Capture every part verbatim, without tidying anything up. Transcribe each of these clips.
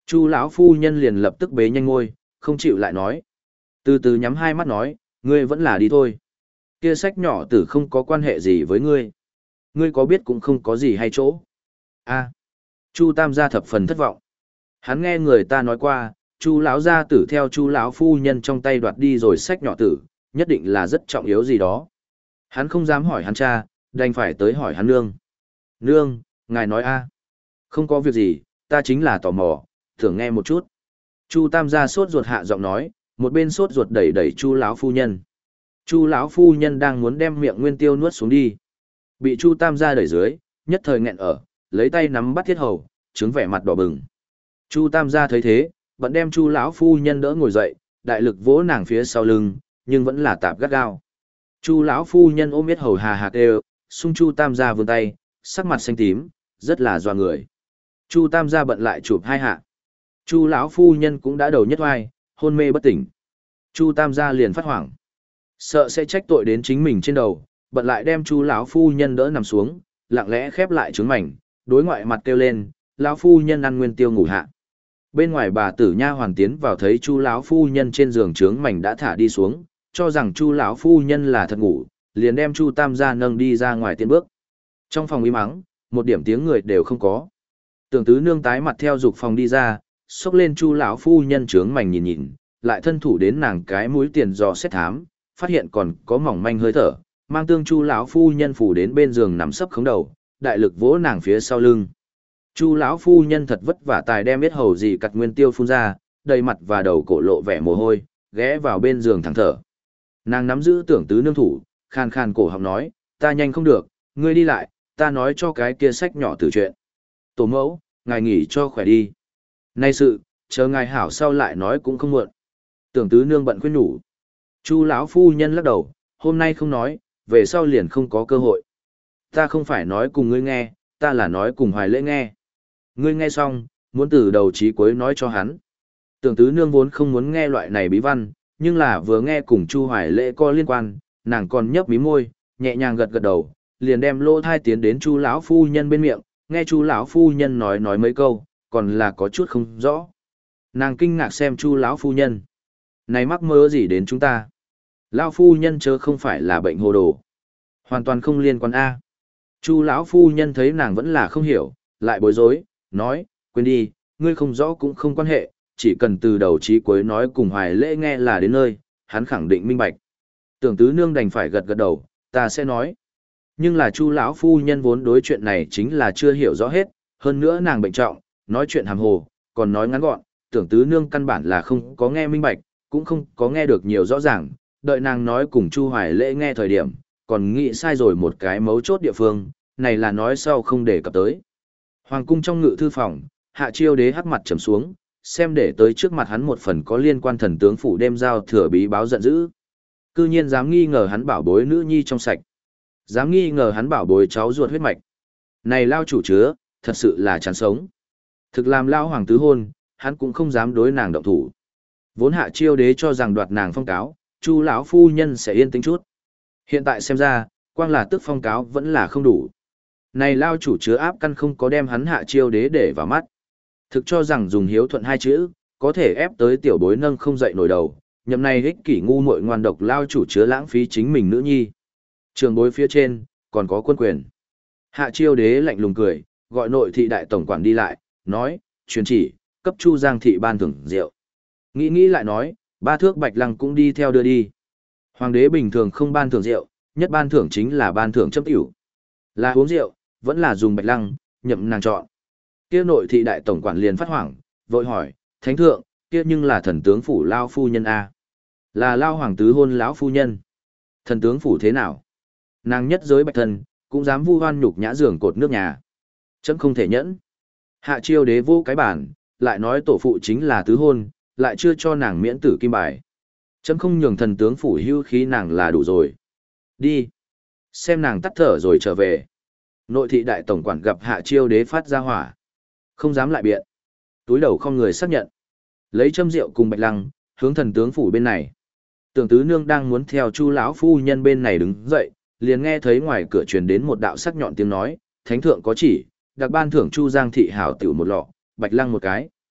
Chu lão phu nhân liền lập tức bế nhanh ngôi, không chịu lại nói. Từ từ nhắm hai mắt nói, ngươi vẫn là đi thôi. Kia sách nhỏ tử không có quan hệ gì với ngươi. Ngươi có biết cũng không có gì hay chỗ. A. Chu Tam gia thập phần thất vọng. Hắn nghe người ta nói qua, Chu lão gia tử theo Chu lão phu nhân trong tay đoạt đi rồi sách nhỏ tử, nhất định là rất trọng yếu gì đó. Hắn không dám hỏi hắn cha, đành phải tới hỏi hắn nương. Nương, ngài nói a? Không có việc gì, ta chính là tò mò, thưởng nghe một chút. Chu Tam gia sốt ruột hạ giọng nói, một bên sốt ruột đẩy đẩy Chu lão phu nhân. Chu lão phu nhân đang muốn đem miệng nguyên tiêu nuốt xuống đi, bị Chu Tam gia đẩy dưới, nhất thời nghẹn ở, lấy tay nắm bắt thiết hầu, trứng vẻ mặt đỏ bừng. Chu Tam gia thấy thế, bận đem Chu lão phu nhân đỡ ngồi dậy, đại lực vỗ nàng phía sau lưng, nhưng vẫn là tạp gắt gao. Chu lão phu nhân ôm biết hầu hà hạc đều, xung Chu Tam gia vươn tay, sắc mặt xanh tím, rất là doa người. Chu Tam gia bận lại chụp hai hạ. Chu lão phu nhân cũng đã đầu nhất oai, hôn mê bất tỉnh. Chu Tam gia liền phát hoảng, sợ sẽ trách tội đến chính mình trên đầu, bận lại đem Chu lão phu nhân đỡ nằm xuống, lặng lẽ khép lại trứng mảnh, đối ngoại mặt kêu lên, lão phu nhân ăn nguyên tiêu ngủ hạ. Bên ngoài bà tử nha hoàn tiến vào thấy Chu lão phu nhân trên giường trướng mảnh đã thả đi xuống, cho rằng Chu lão phu nhân là thật ngủ, liền đem Chu Tam gia nâng đi ra ngoài tiến bước. Trong phòng im ắng, một điểm tiếng người đều không có. Tưởng tứ nương tái mặt theo dục phòng đi ra, xốc lên Chu lão phu nhân trướng mảnh nhìn nhìn, lại thân thủ đến nàng cái mũi tiền dò xét thám, phát hiện còn có mỏng manh hơi thở, mang tương Chu lão phu nhân phủ đến bên giường nằm sấp khống đầu, đại lực vỗ nàng phía sau lưng. Chu lão phu nhân thật vất vả tài đem biết hầu gì cặt nguyên tiêu phun ra, đầy mặt và đầu cổ lộ vẻ mồ hôi, ghé vào bên giường thẳng thở. Nàng nắm giữ tưởng tứ nương thủ, khan khan cổ họng nói, ta nhanh không được, ngươi đi lại, ta nói cho cái kia sách nhỏ từ chuyện. Tổ mẫu, ngài nghỉ cho khỏe đi. Nay sự, chờ ngài hảo sau lại nói cũng không muộn. Tưởng tứ nương bận khuyên nhủ. Chu lão phu nhân lắc đầu, hôm nay không nói, về sau liền không có cơ hội. Ta không phải nói cùng ngươi nghe, ta là nói cùng Hoài Lễ nghe. Ngươi nghe xong, muốn từ đầu chí cuối nói cho hắn. Tưởng tứ nương vốn không muốn nghe loại này bí văn, nhưng là vừa nghe cùng Chu Hoài Lễ có liên quan, nàng còn nhấp mí môi, nhẹ nhàng gật gật đầu, liền đem lỗ thai tiến đến Chu lão phu nhân bên miệng, nghe Chu lão phu nhân nói nói mấy câu, còn là có chút không rõ. Nàng kinh ngạc xem Chu lão phu nhân. Này mắc mơ gì đến chúng ta? Lão phu nhân chớ không phải là bệnh hồ đồ. Hoàn toàn không liên quan A. Chu lão phu nhân thấy nàng vẫn là không hiểu, lại bối rối, nói, quên đi, ngươi không rõ cũng không quan hệ, chỉ cần từ đầu chí cuối nói cùng Hoài Lễ nghe là đến nơi, hắn khẳng định minh bạch. Tưởng tứ nương đành phải gật gật đầu, ta sẽ nói. Nhưng là Chu lão phu nhân vốn đối chuyện này chính là chưa hiểu rõ hết, hơn nữa nàng bệnh trọng, nói chuyện hàm hồ, còn nói ngắn gọn, tưởng tứ nương căn bản là không có nghe minh bạch, cũng không có nghe được nhiều rõ ràng, đợi nàng nói cùng Chu Hoài Lễ nghe thời điểm, còn nghĩ sai rồi một cái mấu chốt địa phương, này là nói sau không để cập tới. Hoàng cung trong ngự thư phòng, Hạ Chiêu Đế hắc mặt trầm xuống, xem để tới trước mặt hắn một phần có liên quan thần tướng phủ đêm giao thừa bí báo giận dữ. Cư nhiên dám nghi ngờ hắn bảo bối nữ nhi trong sạch, dám nghi ngờ hắn bảo bối cháu ruột huyết mạch. Này lao chủ chứa, thật sự là chán sống. Thực làm lao hoàng tứ hôn, hắn cũng không dám đối nàng động thủ. Vốn Hạ Chiêu Đế cho rằng đoạt nàng phong cáo, Chu lão phu nhân sẽ yên tĩnh chút. Hiện tại xem ra, quang là tức phong cáo vẫn là không đủ. Này lao chủ chứa áp căn không có đem hắn Hạ Chiêu Đế để vào mắt. Thực cho rằng dùng hiếu thuận hai chữ, có thể ép tới tiểu bối nâng không dậy nổi đầu, nhậm này ích kỷ ngu muội ngoan độc lao chủ chứa lãng phí chính mình nữ nhi. Trường bối phía trên, còn có quân quyền. Hạ Chiêu Đế lạnh lùng cười, gọi nội thị đại tổng quản đi lại, nói, truyền chỉ, cấp Chu Giang thị ban thưởng rượu. Nghĩ nghĩ lại nói, ba thước bạch lăng cũng đi theo đưa đi. Hoàng đế bình thường không ban thưởng rượu, nhất ban thưởng chính là ban thưởng châm tiểu. Là uống rượu, vẫn là dùng bạch lăng, nhậm nàng chọn. Kia nội thị đại tổng quản liền phát hoảng, vội hỏi, thánh thượng, kia nhưng là thần tướng phủ lao phu nhân a, là lao hoàng tứ hôn lão phu nhân. Thần tướng phủ thế nào? Nàng nhất giới bạch thần, cũng dám vu oan nhục nhã giường cột nước nhà. Chấm không thể nhẫn. Hạ Chiêu Đế vô cái bản, lại nói tổ phụ chính là tứ hôn, lại chưa cho nàng miễn tử kim bài. Chấm không nhường thần tướng phủ hưu khí nàng là đủ rồi. Đi. Xem nàng tắt thở rồi trở về. Nội thị đại tổng quản gặp Hạ Chiêu Đế phát ra hỏa. Không dám lại biện. Túi đầu không người xác nhận. Lấy châm rượu cùng bạch lăng, hướng thần tướng phủ bên này. Tưởng tứ nương đang muốn theo Chu lão phu nhân bên này đứng dậy, liền nghe thấy ngoài cửa truyền đến một đạo sắc nhọn tiếng nói, thánh thượng có chỉ, đặc ban thưởng Chu Giang thị hảo tiểu một lọ, bạch lăng một cái.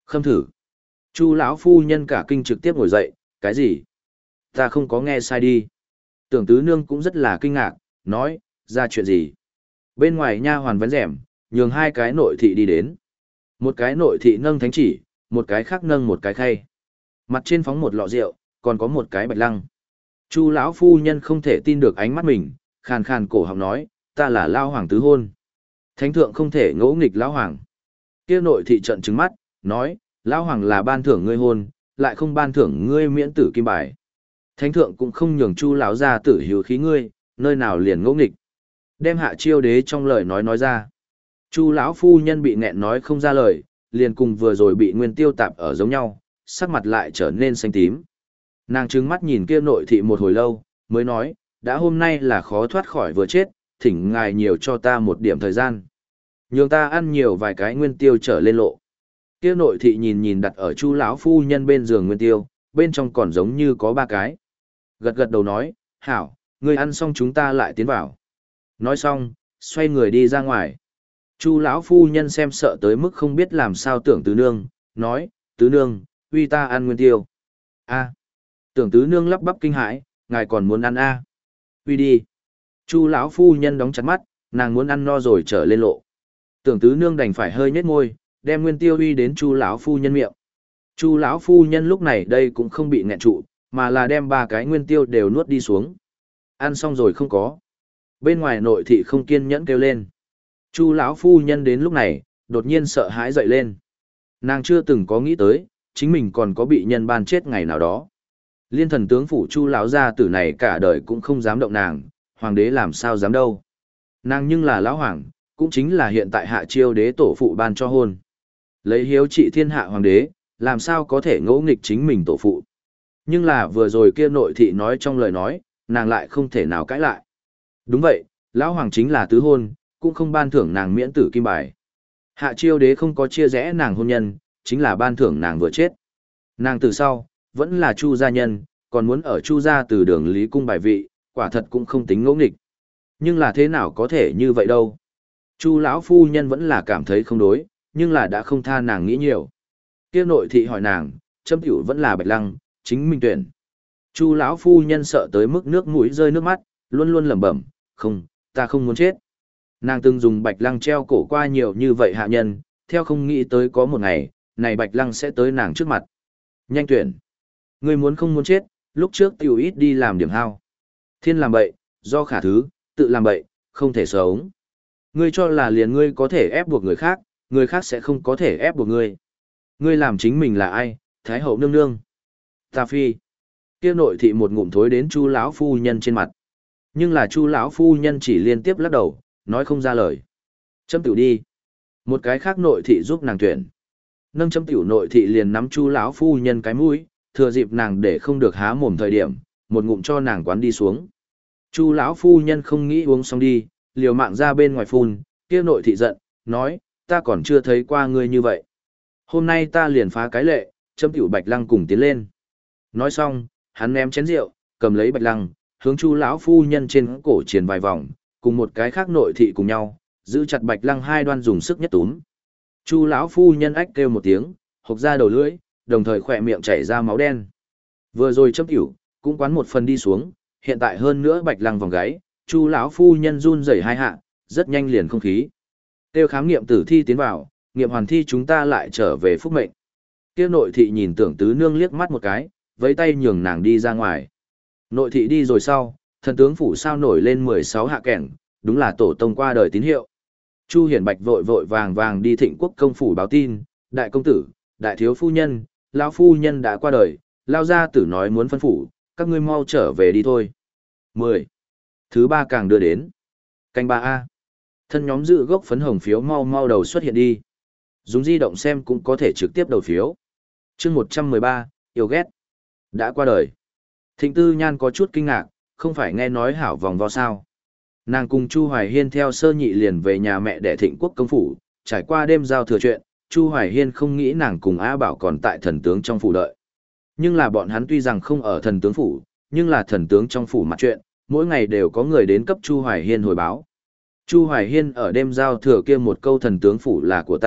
Khâm thử. Chu lão phu nhân cả kinh trực tiếp ngồi dậy, cái gì? Ta không có nghe sai đi. Tưởng tứ nương cũng rất là kinh ngạc, nói, ra chuyện gì? Bên ngoài nha hoàn vén rèm, nhường hai cái nội thị đi đến. Một cái nội thị nâng thánh chỉ, một cái khác nâng một cái khay. Mặt trên phóng một lọ rượu, còn có một cái bạch lăng. Chu lão phu nhân không thể tin được ánh mắt mình, khàn khàn cổ họng nói, ta là lao hoàng tứ hôn. Thánh thượng không thể ngỗ nghịch lão hoàng. Kia nội thị trận trừng mắt, nói, lão hoàng là ban thưởng ngươi hôn, lại không ban thưởng ngươi miễn tử kim bài. Thánh thượng cũng không nhường Chu lão gia tử hiếu khí ngươi, nơi nào liền ngỗ nghịch. Đem Hạ Chiêu đế trong lời nói nói ra. Chu lão phu nhân bị nghẹn nói không ra lời, liền cùng vừa rồi bị Nguyên Tiêu tạp ở giống nhau, sắc mặt lại trở nên xanh tím. Nàng trừng mắt nhìn kia nội thị một hồi lâu, mới nói, đã hôm nay là khó thoát khỏi vừa chết, thỉnh ngài nhiều cho ta một điểm thời gian. Nhường ta ăn nhiều vài cái Nguyên Tiêu trở lên lộ. Kia nội thị nhìn nhìn đặt ở Chu lão phu nhân bên giường Nguyên Tiêu, bên trong còn giống như có ba cái. Gật gật đầu nói, hảo, ngươi ăn xong chúng ta lại tiến vào. Nói xong, xoay người đi ra ngoài. Chu lão phu nhân xem sợ tới mức không biết làm sao tưởng tứ nương, nói, tứ nương, uy ta ăn Nguyên Tiêu. A. Tưởng tứ nương lắp bắp kinh hãi, ngài còn muốn ăn a? À? Uy đi. Chu lão phu nhân đóng chặt mắt, nàng muốn ăn no rồi trở lên lộ. Tưởng tứ nương đành phải hơi nhếch môi, đem Nguyên Tiêu uy đến Chu lão phu nhân miệng. Chu lão phu nhân lúc này đây cũng không bị nghẹn trụ, mà là đem ba cái Nguyên Tiêu đều nuốt đi xuống. Ăn xong rồi không có. Bên ngoài nội thị không kiên nhẫn kêu lên. Chu lão phu nhân đến lúc này, đột nhiên sợ hãi dậy lên. Nàng chưa từng có nghĩ tới, chính mình còn có bị nhân ban chết ngày nào đó. Liên thần tướng phủ Chu lão gia tử này cả đời cũng không dám động nàng, hoàng đế làm sao dám đâu. Nàng nhưng là lão hoàng, cũng chính là hiện tại Hạ Chiêu đế tổ phụ ban cho hôn. Lấy hiếu trị thiên hạ hoàng đế, làm sao có thể ngỗ nghịch chính mình tổ phụ. Nhưng là vừa rồi kia nội thị nói trong lời nói, nàng lại không thể nào cãi lại. Đúng vậy, lão hoàng chính là tứ hôn, cũng không ban thưởng nàng miễn tử kim bài. Hạ Chiêu đế không có chia rẽ nàng hôn nhân, chính là ban thưởng nàng vừa chết. Nàng từ sau, vẫn là Chu gia nhân, còn muốn ở Chu gia từ đường Lý cung bài vị, quả thật cũng không tính ngỗ nghịch. Nhưng là thế nào có thể như vậy đâu. Chu lão phu nhân vẫn là cảm thấy không đối, nhưng là đã không tha nàng nghĩ nhiều. Kia nội thị hỏi nàng, châm tiểu vẫn là bạch lăng, chính mình tuyển. Chu lão phu nhân sợ tới mức nước mũi rơi nước mắt, luôn luôn lẩm bẩm, không, ta không muốn chết. Nàng từng dùng bạch lăng treo cổ qua nhiều như vậy hạ nhân, theo không nghĩ tới có một ngày, này bạch lăng sẽ tới nàng trước mặt. Nhanh tuyển. Ngươi muốn không muốn chết, lúc trước tiểu ít đi làm điểm hao. Thiên làm bậy, do khả thứ, tự làm bậy, không thể sống. Ngươi cho là liền ngươi có thể ép buộc người khác, người khác sẽ không có thể ép buộc ngươi. Ngươi làm chính mình là ai, Thái hậu nương nương. Ta phi. Kia nội thị một ngụm thối đến Chu lão phu nhân trên mặt. Nhưng là Chu lão phu nhân chỉ liên tiếp lắc đầu, nói không ra lời. Châm tiểu đi. Một cái khác nội thị giúp nàng tuyển. Nâng châm tiểu nội thị liền nắm Chu lão phu nhân cái mũi, thừa dịp nàng để không được há mồm thời điểm, một ngụm cho nàng quán đi xuống. Chu lão phu nhân không nghĩ uống xong đi, liều mạng ra bên ngoài phun, kia nội thị giận, nói, ta còn chưa thấy qua ngươi như vậy. Hôm nay ta liền phá cái lệ, châm tiểu bạch lăng cùng tiến lên. Nói xong, hắn ném chén rượu, cầm lấy bạch lăng, hướng Chu lão phu nhân trên cổ triển vài vòng, cùng một cái khác nội thị cùng nhau, giữ chặt bạch lăng hai đoan dùng sức nhất túm. Chu lão phu nhân ách kêu một tiếng, hộc ra đầu lưỡi, đồng thời khỏe miệng chảy ra máu đen. Vừa rồi châm tiểu, cũng quán một phần đi xuống, hiện tại hơn nữa bạch lăng vòng gáy, Chu lão phu nhân run rẩy hai hạ, rất nhanh liền không khí. Tiêu khám nghiệm tử thi tiến vào, nghiệm hoàn thi chúng ta lại trở về phúc mệnh. Kia nội thị nhìn tưởng tứ nương liếc mắt một cái, với tay nhường nàng đi ra ngoài. Nội thị đi rồi sau, thần tướng phủ sao nổi lên mười sáu hạ kẻng, đúng là tổ tông qua đời tín hiệu. Chu Hiển Bạch vội vội vàng vàng đi Thịnh Quốc công phủ báo tin, đại công tử, đại thiếu phu nhân, lão phu nhân đã qua đời, lao gia tử nói muốn phân phủ, các ngươi mau trở về đi thôi. mười. Thứ ba càng đưa đến. Canh ba A. Thân nhóm dự gốc phấn hồng phiếu mau mau đầu xuất hiện đi. Dùng di động xem cũng có thể trực tiếp đầu phiếu. chương một trăm mười ba, yêu ghét. Đã qua đời. Thịnh Tư Nhan có chút kinh ngạc, không phải nghe nói hảo vòng vo sao. Nàng cùng Chu Hoài Hiên theo sơ nhị liền về nhà mẹ để Thịnh Quốc công phủ, trải qua đêm giao thừa chuyện, Chu Hoài Hiên không nghĩ nàng cùng A Bảo còn tại thần tướng trong phủ đợi. Nhưng là bọn hắn tuy rằng không ở thần tướng phủ, nhưng là thần tướng trong phủ mặt chuyện, mỗi ngày đều có người đến cấp Chu Hoài Hiên hồi báo. Chu Hoài Hiên ở đêm giao thừa kia một câu thần tướng phủ là của ta,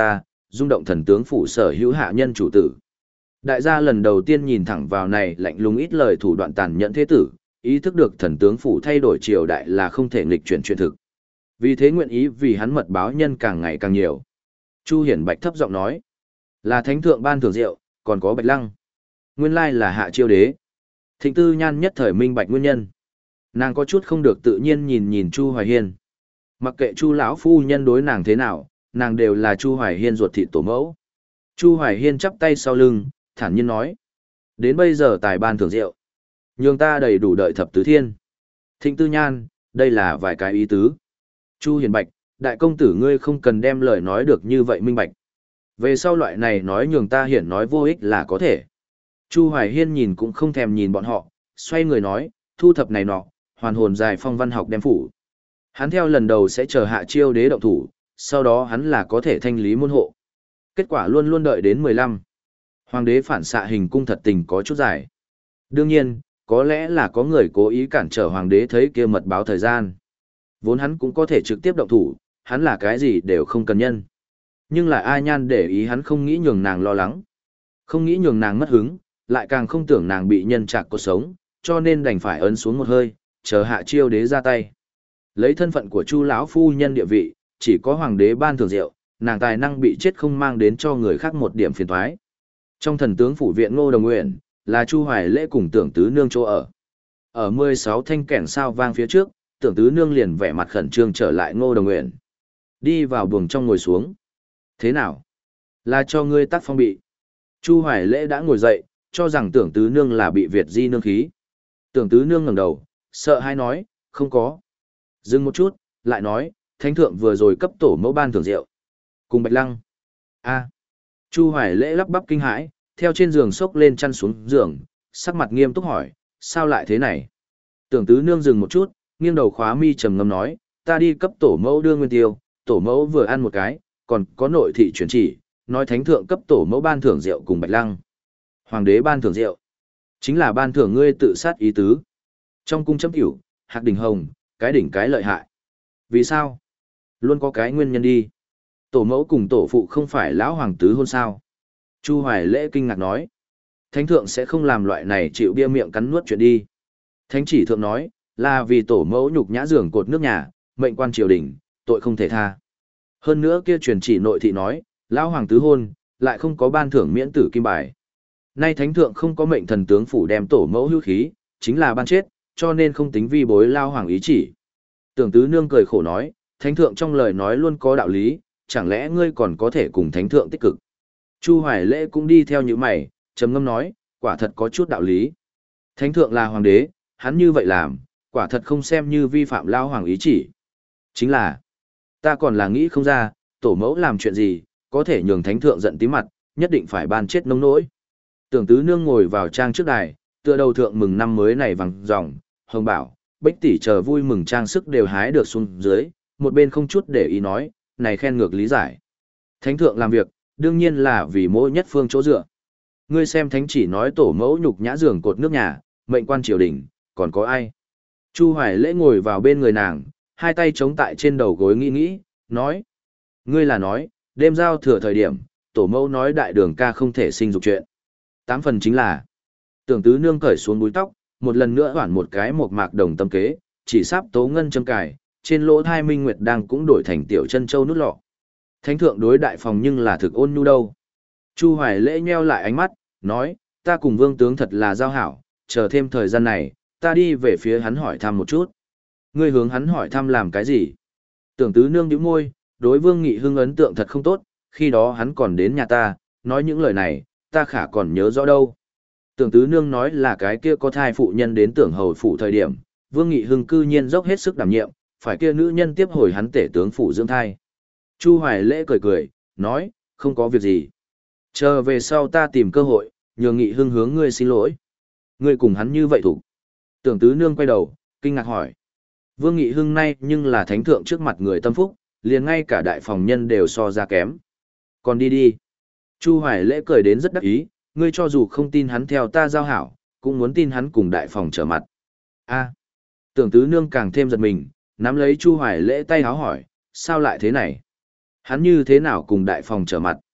rung động thần tướng phủ sở hữu hạ nhân chủ tử. Đại gia lần đầu tiên nhìn thẳng vào này lạnh lùng ít lời thủ đoạn tàn nhẫn thế tử, ý thức được thần tướng phủ thay đổi triều đại là không thể nghịch chuyển chuyện thực. Vì thế nguyện ý vì hắn mật báo nhân càng ngày càng nhiều. Chu Hiển Bạch thấp giọng nói, là thánh thượng ban thưởng rượu, còn có Bạch Lăng. Nguyên lai là hạ chiêu đế. Thịnh Tư Nhan nhất thời minh bạch nguyên nhân. Nàng có chút không được tự nhiên nhìn nhìn Chu Hoài Hiên. Mặc kệ Chu lão phu nhân đối nàng thế nào, nàng đều là Chu Hoài Hiên ruột thịt tổ mẫu. Chu Hoài Hiên chắp tay sau lưng, thản nhiên nói, đến bây giờ tài ban thưởng rượu, nhường ta đầy đủ đợi thập tứ thiên. Thịnh Tư Nhan, đây là vài cái ý tứ. Chu Hiền Bạch, đại công tử ngươi không cần đem lời nói được như vậy minh bạch. Về sau loại này nói nhường ta hiển nói vô ích là có thể. Chu Hoài Hiên nhìn cũng không thèm nhìn bọn họ, xoay người nói, thu thập này nọ, hoàn hồn dài phong văn học đem phủ. Hắn theo lần đầu sẽ chờ hạ chiêu đế động thủ, sau đó hắn là có thể thanh lý môn hộ. Kết quả luôn luôn đợi đến mười lăm. Hoàng đế phản xạ hình cung thật tình có chút dài. Đương nhiên, có lẽ là có người cố ý cản trở hoàng đế thấy kia mật báo thời gian. Vốn hắn cũng có thể trực tiếp động thủ, hắn là cái gì đều không cần nhân. Nhưng là A Nhan để ý hắn không nghĩ nhường nàng lo lắng. Không nghĩ nhường nàng mất hứng, lại càng không tưởng nàng bị nhân trạc cuộc sống, cho nên đành phải ấn xuống một hơi, chờ hạ chiêu đế ra tay. Lấy thân phận của Chu lão phu nhân địa vị, chỉ có hoàng đế ban thưởng rượu, nàng tài năng bị chết không mang đến cho người khác một điểm phiền toái. Trong thần tướng phủ viện Ngô Đồng Nguyện, là Chu Hoài Lễ cùng Tưởng Tứ Nương chỗ ở. Ở mười sáu thanh kẻng sao vang phía trước, Tưởng Tứ Nương liền vẻ mặt khẩn trương trở lại Ngô Đồng Nguyện. Đi vào buồng trong ngồi xuống. Thế nào? Là cho ngươi tác phong bị. Chu Hoài Lễ đã ngồi dậy, cho rằng Tưởng Tứ Nương là bị Việt di nương khí. Tưởng Tứ Nương ngẩng đầu, sợ hãi nói, không có. Dừng một chút, lại nói, thánh thượng vừa rồi cấp tổ mẫu ban thưởng rượu. Cùng Bạch Lăng. A. Chu Hoài Lễ lắp bắp kinh hãi, theo trên giường xốc lên chăn xuống giường, sắc mặt nghiêm túc hỏi, sao lại thế này? Tưởng Tứ Nương dừng một chút, nghiêng đầu khóa mi trầm ngâm nói, ta đi cấp tổ mẫu đưa nguyên tiêu, tổ mẫu vừa ăn một cái, còn có nội thị chuyển chỉ, nói thánh thượng cấp tổ mẫu ban thưởng rượu cùng Bạch Lăng. Hoàng đế ban thưởng rượu, chính là ban thưởng ngươi tự sát ý tứ. Trong cung chấm cửu, Hạc Đình Hồng, cái đỉnh cái lợi hại. Vì sao? Luôn có cái nguyên nhân đi. Tổ mẫu cùng tổ phụ không phải lão hoàng tứ hôn sao? Chu Hoài Lễ kinh ngạc nói. Thánh thượng sẽ không làm loại này chịu bia miệng cắn nuốt chuyện đi. Thánh chỉ thượng nói, là vì tổ mẫu nhục nhã giường cột nước nhà, mệnh quan triều đình, tội không thể tha. Hơn nữa kia truyền chỉ nội thị nói, lão hoàng tứ hôn, lại không có ban thưởng miễn tử kim bài. Nay thánh thượng không có mệnh thần tướng phủ đem tổ mẫu hưu khí, chính là ban chết, cho nên không tính vi bối lao hoàng ý chỉ. Tưởng Tứ Nương cười khổ nói, thánh thượng trong lời nói luôn có đạo lý, chẳng lẽ ngươi còn có thể cùng thánh thượng tích cực. Chu Hoài Lễ cũng đi theo như mày, trầm ngâm nói, quả thật có chút đạo lý. Thánh thượng là hoàng đế, hắn như vậy làm, quả thật không xem như vi phạm lao hoàng ý chỉ. Chính là, ta còn là nghĩ không ra, tổ mẫu làm chuyện gì, có thể nhường thánh thượng giận tí mặt, nhất định phải ban chết nông nỗi. Tưởng Tứ Nương ngồi vào trang trước đài, tựa đầu thượng mừng năm mới này vàng ròng, hồng bảo, bích tỷ chờ vui mừng trang sức đều hái được xuống dưới, một bên không chút để ý nói, này khen ngược lý giải. Thánh thượng làm việc, đương nhiên là vì mỗi nhất phương chỗ dựa. Ngươi xem thánh chỉ nói tổ mẫu nhục nhã giường cột nước nhà, mệnh quan triều đình, còn có ai? Chu Hoài Lễ ngồi vào bên người nàng, hai tay chống tại trên đầu gối nghĩ nghĩ, nói. Ngươi là nói, đêm giao thừa thời điểm, tổ mẫu nói đại đường ca không thể sinh dục chuyện. Tám phần chính là, Tưởng Tứ Nương cởi xuống búi tóc, một lần nữa hoản một cái một mạc đồng tâm kế, chỉ sắp tố ngân châm cài, trên lỗ thai minh nguyệt đang cũng đổi thành tiểu chân châu nút lọ. Thánh thượng đối đại phòng nhưng là thực ôn nhu đâu. Chu Hoài Lễ nheo lại ánh mắt, nói, ta cùng vương tướng thật là giao hảo, chờ thêm thời gian này, ta đi về phía hắn hỏi thăm một chút. Ngươi hướng hắn hỏi thăm làm cái gì? Tưởng Tứ Nương nhíu môi, đối Vương Nghị Hưng ấn tượng thật không tốt, khi đó hắn còn đến nhà ta, nói những lời này, ta khả còn nhớ rõ đâu. Tưởng Tứ Nương nói là cái kia có thai phụ nhân đến tưởng hầu phủ thời điểm, Vương Nghị Hưng cư nhiên dốc hết sức đảm nhiệm, phải kia nữ nhân tiếp hồi hắn tể tướng phủ dưỡng thai. Chu Hoài Lễ cười cười, nói, không có việc gì. Chờ về sau ta tìm cơ hội, nhờ Nghị Hưng hướng ngươi xin lỗi. Ngươi cùng hắn như vậy thủ. Tưởng Tứ Nương quay đầu, kinh ngạc hỏi. Vương Nghị Hưng nay nhưng là thánh thượng trước mặt người tâm phúc, liền ngay cả đại phòng nhân đều so ra kém. Còn đi đi. Chu Hoài Lễ cười đến rất đắc ý, ngươi cho dù không tin hắn theo ta giao hảo, cũng muốn tin hắn cùng đại phòng trở mặt. A. Tưởng Tứ Nương càng thêm giật mình, nắm lấy Chu Hoài Lễ tay háo hỏi, sao lại thế này? Hắn như thế nào cùng đại phòng trở mặt?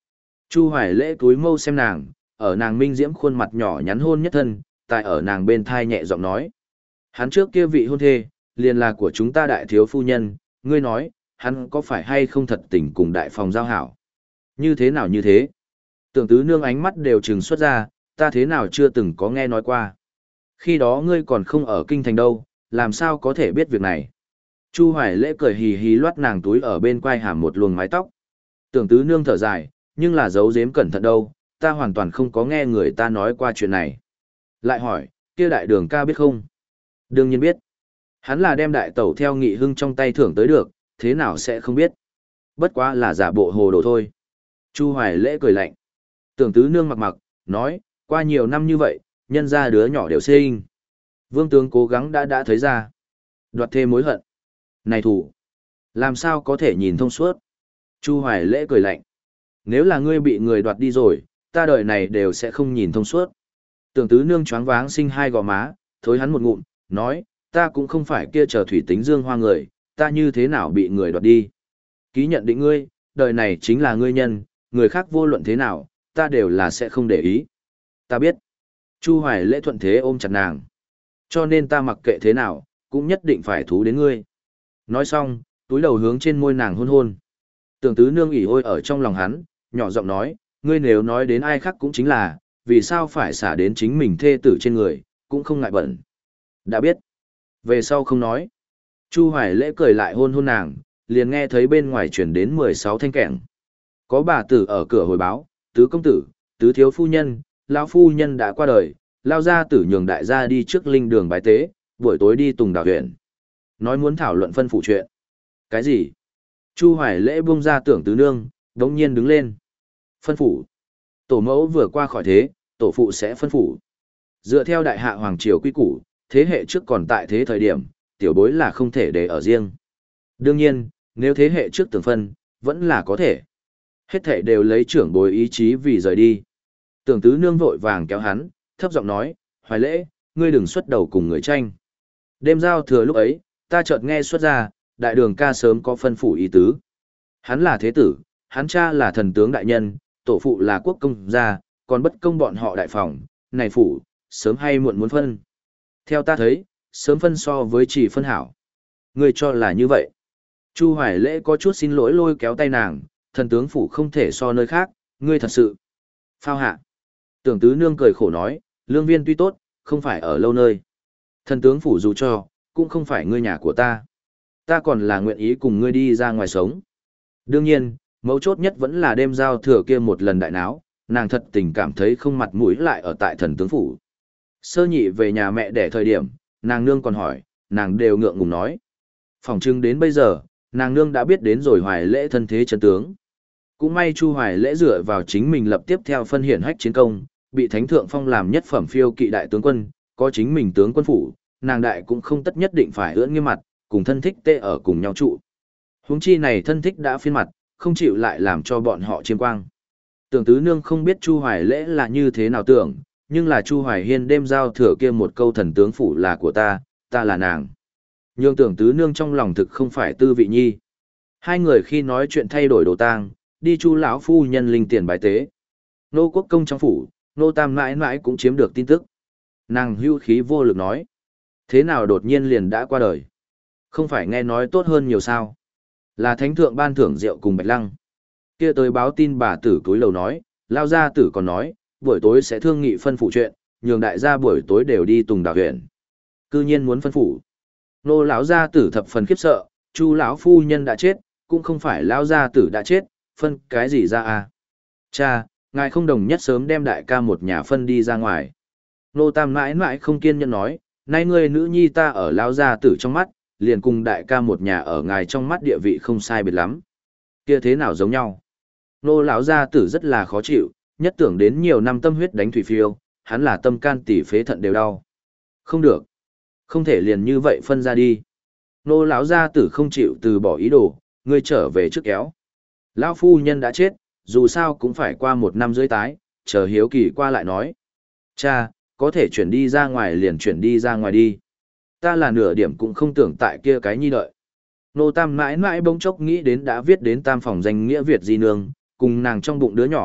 Chu Hoài Lễ túi mâu xem nàng, ở nàng minh diễm khuôn mặt nhỏ nhắn hôn nhất thân, tại ở nàng bên thai nhẹ giọng nói. Hắn trước kia vị hôn thê, liền là của chúng ta đại thiếu phu nhân, ngươi nói, hắn có phải hay không thật tình cùng đại phòng giao hảo? Như thế nào như thế? Tưởng tứ nương ánh mắt đều trừng xuất ra, ta thế nào chưa từng có nghe nói qua. Khi đó ngươi còn không ở kinh thành đâu, làm sao có thể biết việc này? Chu Hoài Lễ cười hì hì loát nàng túi ở bên quai hàm một luồng mái tóc. Tưởng tứ nương thở dài, nhưng là giấu giếm cẩn thận đâu, ta hoàn toàn không có nghe người ta nói qua chuyện này. Lại hỏi, kia đại đường ca biết không? Đương nhiên biết. Hắn là đem đại tẩu theo nghị hưng trong tay thưởng tới được, thế nào sẽ không biết. Bất quá là giả bộ hồ đồ thôi. Chu Hoài Lễ cười lạnh. Tưởng tứ nương mặc mặc, nói, qua nhiều năm như vậy, nhân ra đứa nhỏ đều sinh. Vương tướng cố gắng đã đã thấy ra. Đoạt thêm mối hận. Này thủ, làm sao có thể nhìn thông suốt? Chu Hoài Lễ cười lạnh. Nếu là ngươi bị người đoạt đi rồi, ta đời này đều sẽ không nhìn thông suốt. Tưởng tứ nương choáng váng sinh hai gò má, thối hắn một ngụm, nói, ta cũng không phải kia chờ thủy tính dương hoa người, ta như thế nào bị người đoạt đi. Ký nhận định ngươi, đời này chính là ngươi nhân, người khác vô luận thế nào, ta đều là sẽ không để ý. Ta biết. Chu Hoài Lễ thuận thế ôm chặt nàng. Cho nên ta mặc kệ thế nào, cũng nhất định phải thú đến ngươi. Nói xong, túi đầu hướng trên môi nàng hôn hôn. Tưởng tứ nương ỉ ôi ở trong lòng hắn, nhỏ giọng nói, ngươi nếu nói đến ai khác cũng chính là, vì sao phải xả đến chính mình thê tử trên người, cũng không ngại bẩn. Đã biết. Về sau không nói. Chu Hoài Lễ cười lại hôn hôn nàng, liền nghe thấy bên ngoài chuyển đến mười sáu thanh kẻng. Có bà tử ở cửa hồi báo, tứ công tử, tứ thiếu phu nhân, lão phu nhân đã qua đời, lao gia tử nhường đại gia đi trước linh đường bái tế, buổi tối đi Tùng Đào huyện. Nói muốn thảo luận phân phủ chuyện. Cái gì? Chu Hoài Lễ buông ra tưởng tứ nương, đống nhiên đứng lên. Phân phủ. Tổ mẫu vừa qua khỏi thế, tổ phụ sẽ phân phủ. Dựa theo đại hạ hoàng triều quy củ, thế hệ trước còn tại thế thời điểm, tiểu bối là không thể để ở riêng. Đương nhiên, nếu thế hệ trước tưởng phân, vẫn là có thể. Hết thể đều lấy trưởng bối ý chí vì rời đi. Tưởng tứ nương vội vàng kéo hắn, thấp giọng nói, Hoài Lễ, ngươi đừng xuất đầu cùng người tranh. Đêm giao thừa lúc ấy, ta chợt nghe xuất ra, đại đường ca sớm có phân phủ ý tứ. Hắn là thế tử, hắn cha là thần tướng đại nhân, tổ phụ là quốc công gia, còn bất công bọn họ đại phòng, này phủ, sớm hay muộn muốn phân. Theo ta thấy, sớm phân so với chỉ phân hảo. Ngươi cho là như vậy. Chu Hoài Lễ có chút xin lỗi lôi kéo tay nàng, thần tướng phủ không thể so nơi khác, ngươi thật sự. Phao hạ. Tưởng tứ nương cười khổ nói, lương viên tuy tốt, không phải ở lâu nơi. Thần tướng phủ dù cho, cũng không phải ngươi nhà của ta. Ta còn là nguyện ý cùng ngươi đi ra ngoài sống. Đương nhiên, mấu chốt nhất vẫn là đêm giao thừa kia một lần đại náo, nàng thật tình cảm thấy không mặt mũi lại ở tại thần tướng phủ. Sơ nhị về nhà mẹ để thời điểm, nàng nương còn hỏi, nàng đều ngượng ngùng nói. Phỏng chừng đến bây giờ, nàng nương đã biết đến rồi Hoài Lễ thân thế chân tướng. Cũng may Chu Hoài Lễ dựa vào chính mình lập tiếp theo phân hiển hách chiến công, bị thánh thượng phong làm nhất phẩm phiêu kỵ đại tướng quân, có chính mình tướng quân phủ, nàng đại cũng không tất nhất định phải ưỡn nghiêm mặt, cùng thân thích tê ở cùng nhau trụ. Huống chi này thân thích đã phiên mặt, không chịu lại làm cho bọn họ chiêm quang. Tưởng tứ nương không biết Chu Hoài Lễ là như thế nào tưởng, nhưng là Chu Hoài Hiên đêm giao thừa kia một câu thần tướng phủ là của ta, ta là nàng. Nhưng tưởng tứ nương trong lòng thực không phải tư vị nhi. Hai người khi nói chuyện thay đổi đồ tang, đi Chu lão phu nhân linh tiền bái tế. Nô quốc công trong phủ, nô tam mãi mãi cũng chiếm được tin tức. Nàng hưu khí vô lực nói. Thế nào đột nhiên liền đã qua đời? Không phải nghe nói tốt hơn nhiều sao? Là thánh thượng ban thưởng rượu cùng bạch lăng. Kia tới báo tin bà tử túi lầu nói, lao gia tử còn nói, buổi tối sẽ thương nghị phân phủ chuyện, nhường đại gia buổi tối đều đi Tùng Đào huyện. Cư nhiên muốn phân phủ. Nô lão gia tử thập phần khiếp sợ, Chu lão phu nhân đã chết, cũng không phải lão gia tử đã chết, phân cái gì ra à? Cha, ngài không đồng nhất sớm đem đại ca một nhà phân đi ra ngoài. Nô tam mãi mãi không kiên nhẫn nói, nay ngươi nữ nhi ta ở lão gia tử trong mắt, liền cùng đại ca một nhà ở ngài trong mắt địa vị không sai biệt lắm. Kia thế nào giống nhau? Nô lão gia tử rất là khó chịu, nhất tưởng đến nhiều năm tâm huyết đánh thủy phiêu, hắn là tâm can tỉ phế thận đều đau. Không được, không thể liền như vậy phân ra đi. Nô lão gia tử không chịu từ bỏ ý đồ, ngươi trở về trước kéo. Lão phu nhân đã chết, dù sao cũng phải qua một năm rưỡi tái, chờ hiếu kỳ qua lại nói. Cha, có thể chuyển đi ra ngoài liền chuyển đi ra ngoài đi. Ta là nửa điểm cũng không tưởng tại kia cái nhi đợi. Nô tam mãi mãi bỗng chốc nghĩ đến đã viết đến tam phòng danh nghĩa Việt di nương, cùng nàng trong bụng đứa nhỏ,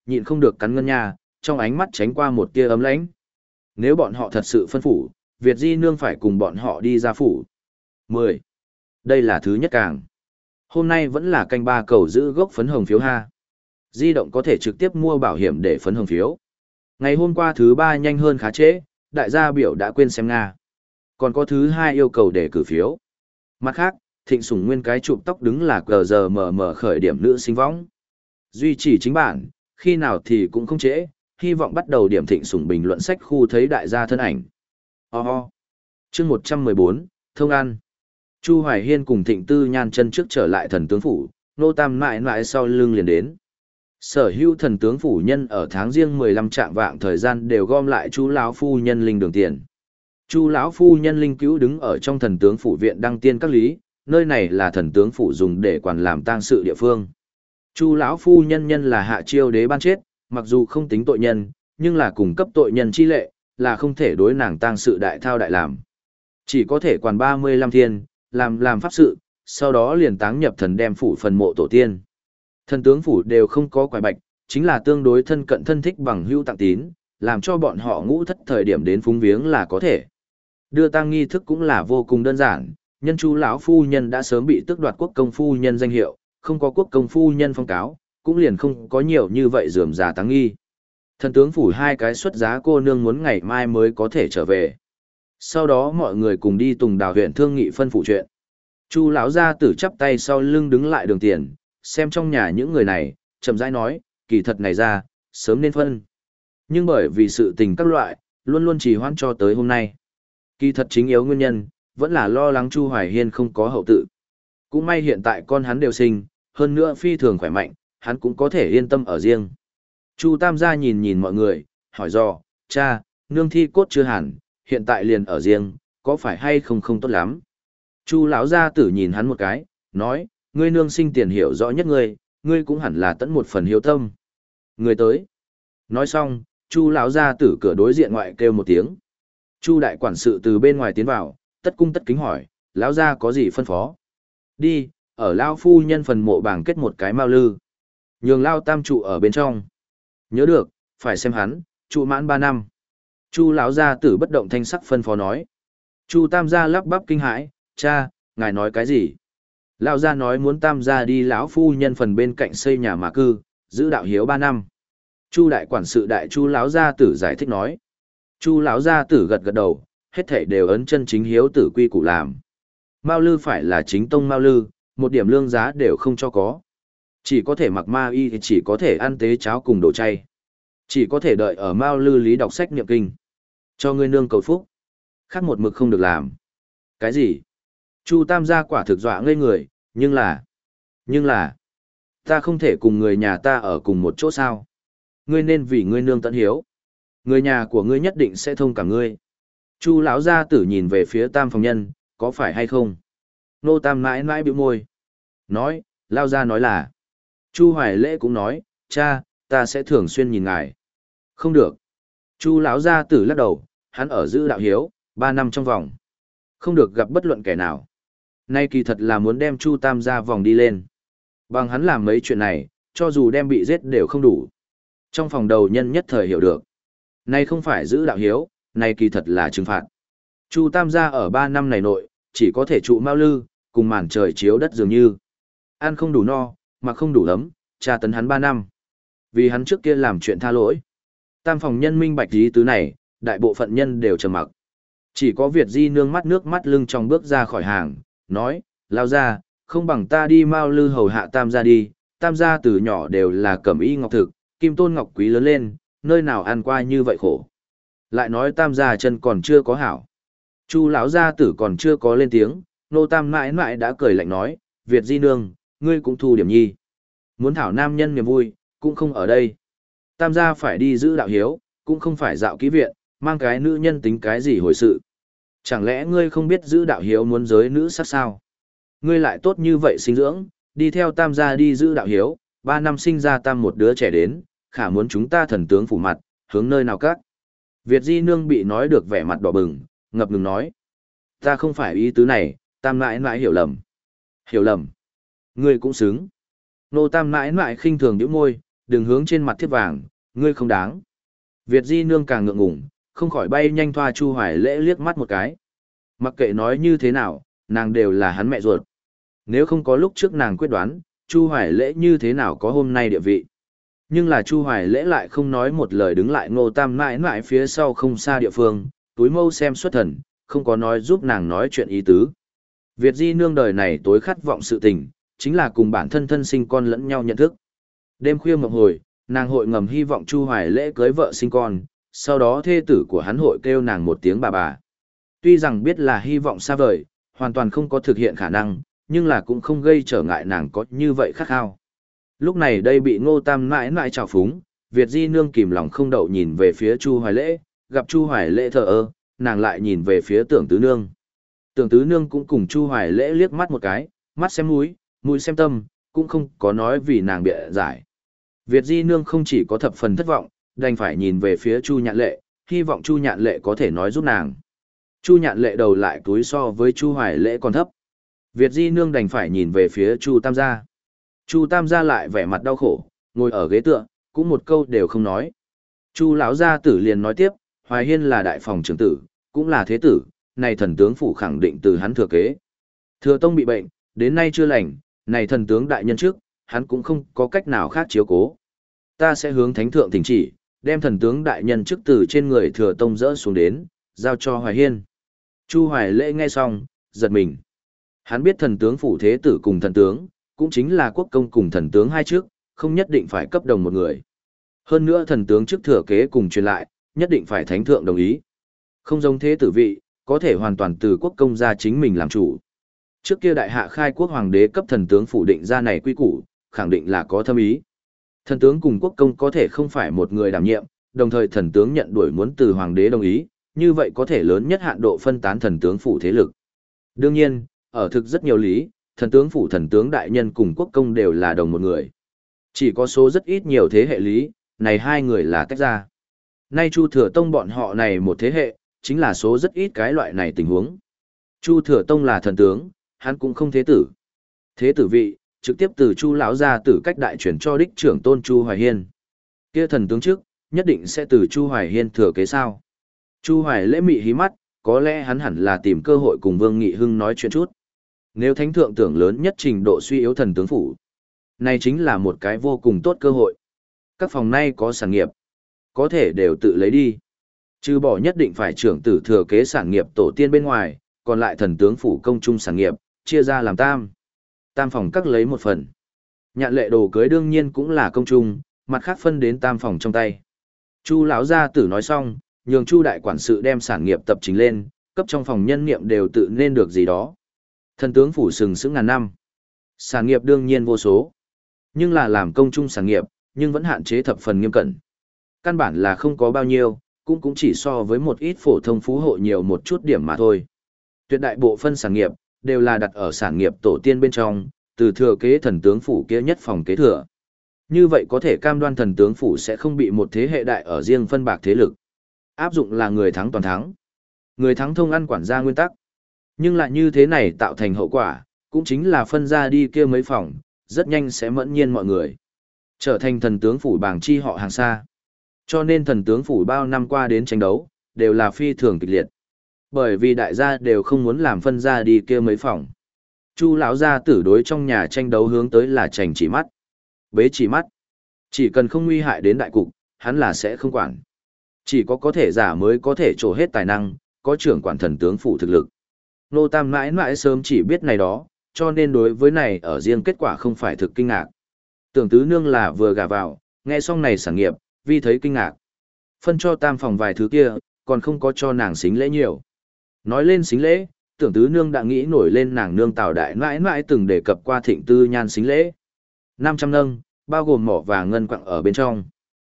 nhịn không được cắn ngân nha, trong ánh mắt tránh qua một tia ấm lãnh. Nếu bọn họ thật sự phân phủ, Việt Di Nương phải cùng bọn họ đi ra phủ. mười. Đây là thứ nhất càng. Hôm nay vẫn là canh ba cầu giữ gốc phấn hồng phiếu ha. Di động có thể trực tiếp mua bảo hiểm để phấn hồng phiếu. Ngày hôm qua thứ ba nhanh hơn khá trễ, đại gia biểu đã quên xem Nga. Còn có thứ hai yêu cầu để cử phiếu. Mặt khác, Thịnh Sủng Nguyên cái chụp tóc đứng là cờ giờ mờ mờ khởi điểm nữ sinh võng. Duy trì chính bản, khi nào thì cũng không trễ, hy vọng bắt đầu điểm Thịnh Sủng bình luận sách khu thấy đại gia thân ảnh. Ho ho. Chương một trăm mười bốn, Thông Ăn. Chu Hoài Hiên cùng Thịnh Tư Nhan chân trước trở lại thần tướng phủ, nô tam mãi mãi sau lưng liền đến. Sở hữu thần tướng phủ nhân ở tháng riêng mười lăm trạng vạng thời gian đều gom lại chú lão phu nhân linh đường tiền. Chu lão phu nhân linh cứu đứng ở trong thần tướng phủ viện đăng tiên các lý, nơi này là thần tướng phủ dùng để quản làm tang sự địa phương. Chu lão phu nhân nhân là hạ chiêu đế ban chết, mặc dù không tính tội nhân, nhưng là cùng cấp tội nhân chi lệ, là không thể đối nàng tang sự đại thao đại làm. Chỉ có thể quản ba mươi lăm thiên, làm làm pháp sự, sau đó liền táng nhập thần đem phủ phần mộ tổ tiên. Thần tướng phủ đều không có quải bạch, chính là tương đối thân cận thân thích bằng hữu tặng tín, làm cho bọn họ ngũ thất thời điểm đến phúng viếng là có thể. Đưa tang nghi thức cũng là vô cùng đơn giản, nhân Chu lão phu nhân đã sớm bị tước đoạt quốc công phu nhân danh hiệu, không có quốc công phu nhân phong cáo, cũng liền không có nhiều như vậy rườm rà táng nghi. Thần tướng phủ hai cái xuất giá cô nương muốn ngày mai mới có thể trở về. Sau đó mọi người cùng đi Tùng Đào huyện thương nghị phân phủ chuyện. Chu lão gia tử chắp tay sau lưng đứng lại đường tiền, xem trong nhà những người này, chậm rãi nói, kỳ thật này ra, sớm nên phân. Nhưng bởi vì sự tình các loại, luôn luôn trì hoãn cho tới hôm nay. Kỳ thật chính yếu nguyên nhân, vẫn là lo lắng Chu Hoài Hiên không có hậu tự. Cũng may hiện tại con hắn đều sinh, hơn nữa phi thường khỏe mạnh, hắn cũng có thể yên tâm ở riêng. Chu Tam gia nhìn nhìn mọi người, hỏi dò, cha, nương thi cốt chưa hẳn, hiện tại liền ở riêng, có phải hay không không tốt lắm. Chu lão gia tử nhìn hắn một cái, nói, ngươi nương sinh tiền hiểu rõ nhất ngươi, ngươi cũng hẳn là tận một phần hiếu tâm. Người tới. Nói xong, Chu lão gia tử cửa đối diện ngoại kêu một tiếng. Chu đại quản sự từ bên ngoài tiến vào, tất cung tất kính hỏi, lão gia có gì phân phó? Đi, ở lão phu nhân phần mộ bảng kết một cái mao lư. Nhường lao tam trụ ở bên trong. Nhớ được, phải xem hắn, trụ mãn ba năm. Chu lão gia tử bất động thanh sắc phân phó nói. Chu tam gia lắp bắp kinh hãi, cha, ngài nói cái gì? Lão gia nói muốn tam gia đi lão phu nhân phần bên cạnh xây nhà mà cư, giữ đạo hiếu ba năm. Chu đại quản sự đại chu lão gia tử giải thích nói. Chu lão gia tử gật gật đầu, hết thảy đều ấn chân chính hiếu tử quy củ làm. Mao lư phải là chính tông mao lư, một điểm lương giá đều không cho có. Chỉ có thể mặc ma y thì chỉ có thể ăn tế cháo cùng đồ chay. Chỉ có thể đợi ở mao lư lý đọc sách niệm kinh. Cho ngươi nương cầu phúc. Khác một mực không được làm. Cái gì? Chu tam gia quả thực dọa ngây người, nhưng là... Nhưng là... Ta không thể cùng người nhà ta ở cùng một chỗ sao? Ngươi nên vì ngươi nương tận hiếu. Người nhà của ngươi nhất định sẽ thông cảm ngươi. Chu lão gia tử nhìn về phía tam phòng nhân, có phải hay không? Nô tam mãi mãi bĩu môi. Nói, lao ra nói là. Chu hoài lễ cũng nói, cha, ta sẽ thường xuyên nhìn ngài. Không được. Chu lão gia tử lắc đầu, hắn ở giữ đạo hiếu, ba năm trong vòng. Không được gặp bất luận kẻ nào. Nay kỳ thật là muốn đem Chu tam gia vòng đi lên. Bằng hắn làm mấy chuyện này, cho dù đem bị giết đều không đủ. Trong phòng đầu nhân nhất thời hiểu được. Nay không phải giữ đạo hiếu, nay kỳ thật là trừng phạt. Chu tam gia ở ba năm này nội, chỉ có thể trụ mao lư, cùng màn trời chiếu đất dường như. Ăn không đủ no, mà không đủ ấm, tra tấn hắn ba năm. Vì hắn trước kia làm chuyện tha lỗi. Tam phòng nhân minh bạch ý tứ này, đại bộ phận nhân đều trầm mặc. Chỉ có Việt Di nương mắt nước mắt lưng trong bước ra khỏi hàng, nói, lao ra, không bằng ta đi mao lư hầu hạ tam gia đi, tam gia từ nhỏ đều là cẩm y ngọc thực, kim tôn ngọc quý lớn lên, nơi nào ăn qua như vậy khổ. Lại nói tam gia chân còn chưa có hảo. Chu lão gia tử còn chưa có lên tiếng, nô tam mãi mãi đã cười lạnh nói, Việt Di nương, ngươi cũng thu điểm nhi. Muốn thảo nam nhân niềm vui, cũng không ở đây. Tam gia phải đi giữ đạo hiếu, cũng không phải dạo ký viện, mang cái nữ nhân tính cái gì hồi sự. Chẳng lẽ ngươi không biết giữ đạo hiếu muốn giới nữ sắc sao? Ngươi lại tốt như vậy sinh dưỡng, đi theo tam gia đi giữ đạo hiếu, ba năm sinh ra tam một đứa trẻ đến, khả muốn chúng ta thần tướng phủ mặt, hướng nơi nào các. Việt Di nương bị nói được vẻ mặt đỏ bừng, ngập ngừng nói. Ta không phải ý tứ này, tam mãi mãi hiểu lầm. Hiểu lầm. Ngươi cũng xứng. Nô tam mãi mãi khinh thường nhíu môi, đừng hướng trên mặt thiếp vàng, ngươi không đáng. Việt Di Nương càng ngượng ngùng, không khỏi bay nhanh thoa Chu Hoài Lễ liếc mắt một cái. Mặc kệ nói như thế nào, nàng đều là hắn mẹ ruột. Nếu không có lúc trước nàng quyết đoán, Chu Hoài Lễ như thế nào có hôm nay địa vị. Nhưng là Chu Hoài Lễ lại không nói một lời đứng lại Ngô Tam mãi mãi phía sau không xa địa phương, túi mâu xem xuất thần, không có nói giúp nàng nói chuyện ý tứ. Việt Di Nương đời này tối khát vọng sự tình, chính là cùng bản thân thân sinh con lẫn nhau nhận thức. Đêm khuya mộng hồi, nàng hội ngầm hy vọng Chu Hoài Lễ cưới vợ sinh con, sau đó thê tử của hắn hội kêu nàng một tiếng bà bà. Tuy rằng biết là hy vọng xa vời, hoàn toàn không có thực hiện khả năng, nhưng là cũng không gây trở ngại nàng có như vậy khát khao. Lúc này đây bị Ngô Tam mãi mãi trào phúng, Việt Di Nương kìm lòng không đậu nhìn về phía Chu Hoài Lễ, gặp Chu Hoài Lễ thờ ơ, nàng lại nhìn về phía Tưởng Tứ Nương. Tưởng Tứ Nương cũng cùng Chu Hoài Lễ liếc mắt một cái, mắt xem mũi, mũi xem tâm, cũng không có nói vì nàng bịa giải. Việt Di Nương không chỉ có thập phần thất vọng, đành phải nhìn về phía Chu Nhạn Lệ, hy vọng Chu Nhạn Lệ có thể nói giúp nàng. Chu Nhạn Lệ đầu lại túi so với Chu Hoài Lễ còn thấp. Việt Di Nương đành phải nhìn về phía Chu Tam gia. Chu Tam gia lại vẻ mặt đau khổ, ngồi ở ghế tựa, cũng một câu đều không nói. Chu lão gia tử liền nói tiếp, Hoài Hiên là đại phòng trưởng tử, cũng là thế tử, này thần tướng phủ khẳng định từ hắn thừa kế. Thừa Tông bị bệnh, đến nay chưa lành, này thần tướng đại nhân trước, hắn cũng không có cách nào khác chiếu cố. Ta sẽ hướng thánh thượng thỉnh chỉ, đem thần tướng đại nhân chức từ trên người Thừa Tông dỡ xuống đến, giao cho Hoài Hiên. Chu Hoài Lễ nghe xong, giật mình. Hắn biết thần tướng phủ thế tử cùng thần tướng, cũng chính là quốc công cùng thần tướng hai trước, không nhất định phải cấp đồng một người. Hơn nữa thần tướng chức thừa kế cùng truyền lại, nhất định phải thánh thượng đồng ý. Không giống thế tử vị, có thể hoàn toàn từ quốc công ra chính mình làm chủ. Trước kia đại hạ khai quốc hoàng đế cấp thần tướng phủ định ra này quy củ, khẳng định là có thâm ý. Thần tướng cùng quốc công có thể không phải một người đảm nhiệm, đồng thời thần tướng nhận đuổi muốn từ hoàng đế đồng ý, như vậy có thể lớn nhất hạn độ phân tán thần tướng phủ thế lực. Đương nhiên, ở thực rất nhiều lý, thần tướng phủ thần tướng đại nhân cùng quốc công đều là đồng một người. Chỉ có số rất ít nhiều thế hệ lý, này hai người là tách ra. Nay Chu Thừa Tông bọn họ này một thế hệ, chính là số rất ít cái loại này tình huống. Chu Thừa Tông là thần tướng, hắn cũng không thế tử. Thế tử vị, trực tiếp từ Chu lão gia tử cách đại chuyển cho đích trưởng tôn Chu Hoài Hiên. Kia thần tướng trước, nhất định sẽ từ Chu Hoài Hiên thừa kế sao? Chu Hoài Lễ mị hí mắt, có lẽ hắn hẳn là tìm cơ hội cùng Vương Nghị Hưng nói chuyện chút. Nếu thánh thượng tưởng lớn nhất trình độ suy yếu thần tướng phủ, này chính là một cái vô cùng tốt cơ hội. Các phòng nay có sản nghiệp, có thể đều tự lấy đi. Trừ bỏ nhất định phải trưởng tử thừa kế sản nghiệp tổ tiên bên ngoài, còn lại thần tướng phủ công chung sản nghiệp, chia ra làm tam. Tam phòng các lấy một phần. Nhạn Lệ đồ cưới đương nhiên cũng là công chung, mặt khác phân đến tam phòng trong tay. Chu lão gia tử nói xong, nhường Chu đại quản sự đem sản nghiệp tập trình lên, cấp trong phòng nhân niệm đều tự nên được gì đó. Thần tướng phủ sừng sững ngàn năm. Sản nghiệp đương nhiên vô số. Nhưng là làm công chung sản nghiệp, nhưng vẫn hạn chế thập phần nghiêm cẩn. Căn bản là không có bao nhiêu, cũng cũng chỉ so với một ít phổ thông phú hộ nhiều một chút điểm mà thôi. Tuyệt đại bộ phân sản nghiệp, đều là đặt ở sản nghiệp tổ tiên bên trong, từ thừa kế thần tướng phủ kia nhất phòng kế thừa. Như vậy có thể cam đoan thần tướng phủ sẽ không bị một thế hệ đại ở riêng phân bạc thế lực. Áp dụng là người thắng toàn thắng. Người thắng thông ăn quản gia nguyên tắc. Nhưng lại như thế này tạo thành hậu quả, cũng chính là phân ra đi kia mấy phòng, rất nhanh sẽ mẫn nhiên mọi người. Trở thành thần tướng phủ bảng chi họ hàng xa. Cho nên thần tướng phủ bao năm qua đến tranh đấu, đều là phi thường kịch liệt. Bởi vì đại gia đều không muốn làm phân ra đi kia mấy phòng. Chu lão gia tử đối trong nhà tranh đấu hướng tới là chành chỉ mắt. Bế chỉ mắt. Chỉ cần không nguy hại đến đại cục, hắn là sẽ không quản. Chỉ có có thể giả mới có thể trổ hết tài năng, có trưởng quản thần tướng phủ thực lực. Nô Tam mãi mãi sớm chỉ biết này đó, cho nên đối với này ở riêng kết quả không phải thực kinh ngạc. Tưởng Tứ Nương là vừa gả vào, nghe xong này sản nghiệp, vi thấy kinh ngạc. Phân cho Tam phòng vài thứ kia, còn không có cho nàng xính lễ nhiều. Nói lên xính lễ, Tưởng Tứ Nương đã nghĩ nổi lên nàng nương Tào đại mãi mãi từng đề cập qua Thịnh Tư Nhan xính lễ. năm trăm nâng, bao gồm mỏ và ngân quặng ở bên trong.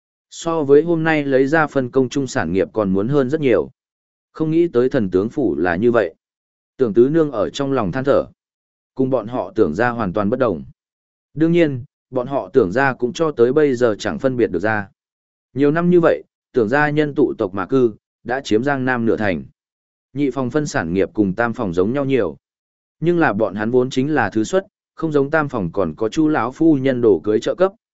So với hôm nay lấy ra phân công chung sản nghiệp còn muốn hơn rất nhiều. Không nghĩ tới thần tướng phủ là như vậy. Tưởng Tứ Nương ở trong lòng than thở. Cùng bọn họ tưởng ra hoàn toàn bất đồng. Đương nhiên, bọn họ tưởng ra cũng cho tới bây giờ chẳng phân biệt được ra. Nhiều năm như vậy, tưởng ra nhân tụ tộc mà cư, đã chiếm Giang Nam nửa thành. Nhị phòng phân sản nghiệp cùng tam phòng giống nhau nhiều. Nhưng là bọn hắn vốn chính là thứ xuất, không giống tam phòng còn có chu lão phu nhân đổ cưới trợ cấp,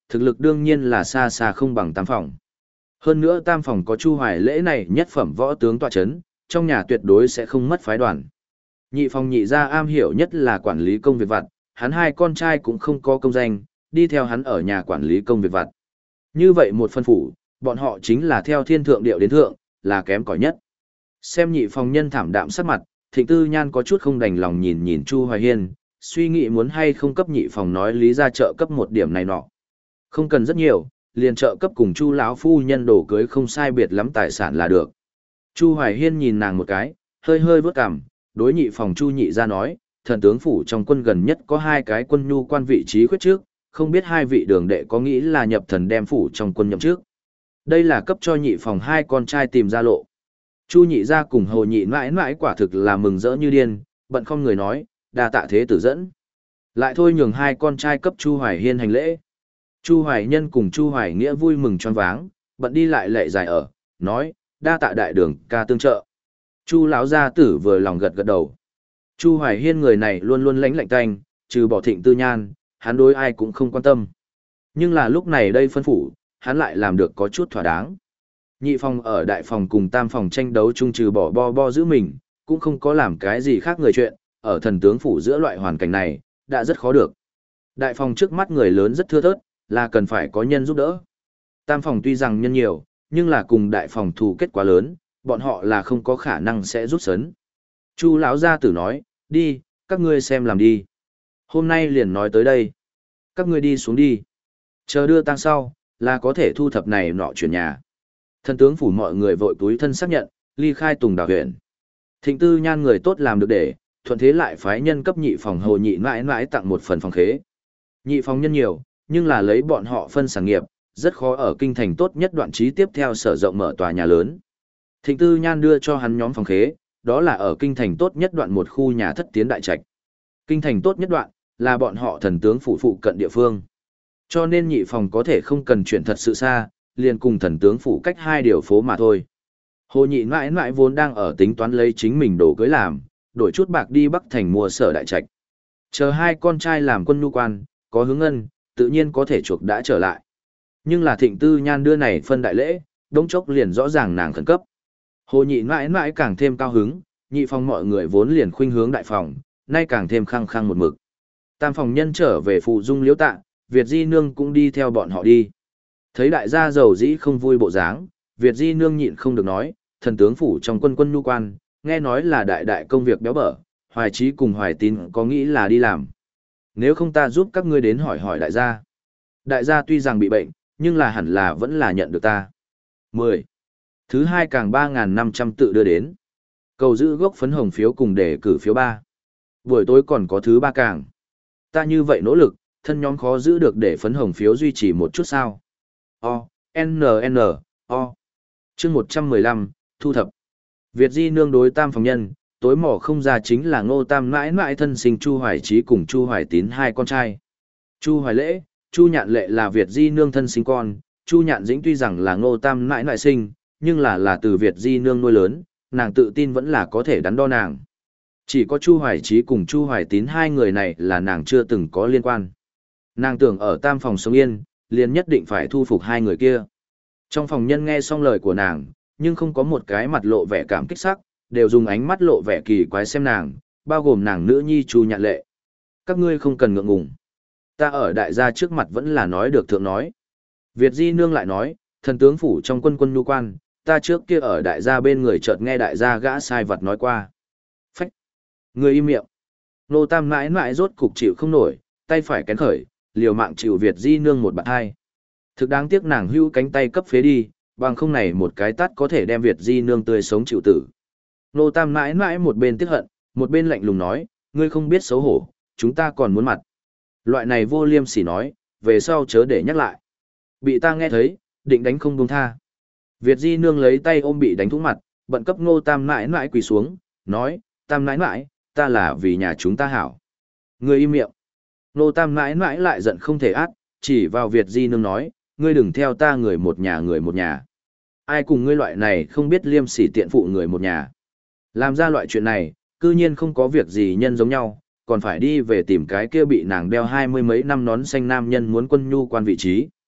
thực lực đương nhiên là xa xa không bằng tam phòng. Hơn nữa tam phòng có Chu Hoài Lễ này nhất phẩm võ tướng tọa chấn, trong nhà tuyệt đối sẽ không mất phái đoàn. Nhị phòng nhị gia am hiểu nhất là quản lý công việc vặt, hắn hai con trai cũng không có công danh, đi theo hắn ở nhà quản lý công việc vặt. Như vậy một phân phủ, bọn họ chính là theo thiên thượng điệu đến thượng, là kém cỏi nhất. Xem nhị phòng nhân thảm đạm sắc mặt, Thịnh Tư Nhan có chút không đành lòng nhìn nhìn Chu Hoài Hiên, suy nghĩ muốn hay không cấp nhị phòng nói lý ra trợ cấp một điểm này nọ. Không cần rất nhiều, liền trợ cấp cùng Chu lão phu nhân đổ cưới không sai biệt lắm tài sản là được. Chu Hoài Hiên nhìn nàng một cái, hơi hơi vớt cằm, đối nhị phòng Chu nhị ra nói, thần tướng phủ trong quân gần nhất có hai cái quân nhu quan vị trí khuyết trước, không biết hai vị đường đệ có nghĩ là nhập thần đem phủ trong quân nhậm trước. Đây là cấp cho nhị phòng hai con trai tìm ra lộ. Chu nhị ra cùng hồ nhị mãi mãi quả thực là mừng rỡ như điên, bận không người nói, đa tạ thế tử dẫn. Lại thôi nhường hai con trai cấp Chu Hoài Hiên hành lễ. Chu Hoài Nhân cùng Chu Hoài Nghĩa vui mừng choáng váng, bận đi lại lệ dài ở, nói, đa tạ đại đường ca tương trợ. Chu lão gia tử vừa lòng gật gật đầu. Chu Hoài Hiên người này luôn luôn lãnh lạnh tanh, trừ bỏ Thịnh Tư Nhan, hắn đối ai cũng không quan tâm. Nhưng là lúc này đây phân phủ, hắn lại làm được có chút thỏa đáng. Nhị phòng ở đại phòng cùng tam phòng tranh đấu chung trừ bỏ bo bo giữ mình, cũng không có làm cái gì khác người chuyện, ở thần tướng phủ giữa loại hoàn cảnh này, đã rất khó được. Đại phòng trước mắt người lớn rất thưa thớt, là cần phải có nhân giúp đỡ. Tam phòng tuy rằng nhân nhiều, nhưng là cùng đại phòng thù kết quả lớn, bọn họ là không có khả năng sẽ rút sấn. Chu lão gia tử nói, đi, các ngươi xem làm đi. Hôm nay liền nói tới đây. Các ngươi đi xuống đi. Chờ đưa tang sau, là có thể thu thập này nọ chuyển nhà. Thần tướng phủ mọi người vội túi thân xác nhận, ly khai Tùng Đào huyện. Thịnh Tư Nhan người tốt làm được để, thuận thế lại phái nhân cấp nhị phòng hồ nhị mãi mãi tặng một phần phòng khế. Nhị phòng nhân nhiều, nhưng là lấy bọn họ phân sản nghiệp, rất khó ở kinh thành tốt nhất đoạn trí tiếp theo sở rộng mở tòa nhà lớn. Thịnh Tư Nhan đưa cho hắn nhóm phòng khế, đó là ở kinh thành tốt nhất đoạn một khu nhà thất tiến đại trạch. Kinh thành tốt nhất đoạn, là bọn họ thần tướng phủ phụ cận địa phương. Cho nên nhị phòng có thể không cần chuyển thật sự xa, liền cùng thần tướng phủ cách hai điều phố mà thôi. Hồ nhị mãi mãi vốn đang ở tính toán lấy chính mình đồ cưới làm, đổi chút bạc đi Bắc Thành mua sở đại trạch. Chờ hai con trai làm quân nhu quan, có hướng ân, tự nhiên có thể chuộc đã trở lại. Nhưng là Thịnh Tư Nhan đưa này phân đại lễ, đống chốc liền rõ ràng nàng khẩn cấp. Hồ nhị mãi mãi càng thêm cao hứng, nhị phòng mọi người vốn liền khuynh hướng đại phòng, nay càng thêm khăng khăng một mực. Tam phòng nhân trở về phụ dung liễu tạ, Việt Di Nương cũng đi theo bọn họ đi. Thấy đại gia giàu dĩ không vui bộ dáng, Việt Di Nương nhịn không được nói, thần tướng phủ trong quân quân nhu quan, nghe nói là đại đại công việc béo bở, Hoài Chí cùng Hoài Tín có nghĩ là đi làm. Nếu không ta giúp các ngươi đến hỏi hỏi đại gia. Đại gia tuy rằng bị bệnh, nhưng là hẳn là vẫn là nhận được ta. mười. Thứ hai càng ba nghìn năm trăm tự đưa đến. Cầu giữ gốc phấn hồng phiếu cùng để cử phiếu ba. Buổi tối còn có thứ ba càng. Ta như vậy nỗ lực, thân nhóm khó giữ được để phấn hồng phiếu duy trì một chút sao. O, N N, O. Chương một trăm mười lăm, thu thập. Việt Di Nương đối tam phòng nhân, tối mỏ không ra chính là Ngô Tam mãi mãi thân sinh Chu Hoài Chí cùng Chu Hoài Tín hai con trai. Chu Hoài Lễ, Chu Nhạn Lệ là Việt Di Nương thân sinh con, Chu Nhạn Dĩnh tuy rằng là Ngô Tam mãi mãi sinh, nhưng là là từ Việt Di Nương nuôi lớn, nàng tự tin vẫn là có thể đắn đo nàng. Chỉ có Chu Hoài Chí cùng Chu Hoài Tín hai người này là nàng chưa từng có liên quan. Nàng tưởng ở tam phòng sống yên, liền nhất định phải thu phục hai người kia. Trong phòng nhân nghe xong lời của nàng, nhưng không có một cái mặt lộ vẻ cảm kích sắc, đều dùng ánh mắt lộ vẻ kỳ quái xem nàng, bao gồm nàng nữ nhi Chu Nhạn Lệ. Các ngươi không cần ngượng ngùng. Ta ở đại gia trước mặt vẫn là nói được thượng nói. Việt Di Nương lại nói, thần tướng phủ trong quân quân nhu quan, ta trước kia ở đại gia bên người chợt nghe đại gia gã sai vật nói qua. Phách! Người im miệng. Nô Tam mãi mãi rốt cục chịu không nổi, tay phải kén khởi, liều mạng chịu Việt Di Nương một bạn hai. Thực đáng tiếc nàng hưu cánh tay cấp phế đi, bằng không này một cái tát có thể đem Việt Di Nương tươi sống chịu tử. Nô Tam mãi mãi một bên tiếc hận, một bên lạnh lùng nói, ngươi không biết xấu hổ, chúng ta còn muốn mặt. Loại này vô liêm sỉ nói, về sau chớ để nhắc lại. Bị ta nghe thấy, định đánh không buông tha. Việt Di Nương lấy tay ôm bị đánh thủng mặt, bận cấp Ngô Tam mãi mãi quỳ xuống, nói, Tam mãi mãi, ta là vì nhà chúng ta hảo. Ngươi im miệng. Ngô Tam mãi mãi lại giận không thể át, chỉ vào Việt Di Nương nói, ngươi đừng theo ta người một nhà người một nhà. Ai cùng ngươi loại này không biết liêm sỉ tiện phụ người một nhà. Làm ra loại chuyện này, cư nhiên không có việc gì nhân giống nhau, còn phải đi về tìm cái kia bị nàng đeo hai mươi mấy năm nón xanh nam nhân muốn quân nhu quan vị trí.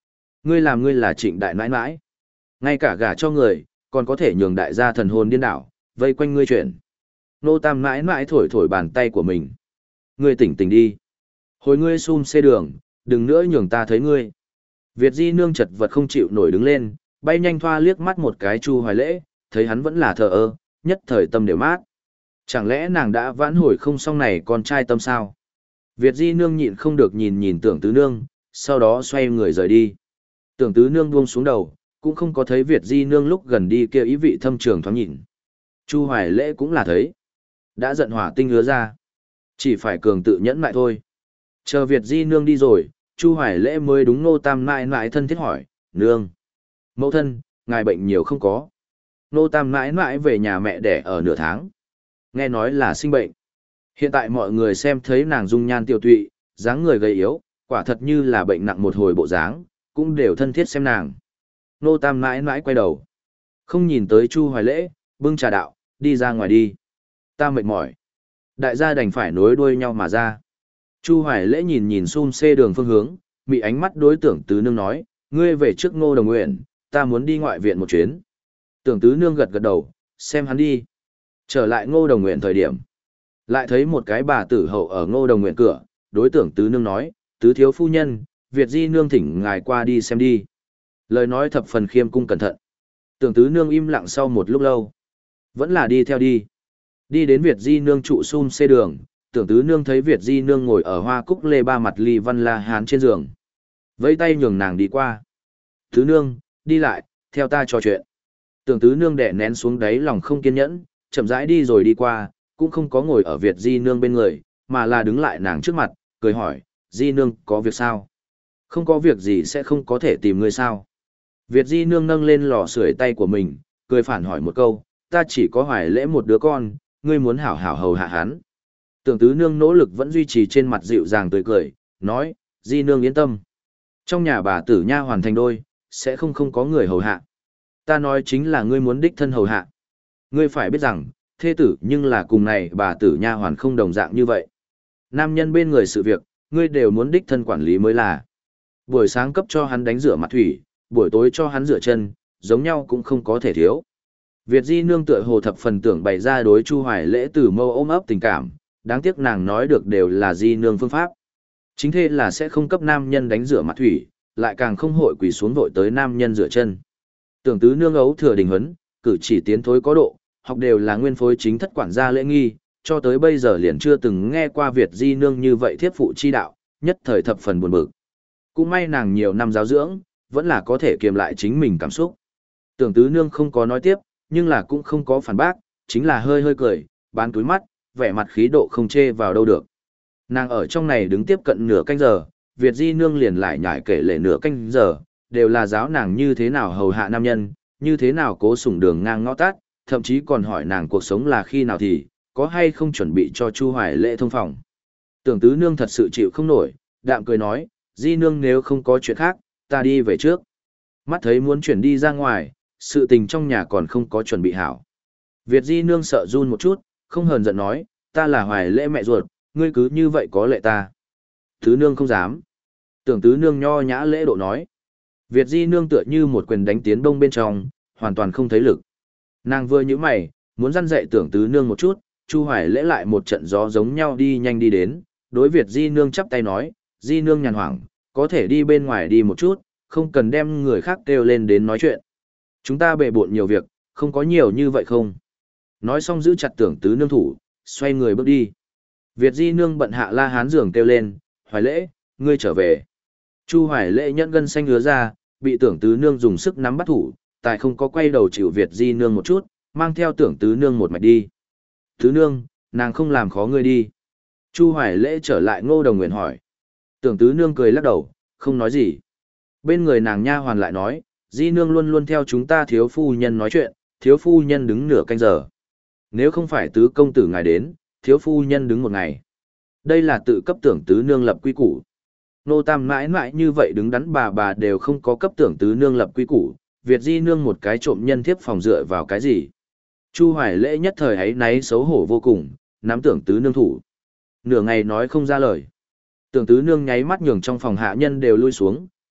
Ngươi làm ngươi là Trịnh đại nãi nãi. Ngay cả gả cho người, còn có thể nhường đại gia thần hồn điên đảo, vây quanh ngươi chuyển. Nô Tam nãi nãi thổi thổi bàn tay của mình. Ngươi tỉnh tỉnh đi. Hồi ngươi xum xê đường, đừng nữa nhường ta thấy ngươi. Việt Di nương chật vật không chịu nổi đứng lên, bay nhanh thoa liếc mắt một cái Chu Hoài Lễ, thấy hắn vẫn là thờ ơ, nhất thời tâm đều mát. Chẳng lẽ nàng đã vãn hồi không xong này con trai tâm sao? Việt Di nương nhịn không được nhìn nhìn Tưởng Tứ nương, sau đó xoay người rời đi. Tưởng Tứ nương buông xuống đầu, cũng không có thấy Việt Di nương lúc gần đi kia ý vị thâm trường thoáng nhìn. Chu Hoài Lễ cũng là thấy. Đã giận hỏa tinh hứa ra. Chỉ phải cường tự nhẫn lại thôi. Chờ Việt Di nương đi rồi, Chu Hoài Lễ mới đúng Nô Tam mãi mãi thân thiết hỏi, nương. Mẫu thân, ngài bệnh nhiều không có. Nô Tam mãi mãi về nhà mẹ đẻ ở nửa tháng. Nghe nói là sinh bệnh. Hiện tại mọi người xem thấy nàng dung nhan tiêu tụy, dáng người gầy yếu, quả thật như là bệnh nặng một hồi bộ dáng, cũng đều thân thiết xem nàng. Nô Tam mãi mãi quay đầu. Không nhìn tới Chu Hoài Lễ, bưng trà đạo, đi ra ngoài đi. Ta mệt mỏi. Đại gia đành phải nối đuôi nhau mà ra. Chu Hoài Lễ nhìn nhìn xung xê đường phương hướng, mị ánh mắt đối Tưởng Tứ nương nói, ngươi về trước Ngô Đồng Nguyện, ta muốn đi ngoại viện một chuyến. Tưởng Tứ nương gật gật đầu, xem hắn đi. Trở lại Ngô Đồng Nguyện thời điểm, lại thấy một cái bà tử hậu ở Ngô Đồng Nguyện cửa, đối Tưởng Tứ nương nói, tứ thiếu phu nhân, Việt Di nương thỉnh ngài qua đi xem đi. Lời nói thập phần khiêm cung cẩn thận. Tưởng Tứ nương im lặng sau một lúc lâu, vẫn là đi theo đi. Đi đến Việt Di nương trụ xung xê đường, Tưởng Tứ nương thấy Việt Di nương ngồi ở hoa cúc lê ba mặt ly văn la hán trên giường. Vẫy tay nhường nàng đi qua. Tứ nương, đi lại, theo ta trò chuyện. Tưởng Tứ nương đè nén xuống đáy lòng không kiên nhẫn, chậm rãi đi rồi đi qua, cũng không có ngồi ở Việt Di nương bên người, mà là đứng lại nàng trước mặt, cười hỏi, Di nương có việc sao? Không có việc gì sẽ không có thể tìm ngươi sao? Việt Di nương nâng lên lò sưởi tay của mình, cười phản hỏi một câu, ta chỉ có Hoài Lễ một đứa con, ngươi muốn hảo hảo hầu hạ hắn. Tưởng Tứ nương nỗ lực vẫn duy trì trên mặt dịu dàng tươi cười, nói, Di nương yên tâm. Trong nhà bà tử nha hoàn thành đôi, sẽ không không có người hầu hạ. Ta nói chính là ngươi muốn đích thân hầu hạ. Ngươi phải biết rằng, thê tử nhưng là cùng này bà tử nha hoàn không đồng dạng như vậy. Nam nhân bên người sự việc, ngươi đều muốn đích thân quản lý mới là. Buổi sáng cấp cho hắn đánh rửa mặt thủy, buổi tối cho hắn rửa chân, giống nhau cũng không có thể thiếu. Việt Di nương tựa hồ thập phần tưởng bày ra đối Chu Hoài Lễ từ mâu ôm ấp tình cảm, đáng tiếc nàng nói được đều là Di nương phương pháp. Chính thế là sẽ không cấp nam nhân đánh rửa mặt thủy, lại càng không hội quỳ xuống vội tới nam nhân rửa chân. Tưởng Tứ nương ấu thừa đình huấn, cử chỉ tiến thối có độ, học đều là nguyên phối chính thất quản gia lễ nghi, cho tới bây giờ liền chưa từng nghe qua Việt Di nương như vậy thiếp phụ chi đạo, nhất thời thập phần buồn bực. Cũng may nàng nhiều năm giáo dưỡng, vẫn là có thể kiềm lại chính mình cảm xúc. Tưởng Tứ nương không có nói tiếp, nhưng là cũng không có phản bác, chính là hơi hơi cười, bán túi mắt, vẻ mặt khí độ không chê vào đâu được. Nàng ở trong này đứng tiếp cận nửa canh giờ, Việt Di nương liền lại nhải kể lể nửa canh giờ, đều là giáo nàng như thế nào hầu hạ nam nhân, như thế nào cố sủng đường ngang ngõ tát, thậm chí còn hỏi nàng cuộc sống là khi nào thì, có hay không chuẩn bị cho Chu Hoài Lễ thông phòng. Tưởng Tứ nương thật sự chịu không nổi, đạm cười nói, Di nương nếu không có chuyện khác, ta đi về trước. Mắt thấy muốn chuyển đi ra ngoài, sự tình trong nhà còn không có chuẩn bị hảo. Việt Di nương sợ run một chút, không hờn giận nói, ta là Hoài Lễ mẹ ruột, ngươi cứ như vậy có lệ ta. Tứ nương không dám. Tưởng Tứ nương nho nhã lễ độ nói. Việt Di nương tựa như một quyền đánh tiến đông bên trong, hoàn toàn không thấy lực. Nàng vừa như mày, muốn răn dạy Tưởng Tứ nương một chút, Chu Hoài Lễ lại một trận gió giống nhau đi nhanh đi đến, đối Việt Di nương chắp tay nói, Di nương nhàn hoảng, có thể đi bên ngoài đi một chút, không cần đem người khác kêu lên đến nói chuyện. Chúng ta bề bộn nhiều việc, không có nhiều như vậy không. Nói xong giữ chặt Tưởng Tứ nương thủ, xoay người bước đi. Việt Di nương bận hạ la hán giường kêu lên, Hoài Lễ, ngươi trở về. Chu Hoài Lễ nhẫn gân xanh ngứa ra, bị Tưởng Tứ nương dùng sức nắm bắt thủ, tại không có quay đầu chịu Việt Di nương một chút, mang theo Tưởng Tứ nương một mạch đi. Tứ nương, nàng không làm khó ngươi đi. Chu Hoài Lễ trở lại Ngô Đồng Nguyện hỏi. Tưởng Tứ nương cười lắc đầu, không nói gì. Bên người nàng nha hoàn lại nói, Di nương luôn luôn theo chúng ta thiếu phu nhân nói chuyện, thiếu phu nhân đứng nửa canh giờ. Nếu không phải tứ công tử ngài đến, thiếu phu nhân đứng một ngày. Đây là tự cấp Tưởng Tứ nương lập quy củ. Nô Tam mãi mãi như vậy đứng đắn bà bà đều không có cấp Tưởng Tứ nương lập quy củ, Việt Di nương một cái trộm nhân thiếp phòng dựa vào cái gì. Chu Hoài Lễ nhất thời ấy náy xấu hổ vô cùng, nắm Tưởng Tứ nương thủ. Nửa ngày nói không ra lời. Tưởng Tứ nương nháy mắt nhường trong phòng hạ nhân đều lui xuống,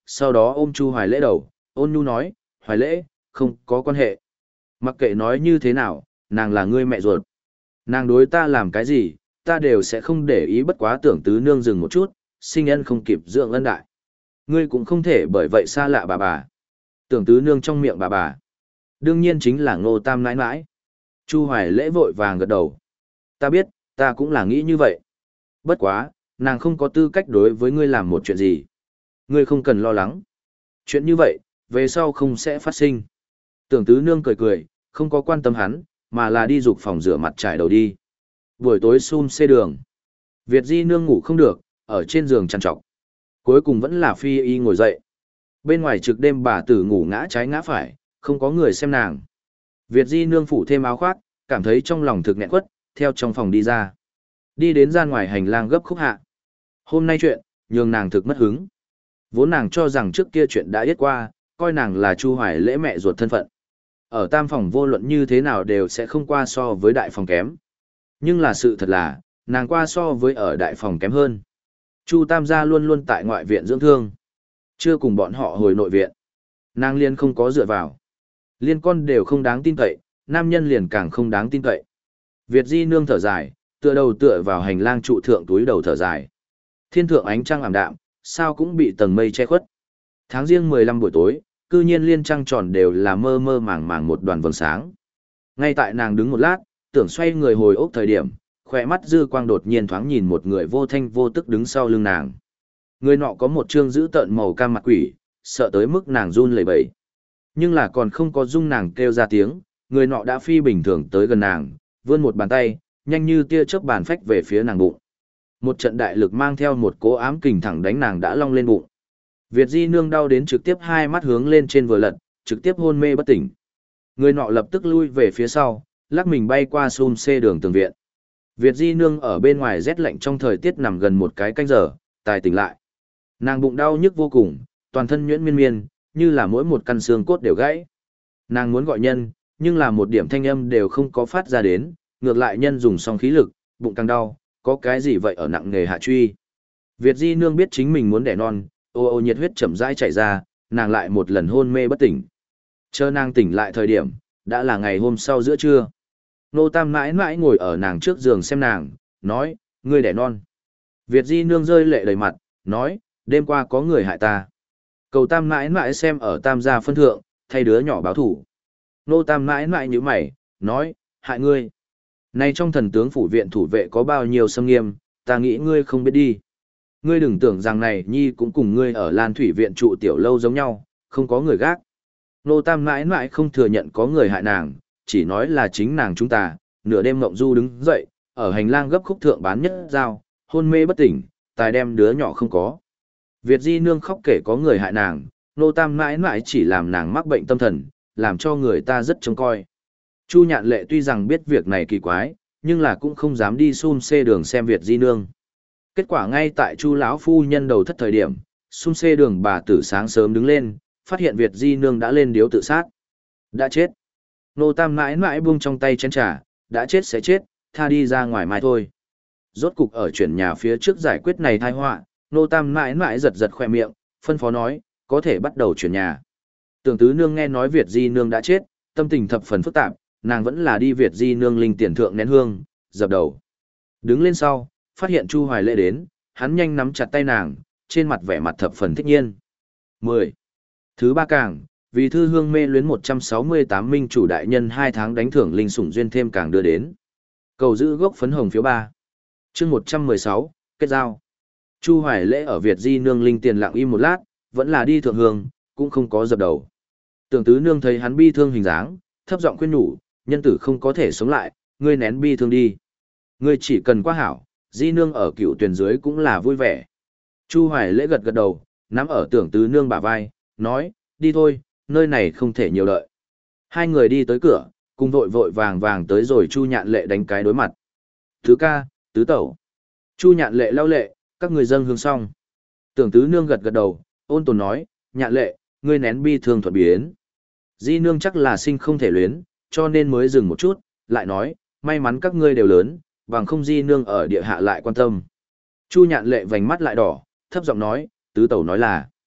sau đó ôm Chu Hoài Lễ đầu, ôn nhu nói, Hoài Lễ, không có quan hệ. Mặc kệ nói như thế nào, nàng là ngươi mẹ ruột. Nàng đối ta làm cái gì, ta đều sẽ không để ý, bất quá Tưởng tứ nương dừng một chút, sinh ân không kịp dưỡng ân đại. Ngươi cũng không thể bởi vậy xa lạ bà bà. Tưởng tứ nương trong miệng bà bà. Đương nhiên chính là Ngô Tam nãi nãi. Chu Hoài Lễ vội vàng gật đầu. Ta biết, ta cũng là nghĩ như vậy. Bất quá, nàng không có tư cách đối với ngươi làm một chuyện gì. Ngươi không cần lo lắng. Chuyện như vậy, về sau không sẽ phát sinh. Tưởng tứ nương cười cười, không có quan tâm hắn, mà là đi dục phòng rửa mặt trải đầu đi. Buổi tối xum xê đường. Việt Di nương ngủ không được, ở trên giường trằn trọc. Cuối cùng vẫn là phi y ngồi dậy. Bên ngoài trực đêm bà tử ngủ ngã trái ngã phải, không có người xem nàng. Việt Di nương phủ thêm áo khoác, cảm thấy trong lòng thực nghẹn quất, theo trong phòng đi ra. Đi đến ra ngoài hành lang gấp khúc hạ. Hôm nay chuyện, nhường nàng thực mất hứng. Vốn nàng cho rằng trước kia chuyện đã yết qua, coi nàng là Chu Hoài Lễ mẹ ruột thân phận. Ở tam phòng vô luận như thế nào đều sẽ không qua so với đại phòng kém. Nhưng là sự thật là, nàng qua so với ở đại phòng kém hơn. Chu Tam gia luôn luôn tại ngoại viện dưỡng thương. Chưa cùng bọn họ hồi nội viện. Nàng liên không có dựa vào. Liên con đều không đáng tin cậy, nam nhân liền càng không đáng tin cậy. Việt Di nương thở dài, tựa đầu tựa vào hành lang trụ thượng túi đầu thở dài. Thiên thượng ánh trăng ảm đạm, sao cũng bị tầng mây che khuất. Tháng riêng mười lăm buổi tối, cư nhiên liên trăng tròn đều là mơ mơ màng màng một đoàn vầng sáng. Ngay tại nàng đứng một lát, tưởng xoay người hồi ốc thời điểm, khỏe mắt dư quang đột nhiên thoáng nhìn một người vô thanh vô tức đứng sau lưng nàng. Người nọ có một trương dữ tợn màu cam mặt quỷ, sợ tới mức nàng run lẩy bẩy. Nhưng là còn không có dung nàng kêu ra tiếng, người nọ đã phi bình thường tới gần nàng, vươn một bàn tay, nhanh như tia chớp bàn phách về phía nàng bụng. Một trận đại lực mang theo một cỗ ám kình thẳng đánh nàng đã long lên bụng. Việt Di nương đau đến trực tiếp hai mắt hướng lên trên vừa lật, trực tiếp hôn mê bất tỉnh. Người nọ lập tức lui về phía sau, lắc mình bay qua xum xê đường tường viện. Việt Di nương ở bên ngoài rét lạnh trong thời tiết nằm gần một cái canh giờ, tài tỉnh lại. Nàng bụng đau nhức vô cùng, toàn thân nhuyễn miên miên, như là mỗi một căn xương cốt đều gãy. Nàng muốn gọi nhân, nhưng là một điểm thanh âm đều không có phát ra đến, ngược lại nhân dùng xong khí lực, bụng càng đau, có cái gì vậy ở nặng nghề hạ truy. Việt Di nương biết chính mình muốn đẻ non, ô ô nhiệt huyết chậm rãi chảy ra, nàng lại một lần hôn mê bất tỉnh. Chờ nàng tỉnh lại thời điểm, đã là ngày hôm sau giữa trưa. Nô Tam mãi mãi ngồi ở nàng trước giường xem nàng, nói, ngươi đẻ non. Việt Di nương rơi lệ đầy mặt, nói, đêm qua có người hại ta. Cầu Tam mãi mãi xem ở Tam gia phân thượng, thay đứa nhỏ báo thủ. Nô Tam mãi mãi như mày, nói, hại ngươi. Này trong thần tướng phủ viện thủ vệ có bao nhiêu xâm nghiêm, ta nghĩ ngươi không biết đi. Ngươi đừng tưởng rằng này nhi cũng cùng ngươi ở Lan Thủy viện trụ tiểu lâu giống nhau, không có người gác. Nô Tam mãi mãi không thừa nhận có người hại nàng, chỉ nói là chính nàng chúng ta, nửa đêm mộng du đứng dậy, ở hành lang gấp khúc thượng bán nhất dao, hôn mê bất tỉnh, tài đem đứa nhỏ không có. Việt Di nương khóc kể có người hại nàng, Nô Tam mãi mãi chỉ làm nàng mắc bệnh tâm thần, làm cho người ta rất trông coi. Chu Nhạn Lệ tuy rằng biết việc này kỳ quái, nhưng là cũng không dám đi xum xê đường xem Việt Di nương. Kết quả ngay tại Chu lão phu nhân đầu thất thời điểm, xum xê đường bà tử sáng sớm đứng lên, phát hiện Việt Di nương đã lên điếu tự sát. Đã chết. Nô Tam mãi mãi buông trong tay chén trà, đã chết sẽ chết, tha đi ra ngoài mai thôi. Rốt cục ở chuyển nhà phía trước giải quyết này tai họa, Nô Tam mãi mãi giật giật khoe miệng, phân phó nói, có thể bắt đầu chuyển nhà. Tưởng tứ nương nghe nói Việt Di nương đã chết, tâm tình thập phần phức tạp, nàng vẫn là đi Việt Di nương linh tiền thượng nén hương, dập đầu. Đứng lên sau, phát hiện Chu Hoài Lễ đến, hắn nhanh nắm chặt tay nàng, trên mặt vẻ mặt thập phần thích nhiên. mười. Thứ ba càng, vì thư hương mê luyến một trăm sáu mươi tám minh chủ đại nhân hai tháng đánh thưởng linh sủng duyên thêm càng đưa đến. Cầu giữ gốc phấn hồng phiếu ba. Chương một trăm mười sáu, kết giao. Chu Hoài Lễ ở Việt Di nương linh tiền lặng im một lát, vẫn là đi thượng hương, cũng không có dập đầu. Tưởng tứ nương thấy hắn bi thương hình dáng, thấp giọng khuyên nhủ, nhân tử không có thể sống lại, ngươi nén bi thương đi. Ngươi chỉ cần qua hảo, Di nương ở cựu tuyển dưới cũng là vui vẻ. Chu Hoài Lễ gật gật đầu, nắm ở tưởng tứ nương bả vai, nói, đi thôi, nơi này không thể nhiều đợi. Hai người đi tới cửa, cùng vội vội vàng vàng tới rồi Chu Nhạn Lệ đánh cái đối mặt. Thứ ca, tứ tẩu. Chu Nhạn Lệ lau lệ, các người dâng hương xong. Tưởng tứ nương gật gật đầu, ôn tồn nói, Nhạn Lệ, ngươi nén bi thương thuận biến. Di nương chắc là sinh không thể luyến, cho nên mới dừng một chút, lại nói, may mắn các ngươi đều lớn, bằng không Di nương ở địa hạ lại quan tâm. Chu Nhạn Lệ vành mắt lại đỏ, thấp giọng nói, tứ tẩu nói là.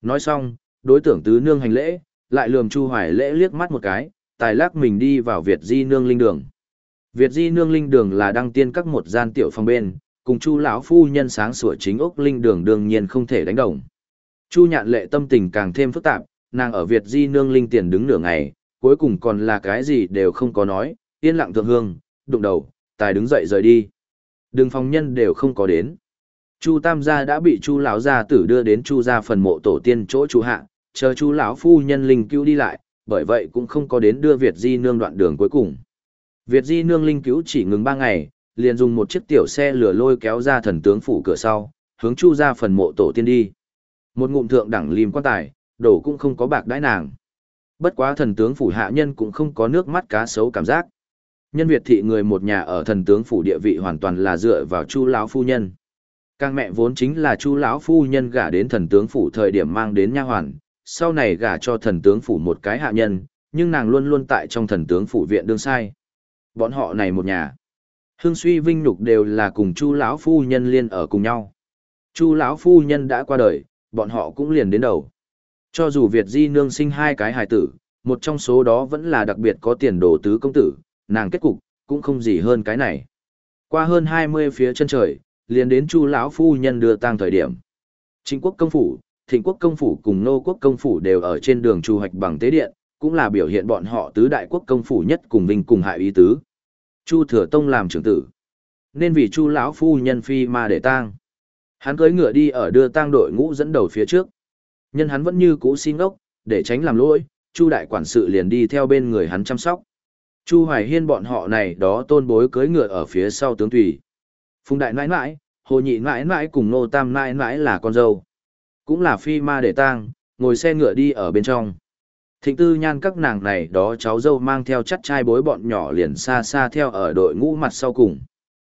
Nói xong, đối tượng tứ nương hành lễ, lại lườm Chu Hoài Lễ liếc mắt một cái, tài lắc mình đi vào Việt Di nương linh đường. Việt Di nương linh đường là đăng tiên các một gian tiểu phòng bên, cùng Chu lão phu nhân sáng sủa chính ốc linh đường đương nhiên không thể đánh đồng. Chu Nhạn Lệ tâm tình càng thêm phức tạp, nàng ở Việt Di nương linh tiền đứng nửa ngày, cuối cùng còn là cái gì đều không có nói, yên lặng thượng hương, đụng đầu, tài đứng dậy rời đi. Đường phòng nhân đều không có đến. Chu Tam gia đã bị Chu lão gia tử đưa đến Chu gia phần mộ tổ tiên chỗ Chu hạ, chờ Chu lão phu nhân linh cứu đi lại, bởi vậy cũng không có đến đưa Việt Di nương đoạn đường cuối cùng. Việt Di nương linh cứu chỉ ngừng ba ngày, liền dùng một chiếc tiểu xe lửa lôi kéo ra thần tướng phủ cửa sau, hướng Chu gia phần mộ tổ tiên đi. Một ngụm thượng đẳng lim quan tài, đổ cũng không có bạc đãi nàng. Bất quá thần tướng phủ hạ nhân cũng không có nước mắt cá sấu cảm giác. Nhân Việt thị người một nhà ở thần tướng phủ địa vị hoàn toàn là dựa vào Chu lão phu nhân. Càng mẹ vốn chính là Chu lão phu nhân gả đến thần tướng phủ thời điểm mang đến nha hoàn, sau này gả cho thần tướng phủ một cái hạ nhân, nhưng nàng luôn luôn tại trong thần tướng phủ viện đương sai. Bọn họ này một nhà, hương suy vinh nhục đều là cùng Chu lão phu nhân liên ở cùng nhau. Chu lão phu nhân đã qua đời, bọn họ cũng liền đến đầu. Cho dù Việt Di nương sinh hai cái hài tử, một trong số đó vẫn là đặc biệt có tiền đồ tứ công tử, nàng kết cục cũng không gì hơn cái này. Qua hơn hai mươi phía chân trời, liền đến Chu lão phu nhân đưa tang thời điểm. Trịnh quốc công phủ, Thịnh quốc công phủ cùng Nô quốc công phủ đều ở trên đường chu hoạch bằng tế điện, cũng là biểu hiện bọn họ tứ đại quốc công phủ nhất cùng vinh cùng hại ý tứ. Chu Thừa Tông làm trưởng tử, nên vì Chu lão phu nhân phi mà để tang. Hắn cưỡi ngựa đi ở đưa tang đội ngũ dẫn đầu phía trước. Nhân hắn vẫn như cũ xin ốc, để tránh làm lỗi, Chu đại quản sự liền đi theo bên người hắn chăm sóc. Chu Hoài Hiên bọn họ này đó tôn bối cưỡi ngựa ở phía sau tướng tùy. Phùng đại nãi nãi, Hồ nhị nãi nãi cùng Nô tam nãi nãi là con dâu. Cũng là phi ma để tang, ngồi xe ngựa đi ở bên trong. Thịnh Tư Nhan các nàng này đó cháu dâu mang theo chắt trai bối bọn nhỏ liền xa xa theo ở đội ngũ mặt sau cùng.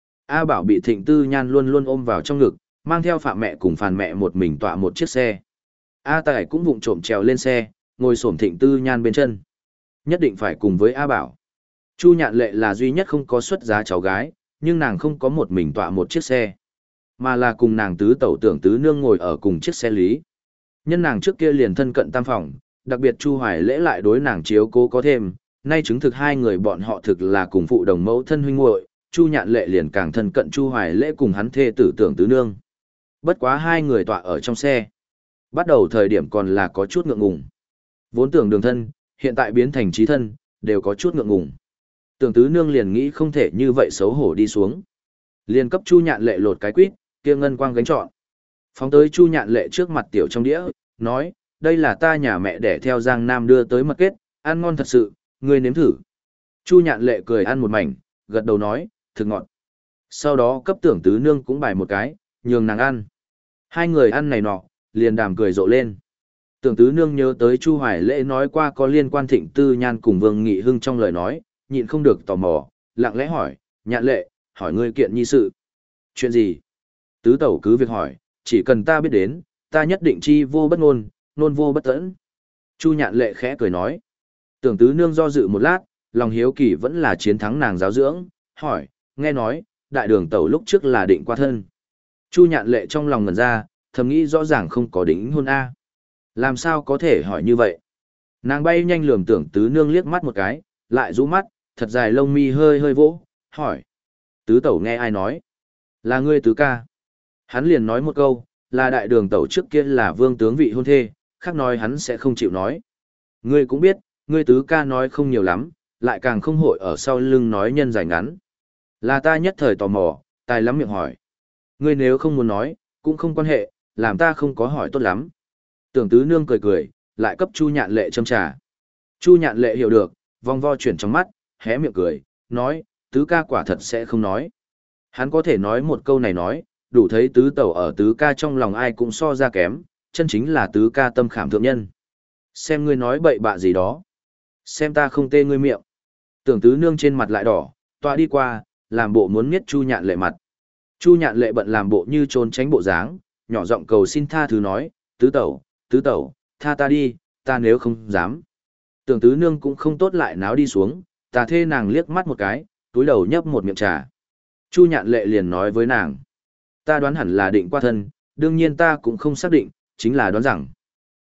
A Bảo bị Thịnh Tư Nhan luôn luôn ôm vào trong ngực, mang theo Phạm mẹ cùng Phàn mẹ một mình tọa một chiếc xe. A Tài cũng vụng trộm trèo lên xe, ngồi xổm Thịnh Tư Nhan bên chân. Nhất định phải cùng với A Bảo. Chu Nhạn Lệ là duy nhất không có xuất giá cháu gái, nhưng nàng không có một mình tọa một chiếc xe, mà là cùng nàng tứ tẩu tưởng tứ nương ngồi ở cùng chiếc xe lý. Nhân nàng trước kia liền thân cận tam phòng, đặc biệt Chu Hoài Lễ lại đối nàng chiếu cố có thêm, nay chứng thực hai người bọn họ thực là cùng phụ đồng mẫu thân huynh muội, Chu Nhạn Lệ liền càng thân cận Chu Hoài Lễ cùng hắn thê tử tưởng tứ nương. Bất quá hai người tọa ở trong xe. Bắt đầu thời điểm còn là có chút ngượng ngùng. Vốn tưởng đường thân, hiện tại biến thành trí thân, đều có chút ngượng ngùng. Tưởng tứ nương liền nghĩ không thể như vậy xấu hổ đi xuống. Liền cấp Chu Nhạn Lệ lột cái quýt, kia ngân quang gánh trọn. Phóng tới Chu Nhạn Lệ trước mặt tiểu trong đĩa, nói, đây là ta nhà mẹ để theo Giang Nam đưa tới mật kết, ăn ngon thật sự, ngươi nếm thử. Chu Nhạn Lệ cười ăn một mảnh, gật đầu nói, thực ngọt. Sau đó cấp tưởng tứ nương cũng bài một cái, nhường nàng ăn. Hai người ăn này nọ, liền đàm cười rộ lên. Tưởng tứ nương nhớ tới Chu Hoài Lễ nói qua có liên quan Thịnh Tư Nhan cùng Vương Nghị Hưng trong lời nói, nhịn không được tò mò, lặng lẽ hỏi, Nhạn Lệ, hỏi ngươi kiện nhi sự. Chuyện gì? Tứ tẩu cứ việc hỏi, chỉ cần ta biết đến, ta nhất định chi vô bất ngôn, nôn vô bất tẫn. Chu Nhạn Lệ khẽ cười nói. Tưởng tứ nương do dự một lát, lòng hiếu kỳ vẫn là chiến thắng nàng giáo dưỡng, hỏi, nghe nói, đại đường tẩu lúc trước là định qua thân. Chu Nhạn Lệ trong lòng ngẩn ra, thầm nghĩ rõ ràng không có đính hôn A. Làm sao có thể hỏi như vậy? Nàng bay nhanh lườm tưởng tứ nương liếc mắt một cái, lại rũ mắt, thật dài lông mi hơi hơi vỗ, hỏi. Tứ tẩu nghe ai nói? Là ngươi tứ ca. Hắn liền nói một câu, là đại đường tẩu trước kia là vương tướng vị hôn thê, khác nói hắn sẽ không chịu nói. Ngươi cũng biết, ngươi tứ ca nói không nhiều lắm, lại càng không hội ở sau lưng nói nhân dài ngắn. Là ta nhất thời tò mò, tài lắm miệng hỏi. Ngươi nếu không muốn nói, cũng không quan hệ, làm ta không có hỏi tốt lắm. Tưởng tứ nương cười cười, lại cấp Chu Nhạn Lệ châm trà. Chu Nhạn Lệ hiểu được, vòng vo chuyển trong mắt, hé miệng cười, nói, tứ ca quả thật sẽ không nói. Hắn có thể nói một câu này nói, đủ thấy tứ tẩu ở tứ ca trong lòng ai cũng so ra kém, chân chính là tứ ca tâm khảm thượng nhân. Xem ngươi nói bậy bạ gì đó. Xem ta không tê ngươi miệng. Tưởng tứ nương trên mặt lại đỏ, tọa đi qua, làm bộ muốn miết Chu Nhạn Lệ mặt. Chu Nhạn Lệ bận làm bộ như trốn tránh bộ dáng, nhỏ giọng cầu xin tha thứ nói, tứ tẩu, tứ tẩu, tha ta đi, ta nếu không dám. Tưởng tứ nương cũng không tốt lại náo đi xuống, ta thê nàng liếc mắt một cái, túi đầu nhấp một miệng trà. Chu Nhạn Lệ liền nói với nàng, ta đoán hẳn là định qua thân, đương nhiên ta cũng không xác định, chính là đoán rằng.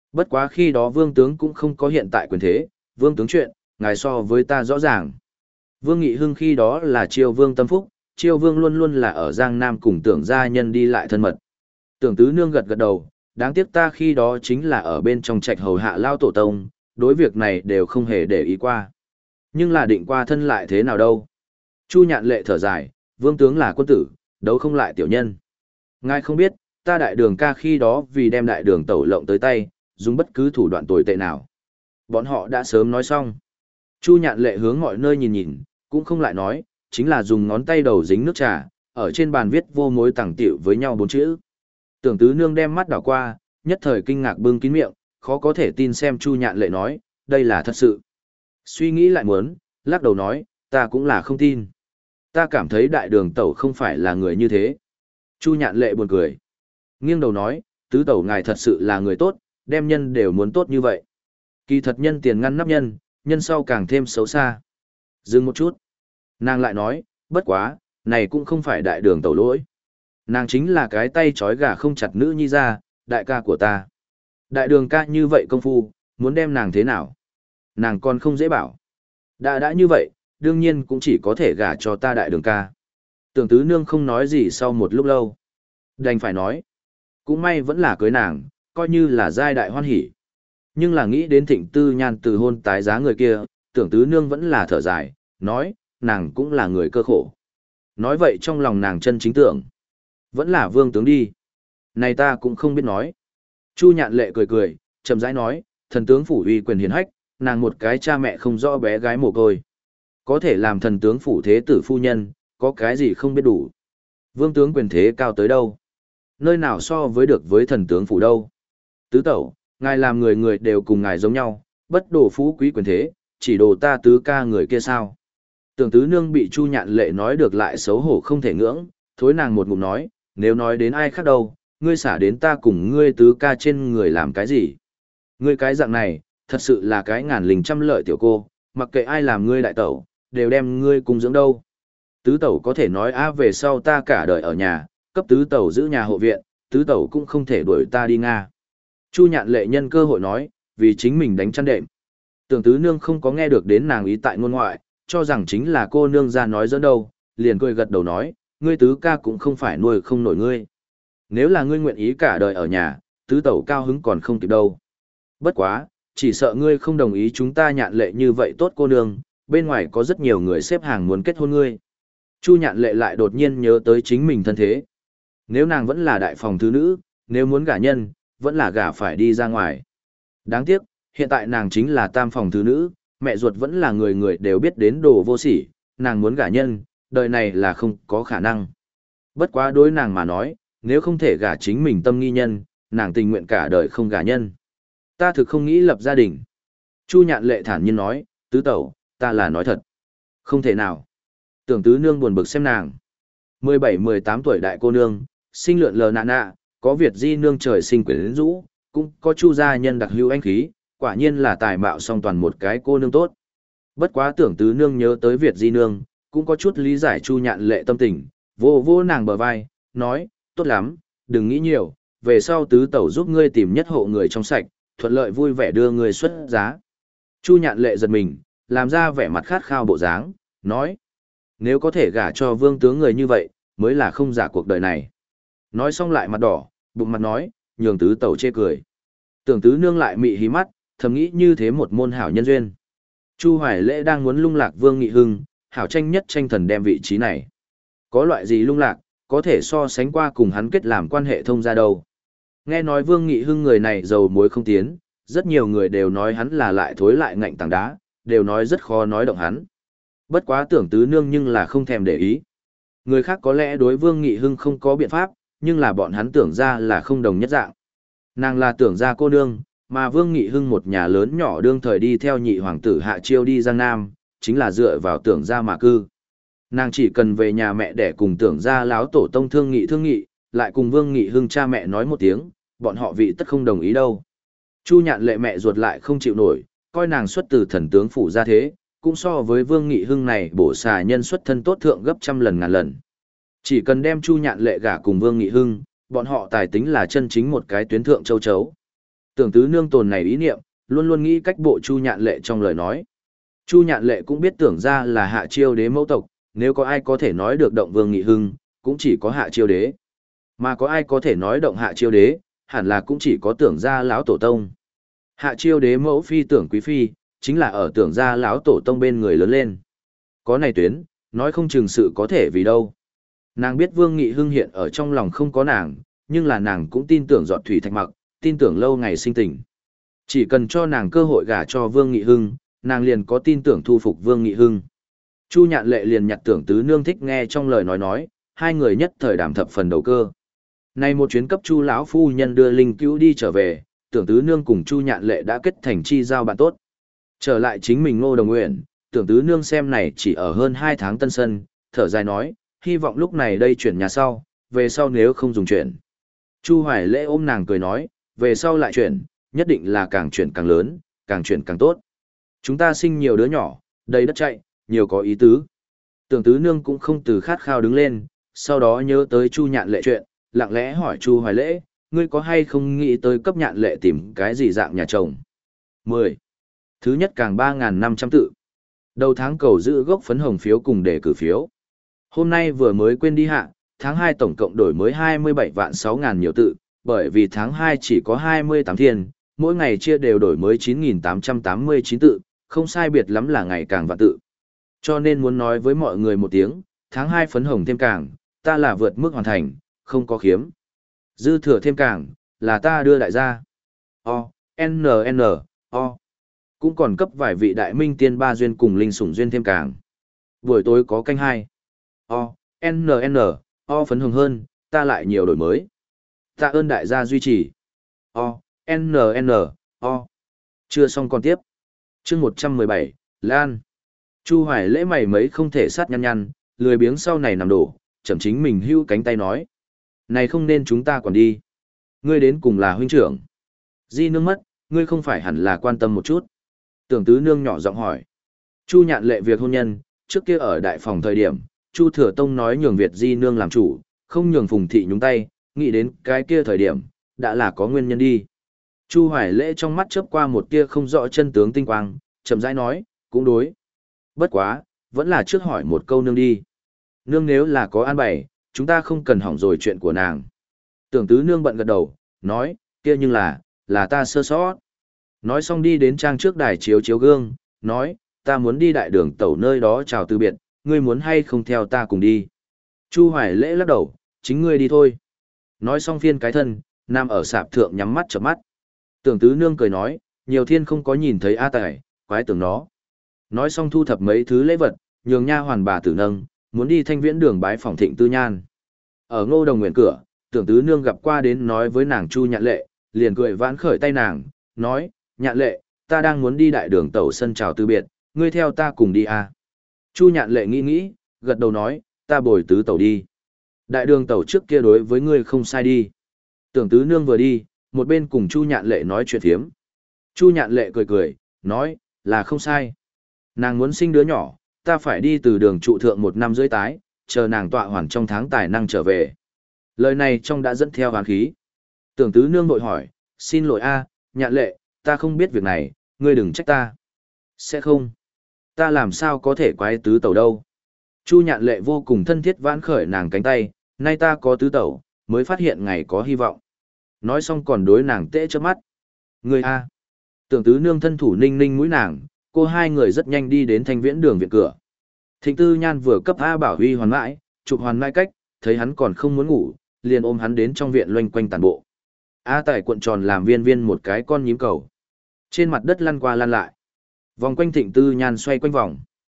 Bất quá khi đó vương tướng cũng không có hiện tại quyền thế, vương tướng chuyện, ngài so với ta rõ ràng. Vương Nghị Hưng khi đó là Chiêu Vương tâm phúc, Chiêu Vương luôn luôn là ở Giang Nam cùng Tưởng gia nhân đi lại thân mật. Tưởng tứ nương gật gật đầu, đáng tiếc ta khi đó chính là ở bên trong trạch hầu hạ lao tổ tông, đối việc này đều không hề để ý qua. Nhưng là định qua thân lại thế nào đâu. Chu Nhạn Lệ thở dài, vương tướng là quân tử, đấu không lại tiểu nhân. Ngài không biết, ta đại đường ca khi đó vì đem đại đường tẩu lộng tới tay, dùng bất cứ thủ đoạn tồi tệ nào. Bọn họ đã sớm nói xong. Chu Nhạn Lệ hướng mọi nơi nhìn nhìn, cũng không lại nói, chính là dùng ngón tay đầu dính nước trà, ở trên bàn viết vô mối tẳng tiểu với nhau bốn chữ. Tưởng tứ nương đem mắt đảo qua, nhất thời kinh ngạc bưng kín miệng, khó có thể tin xem Chu Nhạn Lệ nói, đây là thật sự. Suy nghĩ lại muốn, lắc đầu nói, ta cũng là không tin. Ta cảm thấy đại đường tẩu không phải là người như thế. Chu Nhạn Lệ buồn cười. Nghiêng đầu nói, tứ tẩu ngài thật sự là người tốt, đem nhân đều muốn tốt như vậy. Kỳ thật nhân tiền ngăn nắp nhân, nhân sau càng thêm xấu xa. Dừng một chút. Nàng lại nói, bất quá, này cũng không phải đại đường tẩu lỗi. Nàng chính là cái tay trói gà không chặt nữ nhi ra, đại ca của ta. Đại đường ca như vậy công phu, muốn đem nàng thế nào? Nàng còn không dễ bảo. Đã đã như vậy, đương nhiên cũng chỉ có thể gả cho ta đại đường ca. Tưởng tứ nương không nói gì sau một lúc lâu. Đành phải nói. Cũng may vẫn là cưới nàng, coi như là giai đại hoan hỷ. Nhưng là nghĩ đến thịnh tư nhan từ hôn tái giá người kia, tưởng tứ nương vẫn là thở dài, nói, nàng cũng là người cơ khổ. Nói vậy trong lòng nàng chân chính tưởng. Vẫn là vương tướng đi. Này ta cũng không biết nói. Chu Nhạn Lệ cười cười, chậm rãi nói, thần tướng phủ uy quyền hiển hách, nàng một cái cha mẹ không rõ bé gái mồ côi. Có thể làm thần tướng phủ thế tử phu nhân, có cái gì không biết đủ. Vương tướng quyền thế cao tới đâu? Nơi nào so với được với thần tướng phủ đâu? Tứ tẩu, ngài làm người người đều cùng ngài giống nhau, bất đồ phú quý quyền thế, chỉ đồ ta tứ ca người kia sao? Tưởng tứ nương bị Chu Nhạn Lệ nói được lại xấu hổ không thể ngưỡng, thối nàng một ngụm nói, nếu nói đến ai khác đâu, ngươi xả đến ta cùng ngươi tứ ca trên người làm cái gì? Ngươi cái dạng này, thật sự là cái ngàn linh trăm lợi tiểu cô, mặc kệ ai làm ngươi đại tẩu, đều đem ngươi cùng dưỡng đâu. Tứ tẩu có thể nói á về sau ta cả đời ở nhà, cấp tứ tẩu giữ nhà hộ viện, tứ tẩu cũng không thể đuổi ta đi Nga. Chu Nhạn Lệ nhân cơ hội nói, vì chính mình đánh chăn đệm. Tưởng tứ nương không có nghe được đến nàng ý tại ngôn ngoại, cho rằng chính là cô nương ra nói dẫn đâu, liền cười gật đầu nói, ngươi tứ ca cũng không phải nuôi không nổi ngươi. Nếu là ngươi nguyện ý cả đời ở nhà, tứ tẩu cao hứng còn không kịp đâu. Bất quá, chỉ sợ ngươi không đồng ý chúng ta Nhạn Lệ như vậy tốt cô nương, bên ngoài có rất nhiều người xếp hàng muốn kết hôn ngươi. Chu Nhạn Lệ lại đột nhiên nhớ tới chính mình thân thế. Nếu nàng vẫn là đại phòng thứ nữ, nếu muốn gả nhân, vẫn là gả phải đi ra ngoài. Đáng tiếc, hiện tại nàng chính là tam phòng thứ nữ, mẹ ruột vẫn là người người đều biết đến đồ vô sỉ, nàng muốn gả nhân, đời này là không có khả năng. Bất quá đối nàng mà nói, nếu không thể gả chính mình tâm nghi nhân, nàng tình nguyện cả đời không gả nhân. Ta thực không nghĩ lập gia đình. Chu Nhạn Lệ thản nhiên nói, tứ tẩu, ta là nói thật. Không thể nào. Tưởng tứ nương buồn bực xem nàng. mười bảy mười tám tuổi đại cô nương, sinh lượn lờ nạ nạ, có Việt di nương trời sinh quyến rũ, cũng có Chu gia nhân đặc hữu anh khí, quả nhiên là tài mạo song toàn một cái cô nương tốt. Bất quá tưởng tứ nương nhớ tới Việt di nương, cũng có chút lý giải Chu Nhạn Lệ tâm tình, vô vô nàng bờ vai, nói, tốt lắm, đừng nghĩ nhiều, về sau tứ tẩu giúp ngươi tìm nhất hộ người trong sạch, thuận lợi vui vẻ đưa ngươi xuất giá. Chu Nhạn Lệ giật mình, làm ra vẻ mặt khát khao bộ dáng, nói, nếu có thể gả cho vương tướng người như vậy, mới là không giả cuộc đời này. Nói xong lại mặt đỏ, bụng mặt nói, nhường tứ tẩu chê cười. Tưởng tứ nương lại mị hí mắt, thầm nghĩ như thế một môn hảo nhân duyên. Chu Hoài Lễ đang muốn lung lạc Vương Nghị Hưng, hảo tranh nhất tranh thần đem vị trí này. Có loại gì lung lạc, có thể so sánh qua cùng hắn kết làm quan hệ thông gia đâu. Nghe nói Vương Nghị Hưng người này giàu muối không tiến, rất nhiều người đều nói hắn là lại thối lại ngạnh tảng đá, đều nói rất khó nói động hắn. Bất quá tưởng tứ nương nhưng là không thèm để ý. Người khác có lẽ đối Vương Nghị Hưng không có biện pháp, nhưng là bọn hắn tưởng ra là không đồng nhất dạng. Nàng là tưởng ra cô nương, mà Vương Nghị Hưng một nhà lớn nhỏ đương thời đi theo nhị hoàng tử Hạ Chiêu đi Giang Nam, chính là dựa vào tưởng ra mà cư. Nàng chỉ cần về nhà mẹ để cùng tưởng ra láo tổ tông thương nghị thương nghị, lại cùng Vương Nghị Hưng cha mẹ nói một tiếng, bọn họ vị tất không đồng ý đâu. Chu Nhạn Lệ mẹ ruột lại không chịu nổi, coi nàng xuất từ thần tướng phủ ra thế, cũng so với Vương Nghị Hưng này bổ xà nhân xuất thân tốt thượng gấp trăm lần ngàn lần. Chỉ cần đem Chu Nhạn Lệ gả cùng Vương Nghị Hưng, bọn họ tài tính là chân chính một cái tuyến thượng châu chấu. Tưởng tứ nương tồn này ý niệm, luôn luôn nghĩ cách bộ Chu Nhạn Lệ trong lời nói. Chu Nhạn Lệ cũng biết tưởng ra là Hạ Chiêu Đế mẫu tộc, nếu có ai có thể nói được động Vương Nghị Hưng, cũng chỉ có Hạ Chiêu Đế. Mà có ai có thể nói động Hạ Chiêu Đế, hẳn là cũng chỉ có tưởng gia lão tổ tông. Hạ Chiêu Đế mẫu phi tưởng quý phi, chính là ở tưởng gia lão tổ tông bên người lớn lên. Có này tuyến, nói không chừng sự có thể vì đâu. Nàng biết Vương Nghị Hưng hiện ở trong lòng không có nàng, nhưng là nàng cũng tin tưởng Giọt Thủy Thạch Mặc, tin tưởng lâu ngày sinh tình. Chỉ cần cho nàng cơ hội gả cho Vương Nghị Hưng, nàng liền có tin tưởng thu phục Vương Nghị Hưng. Chu Nhạn Lệ liền nhặt tưởng tứ nương thích nghe trong lời nói nói, hai người nhất thời đàm thập phần đầu cơ. Nay một chuyến cấp Chu lão phu nhân đưa linh cứu đi trở về, tưởng tứ nương cùng Chu Nhạn Lệ đã kết thành chi giao bạn tốt. Trở lại chính mình Ngô Đồng Nguyện, tưởng tứ nương xem này chỉ ở hơn hai tháng tân sân, thở dài nói, hy vọng lúc này đây chuyển nhà sau, về sau nếu không dùng chuyển. Chu Hoài Lễ ôm nàng cười nói, về sau lại chuyển, nhất định là càng chuyển càng lớn, càng chuyển càng tốt. Chúng ta sinh nhiều đứa nhỏ, đầy đất chạy, nhiều có ý tứ. Tưởng tứ nương cũng không từ khát khao đứng lên, sau đó nhớ tới Chu Nhạn Lệ chuyện, lặng lẽ hỏi Chu Hoài Lễ, ngươi có hay không nghĩ tới cấp Nhạn Lệ tìm cái gì dạng nhà chồng? mười. Thứ nhất càng ba nghìn năm trăm tự. Đầu tháng cầu giữ gốc phấn hồng phiếu cùng đề cử phiếu. Hôm nay vừa mới quên đi hạ, tháng hai tổng cộng đổi mới hai mươi bảy vạn sáu ngàn nhiều tự, bởi vì tháng hai chỉ có hai mươi tám thiên, mỗi ngày chia đều đổi mới chín nghìn tám trăm tám mươi chín tự, không sai biệt lắm là ngày càng vạn tự. Cho nên muốn nói với mọi người một tiếng, tháng hai phấn hồng thêm càng, ta là vượt mức hoàn thành, không có khiếm. Dư thừa thêm càng, là ta đưa đại gia. O, N N, O. Cũng còn cấp vài vị đại minh tiên ba duyên cùng linh sủng duyên thêm càng. Buổi tối có canh hai. O, N N, O phấn hồng hơn, ta lại nhiều đổi mới. Tạ ơn đại gia duy trì. O, N N, O. Chưa xong còn tiếp. Chương một trăm mười bảy, Lan. Chu Hoài Lễ mày mấy không thể sát nhăn nhăn, lười biếng sau này nằm đổ, chậm chính mình hưu cánh tay nói. Này không nên chúng ta còn đi. Ngươi đến cùng là huynh trưởng. Di nương mất, ngươi không phải hẳn là quan tâm một chút. Tưởng tứ nương nhỏ giọng hỏi. Chu Nhạn Lệ việc hôn nhân, trước kia ở đại phòng thời điểm, Chu Thừa Tông nói nhường Việt Di nương làm chủ, không nhường Phùng Thị nhúng tay, nghĩ đến cái kia thời điểm, đã là có nguyên nhân đi. Chu Hoài Lễ trong mắt chớp qua một tia không rõ chân tướng tinh quang, chậm rãi nói, cũng đối. Bất quá, vẫn là trước hỏi một câu nương đi. Nương nếu là có an bày, chúng ta không cần hỏng rồi chuyện của nàng. Tưởng tứ nương bận gật đầu, nói, kia nhưng là, là ta sơ sót. Nói xong đi đến trang trước đài chiếu chiếu gương, nói, ta muốn đi đại đường tẩu nơi đó chào từ biệt, ngươi muốn hay không theo ta cùng đi. Chu Hoài Lễ lắc đầu, chính ngươi đi thôi. Nói xong phiên cái thân, nằm ở sạp thượng nhắm mắt chợp mắt. Tưởng tứ nương cười nói, nhiều thiên không có nhìn thấy A Tài, quái tưởng nó. Nói xong thu thập mấy thứ lễ vật, nhường nha hoàn bà tử nâng, muốn đi thanh viễn đường bái phòng Thịnh Tư Nhan. Ở Ngô Đồng Nguyện cửa, tưởng tứ nương gặp qua đến nói với nàng Chu Nhạn Lệ, liền cười vãn khởi tay nàng, nói, Nhạn Lệ, ta đang muốn đi đại đường tẩu sân chào từ biệt, ngươi theo ta cùng đi à. Chu Nhạn Lệ nghĩ nghĩ, gật đầu nói, ta bồi tứ tẩu đi. Đại đường tẩu trước kia đối với ngươi không sai đi. Tưởng tứ nương vừa đi, một bên cùng Chu Nhạn Lệ nói chuyện phiếm. Chu Nhạn Lệ cười cười, nói, là không sai. Nàng muốn sinh đứa nhỏ, ta phải đi từ đường trụ thượng một năm rưỡi tái, chờ nàng tọa hoàn trong tháng tài năng trở về. Lời này trong đã dẫn theo hán khí. Tưởng tứ nương vội hỏi, xin lỗi a, Nhạn Lệ, ta không biết việc này, ngươi đừng trách ta. Sẽ không. Ta làm sao có thể quái tứ tẩu đâu. Chu Nhạn Lệ vô cùng thân thiết vãn khởi nàng cánh tay, nay ta có tứ tẩu, mới phát hiện ngày có hy vọng. Nói xong còn đối nàng tễ trước mắt. Ngươi a. Tưởng tứ nương thân thủ ninh ninh mũi nàng, cô hai người rất nhanh đi đến thanh viễn đường viện cửa. Thịnh Tư Nhan vừa cấp A Bảo Huy hoàn mãi, chụp hoàn mãi cách, thấy hắn còn không muốn ngủ, liền ôm hắn đến trong viện loanh quanh tàn bộ. A Tài cuộn tròn làm viên viên một cái con nhím cầu. Trên mặt đất lăn qua lăn lại. Vòng quanh Thịnh Tư Nhan xoay quanh vòng.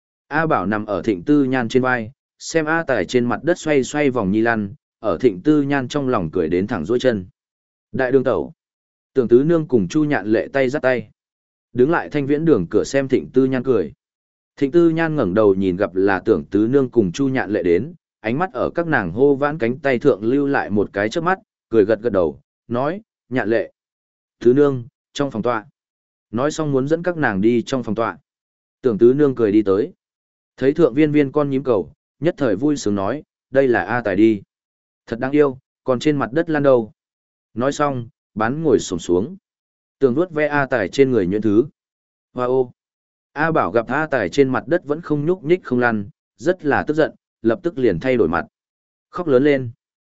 A Bảo nằm ở Thịnh Tư Nhan trên vai, xem A Tài trên mặt đất xoay xoay vòng nhi lăn, ở Thịnh Tư Nhan trong lòng cười đến thẳng dỗi chân. Đại đường tẩu. Tưởng tứ nương cùng Chu Nhạn Lệ tay dắt tay. Đứng lại thanh viễn đường cửa xem Thịnh Tư Nhan cười. Thịnh Tư Nhan ngẩng đầu nhìn gặp là tưởng tứ nương cùng Chu Nhạn Lệ đến, ánh mắt ở các nàng hô vãn cánh tay thượng lưu lại một cái trước mắt, cười gật gật đầu, nói, Nhạn Lệ. Tứ nương, trong phòng tọa. Nói xong muốn dẫn các nàng đi trong phòng tọa. Tưởng tứ nương cười đi tới. Thấy thượng viên viên con nhím cầu, nhất thời vui sướng nói, đây là A Tài đi. Thật đáng yêu, còn trên mặt đất lan đâu. Nói xong, bán ngồi xổm xuống. Tường vuốt ve A Tài trên người Nhuyễn Thứ. Hoa ô! A Bảo gặp A Tài trên mặt đất vẫn không nhúc nhích không lăn, rất là tức giận, lập tức liền thay đổi mặt. Khóc lớn lên.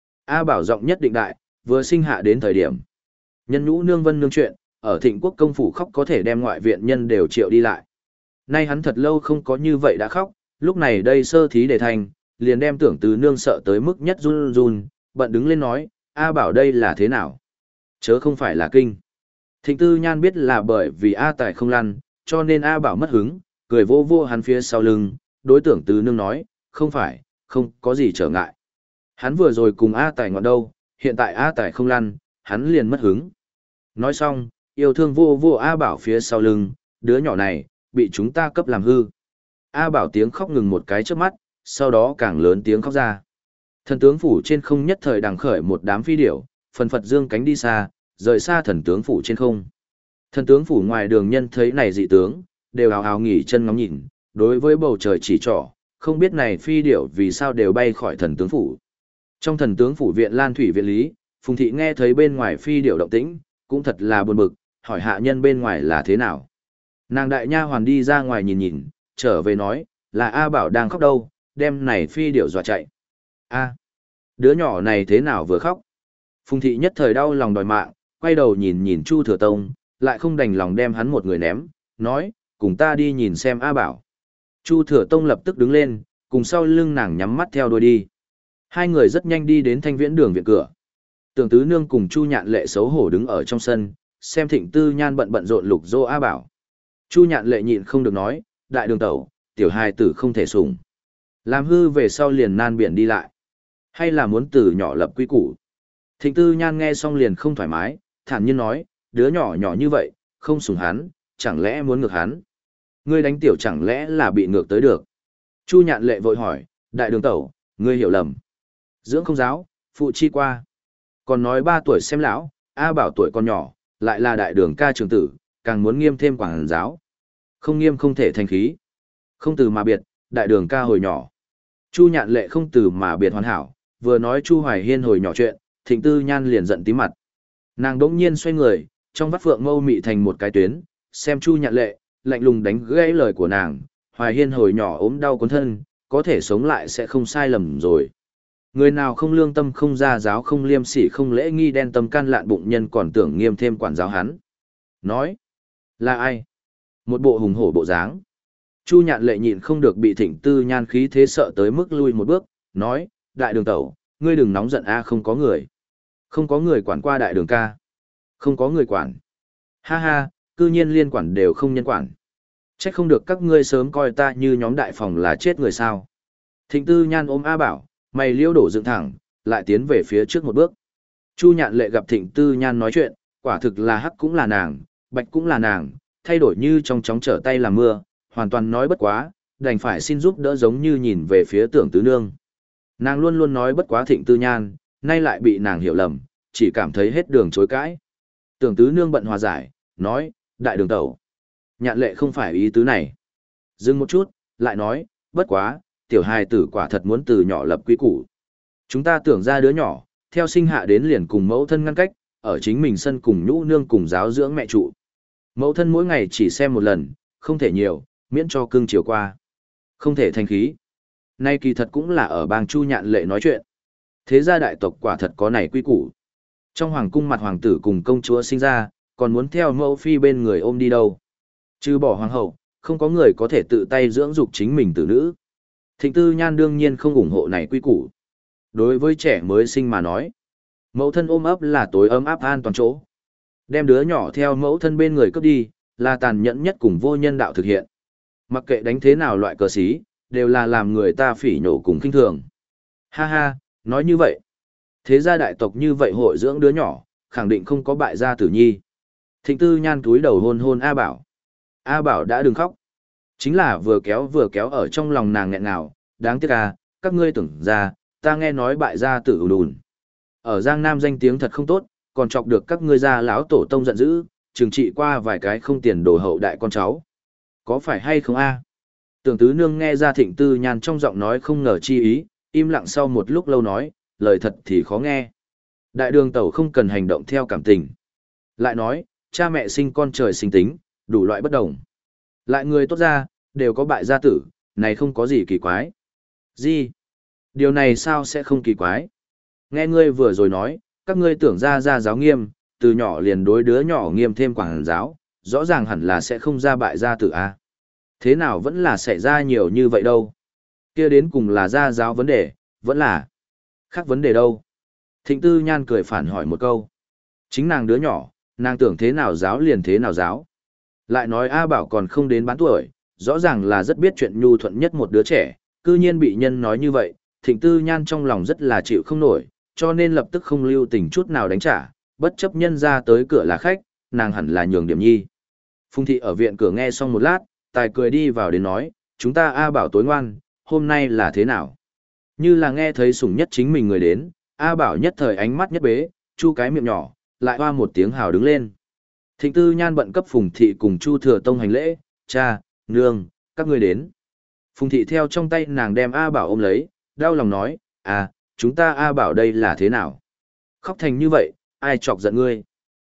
A Bảo giọng nhất định đại, vừa sinh hạ đến thời điểm. Nhân nhũ nương vân nương chuyện, ở thịnh quốc công phủ khóc có thể đem ngoại viện nhân đều triệu đi lại. Nay hắn thật lâu không có như vậy đã khóc, lúc này đây sơ thí đề thành, liền đem tưởng từ nương sợ tới mức nhất run run, bận đứng lên nói, A Bảo đây là thế nào? Chớ không phải là kinh. Thịnh Tư Nhan biết là bởi vì A Tài không lăn, cho nên A Bảo mất hứng, cười vô vô hắn phía sau lưng, đối tưởng từ nương nói, không phải, không có gì trở ngại. Hắn vừa rồi cùng A Tài ngọn đâu, hiện tại A Tài không lăn, hắn liền mất hứng. Nói xong, yêu thương vô vô A Bảo phía sau lưng, đứa nhỏ này, bị chúng ta cấp làm hư. A Bảo tiếng khóc ngừng một cái trước mắt, sau đó càng lớn tiếng khóc ra. Thần tướng phủ trên không nhất thời đằng khởi một đám phi điểu, phần phật dương cánh đi xa, rời xa thần tướng phủ trên không. Thần tướng phủ ngoài đường nhân thấy này dị tướng, đều hào hào nghỉ chân ngóng nhìn, đối với bầu trời chỉ trỏ, không biết này phi điểu vì sao đều bay khỏi thần tướng phủ. Trong thần tướng phủ viện Lan Thủy viện lý, Phùng thị nghe thấy bên ngoài phi điểu động tĩnh, cũng thật là buồn bực, hỏi hạ nhân bên ngoài là thế nào. Nàng đại nha hoàn đi ra ngoài nhìn nhìn, trở về nói, là A Bảo đang khóc đâu, đem này phi điểu dọa chạy. A, đứa nhỏ này thế nào vừa khóc? Phùng thị nhất thời đau lòng đòi mạng, quay đầu nhìn nhìn Chu Thừa Tông, lại không đành lòng đem hắn một người ném, nói, cùng ta đi nhìn xem A Bảo. Chu Thừa Tông lập tức đứng lên, cùng sau lưng nàng nhắm mắt theo đuôi đi. Hai người rất nhanh đi đến Thanh Viễn đường viện cửa. Tưởng Tứ Nương cùng Chu Nhạn Lệ xấu hổ đứng ở trong sân, xem Thịnh Tư Nhan bận bận rộn lục dô A Bảo. Chu Nhạn Lệ nhịn không được nói, đại đường tẩu, tiểu hài tử không thể sủng. Làm hư về sau liền nan biển đi lại. Hay là muốn từ nhỏ lập quy củ. Thịnh Tư Nhan nghe xong liền không thoải mái, thản nhiên nói, đứa nhỏ nhỏ như vậy, không sủng hắn, chẳng lẽ muốn ngược hắn. Ngươi đánh tiểu chẳng lẽ là bị ngược tới được. Chu Nhạn Lệ vội hỏi, đại đường tẩu, ngươi hiểu lầm. Dưỡng không giáo, phụ chi qua. Còn nói ba tuổi xem lão, A Bảo tuổi còn nhỏ, lại là đại đường ca trường tử, càng muốn nghiêm thêm quảng giáo. Không nghiêm không thể thành khí. Không từ mà biệt, đại đường ca hồi nhỏ. Chu Nhạn Lệ không từ mà biệt hoàn hảo, vừa nói Chu Hoài Hiên hồi nhỏ chuyện, Thịnh Tư Nhan liền giận tí mặt. Nàng đỗng nhiên xoay người, trong vắt phượng mâu mị thành một cái tuyến, xem Chu Nhạn Lệ, lạnh lùng đánh gãy lời của nàng, Hoài Hiên hồi nhỏ ốm đau cuốn thân, có thể sống lại sẽ không sai lầm rồi. Người nào không lương tâm không ra giáo không liêm sỉ không lễ nghi đen tâm can lạn bụng nhân còn tưởng nghiêm thêm quản giáo hắn. Nói, là ai? Một bộ hùng hổ bộ dáng. Chu Nhạn Lệ nhịn không được bị Thịnh Tư Nhan khí thế sợ tới mức lui một bước, nói, đại đường tẩu, ngươi đừng nóng giận a, không có người. Không có người quản qua đại đường ca. Không có người quản. Ha ha, cư nhiên liên quản đều không nhân quản. Trách không được các ngươi sớm coi ta như nhóm đại phòng là chết người sao. Thịnh Tư Nhan ôm A Bảo, mày liêu đổ dựng thẳng, lại tiến về phía trước một bước. Chu Nhạn Lệ gặp Thịnh Tư Nhan nói chuyện, quả thực là hắc cũng là nàng, bạch cũng là nàng, thay đổi như trong chóng trở tay làm mưa, hoàn toàn nói bất quá, đành phải xin giúp đỡ giống như nhìn về phía Tưởng Tứ Nương. Nàng luôn luôn nói bất quá Thịnh Tư Nhan, nay lại bị nàng hiểu lầm, chỉ cảm thấy hết đường chối cãi. Tưởng Tứ Nương bận hòa giải, nói, đại đường tẩu. Nhạn Lệ không phải ý tứ này. Dừng một chút, lại nói, bất quá, tiểu hài tử quả thật muốn từ nhỏ lập quy củ. Chúng ta tưởng ra đứa nhỏ, theo sinh hạ đến liền cùng mẫu thân ngăn cách, ở chính mình sân cùng nhũ nương cùng giáo dưỡng mẹ trụ. Mẫu thân mỗi ngày chỉ xem một lần, không thể nhiều, miễn cho cưng chiều qua. Không thể thành khí. Nay kỳ thật cũng là ở bang Chu Nhạn Lệ nói chuyện. Thế gia đại tộc quả thật có này quy củ. Trong hoàng cung mặt hoàng tử cùng công chúa sinh ra, còn muốn theo mẫu phi bên người ôm đi đâu. Trừ bỏ hoàng hậu, không có người có thể tự tay dưỡng dục chính mình tử nữ. Thịnh Tư Nhan đương nhiên không ủng hộ này quy củ. Đối với trẻ mới sinh mà nói, mẫu thân ôm ấp là tối ấm áp an toàn chỗ. Đem đứa nhỏ theo mẫu thân bên người cướp đi, là tàn nhẫn nhất cùng vô nhân đạo thực hiện. Mặc kệ đánh thế nào loại cờ xí, đều là làm người ta phỉ nhổ cùng khinh thường. Ha ha, nói như vậy. Thế gia đại tộc như vậy hội dưỡng đứa nhỏ, khẳng định không có bại gia tử nhi. Thịnh Tư Nhan túi đầu hôn hôn A Bảo. A Bảo đã đừng khóc. Chính là vừa kéo vừa kéo ở trong lòng nàng nghẹn ngào, đáng tiếc à, các ngươi tưởng ra, ta nghe nói bại gia tử ủ đùn. Ở Giang Nam danh tiếng thật không tốt, còn chọc được các ngươi gia lão tổ tông giận dữ, trừng trị qua vài cái không tiền đồ hậu đại con cháu. Có phải hay không a? Tưởng Tứ Nương nghe ra Thịnh Tư Nhan trong giọng nói không ngờ chi ý, im lặng sau một lúc lâu nói, lời thật thì khó nghe. Đại đường tẩu không cần hành động theo cảm tình. Lại nói, cha mẹ sinh con trời sinh tính, đủ loại bất đồng. Lại người tốt ra, đều có bại gia tử, này không có gì kỳ quái. Gì? Điều này sao sẽ không kỳ quái? Nghe ngươi vừa rồi nói, các ngươi tưởng ra ra giáo nghiêm, từ nhỏ liền đối đứa nhỏ nghiêm thêm quảng giáo, rõ ràng hẳn là sẽ không ra bại gia tử a. Thế nào vẫn là xảy ra nhiều như vậy đâu? Kia đến cùng là gia giáo vấn đề, vẫn là khác vấn đề đâu? Thịnh Tư Nhan cười phản hỏi một câu. Chính nàng đứa nhỏ, nàng tưởng thế nào giáo liền thế nào giáo. Lại nói A Bảo còn không đến bán tuổi, rõ ràng là rất biết chuyện nhu thuận nhất một đứa trẻ, cư nhiên bị nhân nói như vậy, Thịnh Tư Nhan trong lòng rất là chịu không nổi, cho nên lập tức không lưu tình chút nào đánh trả, bất chấp nhân ra tới cửa là khách, nàng hẳn là nhường điểm nhi. Phùng thị ở viện cửa nghe xong một lát, tài cười đi vào đến nói, chúng ta A Bảo tối ngoan, hôm nay là thế nào? Như là nghe thấy sủng nhất chính mình người đến, A Bảo nhất thời ánh mắt nhất bế, chu cái miệng nhỏ, lại hoa một tiếng hào đứng lên. Thịnh Tư Nhan bận cấp Phùng thị cùng Chu Thừa Tông hành lễ, cha, nương, các ngươi đến. Phùng thị theo trong tay nàng đem A Bảo ôm lấy, đau lòng nói, à, chúng ta A Bảo đây là thế nào? Khóc thành như vậy, ai chọc giận ngươi?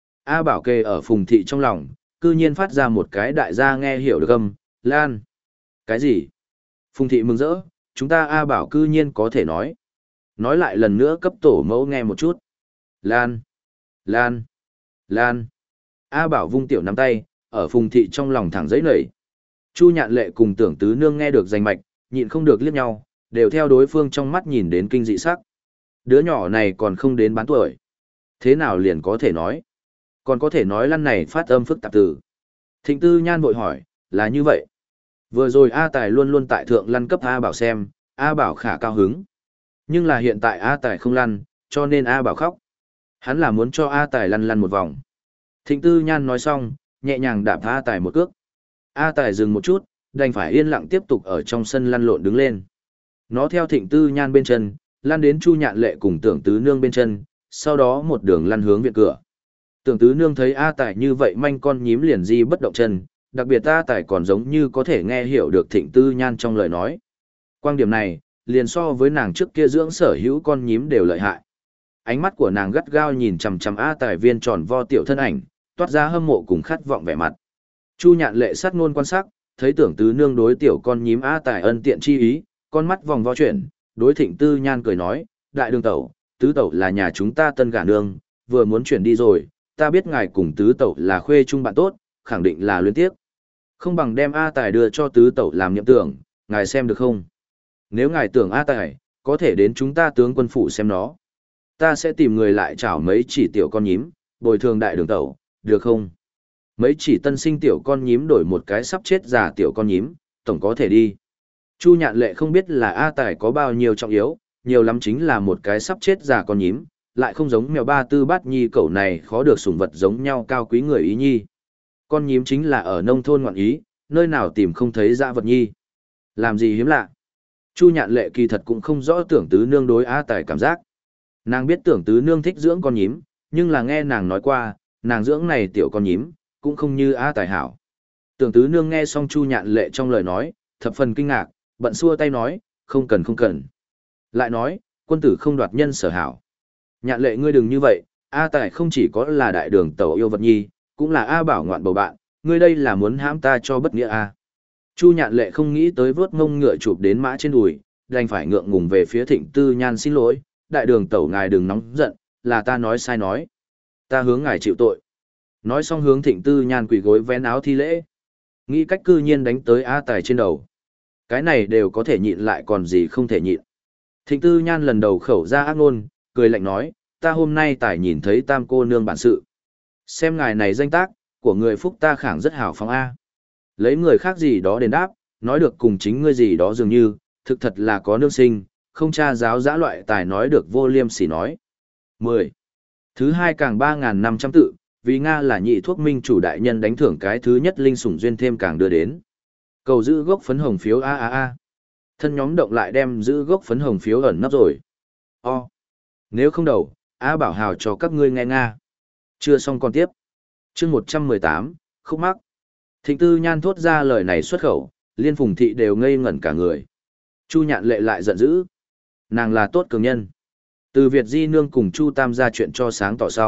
A Bảo kề ở Phùng thị trong lòng, cư nhiên phát ra một cái đại gia nghe hiểu được âm, Lan. Cái gì? Phùng thị mừng rỡ, chúng ta A Bảo cư nhiên có thể nói. Nói lại lần nữa cấp tổ mẫu nghe một chút. Lan. Lan. Lan. A Bảo vung tiểu nắm tay, ở Phùng thị trong lòng thẳng giấy nảy. Chu Nhạn Lệ cùng Tưởng Tứ Nương nghe được danh mạch, nhịn không được liếc nhau, đều theo đối phương trong mắt nhìn đến kinh dị sắc. Đứa nhỏ này còn không đến bán tuổi. Thế nào liền có thể nói? Còn có thể nói lăn này phát âm phức tạp từ. Thịnh Tư Nhan vội hỏi, là như vậy. Vừa rồi A Tài luôn luôn tại thượng lăn cấp A Bảo xem, A Bảo khả cao hứng. Nhưng là hiện tại A Tài không lăn, cho nên A Bảo khóc. Hắn là muốn cho A Tài lăn lăn một vòng. Thịnh Tư Nhan nói xong, nhẹ nhàng đạp A Tài một cước. A Tài dừng một chút, đành phải yên lặng tiếp tục ở trong sân lăn lộn đứng lên. Nó theo Thịnh Tư Nhan bên chân, lăn đến Chu Nhạn Lệ cùng Tưởng Tứ Nương bên chân, sau đó một đường lăn hướng viện cửa. Tưởng Tứ Nương thấy A Tài như vậy manh con nhím liền di bất động chân, đặc biệt A Tài còn giống như có thể nghe hiểu được Thịnh Tư Nhan trong lời nói. Quan điểm này, liền so với nàng trước kia dưỡng sở hữu con nhím đều lợi hại. Ánh mắt của nàng gắt gao nhìn chằm chằm A Tài viên tròn vo tiểu thân ảnh, toát ra hâm mộ cùng khát vọng vẻ mặt. Chu Nhạn Lệ sát ngôn quan sát, thấy Tưởng Tứ Nương đối tiểu con nhím A Tài ân tiện chi ý, con mắt vòng vo chuyển, đối Thịnh Tư Nhan cười nói, đại đường tẩu, tứ tẩu là nhà chúng ta tân gả nương, vừa muốn chuyển đi rồi, ta biết ngài cùng tứ tẩu là khuê chung bạn tốt, khẳng định là luyến tiếc. Không bằng đem A Tài đưa cho tứ tẩu làm nhậm tưởng, ngài xem được không? Nếu ngài tưởng A Tài, có thể đến chúng ta tướng quân phủ xem nó. Ta sẽ tìm người lại chảo mấy chỉ tiểu con nhím, bồi thường đại đường tẩu, được không? Mấy chỉ tân sinh tiểu con nhím đổi một cái sắp chết già tiểu con nhím, tổng có thể đi. Chu Nhạn Lệ không biết là A Tài có bao nhiêu trọng yếu, nhiều lắm chính là một cái sắp chết già con nhím, lại không giống mèo ba tư bát nhi cẩu này khó được sủng vật giống nhau cao quý người ý nhi. Con nhím chính là ở nông thôn ngoạn ý, nơi nào tìm không thấy dã vật nhi. Làm gì hiếm lạ. Chu Nhạn Lệ kỳ thật cũng không rõ Tưởng Tứ Nương đối A Tài cảm giác. Nàng biết Tưởng Tứ Nương thích dưỡng con nhím, nhưng là nghe nàng nói qua, nàng dưỡng này tiểu con nhím, cũng không như A Tài hảo. Tưởng Tứ Nương nghe xong Chu Nhạn Lệ trong lời nói, thập phần kinh ngạc, bận xua tay nói, không cần không cần. Lại nói, quân tử không đoạt nhân sở hảo. Nhạn Lệ ngươi đừng như vậy, A Tài không chỉ có là đại đường tẩu yêu vật nhi, cũng là A Bảo ngoạn bầu bạn, ngươi đây là muốn hãm ta cho bất nghĩa A. Chu Nhạn Lệ không nghĩ tới vớt ngông ngựa chụp đến mã trên đùi, đành phải ngượng ngùng về phía Thịnh Tư Nhan xin lỗi, đại đường tẩu ngài đừng nóng giận, là ta nói sai nói. Ta hướng ngài chịu tội. Nói xong hướng Thịnh Tư Nhan quỳ gối vén áo thi lễ. Nghĩ cách cư nhiên đánh tới A Tài trên đầu. Cái này đều có thể nhịn lại còn gì không thể nhịn. Thịnh Tư Nhan lần đầu khẩu ra ác ngôn, cười lạnh nói, ta hôm nay Tài nhìn thấy tam cô nương bản sự. Xem ngài này danh tác, của người phúc ta khẳng rất hảo phóng A. Lấy người khác gì đó đền đáp, nói được cùng chính ngươi gì đó dường như, thực thật là có nương sinh, không tra giáo giã loại tài nói được vô liêm sỉ nói. mười. Thứ hai càng ba nghìn năm trăm tự, vì Nga là nhị thuốc minh chủ đại nhân đánh thưởng cái thứ nhất linh sủng duyên thêm càng đưa đến. Cầu giữ gốc phấn hồng phiếu a a a. Thân nhóm động lại đem giữ gốc phấn hồng phiếu ẩn nấp rồi. O. Nếu không đầu, A Bảo hào cho các ngươi nghe Nga. Chưa xong còn tiếp. Chương một trăm mười tám, khúc mắc. Thịnh Tư Nhan thốt ra lời này xuất khẩu, Liên Phùng Thị đều ngây ngẩn cả người. Chu Nhạn Lệ lại giận dữ. Nàng là tốt cường nhân. Từ Việt Di Nương cùng Chu Tam ra chuyện cho sáng tỏ sau,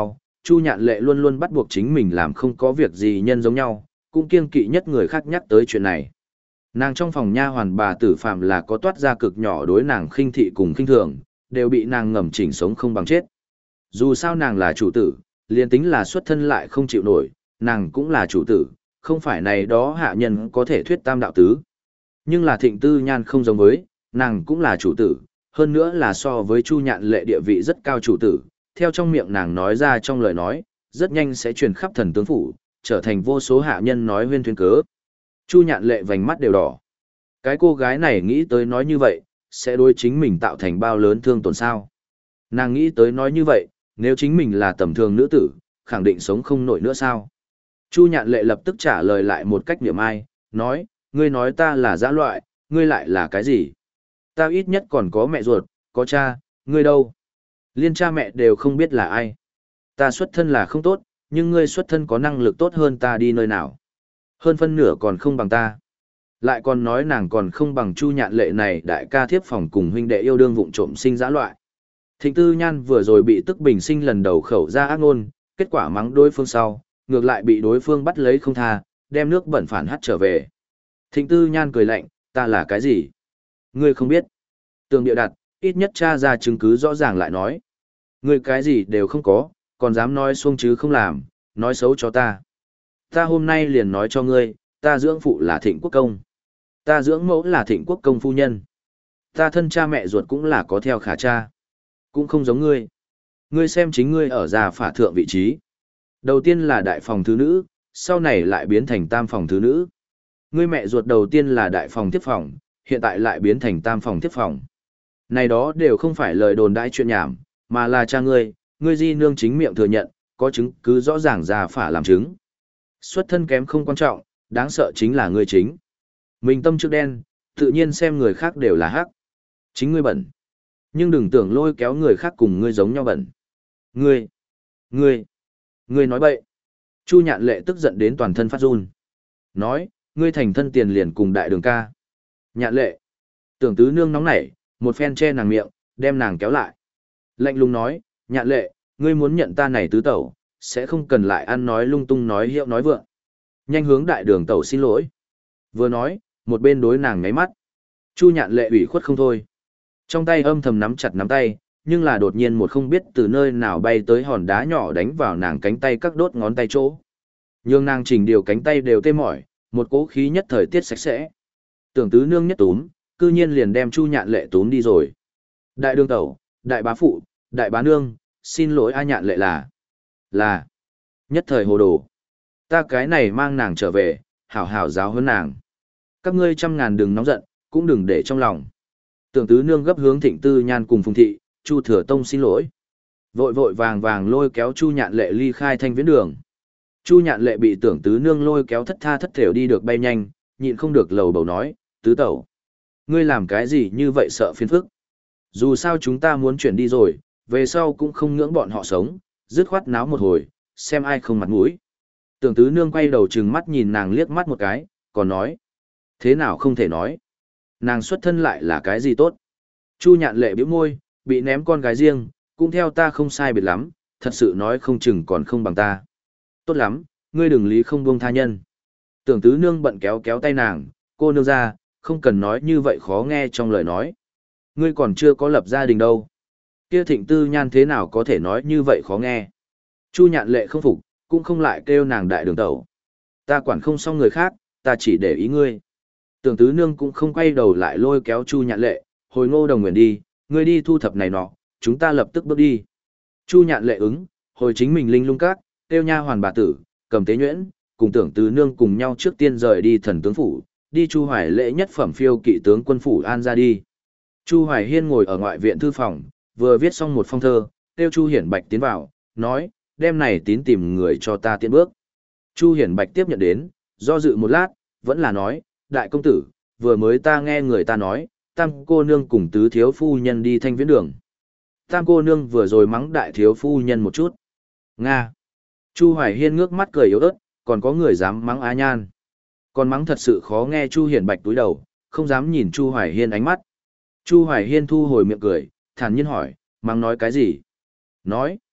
Chu Nhạn Lệ luôn luôn bắt buộc chính mình làm không có việc gì nhân giống nhau, cũng kiêng kỵ nhất người khác nhắc tới chuyện này. Nàng trong phòng nha hoàn bà tử phạm là có toát ra cực nhỏ đối nàng khinh thị cùng khinh thường, đều bị nàng ngầm chỉnh sống không bằng chết. Dù sao nàng là chủ tử, liền tính là xuất thân lại không chịu nổi, nàng cũng là chủ tử, không phải này đó hạ nhân có thể thuyết tam đạo tứ. Nhưng là Thịnh Tư Nhan không giống với, nàng cũng là chủ tử, hơn nữa là so với Chu Nhạn Lệ địa vị rất cao chủ tử, theo trong miệng nàng nói ra trong lời nói, rất nhanh sẽ truyền khắp thần tướng phủ, trở thành vô số hạ nhân nói huyên thuyên cớ. Chu Nhạn Lệ vành mắt đều đỏ. Cái cô gái này nghĩ tới nói như vậy, sẽ đối chính mình tạo thành bao lớn thương tổn sao. Nàng nghĩ tới nói như vậy, nếu chính mình là tầm thường nữ tử, khẳng định sống không nổi nữa sao. Chu Nhạn Lệ lập tức trả lời lại một cách niệm ai, nói, ngươi nói ta là dã loại, ngươi lại là cái gì? Ta ít nhất còn có mẹ ruột, có cha, ngươi đâu? Liên cha mẹ đều không biết là ai. Ta xuất thân là không tốt, nhưng ngươi xuất thân có năng lực tốt hơn ta đi nơi nào. Hơn phân nửa còn không bằng ta. Lại còn nói nàng còn không bằng Chu Nhạn Lệ này đại ca thiếp phòng cùng huynh đệ yêu đương vụng trộm sinh dã loại. Thịnh Tư Nhan vừa rồi bị tức bình sinh lần đầu khẩu ra ác ngôn, kết quả mắng đối phương sau, ngược lại bị đối phương bắt lấy không tha, đem nước bẩn phản hắt trở về. Thịnh Tư Nhan cười lạnh, ta là cái gì? Ngươi không biết. Tường địa đặt, ít nhất tra ra chứng cứ rõ ràng lại nói. Ngươi cái gì đều không có, còn dám nói xuông chứ không làm, nói xấu cho ta. Ta hôm nay liền nói cho ngươi, ta dưỡng phụ là Thịnh Quốc Công. Ta dưỡng mẫu là Thịnh Quốc Công phu nhân. Ta thân cha mẹ ruột cũng là có theo khả cha. Cũng không giống ngươi. Ngươi xem chính ngươi ở già phả thượng vị trí. Đầu tiên là đại phòng thứ nữ, sau này lại biến thành tam phòng thứ nữ. Ngươi mẹ ruột đầu tiên là đại phòng tiếp phòng, hiện tại lại biến thành tam phòng tiếp phòng. Này đó đều không phải lời đồn đãi chuyện nhảm, mà là cha ngươi, ngươi di nương chính miệng thừa nhận, có chứng cứ rõ ràng già phả làm chứng. Xuất thân kém không quan trọng, đáng sợ chính là ngươi chính. Mình tâm trước đen, tự nhiên xem người khác đều là hắc. Chính ngươi bẩn. Nhưng đừng tưởng lôi kéo người khác cùng ngươi giống nhau bẩn. Ngươi, ngươi, ngươi nói bậy. Chu Nhạn Lệ tức giận đến toàn thân phát run. Nói, ngươi thành thân tiền liền cùng đại đường ca. Nhạn Lệ. Tưởng tứ nương nóng nảy, một phen che nàng miệng, đem nàng kéo lại. Lạnh lùng nói, Nhạn Lệ, ngươi muốn nhận ta này tứ tẩu, sẽ không cần lại ăn nói lung tung nói hiệu nói vượng. Nhanh hướng đại đường tẩu xin lỗi. Vừa nói, một bên đối nàng ngáy mắt. Chu Nhạn Lệ ủy khuất không thôi. Trong tay âm thầm nắm chặt nắm tay, nhưng là đột nhiên một không biết từ nơi nào bay tới hòn đá nhỏ đánh vào nàng cánh tay các đốt ngón tay chỗ. Nhưng nàng chỉnh điều cánh tay đều tê mỏi, một cỗ khí nhất thời tiết sạch sẽ. Tưởng tứ nương nhất túm, cư nhiên liền đem Chu Nhạn Lệ túm đi rồi. Đại đường tẩu, đại bá phụ, đại bá nương, xin lỗi A Nhạn Lệ là, là, nhất thời hồ đồ. Ta cái này mang nàng trở về, hảo hảo giáo hơn nàng. Các ngươi trăm ngàn đừng nóng giận, cũng đừng để trong lòng. Tưởng tứ nương gấp hướng Thịnh Tư Nhan cùng Phùng Thị, Chu Thừa Tông xin lỗi. Vội vội vàng vàng lôi kéo Chu Nhạn Lệ ly khai thanh viễn đường. Chu Nhạn Lệ bị tưởng tứ nương lôi kéo thất tha thất thểu đi được bay nhanh, nhịn không được lầu bầu nói, tứ tẩu. Ngươi làm cái gì như vậy sợ phiền phức. Dù sao chúng ta muốn chuyển đi rồi, về sau cũng không ngưỡng bọn họ sống, dứt khoát náo một hồi, xem ai không mặt mũi. Tưởng tứ nương quay đầu trừng mắt nhìn nàng liếc mắt một cái, còn nói. Thế nào không thể nói. Nàng xuất thân lại là cái gì tốt. Chu Nhạn Lệ bĩu môi, bị ném con gái riêng, cũng theo ta không sai biệt lắm, thật sự nói không chừng còn không bằng ta. Tốt lắm, ngươi đừng lý không buông tha nhân. Tưởng tứ nương bận kéo kéo tay nàng, cô nương ra, không cần nói như vậy khó nghe trong lời nói. Ngươi còn chưa có lập gia đình đâu. Kia Thịnh Tư Nhan thế nào có thể nói như vậy khó nghe. Chu Nhạn Lệ không phục, cũng không lại kêu nàng đại đường tẩu. Ta quản không xong người khác, ta chỉ để ý ngươi. Tưởng tứ nương cũng không quay đầu lại lôi kéo Chu Nhạn Lệ, hồi Ngô Đồng Nguyên đi, ngươi đi thu thập này nọ, chúng ta lập tức bước đi. Chu Nhạn Lệ ứng, hồi chính mình linh lung các, kêu nha hoàn bà tử, cầm tế nhuyễn, cùng tưởng tứ nương cùng nhau trước tiên rời đi thần tướng phủ, đi Chu Hoài lễ nhất phẩm phiêu kỵ tướng quân phủ an ra đi. Chu Hoài Hiên ngồi ở ngoại viện thư phòng, vừa viết xong một phong thơ, kêu Chu Hiển Bạch tiến vào, nói, đem này tín tìm người cho ta tiến bước. Chu Hiển Bạch tiếp nhận đến, do dự một lát, vẫn là nói, đại công tử, vừa mới ta nghe người ta nói, tam cô nương cùng tứ thiếu phu nhân đi thanh viễn đường. Tam cô nương vừa rồi mắng đại thiếu phu nhân một chút. Nga. Chu Hoài Hiên ngước mắt cười yếu ớt, còn có người dám mắng Á Nhan. Còn mắng thật sự khó nghe. Chu Hiển Bạch túi đầu, không dám nhìn Chu Hoài Hiên ánh mắt. Chu Hoài Hiên thu hồi miệng cười, thản nhiên hỏi, mắng nói cái gì? Nói.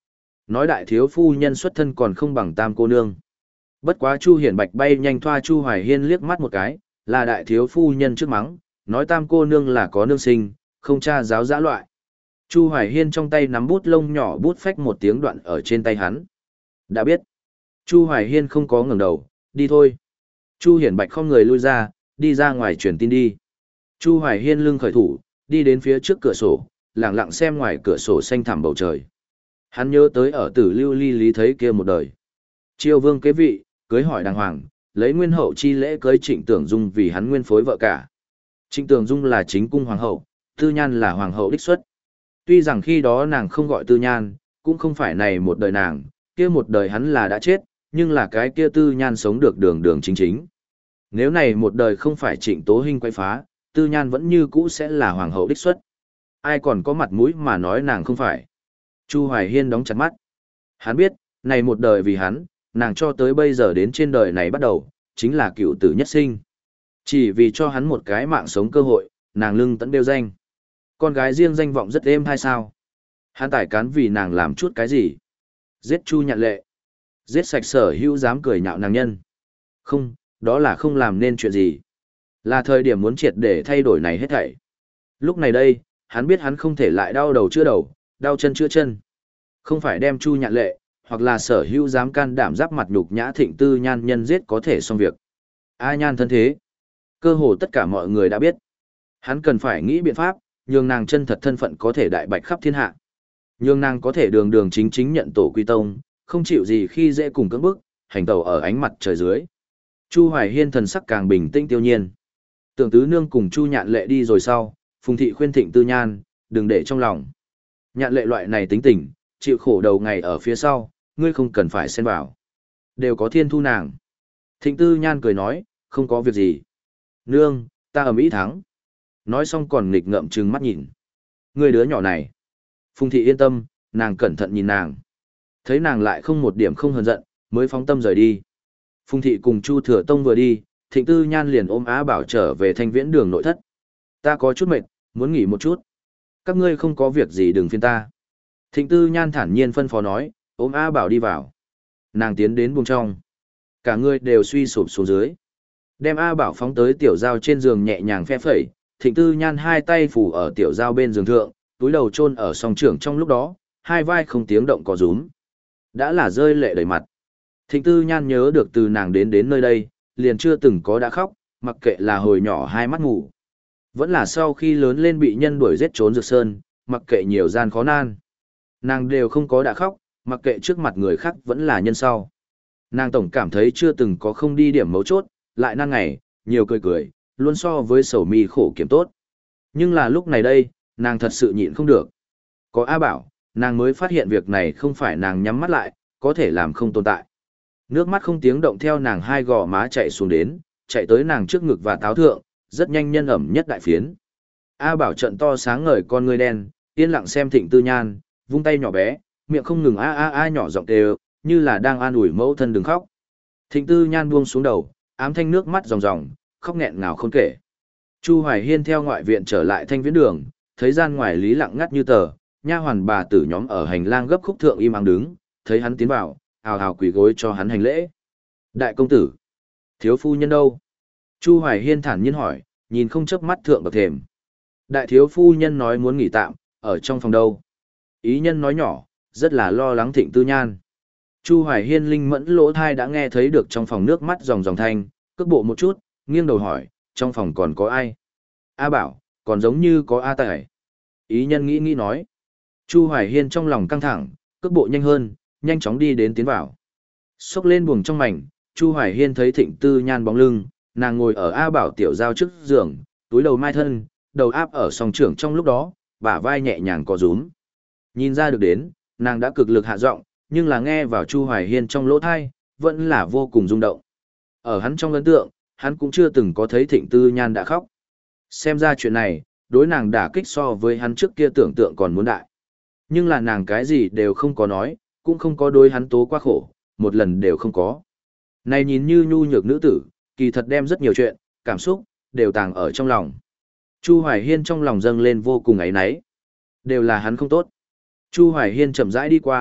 Nói đại thiếu phu nhân xuất thân còn không bằng tam cô nương. Bất quá Chu Hiển Bạch bay nhanh thoa Chu Hoài Hiên liếc mắt một cái, là đại thiếu phu nhân trước mắng, nói tam cô nương là có nương sinh, không cha giáo dã loại. Chu Hoài Hiên trong tay nắm bút lông nhỏ bút phách một tiếng đoạn ở trên tay hắn. Đã biết. Chu Hoài Hiên không có ngẩng đầu, đi thôi. Chu Hiển Bạch không người lui ra, đi ra ngoài truyền tin đi. Chu Hoài Hiên lưng khởi thủ, đi đến phía trước cửa sổ, lặng lặng xem ngoài cửa sổ xanh thẳm bầu trời. Hắn nhớ tới ở Tử Lưu Ly lý thấy kia một đời. Triều vương kế vị, cưới hỏi đàng hoàng, lấy nguyên hậu chi lễ cưới Trịnh Tưởng Dung vì hắn nguyên phối vợ cả. Trịnh Tưởng Dung là chính cung hoàng hậu, Tư Nhan là hoàng hậu đích xuất. Tuy rằng khi đó nàng không gọi Tư Nhan, cũng không phải này một đời nàng, kia một đời hắn là đã chết, nhưng là cái kia Tư Nhan sống được đường đường chính chính. Nếu này một đời không phải Trịnh Tố Hinh quay phá, Tư Nhan vẫn như cũ sẽ là hoàng hậu đích xuất. Ai còn có mặt mũi mà nói nàng không phải. Chu Hoài Hiên đóng chặt mắt. Hắn biết, này một đời vì hắn, nàng cho tới bây giờ đến trên đời này bắt đầu, chính là cựu tử nhất sinh. Chỉ vì cho hắn một cái mạng sống cơ hội, nàng lưng tẫn đeo danh. Con gái riêng danh vọng rất êm hay sao? Hắn tải cán vì nàng làm chút cái gì? Giết Chu Nhạn Lệ. Giết sạch sở hữu dám cười nhạo nàng nhân. Không, đó là không làm nên chuyện gì. Là thời điểm muốn triệt để thay đổi này hết thảy. Lúc này đây, hắn biết hắn không thể lại đau đầu chữa đầu, đau chân chữa chân. Không phải đem Chu Nhạn Lệ, hoặc là sở hữu dám can đảm giáp mặt nhục nhã Thịnh Tư Nhan nhân giết có thể xong việc. A Nhan thân thế. Cơ hồ tất cả mọi người đã biết. Hắn cần phải nghĩ biện pháp, nhường nàng chân thật thân phận có thể đại bạch khắp thiên hạ. Nhường nàng có thể đường đường chính chính nhận tổ quy tông, không chịu gì khi dễ cùng cưỡng bức, hành tẩu ở ánh mặt trời dưới. Chu Hoài Hiên thần sắc càng bình tĩnh tiêu nhiên. Tưởng tứ nương cùng Chu Nhạn Lệ đi rồi sau, Phùng thị khuyên Thịnh Tư Nhan, đừng để trong lòng. Nhạn Lệ loại này tính tình, chịu khổ đầu ngày ở phía sau, ngươi không cần phải xen vào. Đều có thiên thu nàng. Thịnh Tư Nhan cười nói, không có việc gì. Nương, ta ở Mỹ thắng. Nói xong còn nghịch ngợm trừng mắt nhìn. Ngươi đứa nhỏ này. Phùng thị yên tâm, nàng cẩn thận nhìn nàng. Thấy nàng lại không một điểm không hờn giận, mới phóng tâm rời đi. Phùng thị cùng Chu Thừa Tông vừa đi, Thịnh Tư Nhan liền ôm Á Bảo trở về Thanh Viễn đường nội thất. Ta có chút mệt, muốn nghỉ một chút. Các ngươi không có việc gì đừng phiền ta. Thịnh Tư Nhan thản nhiên phân phó nói, ôm A Bảo đi vào. Nàng tiến đến buồng trong. Cả người đều suy sụp xuống dưới. Đem A Bảo phóng tới tiểu giao trên giường nhẹ nhàng phe phẩy, Thịnh Tư Nhan hai tay phủ ở tiểu giao bên giường thượng, túi đầu chôn ở song trưởng trong lúc đó, hai vai không tiếng động có rúm. Đã là rơi lệ đầy mặt. Thịnh Tư Nhan nhớ được từ nàng đến đến nơi đây, liền chưa từng có đã khóc, mặc kệ là hồi nhỏ hai mắt ngủ. Vẫn là sau khi lớn lên bị nhân đuổi giết trốn Dược Sơn, mặc kệ nhiều gian khó nan. Nàng đều không có đã khóc, mặc kệ trước mặt người khác vẫn là nhân sau. Nàng tổng cảm thấy chưa từng có không đi điểm mấu chốt, lại năng ngày, nhiều cười cười, luôn so với sầu mi khổ kiểm tốt. Nhưng là lúc này đây, nàng thật sự nhịn không được. Có A Bảo, nàng mới phát hiện việc này không phải nàng nhắm mắt lại, có thể làm không tồn tại. Nước mắt không tiếng động theo nàng hai gò má chạy xuống đến, chạy tới nàng trước ngực và táo thượng, rất nhanh nhân ẩm nhất đại phiến. A Bảo trận to sáng ngời con ngươi đen, yên lặng xem Thịnh Tư Nhan, vung tay nhỏ bé, miệng không ngừng a a a nhỏ giọng đều, như là đang an ủi mẫu thân đừng khóc. Thịnh Tư Nhan buông xuống đầu, ám thanh nước mắt ròng ròng, khóc nghẹn ngào không kể. Chu Hoài Hiên theo ngoại viện trở lại Thanh Viễn đường, thấy gian ngoài lý lặng ngắt như tờ, nha hoàn bà tử nhóm ở hành lang gấp khúc thượng im ắng đứng, thấy hắn tiến vào, hào hào quỳ gối cho hắn hành lễ. Đại công tử, thiếu phu nhân đâu? Chu Hoài Hiên thản nhiên hỏi, nhìn không chớp mắt thượng bậc thềm. Đại thiếu phu nhân nói muốn nghỉ tạm, ở trong phòng đâu? Ý nhân nói nhỏ, rất là lo lắng Thịnh Tư Nhan. Chu Hoài Hiên linh mẫn lỗ thai đã nghe thấy được trong phòng nước mắt ròng ròng thanh, cước bộ một chút, nghiêng đầu hỏi, trong phòng còn có ai? A Bảo, còn giống như có A Tài. Ý nhân nghĩ nghĩ nói. Chu Hoài Hiên trong lòng căng thẳng, cước bộ nhanh hơn, nhanh chóng đi đến tiến vào. Xốc lên buồng trong mảnh, Chu Hoài Hiên thấy Thịnh Tư Nhan bóng lưng, nàng ngồi ở A Bảo tiểu giao trước giường, túi đầu mai thân, đầu áp ở song trưởng trong lúc đó, bả vai nhẹ nhàng có rúm. Nhìn ra được đến, nàng đã cực lực hạ giọng, nhưng là nghe vào Chu Hoài Hiên trong lỗ thai, vẫn là vô cùng rung động. Ở hắn trong ấn tượng, hắn cũng chưa từng có thấy Thịnh Tư Nhan đã khóc. Xem ra chuyện này, đối nàng đả kích so với hắn trước kia tưởng tượng còn muốn đại. Nhưng là nàng cái gì đều không có nói, cũng không có đối hắn tố quá khổ, một lần đều không có. Này nhìn như nhu nhược nữ tử, kỳ thật đem rất nhiều chuyện, cảm xúc, đều tàng ở trong lòng. Chu Hoài Hiên trong lòng dâng lên vô cùng ấy náy. Đều là hắn không tốt. Chu Hoài Hiên chậm rãi đi qua,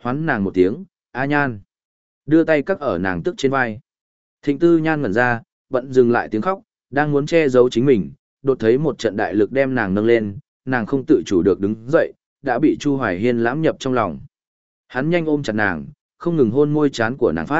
hoán nàng một tiếng, A Nhan. Đưa tay cắt ở nàng tức trên vai. Thịnh Tư Nhan ngẩn ra, bận dừng lại tiếng khóc, đang muốn che giấu chính mình, đột thấy một trận đại lực đem nàng nâng lên, nàng không tự chủ được đứng dậy, đã bị Chu Hoài Hiên lãm nhập trong lòng. Hắn nhanh ôm chặt nàng, không ngừng hôn môi trán của nàng phát.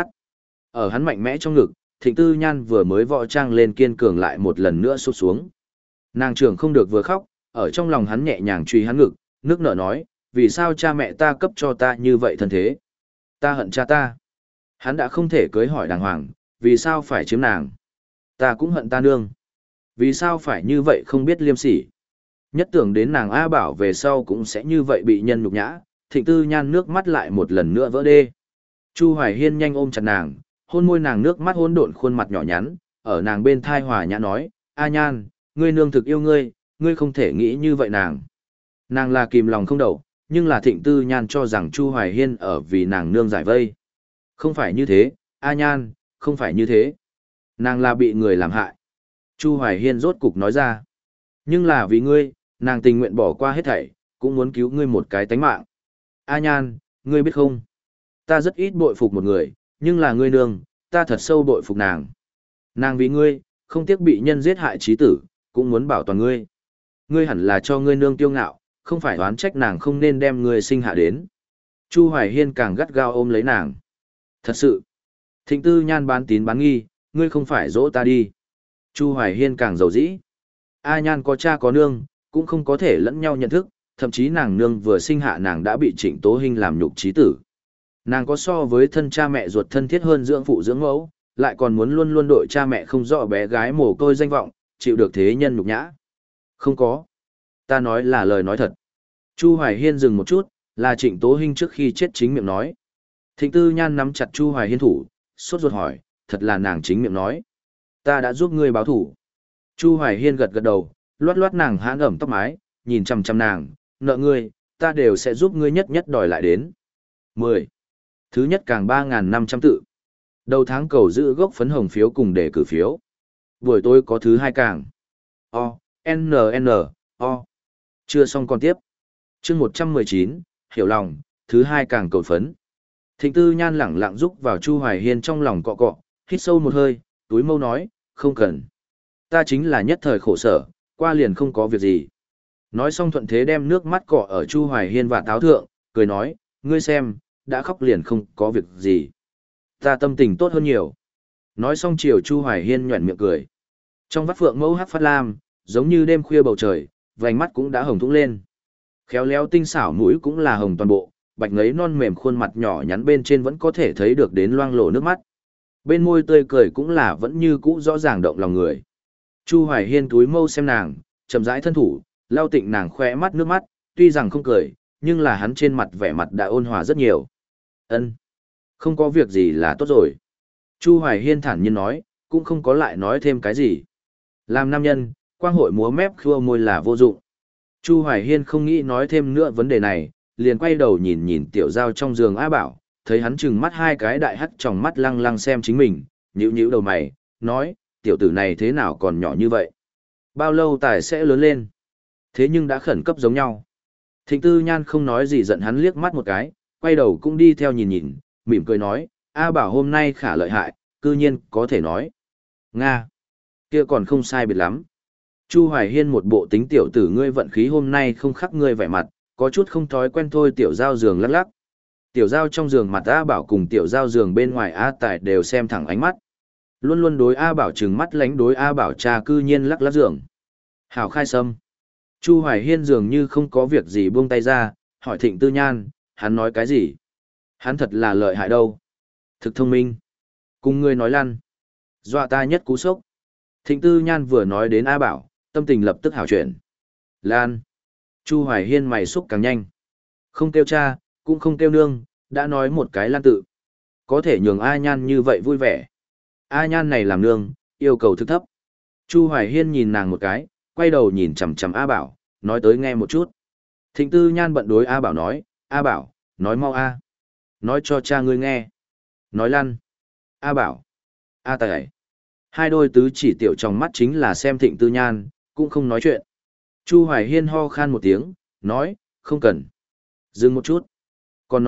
Ở hắn mạnh mẽ trong ngực, Thịnh Tư Nhan vừa mới võ trang lên kiên cường lại một lần nữa sụp xuống. Nàng trưởng không được vừa khóc, ở trong lòng hắn nhẹ nhàng truy hắn ngực, nước nở nói, vì sao cha mẹ ta cấp cho ta như vậy thân thế? Ta hận cha ta. Hắn đã không thể cưới hỏi đàng hoàng, vì sao phải chiếm nàng? Ta cũng hận ta nương. Vì sao phải như vậy không biết liêm sỉ? Nhất tưởng đến nàng A Bảo về sau cũng sẽ như vậy bị nhân nhục nhã, Thịnh Tư Nhan nước mắt lại một lần nữa vỡ đê. Chu Hoài Hiên nhanh ôm chặt nàng, hôn môi nàng nước mắt hôn độn khuôn mặt nhỏ nhắn, ở nàng bên thai hòa nhã nói, A Nhan, ngươi nương thực yêu ngươi, ngươi không thể nghĩ như vậy nàng. Nàng là kìm lòng không đậu, nhưng là Thịnh Tư Nhan cho rằng Chu Hoài Hiên ở vì nàng nương giải vây. Không phải như thế, A Nhan, không phải như thế. Nàng là bị người làm hại. Chu Hoài Hiên rốt cục nói ra. Nhưng là vì ngươi, nàng tình nguyện bỏ qua hết thảy, cũng muốn cứu ngươi một cái tánh mạng. A Nhan, ngươi biết không? Ta rất ít bội phục một người, nhưng là ngươi nương, ta thật sâu bội phục nàng. Nàng vì ngươi, không tiếc bị nhân giết hại chí tử, cũng muốn bảo toàn ngươi. Ngươi hẳn là cho ngươi nương tiêu ngạo, không phải oán trách nàng không nên đem ngươi sinh hạ đến. Chu Hoài Hiên càng gắt gao ôm lấy nàng. Thật sự, Thịnh Tư Nhan bán tín bán nghi, ngươi không phải dỗ ta đi. Chu Hoài Hiên càng dầu dĩ. A Nhan có cha có nương, cũng không có thể lẫn nhau nhận thức, thậm chí nàng nương vừa sinh hạ nàng đã bị Trịnh Tố Hinh làm nhục chí tử. Nàng có so với thân cha mẹ ruột thân thiết hơn dưỡng phụ dưỡng mẫu, lại còn muốn luôn luôn đội cha mẹ không rõ bé gái mồ côi danh vọng, chịu được thế nhân nhục nhã. Không có. Ta nói là lời nói thật. Chu Hoài Hiên dừng một chút, là Trịnh Tố Hinh trước khi chết chính miệng nói. Thịnh Tư Nhan nắm chặt Chu Hoài Hiên thủ, sốt ruột hỏi, thật là nàng chính miệng nói. Ta đã giúp ngươi báo thủ. Chu Hoài Hiên gật gật đầu, loát loát nàng hãn ẩm tóc mái, nhìn chằm chằm nàng, nợ ngươi, ta đều sẽ giúp ngươi nhất nhất đòi lại đến. mười. Thứ nhất càng ba nghìn năm trăm tự. Đầu tháng cầu giữ gốc phấn hồng phiếu cùng để cử phiếu. Buổi tối có thứ hai càng. O, N N, O. Chưa xong còn tiếp. Chương một trăm mười chín, hiểu lòng, thứ hai càng cầu phấn. Thịnh Tư Nhan lẳng lặng rúc vào Chu Hoài Hiên trong lòng cọ cọ, hít sâu một hơi, túi mâu nói, không cần. Ta chính là nhất thời khổ sở, qua liền không có việc gì. Nói xong thuận thế đem nước mắt cọ ở Chu Hoài Hiên và táo thượng, cười nói, ngươi xem, đã khóc liền không có việc gì. Ta tâm tình tốt hơn nhiều. Nói xong chiều Chu Hoài Hiên nhuẩn miệng cười. Trong vắt phượng mẫu hắc phát lam, giống như đêm khuya bầu trời, vành mắt cũng đã hồng thũng lên. Khéo léo tinh xảo mũi cũng là hồng toàn bộ, bạch ngấy non mềm khuôn mặt nhỏ nhắn bên trên vẫn có thể thấy được đến loang lổ nước mắt. Bên môi tươi cười cũng là vẫn như cũ rõ ràng động lòng người. Chu Hoài Hiên túi mâu xem nàng, chậm rãi thân thủ, lau tịnh nàng khỏe mắt nước mắt, tuy rằng không cười, nhưng là hắn trên mặt vẻ mặt đã ôn hòa rất nhiều. Ân, không có việc gì là tốt rồi. Chu Hoài Hiên thản nhiên nói, cũng không có lại nói thêm cái gì. Làm nam nhân, quang hội múa mép khua môi là vô dụng. Chu Hoài Hiên không nghĩ nói thêm nữa vấn đề này, liền quay đầu nhìn nhìn tiểu giao trong giường A Bảo, thấy hắn trừng mắt hai cái đại hắt trong mắt lăng lăng xem chính mình, nhíu nhíu đầu mày, nói, tiểu tử này thế nào còn nhỏ như vậy? Bao lâu tài sẽ lớn lên? Thế nhưng đã khẩn cấp giống nhau. Thịnh Tư Nhan không nói gì giận hắn liếc mắt một cái, quay đầu cũng đi theo nhìn nhìn, mỉm cười nói, A Bảo hôm nay khả lợi hại, cư nhiên có thể nói. Nga! Kia còn không sai biệt lắm. Chu Hoài Hiên một bộ tính tiểu tử ngươi vận khí hôm nay không khắc ngươi vẻ mặt, có chút không thói quen thôi tiểu giao giường lắc lắc. Tiểu giao trong giường mặt A Bảo cùng tiểu giao giường bên ngoài A Tài đều xem thẳng ánh mắt. Luôn luôn đối A Bảo trừng mắt lánh đối A Bảo cha cư nhiên lắc lắc giường. Hảo khai sâm. Chu Hoài Hiên dường như không có việc gì buông tay ra, hỏi Thịnh Tư Nhan, hắn nói cái gì? Hắn thật là lợi hại đâu. Thực thông minh. Cùng ngươi nói lăn. Dọa ta nhất cú sốc. Thịnh Tư Nhan vừa nói đến A Bảo, tâm tình lập tức hảo chuyển. Lan. Chu Hoài Hiên mày xúc càng nhanh. Không kêu cha, cũng không kêu nương, đã nói một cái lan tự. Có thể nhường A Nhan như vậy vui vẻ. A Nhan này làm nương, yêu cầu thực thấp. Chu Hoài Hiên nhìn nàng một cái, quay đầu nhìn chằm chằm A Bảo, nói tới nghe một chút. Thịnh Tư Nhan bận đối A Bảo nói, A Bảo, nói mau A. Nói cho cha ngươi nghe. Nói lăn. A Bảo. A Tài. Hai đôi tứ chỉ tiểu trong mắt chính là xem Thịnh Tư Nhan, cũng không nói chuyện. Chu Hoài Hiên ho khan một tiếng, nói, không cần. Dừng một chút. Còn nói,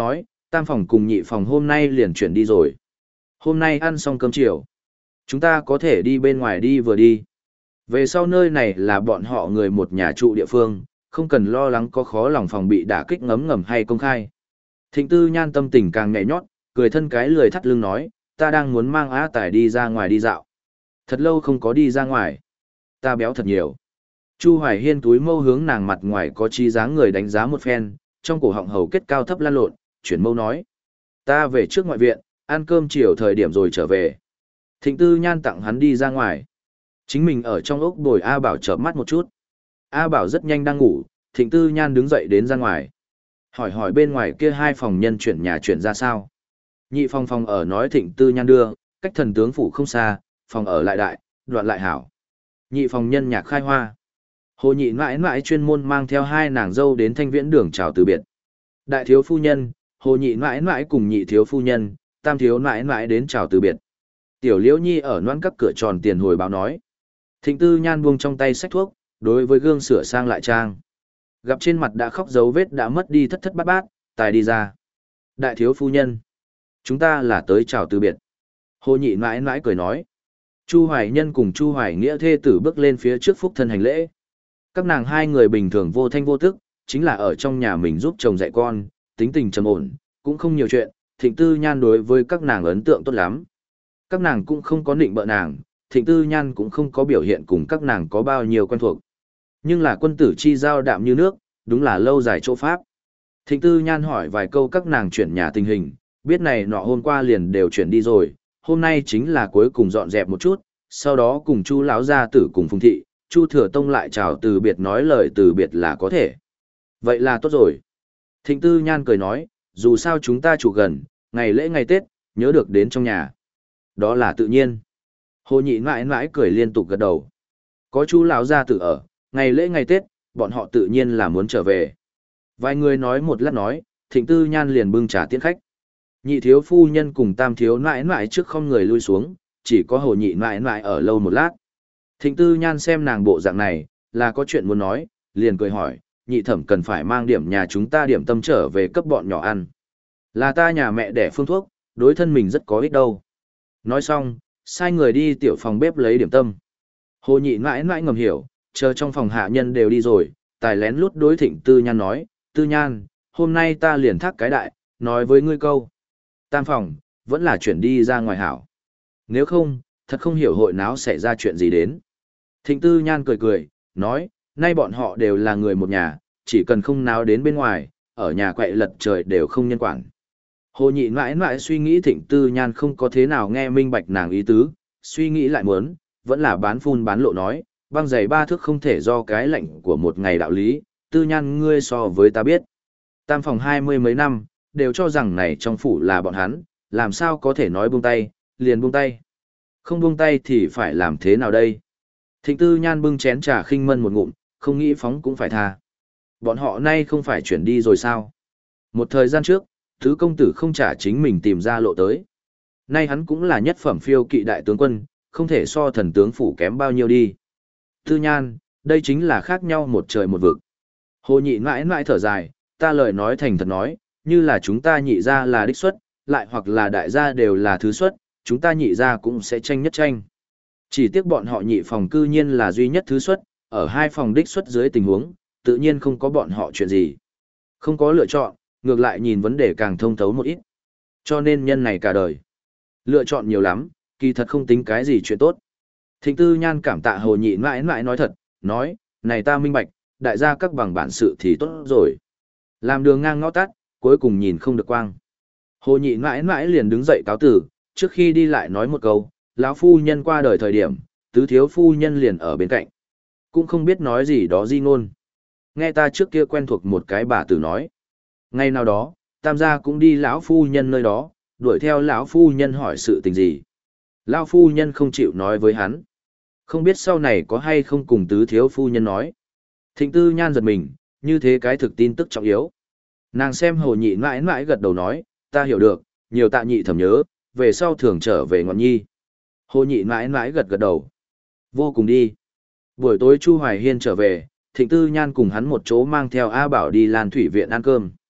Tam phòng cùng nhị phòng hôm nay liền chuyển đi rồi. Hôm nay ăn xong cơm chiều. Chúng ta có thể đi bên ngoài đi vừa đi. Về sau nơi này là bọn họ người một nhà trụ địa phương, không cần lo lắng có khó lòng phòng bị đả kích ngấm ngầm hay công khai. Thịnh Tư Nhan tâm tình càng nhẹ nhót, cười thân cái lười thắt lưng nói, ta đang muốn mang Á Tài đi ra ngoài đi dạo. Thật lâu không có đi ra ngoài. Ta béo thật nhiều. Chu Hoài Hiên túi mâu hướng nàng mặt ngoài có trí dáng người đánh giá một phen, trong cổ họng hầu kết cao thấp lan lộn, chuyển mâu nói. Ta về trước ngoại viện, ăn cơm chiều thời điểm rồi trở về. Thịnh Tư Nhan tặng hắn đi ra ngoài. Chính mình ở trong ốc bồi A Bảo chợp mắt một chút. A Bảo rất nhanh đang ngủ, Thịnh Tư Nhan đứng dậy đến ra ngoài. Hỏi hỏi bên ngoài kia hai phòng nhân chuyển nhà chuyển ra sao. Nhị phòng phòng ở nói Thịnh Tư Nhan đưa, cách thần tướng phủ không xa, phòng ở lại đại, đoạn lại hảo. Nhị phòng nhân nhạc khai hoa. Hồ nhị mãi mãi chuyên môn mang theo hai nàng dâu đến thanh viễn đường chào từ biệt. Đại thiếu phu nhân, hồ nhị mãi mãi cùng nhị thiếu phu nhân, tam thiếu mãi mãi đến chào từ biệt. Tiểu Liễu Nhi ở noan các cửa tròn tiền hồi báo nói. Thịnh Tư Nhan buông trong tay sách thuốc, đối với gương sửa sang lại trang. Gặp trên mặt đã khóc dấu vết đã mất đi thất thất bát bát, tài đi ra. Đại thiếu phu nhân, chúng ta là tới chào từ biệt. Hồ nhị mãi mãi cười nói. Chu Hoài Nhân cùng Chu Hoài Nghĩa thê tử bước lên phía trước phúc thân hành lễ. Các nàng hai người bình thường vô thanh vô tức, chính là ở trong nhà mình giúp chồng dạy con, tính tình trầm ổn, cũng không nhiều chuyện, Thịnh Tư Nhan đối với các nàng ấn tượng tốt lắm. Các nàng cũng không có nịnh bợ nàng, Thịnh Tư Nhan cũng không có biểu hiện cùng các nàng có bao nhiêu quen thuộc. Nhưng là quân tử chi giao đạm như nước, đúng là lâu dài chỗ pháp. Thịnh Tư Nhan hỏi vài câu các nàng chuyển nhà tình hình, biết này nọ hôm qua liền đều chuyển đi rồi, hôm nay chính là cuối cùng dọn dẹp một chút, sau đó cùng Chu lão gia tử cùng Phùng thị, Chu Thừa Tông lại chào từ biệt nói lời từ biệt là có thể. Vậy là tốt rồi. Thịnh Tư Nhan cười nói, dù sao chúng ta chủ gần, ngày lễ ngày Tết, nhớ được đến trong nhà. Đó là tự nhiên. Hồ nhị mãi mãi cười liên tục gật đầu. Có Chu lão gia tử ở, ngày lễ ngày Tết, bọn họ tự nhiên là muốn trở về. Vài người nói một lát nói, Thịnh Tư Nhan liền bưng trà tiễn khách. Nhị thiếu phu nhân cùng tam thiếu nãi nãi trước không người lui xuống, chỉ có hồ nhị nãi nãi ở lâu một lát. Thịnh Tư Nhan xem nàng bộ dạng này, là có chuyện muốn nói, liền cười hỏi, nhị thẩm cần phải mang điểm nhà chúng ta điểm tâm trở về cấp bọn nhỏ ăn. Là ta nhà mẹ đẻ phương thuốc, đối thân mình rất có ích đâu. Nói xong, sai người đi tiểu phòng bếp lấy điểm tâm. Hồ nhị nãi nãi ngầm hiểu, chờ trong phòng hạ nhân đều đi rồi, tài lén lút đối Thịnh Tư Nhan nói, Tư Nhan, hôm nay ta liền thác cái đại, nói với ngươi câu. Tam phòng, vẫn là chuyển đi ra ngoài hảo. Nếu không, thật không hiểu hội náo xảy ra chuyện gì đến. Thịnh Tư Nhan cười cười, nói, nay bọn họ đều là người một nhà, chỉ cần không náo đến bên ngoài, ở nhà quậy lật trời đều không nhân quản. Hồ nhị mãi mãi suy nghĩ Thịnh Tư Nhan không có thế nào nghe minh bạch nàng ý tứ, suy nghĩ lại muốn, vẫn là bán phun bán lộ nói, băng giày ba thước không thể do cái lệnh của một ngày đạo lý, Tư Nhan ngươi so với ta biết. Tam phòng hai mươi mấy năm, đều cho rằng này trong phủ là bọn hắn, làm sao có thể nói buông tay, liền buông tay. Không buông tay thì phải làm thế nào đây? Thịnh Tư Nhan bưng chén trà khinh mân một ngụm, không nghĩ phóng cũng phải tha. Bọn họ nay không phải chuyển đi rồi sao? Một thời gian trước, thứ công tử không trả chính mình tìm ra lộ tới. Nay hắn cũng là nhất phẩm phiêu kỵ đại tướng quân, không thể so thần tướng phủ kém bao nhiêu đi. Tư Nhan, đây chính là khác nhau một trời một vực. Hồ nhị mãi mãi thở dài, ta lời nói thành thật nói, như là chúng ta nhị ra là đích xuất, lại hoặc là đại gia đều là thứ xuất, chúng ta nhị ra cũng sẽ tranh nhất tranh. Chỉ tiếc bọn họ nhị phòng cư nhiên là duy nhất thứ xuất, ở hai phòng đích xuất dưới tình huống, tự nhiên không có bọn họ chuyện gì. Không có lựa chọn, ngược lại nhìn vấn đề càng thông thấu một ít. Cho nên nhân này cả đời. Lựa chọn nhiều lắm, kỳ thật không tính cái gì chuyện tốt. Thịnh Tư Nhan cảm tạ hồ nhị mãi mãi nói thật, nói, này ta minh bạch, đại gia các bằng bản sự thì tốt rồi. Làm đường ngang ngõ tắt, cuối cùng nhìn không được quang. Hồ nhị mãi mãi liền đứng dậy cáo tử, trước khi đi lại nói một câu, lão phu nhân qua đời thời điểm, tứ thiếu phu nhân liền ở bên cạnh. Cũng không biết nói gì đó di ngôn. Nghe ta trước kia quen thuộc một cái bà tử nói. Ngày nào đó, tam gia cũng đi lão phu nhân nơi đó, đuổi theo lão phu nhân hỏi sự tình gì. Lão phu nhân không chịu nói với hắn. Không biết sau này có hay không cùng tứ thiếu phu nhân nói. Thịnh Tư Nhan giật mình, như thế cái thực tin tức trọng yếu. Nàng xem hồ nhị mãi mãi gật đầu nói, ta hiểu được, nhiều tạ nhị thầm nhớ, về sau thường trở về ngọn nhi. Hồ nhị mãi mãi gật gật đầu. Vô cùng đi. Buổi tối Chu Hoài Hiên trở về, Thịnh Tư Nhan cùng hắn một chỗ mang theo A Bảo đi Lan Thủy Viện ăn cơm.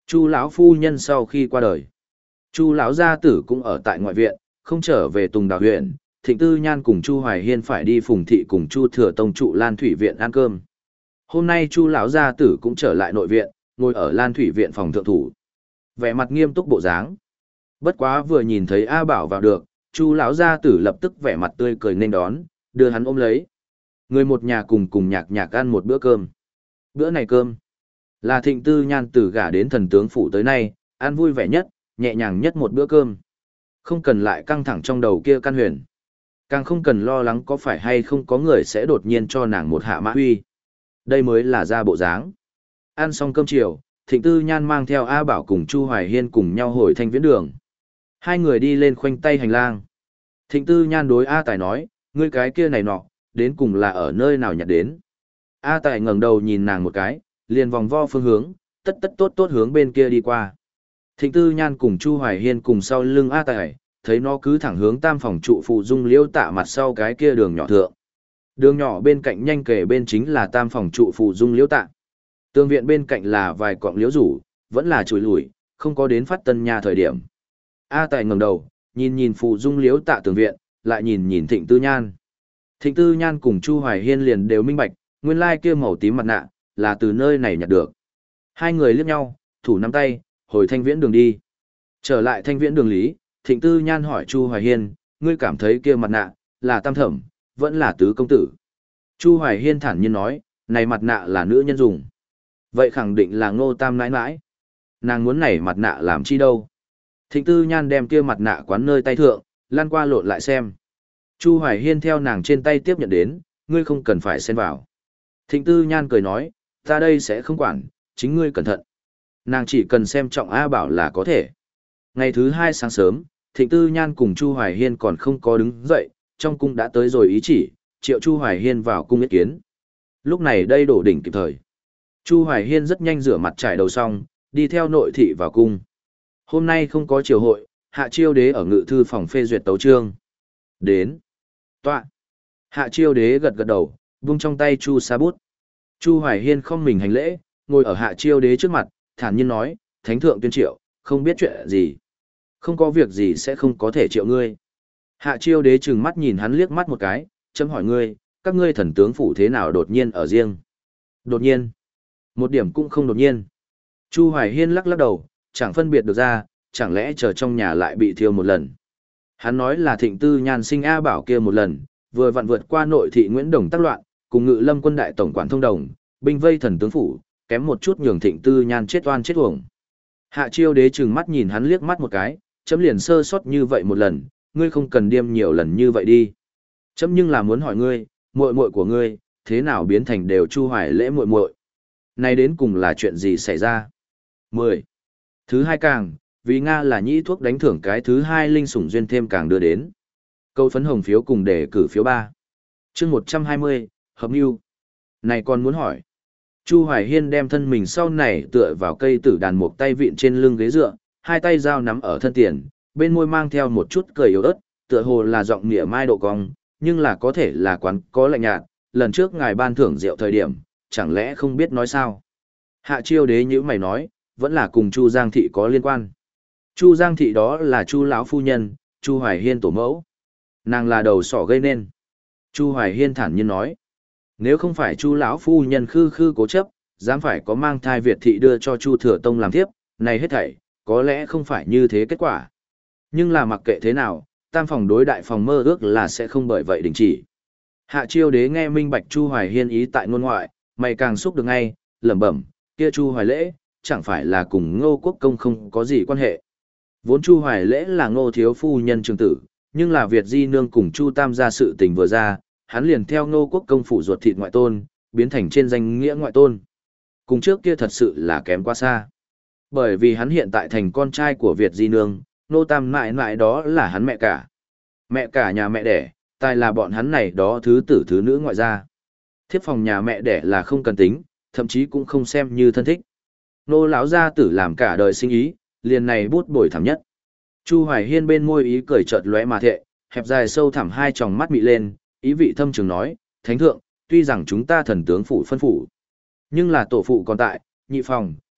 Chu lão phu nhân sau khi qua đời, Chu lão gia tử cũng ở tại ngoại viện, không trở về Tùng Đào huyện. Thịnh Tư Nhan cùng Chu Hoài Hiên phải đi Phùng thị cùng Chu Thừa Tông trụ Lan Thủy viện ăn cơm. Hôm nay Chu lão gia tử cũng trở lại nội viện, ngồi ở Lan Thủy viện phòng thượng thủ, vẻ mặt nghiêm túc bộ dáng. Bất quá vừa nhìn thấy A Bảo vào được, Chu lão gia tử lập tức vẻ mặt tươi cười nên đón, đưa hắn ôm lấy. Người một nhà cùng cùng nhạc nhạc ăn một bữa cơm. Bữa này cơm là Thịnh Tư Nhan từ gả đến thần tướng phủ tới nay, ăn vui vẻ nhất, nhẹ nhàng nhất một bữa cơm. Không cần lại căng thẳng trong đầu kia căn huyền. Càng không cần lo lắng có phải hay không có người sẽ đột nhiên cho nàng một hạ mã huy. Đây mới là ra bộ dáng. Ăn xong cơm chiều, Thịnh Tư Nhan mang theo A Bảo cùng Chu Hoài Hiên cùng nhau hồi Thanh Viễn Đường. Hai người đi lên khoanh tay hành lang. Thịnh Tư Nhan đối A Tài nói, ngươi cái kia này nọ, đến cùng là ở nơi nào nhặt đến. A Tài ngẩng đầu nhìn nàng một cái, liền vòng vo phương hướng, tất tất tốt tốt hướng bên kia đi qua. Thịnh Tư Nhan cùng Chu Hoài Hiên cùng sau lưng A Tài, thấy nó cứ thẳng hướng tam phòng trụ phụ dung liễu tạ mặt sau cái kia đường nhỏ thượng. Đường nhỏ bên cạnh nhanh kề bên chính là tam phòng trụ phụ dung liễu tạ. Tường viện bên cạnh là vài quặng liễu rủ, vẫn là chùi lủi, không có đến phát tân nhà thời điểm. A Tài ngẩng đầu, nhìn nhìn phụ dung liễu tạ tường viện, lại nhìn nhìn Thịnh Tư Nhan. Thịnh Tư Nhan cùng Chu Hoài Hiên liền đều minh bạch, nguyên lai kia màu tím mặt nạ, là từ nơi này nhặt được. Hai người liếc nhau, thủ nắm tay, hồi Thanh Viễn Đường đi. Trở lại Thanh Viễn Đường lý, Thịnh Tư Nhan hỏi Chu Hoài Hiên, ngươi cảm thấy kia mặt nạ, là tam thẩm, vẫn là tứ công tử. Chu Hoài Hiên thản nhiên nói, này mặt nạ là nữ nhân dùng. Vậy khẳng định là Ngô Tam nãi nãi. Nàng muốn này mặt nạ làm chi đâu. Thịnh Tư Nhan đem kia mặt nạ quán nơi tay thượng, lan qua lộn lại xem. Chu Hoài Hiên theo nàng trên tay tiếp nhận đến, ngươi không cần phải xen vào. Thịnh Tư Nhan cười nói, ta đây sẽ không quản, chính ngươi cẩn thận. Nàng chỉ cần xem trọng A Bảo là có thể. Ngày thứ hai sáng sớm, Thịnh Tư Nhan cùng Chu Hoài Hiên còn không có đứng dậy, trong cung đã tới rồi ý chỉ, triệu Chu Hoài Hiên vào cung ý kiến. Lúc này đây đổ đỉnh kịp thời. Chu Hoài Hiên rất nhanh rửa mặt trải đầu xong, đi theo nội thị vào cung. Hôm nay không có triều hội, Hạ Chiêu Đế ở ngự thư phòng phê duyệt tấu chương. Đến. Tọa. Hạ Chiêu Đế gật gật đầu, vung trong tay Chu sa bút. Chu Hoài Hiên không mình hành lễ, ngồi ở Hạ Chiêu Đế trước mặt, thản nhiên nói, Thánh thượng tuyên triệu, không biết chuyện gì. Không có việc gì sẽ không có thể triệu ngươi. Hạ Chiêu Đế trừng mắt nhìn hắn liếc mắt một cái, chấm hỏi ngươi, các ngươi thần tướng phủ thế nào đột nhiên ở riêng? Đột nhiên? Một điểm cũng không đột nhiên. Chu Hoài Hiên lắc lắc đầu, chẳng phân biệt được ra, chẳng lẽ chờ trong nhà lại bị thiêu một lần. Hắn nói là Thịnh Tư Nhan sinh A Bảo kia một lần, vừa vặn vượt qua nội thị Nguyễn Đồng tác loạn, cùng Ngự Lâm quân đại tổng quản thông đồng, binh vây thần tướng phủ, kém một chút nhường Thịnh Tư Nhan chết oan chết uổng. Hạ Chiêu Đế trừng mắt nhìn hắn liếc mắt một cái, chấm liền sơ sót như vậy một lần, ngươi không cần điêm nhiều lần như vậy đi. Chấm nhưng là muốn hỏi ngươi, muội muội của ngươi, thế nào biến thành đều Chu Hoài Lễ muội muội? Này đến cùng là chuyện gì xảy ra? mười. Thứ hai càng, vì Nga là nhĩ thuốc đánh thưởng cái thứ hai linh sủng duyên thêm càng đưa đến. Câu phấn hồng phiếu cùng đề cử phiếu ba. Chương một trăm hai mươi, hợp nưu. Này còn muốn hỏi. Chu Hoài Hiên đem thân mình sau này tựa vào cây tử đàn một tay vịn trên lưng ghế dựa, hai tay dao nắm ở thân tiền, bên môi mang theo một chút cười yếu ớt, tựa hồ là giọng mỉa mai độ cong, nhưng là có thể là quán có lạnh nhạt, lần trước ngài ban thưởng rượu thời điểm, chẳng lẽ không biết nói sao. Hạ Chiêu Đế như mày nói, vẫn là cùng Chu Giang Thị có liên quan. Chu Giang Thị đó là Chu lão phu nhân, Chu Hoài Hiên tổ mẫu. Nàng là đầu sỏ gây nên. Chu Hoài Hiên thản nhiên nói, nếu không phải Chu lão phu nhân khư khư cố chấp, dám phải có mang thai Việt Thị đưa cho Chu Thừa Tông làm thiếp, này hết thảy, có lẽ không phải như thế kết quả. Nhưng là mặc kệ thế nào, tam phòng đối đại phòng mơ ước là sẽ không bởi vậy đình chỉ. Hạ Chiêu Đế nghe minh bạch Chu Hoài Hiên ý tại ngôn ngoại, mày càng xúc được ngay, lẩm bẩm, kia Chu Hoài Lễ, chẳng phải là cùng Ngô Quốc Công không có gì quan hệ. Vốn Chu Hoài Lễ là Ngô thiếu phu nhân trường tử, nhưng là Việt Di nương cùng Chu Tam gia sự tình vừa ra, hắn liền theo Ngô Quốc Công phủ ruột thịt ngoại tôn, biến thành trên danh nghĩa ngoại tôn. Cùng trước kia thật sự là kém quá xa. Bởi vì hắn hiện tại thành con trai của Việt Di nương, Ngô Tam mãi mãi đó là hắn mẹ cả. Mẹ cả nhà mẹ đẻ, tài là bọn hắn này đó thứ tử thứ nữ ngoại gia. Thiếp phòng nhà mẹ đẻ là không cần tính, thậm chí cũng không xem như thân thích. Nô lão gia tử làm cả đời sinh ý, liền này bút bồi thảm nhất. Chu Hoài Hiên bên môi ý cười chợt lóe mà thệ, hẹp dài sâu thẳm hai tròng mắt mị lên, ý vị thâm trường nói, thánh thượng, tuy rằng chúng ta thần tướng phủ phân phủ, nhưng là tổ phụ còn tại, nhị phòng,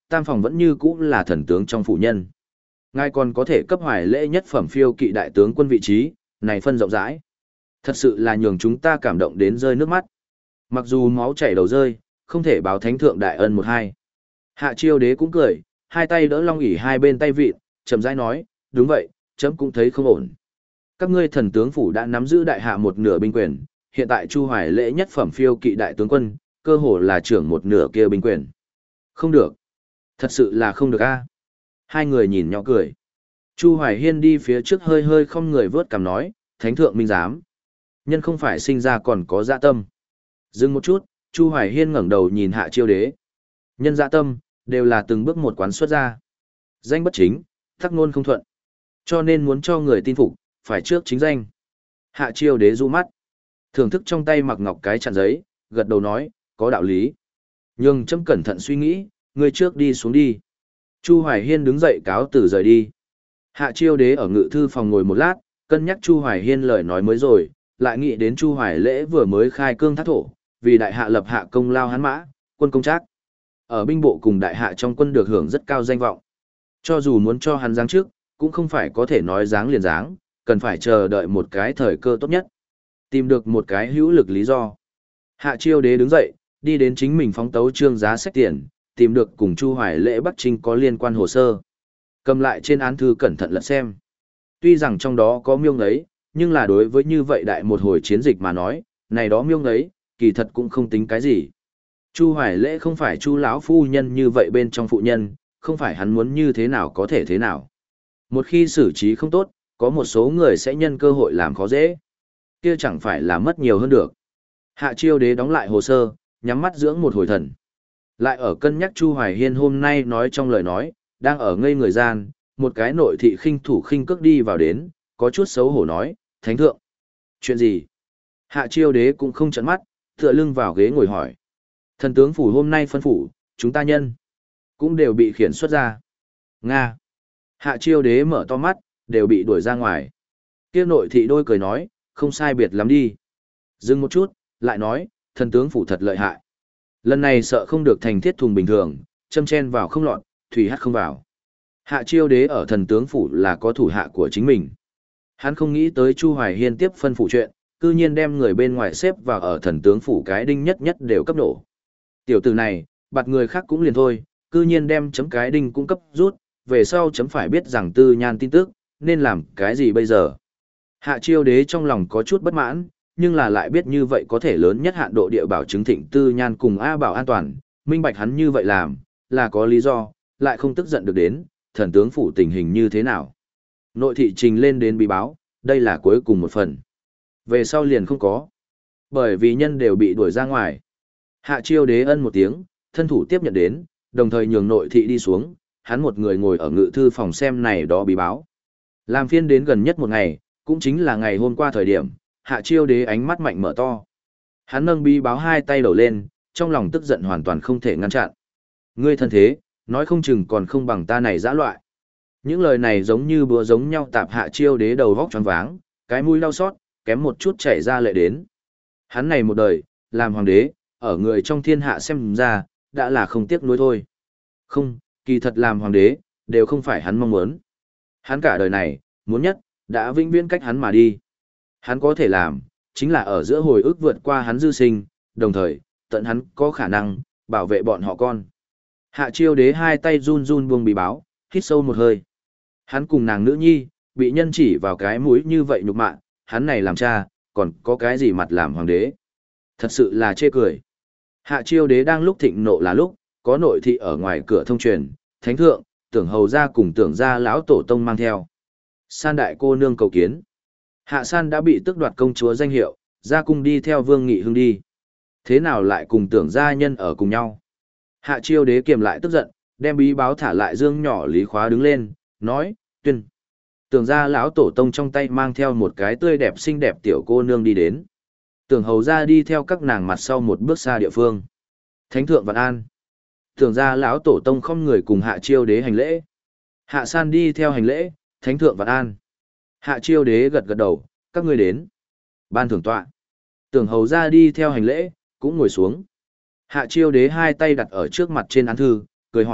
tam phòng vẫn như cũ là thần tướng trong phủ nhân. Ngài còn có thể cấp hoài lễ nhất phẩm phiêu kỵ đại tướng quân vị trí, này phân rộng rãi. Thật sự là nhường chúng ta cảm động đến rơi nước mắt. Mặc dù máu chảy đầu rơi, không thể báo thánh thượng đại ân một hai. Hạ Chiêu Đế cũng cười, hai tay đỡ long ỷ hai bên tay vịn, chậm rãi nói, đúng vậy, chấm cũng thấy không ổn. Các ngươi thần tướng phủ đã nắm giữ đại hạ một nửa binh quyền, hiện tại Chu Hoài Lễ nhất phẩm phiêu kỵ đại tướng quân, cơ hồ là trưởng một nửa kia binh quyền. Không được. Thật sự là không được a. Hai người nhìn nhỏ cười. Chu Hoài Hiên đi phía trước hơi hơi không người vớt cằm nói, thánh thượng minh giám. Nhân không phải sinh ra còn có dạ tâm. Dừng một chút, Chu Hoài Hiên ngẩng đầu nhìn Hạ Chiêu Đế. Nhân dạ tâm, đều là từng bước một quán xuất ra. Danh bất chính, thắc ngôn không thuận. Cho nên muốn cho người tin phục, phải trước chính danh. Hạ Chiêu Đế du mắt. Thưởng thức trong tay mặc ngọc cái chặn giấy, gật đầu nói, có đạo lý. Nhưng chấm cẩn thận suy nghĩ, người trước đi xuống đi. Chu Hoài Hiên đứng dậy cáo từ rời đi. Hạ Chiêu Đế ở ngự thư phòng ngồi một lát, cân nhắc Chu Hoài Hiên lời nói mới rồi, lại nghĩ đến Chu Hoài Lễ vừa mới khai cương thác thổ, vì đại hạ lập hạ công lao hắn mã, quân công trác. Ở binh bộ cùng đại hạ trong quân được hưởng rất cao danh vọng. Cho dù muốn cho hắn giáng trước, cũng không phải có thể nói giáng liền giáng, cần phải chờ đợi một cái thời cơ tốt nhất. Tìm được một cái hữu lực lý do. Hạ Chiêu Đế đứng dậy, đi đến chính mình phóng tấu trương giá sách tiền, tìm được cùng Chu Hoài Lễ Bắc Trinh có liên quan hồ sơ. Cầm lại trên án thư cẩn thận lật xem. Tuy rằng trong đó có miêu ngấy, nhưng là đối với như vậy đại một hồi chiến dịch mà nói, này đó miêu ngấy, kỳ thật cũng không tính cái gì. Chu Hoài Lễ không phải Chu lão phu nhân như vậy bên trong phụ nhân, không phải hắn muốn như thế nào có thể thế nào. Một khi xử trí không tốt, có một số người sẽ nhân cơ hội làm khó dễ. Kia chẳng phải là mất nhiều hơn được. Hạ Chiêu Đế đóng lại hồ sơ, nhắm mắt dưỡng một hồi thần. Lại ở cân nhắc Chu Hoài Hiên hôm nay nói trong lời nói, đang ở ngây người gian, một cái nội thị khinh thủ khinh cước đi vào đến, có chút xấu hổ nói, thánh thượng. Chuyện gì? Hạ Chiêu Đế cũng không chấn mắt, tựa lưng vào ghế ngồi hỏi. Thần tướng phủ hôm nay phân phủ, chúng ta nhân, cũng đều bị khiển xuất ra. Nga. Hạ Chiêu Đế mở to mắt, đều bị đuổi ra ngoài. Kia nội thị đôi cười nói, không sai biệt lắm đi. Dừng một chút, lại nói, thần tướng phủ thật lợi hại. Lần này sợ không được thành thiết thùng bình thường, châm chen vào không lọt, thủy hắt không vào. Hạ Chiêu Đế ở thần tướng phủ là có thủ hạ của chính mình. Hắn không nghĩ tới Chu Hoài Hiên tiếp phân phủ chuyện, cư nhiên đem người bên ngoài xếp vào ở thần tướng phủ cái đinh nhất nhất đều cấp nổ. Tiểu tử này, bạt người khác cũng liền thôi, cư nhiên đem chấm cái đinh cũng cấp rút, về sau chấm phải biết rằng Tư Nhan tin tức, nên làm cái gì bây giờ. Hạ Chiêu Đế trong lòng có chút bất mãn, nhưng là lại biết như vậy có thể lớn nhất hạn độ địa bảo chứng thịnh Tư Nhan cùng A Bảo an toàn, minh bạch hắn như vậy làm, là có lý do, lại không tức giận được đến, thần tướng phủ tình hình như thế nào. Nội thị trình lên đến bí báo, đây là cuối cùng một phần. Về sau liền không có. Bởi vì nhân đều bị đuổi ra ngoài. Hạ Chiêu Đế ân một tiếng, thân thủ tiếp nhận đến, đồng thời nhường nội thị đi xuống, hắn một người ngồi ở ngự thư phòng xem này đó bí báo. Làm phiên đến gần nhất một ngày, cũng chính là ngày hôm qua thời điểm, Hạ Chiêu Đế ánh mắt mạnh mở to. Hắn nâng bí báo hai tay đầu lên, trong lòng tức giận hoàn toàn không thể ngăn chặn. Ngươi thân thế, nói không chừng còn không bằng ta này dã loại. Những lời này giống như búa giống nhau tạp Hạ Chiêu Đế đầu vóc choáng váng, cái mũi đau xót, kém một chút chảy ra lệ đến. Hắn này một đời, làm hoàng đế, ở người trong thiên hạ xem ra, đã là không tiếc nuối thôi. Không, kỳ thật làm hoàng đế, đều không phải hắn mong muốn. Hắn cả đời này, muốn nhất, đã vĩnh viễn cách hắn mà đi. Hắn có thể làm, chính là ở giữa hồi ức vượt qua hắn dư sinh, đồng thời, tận hắn có khả năng, bảo vệ bọn họ con. Hạ Chiêu Đế hai tay run run buông bí báo, hít sâu một hơi. Hắn cùng nàng nữ nhi, bị nhân chỉ vào cái mũi như vậy nhục mạ, hắn này làm cha, còn có cái gì mặt làm hoàng đế. Thật sự là chê cười. Hạ Chiêu Đế đang lúc thịnh nộ là lúc, có nội thị ở ngoài cửa thông truyền, thánh thượng, tưởng hầu ra cùng tưởng ra lão tổ tông mang theo. San đại cô nương cầu kiến. Hạ San đã bị tước đoạt công chúa danh hiệu, ra cung đi theo Vương Nghị Hưng đi. Thế nào lại cùng tưởng gia nhân ở cùng nhau? Hạ Chiêu Đế kiềm lại tức giận, đem bí báo thả lại dương nhỏ Lý Khóa đứng lên, nói, tuyên. Tưởng gia lão tổ tông trong tay mang theo một cái tươi đẹp xinh đẹp tiểu cô nương đi đến. Tưởng hầu ra đi theo các nàng mặt sau một bước xa địa phương. Thánh thượng vạn an. Tưởng gia lão tổ tông không người cùng Hạ Chiêu Đế hành lễ. Hạ San đi theo hành lễ, thánh thượng vạn an. Hạ Chiêu Đế gật gật đầu, các ngươi đến. Ban thưởng tọa. Tưởng hầu ra đi theo hành lễ, cũng ngồi xuống. Hạ Chiêu Đế hai tay đặt ở trước mặt trên án thư, cười hỏi,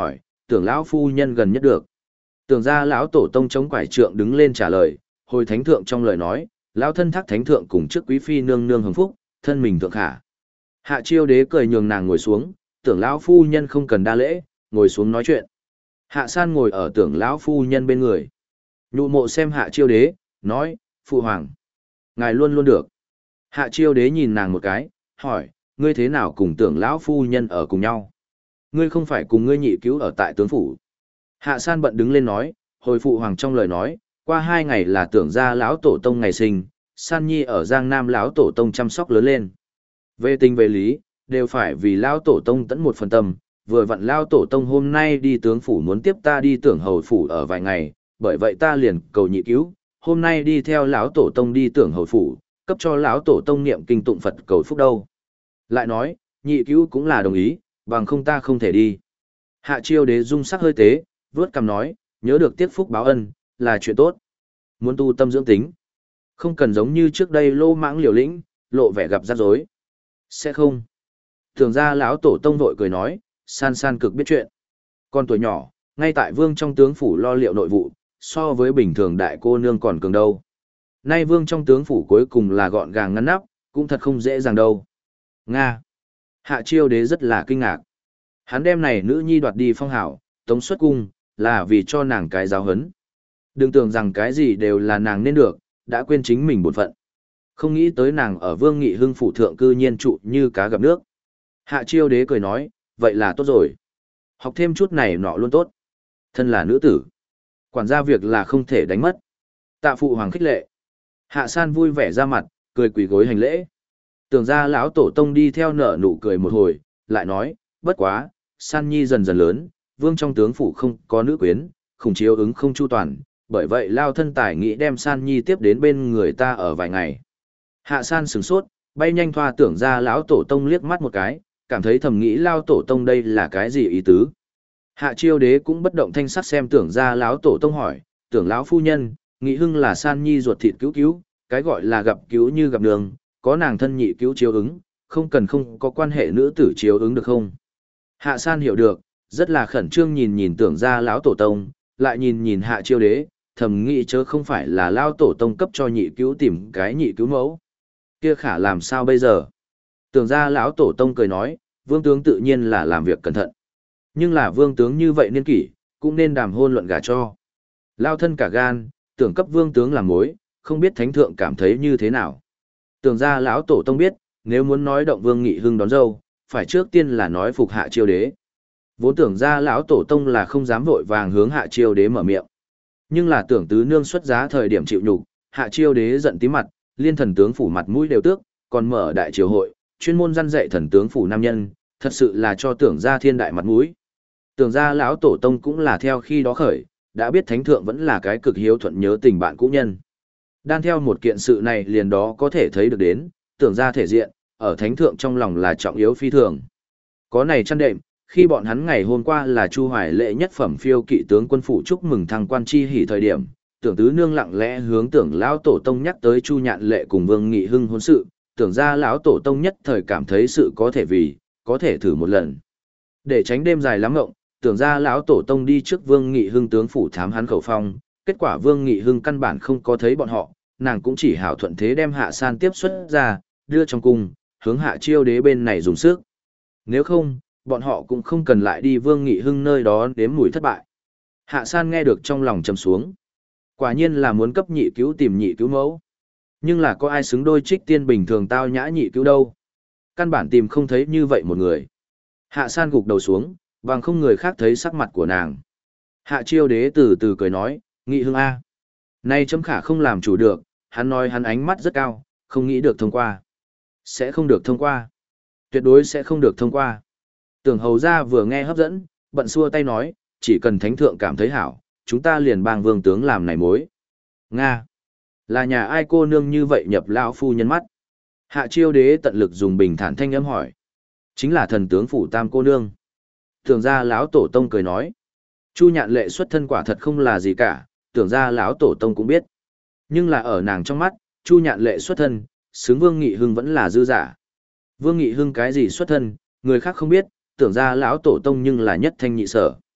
tưởng lão phu nhân gần nhất được. Tưởng ra lão tổ tông chống quải trượng đứng lên trả lời, hồi thánh thượng trong lời nói, lão thân thác thánh thượng cùng trước quý phi nương nương hồng phúc, thân mình thượng khả. Hạ chiêu đế cười nhường nàng ngồi xuống, tưởng lão phu nhân không cần đa lễ, ngồi xuống nói chuyện. Hạ san ngồi ở tưởng lão phu nhân bên người. Nhụ mộ xem hạ chiêu đế, nói, phụ hoàng. Ngài luôn luôn được. Hạ chiêu đế nhìn nàng một cái, hỏi, ngươi thế nào cùng tưởng lão phu nhân ở cùng nhau? Ngươi không phải cùng ngươi nhị cứu ở tại tướng phủ. Hạ san bận đứng lên nói, hồi phụ hoàng trong lời nói, qua hai ngày là tưởng ra lão tổ tông ngày sinh, san nhi ở giang nam lão tổ tông chăm sóc lớn lên. Về tình về lý, đều phải vì lão tổ tông tẫn một phần tâm, vừa vặn lão tổ tông hôm nay đi tướng phủ muốn tiếp ta đi tưởng hầu phủ ở vài ngày, bởi vậy ta liền cầu nhị cứu, hôm nay đi theo lão tổ tông đi tưởng hầu phủ, cấp cho lão tổ tông niệm kinh tụng Phật cầu phúc đâu. Lại nói, nhị cứu cũng là đồng ý, bằng không ta không thể đi. Hạ chiêu đế dung sắc hơi tế, vớt cằm nói, nhớ được tiết phúc báo ân, là chuyện tốt. Muốn tu tâm dưỡng tính. Không cần giống như trước đây lô mãng liều lĩnh, lộ vẻ gặp rắc rối. Sẽ không. Thường ra lão tổ tông vội cười nói, san san cực biết chuyện. Con tuổi nhỏ, ngay tại vương trong tướng phủ lo liệu nội vụ, so với bình thường đại cô nương còn cường đâu. Nay vương trong tướng phủ cuối cùng là gọn gàng ngăn nắp, cũng thật không dễ dàng đâu. Nga. Hạ chiêu đế rất là kinh ngạc. Hắn đem này nữ nhi đoạt đi phong hảo, tống xuất cung, là vì cho nàng cái giáo hấn. Đừng tưởng rằng cái gì đều là nàng nên được, đã quên chính mình bổn phận. Không nghĩ tới nàng ở vương nghị hưng phủ thượng cư nhiên trụ như cá gặp nước. Hạ chiêu đế cười nói, vậy là tốt rồi. Học thêm chút này nọ luôn tốt. Thân là nữ tử. Quản gia việc là không thể đánh mất. Tạ phụ hoàng khích lệ. Hạ san vui vẻ ra mặt, cười quỳ gối hành lễ. Tưởng ra lão tổ tông đi theo nở nụ cười một hồi, lại nói, bất quá, san nhi dần dần lớn, vương trong tướng phủ không có nữ quyến, khủng chiếu ứng không chu toàn, bởi vậy lao thân tài nghĩ đem san nhi tiếp đến bên người ta ở vài ngày. Hạ san sửng sốt, bay nhanh thoa tưởng ra lão tổ tông liếc mắt một cái, cảm thấy thầm nghĩ lao tổ tông đây là cái gì ý tứ. Hạ chiêu đế cũng bất động thanh sắc xem tưởng ra lão tổ tông hỏi, tưởng lão phu nhân, nghĩ hưng là san nhi ruột thịt cứu cứu, cái gọi là gặp cứu như gặp đường, có nàng thân nhị cứu chiếu ứng, không cần không có quan hệ nữ tử chiếu ứng được không? Hạ san hiểu được, rất là khẩn trương nhìn nhìn tưởng ra lão tổ tông, lại nhìn nhìn hạ chiêu đế, thầm nghĩ chớ không phải là lao tổ tông cấp cho nhị cứu tìm cái nhị cứu mẫu. Kia khả làm sao bây giờ? Tưởng ra lão tổ tông cười nói, vương tướng tự nhiên là làm việc cẩn thận. Nhưng là vương tướng như vậy niên kỷ, cũng nên đàm hôn luận gả cho. Lao thân cả gan, tưởng cấp vương tướng làm mối, không biết thánh thượng cảm thấy như thế nào. Tưởng ra lão tổ tông biết, nếu muốn nói động vương nghị hưng đón dâu, phải trước tiên là nói phục hạ chiêu đế. Vốn tưởng ra lão tổ tông là không dám vội vàng hướng hạ chiêu đế mở miệng. Nhưng là tưởng tứ nương xuất giá thời điểm chịu nhục, hạ chiêu đế giận tí mặt, liên thần tướng phủ mặt mũi đều tước, còn mở đại triều hội, chuyên môn răn dạy thần tướng phủ nam nhân, thật sự là cho tưởng ra thiên đại mặt mũi. Tưởng ra lão tổ tông cũng là theo khi đó khởi, đã biết thánh thượng vẫn là cái cực hiếu thuận nhớ tình bạn cũ nhân. Đan theo một kiện sự này liền đó có thể thấy được đến, tưởng ra thể diện, ở thánh thượng trong lòng là trọng yếu phi thường. Có này chăn đệm, khi bọn hắn ngày hôm qua là Chu Hoài lệ nhất phẩm phiêu kỵ tướng quân phủ chúc mừng thăng quan chi hỉ thời điểm, tưởng tứ nương lặng lẽ hướng tưởng lão tổ tông nhắc tới Chu Nhạn lệ cùng Vương Nghị Hưng hôn sự, tưởng ra lão tổ tông nhất thời cảm thấy sự có thể vì, có thể thử một lần. Để tránh đêm dài lắm ngộng, tưởng ra lão tổ tông đi trước Vương Nghị Hưng tướng phủ thám hắn khẩu phong, kết quả Vương Nghị Hưng căn bản không có thấy bọn họ, nàng cũng chỉ hảo thuận thế đem Hạ San tiếp xuất ra, đưa trong cung, hướng Hạ Chiêu đế bên này dùng sức. Nếu không, bọn họ cũng không cần lại đi Vương Nghị Hưng nơi đó đếm mùi thất bại. Hạ San nghe được trong lòng trầm xuống. Quả nhiên là muốn cấp nhị cứu tìm nhị cứu mẫu. Nhưng là có ai xứng đôi Trích Tiên bình thường tao nhã nhị cứu đâu. Căn bản tìm không thấy như vậy một người. Hạ San gục đầu xuống, bằng không người khác thấy sắc mặt của nàng. Hạ Chiêu đế từ từ cười nói, Nghị Hưng A. Nay chấm khả không làm chủ được, hắn nói hắn ánh mắt rất cao, không nghĩ được thông qua. Sẽ không được thông qua. Tuyệt đối sẽ không được thông qua. Tưởng hầu ra vừa nghe hấp dẫn, bận xua tay nói, chỉ cần thánh thượng cảm thấy hảo, chúng ta liền bang vương tướng làm này mối. Nga. Là nhà ai cô nương như vậy nhập lão phu nhân mắt? Hạ Chiêu đế tận lực dùng bình thản thanh âm hỏi. Chính là thần tướng phủ tam cô nương. Tưởng ra lão tổ tông cười nói. Chu Nhạn lệ xuất thân quả thật không là gì cả, tưởng ra lão tổ tông cũng biết. Nhưng là ở nàng trong mắt, Chu Nhạn lệ xuất thân, xứng Vương Nghị Hưng vẫn là dư giả. Vương Nghị Hưng cái gì xuất thân, người khác không biết, tưởng ra lão tổ tông nhưng là nhất thanh nhị sở.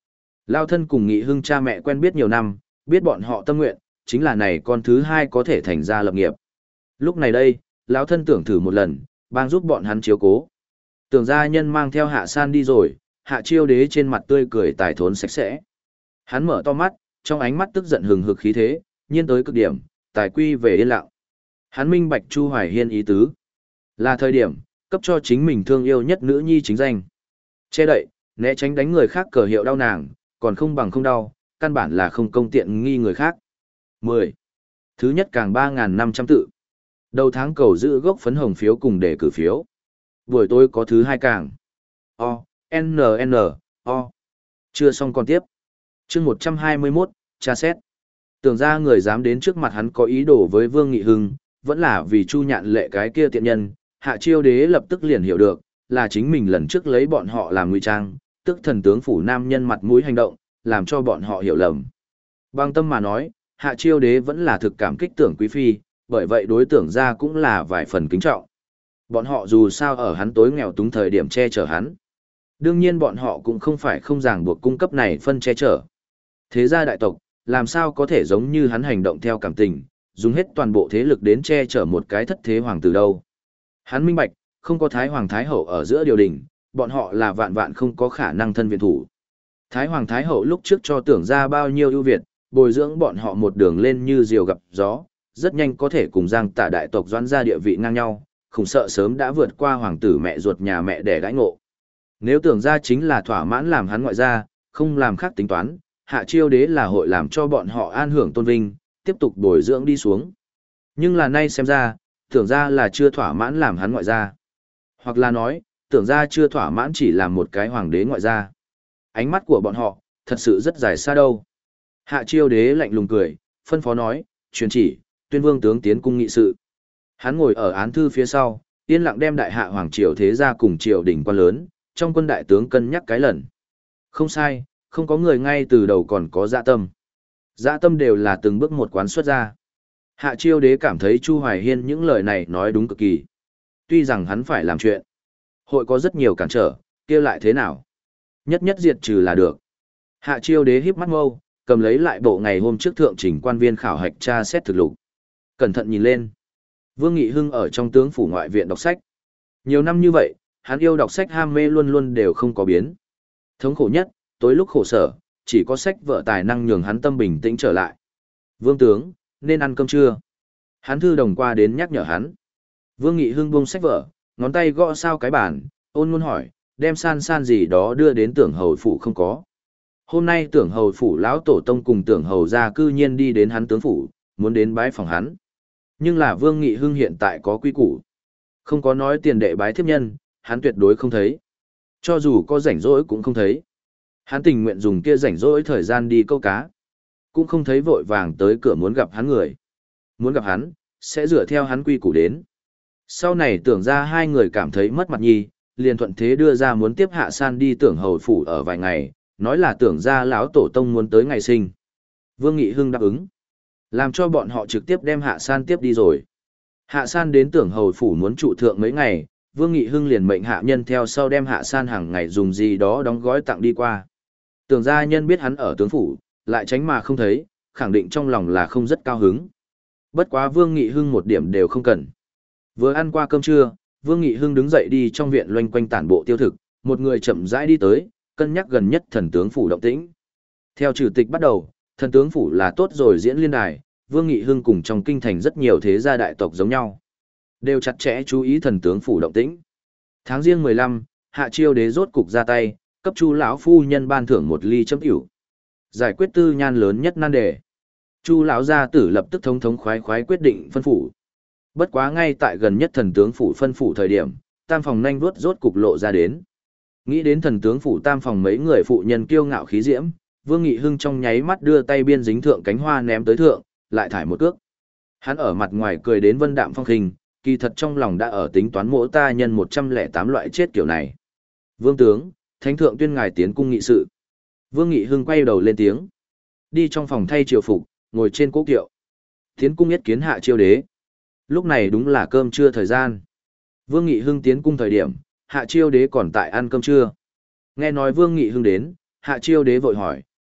Lao thân cùng Nghị Hưng cha mẹ quen biết nhiều năm, biết bọn họ tâm nguyện, chính là này con thứ hai có thể thành ra lập nghiệp. Lúc này đây, lão thân tưởng thử một lần, bang giúp bọn hắn chiếu cố. Tưởng gia nhân mang theo Hạ San đi rồi, Hạ Chiêu Đế trên mặt tươi cười tài thốn sạch sẽ. Hắn mở to mắt, trong ánh mắt tức giận hừng hực khí thế, nhiên tới cực điểm, tài quy về yên lặng. Hắn minh bạch Chu Hoài Hiên ý tứ, là thời điểm cấp cho chính mình thương yêu nhất nữ nhi chính danh. Che đậy, né tránh đánh người khác cờ hiệu đau nàng, còn không bằng không đau, căn bản là không công tiện nghi người khác. mười. Thứ nhất càng ba nghìn năm trăm tự. Đầu tháng cầu giữ gốc phấn hồng phiếu cùng để cử phiếu. Buổi tối có thứ hai càng. O, N N, O. Chưa xong còn tiếp. Chương một trăm hai mươi mốt, tra xét. Tưởng ra người dám đến trước mặt hắn có ý đồ với Vương Nghị Hưng, vẫn là vì Chu Nhạn Lệ cái kia tiện nhân. Hạ Chiêu Đế lập tức liền hiểu được, là chính mình lần trước lấy bọn họ làm ngụy trang, tức thần tướng phủ nam nhân mặt mũi hành động, làm cho bọn họ hiểu lầm. Bằng tâm mà nói, Hạ Chiêu Đế vẫn là thực cảm kích Tưởng Quý Phi, bởi vậy đối tượng ra cũng là vài phần kính trọng. Bọn họ dù sao ở hắn tối nghèo túng thời điểm che chở hắn. Đương nhiên bọn họ cũng không phải không ràng buộc cung cấp này phân che chở. Thế gia đại tộc, làm sao có thể giống như hắn hành động theo cảm tình, dùng hết toàn bộ thế lực đến che chở một cái thất thế hoàng tử đâu. Hắn minh bạch, không có Thái Hoàng Thái Hậu ở giữa điều đình, bọn họ là vạn vạn không có khả năng thân viện thủ. Thái Hoàng Thái Hậu lúc trước cho tưởng ra bao nhiêu ưu việt, bồi dưỡng bọn họ một đường lên như diều gặp gió, rất nhanh có thể cùng Giang Tả đại tộc doãn ra địa vị ngang nhau, không sợ sớm đã vượt qua hoàng tử mẹ ruột nhà mẹ để đãi ngộ. Nếu tưởng ra chính là thỏa mãn làm hắn ngoại gia, không làm khác tính toán, Hạ Chiêu Đế là hội làm cho bọn họ an hưởng tôn vinh, tiếp tục bồi dưỡng đi xuống. Nhưng là nay xem ra, tưởng ra là chưa thỏa mãn làm hắn ngoại gia. Hoặc là nói, tưởng ra chưa thỏa mãn chỉ làm một cái hoàng đế ngoại gia. Ánh mắt của bọn họ, thật sự rất dài xa đâu. Hạ Chiêu Đế lạnh lùng cười, phân phó nói, truyền chỉ, tuyên vương tướng tiến cung nghị sự. Hắn ngồi ở án thư phía sau, yên lặng đem đại hạ hoàng triều thế gia cùng triều đình quan lớn, trong quân đại tướng cân nhắc cái lần. Không sai, không có người ngay từ đầu còn có dạ tâm. Dạ tâm đều là từng bước một quán xuất ra. Hạ Chiêu Đế cảm thấy Chu Hoài Hiên những lời này nói đúng cực kỳ. Tuy rằng hắn phải làm chuyện, hội có rất nhiều cản trở, kia lại thế nào? Nhất nhất diệt trừ là được. Hạ Chiêu Đế híp mắt mâu, cầm lấy lại bộ ngày hôm trước thượng trình quan viên khảo hạch tra xét thực lục. Cẩn thận nhìn lên. Vương Nghị Hưng ở trong tướng phủ ngoại viện đọc sách. Nhiều năm như vậy, hắn yêu đọc sách ham mê luôn luôn đều không có biến. Thống khổ nhất, tối lúc khổ sở, chỉ có sách vở tài năng nhường hắn tâm bình tĩnh trở lại. Vương tướng, nên ăn cơm trưa. Hắn thư đồng qua đến nhắc nhở hắn. Vương Nghị Hưng buông sách vở, ngón tay gõ sao cái bàn, ôn luôn hỏi, đem san san gì đó đưa đến tưởng hầu phủ không có. Hôm nay tưởng hầu phủ lão tổ tông cùng tưởng hầu gia cư nhiên đi đến hắn tướng phủ, muốn đến bái phòng hắn. Nhưng là Vương Nghị Hưng hiện tại có quy củ. Không có nói tiền đệ bái thiếp nhân, hắn tuyệt đối không thấy. Cho dù có rảnh rỗi cũng không thấy. Hắn tình nguyện dùng kia rảnh rỗi thời gian đi câu cá. Cũng không thấy vội vàng tới cửa muốn gặp hắn người. Muốn gặp hắn, sẽ dựa theo hắn quy củ đến. Sau này tưởng ra hai người cảm thấy mất mặt nhi, liền thuận thế đưa ra muốn tiếp Hạ San đi tưởng hầu phủ ở vài ngày, nói là tưởng ra lão tổ tông muốn tới ngày sinh. Vương Nghị Hưng đáp ứng. Làm cho bọn họ trực tiếp đem Hạ San tiếp đi rồi. Hạ San đến tưởng hầu phủ muốn trụ thượng mấy ngày, Vương Nghị Hưng liền mệnh hạ nhân theo sau đem Hạ San hàng ngày dùng gì đó đóng gói tặng đi qua. Tưởng gia nhân biết hắn ở tướng phủ, lại tránh mà không thấy, khẳng định trong lòng là không rất cao hứng. Bất quá Vương Nghị Hưng một điểm đều không cần. Vừa ăn qua cơm trưa, Vương Nghị Hưng đứng dậy đi trong viện loanh quanh tản bộ tiêu thực, một người chậm rãi đi tới, cân nhắc gần nhất thần tướng phủ động tĩnh. Theo trừ tịch bắt đầu, thần tướng phủ là tốt rồi diễn liên đài, Vương Nghị Hưng cùng trong kinh thành rất nhiều thế gia đại tộc giống nhau, đều chặt chẽ chú ý thần tướng phủ động tĩnh. Tháng riêng mười lăm, Hạ Chiêu Đế rốt cục ra tay, cấp Chu lão phu nhân ban thưởng một ly chấm tiểu. Giải quyết tư nhan lớn nhất nan đề. Chu lão gia tử lập tức thống thống khoái khoái quyết định phân phủ. Bất quá ngay tại gần nhất thần tướng phủ phân phủ thời điểm, tam phòng nhanh vuốt rốt cục lộ ra đến. Nghĩ đến thần tướng phủ tam phòng mấy người phụ nhân kiêu ngạo khí diễm, Vương Nghị Hưng trong nháy mắt đưa tay biên dính thượng cánh hoa ném tới thượng, lại thải một cước. Hắn ở mặt ngoài cười đến vân đạm phong khinh, kỳ thật trong lòng đã ở tính toán mỗi ta nhân một trăm lẻ tám loại chết kiểu này. Vương tướng, thánh thượng tuyên ngài tiến cung nghị sự. Vương Nghị Hưng quay đầu lên tiếng. Đi trong phòng thay triều phục, ngồi trên cố kiệu. Tiến cung yết kiến Hạ Chiêu Đế. Lúc này đúng là cơm trưa thời gian. Vương Nghị Hưng tiến cung thời điểm, Hạ Chiêu Đế còn tại ăn cơm trưa. Nghe nói Vương Nghị Hưng đến, Hạ Chiêu Đế vội hỏi,